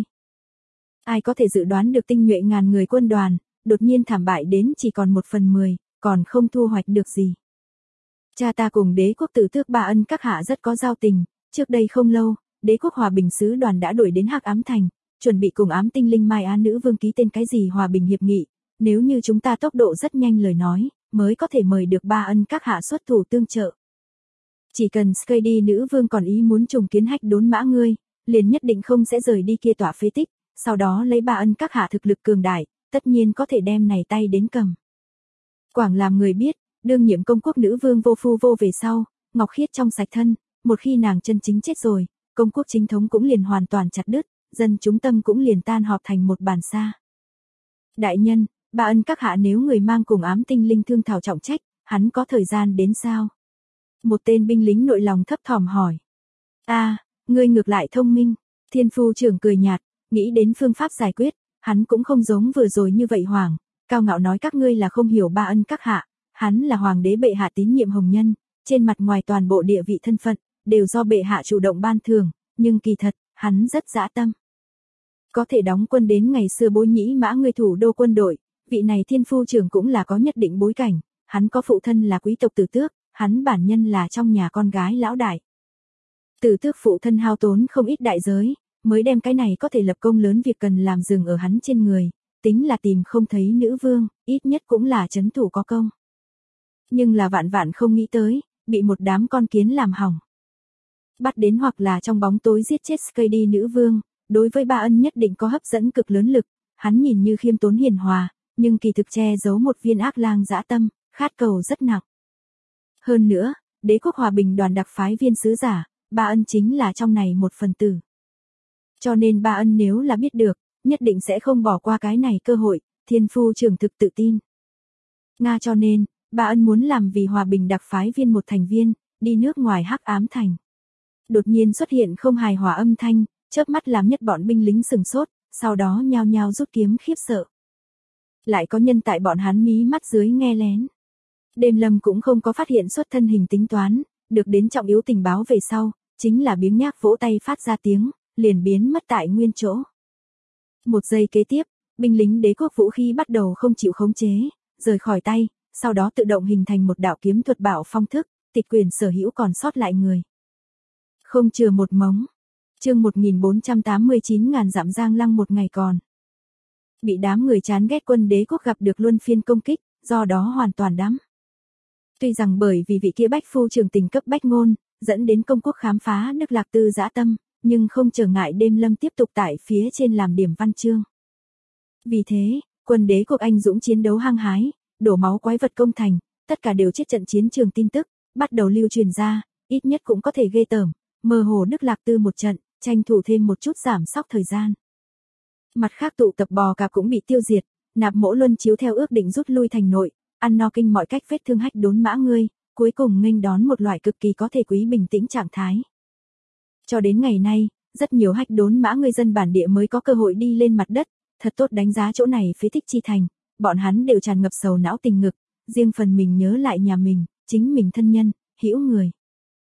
Ai có thể dự đoán được tinh nhuệ ngàn người quân đoàn, đột nhiên thảm bại đến chỉ còn 1/10, còn không thu hoạch được gì. Cha ta cùng đế quốc Tử Tước Ba Ân các hạ rất có giao tình, trước đây không lâu, đế quốc hòa bình sứ đoàn đã đuổi đến Hắc Ám Thành, chuẩn bị cùng ám tinh linh Mai Á nữ vương ký tên cái gì hòa bình hiệp nghị, nếu như chúng ta tốc độ rất nhanh lời nói, mới có thể mời được Ba Ân các hạ xuất thủ tương trợ. Chỉ cần Skady nữ vương còn ý muốn trùng kiến hách đốn mã ngươi, liền nhất định không sẽ rời đi kia tỏa phế tích, sau đó lấy Ba Ân các hạ thực lực cường đại, tất nhiên có thể đem này tay đến cầm. Quảng làm người biết, đương nhiệm công quốc nữ vương vô phu vô về sau, ngọc khiết trong sạch thân, một khi nàng chân chính chết rồi, công quốc chính thống cũng liền hoàn toàn chặt đứt, dân chúng tâm cũng liền tan họp thành một bàn xa. Đại nhân, Ba Ân các hạ nếu người mang cùng ám tinh linh thương thảo trọng trách, hắn có thời gian đến sao? Một tên binh lính nội lòng thấp thỏm hỏi. Ngươi ngược lại thông minh, thiên phu trưởng cười nhạt, nghĩ đến phương pháp giải quyết, Hắn cũng không giống vừa rồi như vậy hoảng, cao ngạo nói các ngươi là không hiểu Ba Ân các hạ, hắn là hoàng đế bệ hạ tín nhiệm hồng nhân, trên mặt ngoài toàn bộ địa vị thân phận, đều do bệ hạ chủ động ban thưởng, nhưng kỳ thật, hắn rất dã tâm. Có thể đóng quân đến ngày xưa Bối Nhĩ Mã người thủ đô quân đội, vị này thiên phu trưởng cũng là có nhất định bối cảnh, hắn có phụ thân là quý tộc Tử Tước, hắn bản nhân là trong nhà con gái lão đại. Tử Tước phụ thân hao tốn không ít đại giới, mới đem cái này có thể lập công lớn việc cần làm dừng ở hắn trên người, tính là tìm không thấy nữ vương, ít nhất cũng là trấn thủ có công. Nhưng là vạn vạn không nghĩ tới, bị một đám con kiến làm hỏng. Bắt đến hoặc là trong bóng tối giết chết Skady nữ vương, đối với Ba Ân nhất định có hấp dẫn cực lớn lực, hắn nhìn như khiêm tốn hiền hòa, nhưng kỳ thực che giấu một viên ác lang dã tâm, khát cầu rất nặng. Hơn nữa, đế quốc hòa bình đoàn đặc phái viên sứ giả, Ba Ân chính là trong này một phần tử. Cho nên Ba Ân nếu là biết được, nhất định sẽ không bỏ qua cái này cơ hội, thiên phu trưởng thực tự tin. Nga cho nên, Ba Ân muốn làm vì hòa bình đặc phái viên một thành viên, đi nước ngoài hắc ám thành. Đột nhiên xuất hiện không hài hòa âm thanh, chớp mắt làm nhất bọn binh lính sừng sốt, sau đó nhao nhao rút kiếm khiếp sợ. Lại có nhân tại bọn hắn mí mắt dưới nghe lén. Đêm Lâm cũng không có phát hiện xuất thân hình tính toán, được đến trọng yếu tình báo về sau, chính là biếng nhác vỗ tay phát ra tiếng, liền biến mất tại nguyên chỗ. Một giây kế tiếp, binh lính đế quốc vũ khí bắt đầu không chịu khống chế, rời khỏi tay, sau đó tự động hình thành một đạo kiếm thuật bảo phong thức, tịch quyền sở hữu còn sót lại người. Không chừa một mống. Chương 1489 ngàn dặm giang lăng một ngày còn. Bị đám người chán ghét quân đế quốc gặp được luân phiên công kích, do đó hoàn toàn đắm. Tuy rằng bởi vì vị kia bách phu trường tình cấp bách ngôn, dẫn đến công quốc khám phá Đức Lạc Tư dã tâm, nhưng không trở ngại Đêm Lâm tiếp tục tại phía trên làm điểm văn chương. Vì thế, quân đế quốc anh dũng chiến đấu hăng hái, đổ máu quái vật công thành, tất cả đều chết trận chiến trường tin tức, bắt đầu lưu truyền ra, ít nhất cũng có thể ghê tởm, mơ hồ Đức Lạc Tư một trận, tranh thủ thêm một chút giảm sóc thời gian. Mặt khác tụ tập bò cạp cũng bị tiêu diệt, Nạp Mỗ Luân chiếu theo ước định rút lui thành nội, ăn no kinh mọi cách vết thương hách đốn mã ngươi, cuối cùng nghênh đón một loại cực kỳ có thể quý bình tĩnh trạng thái. Cho đến ngày nay, rất nhiều hách đốn mã người dân bản địa mới có cơ hội đi lên mặt đất, thật tốt đánh giá chỗ này phế tích chi thành, bọn hắn đều tràn ngập sầu não tình ngực, riêng phần mình nhớ lại nhà mình, chính mình thân nhân, hữu người.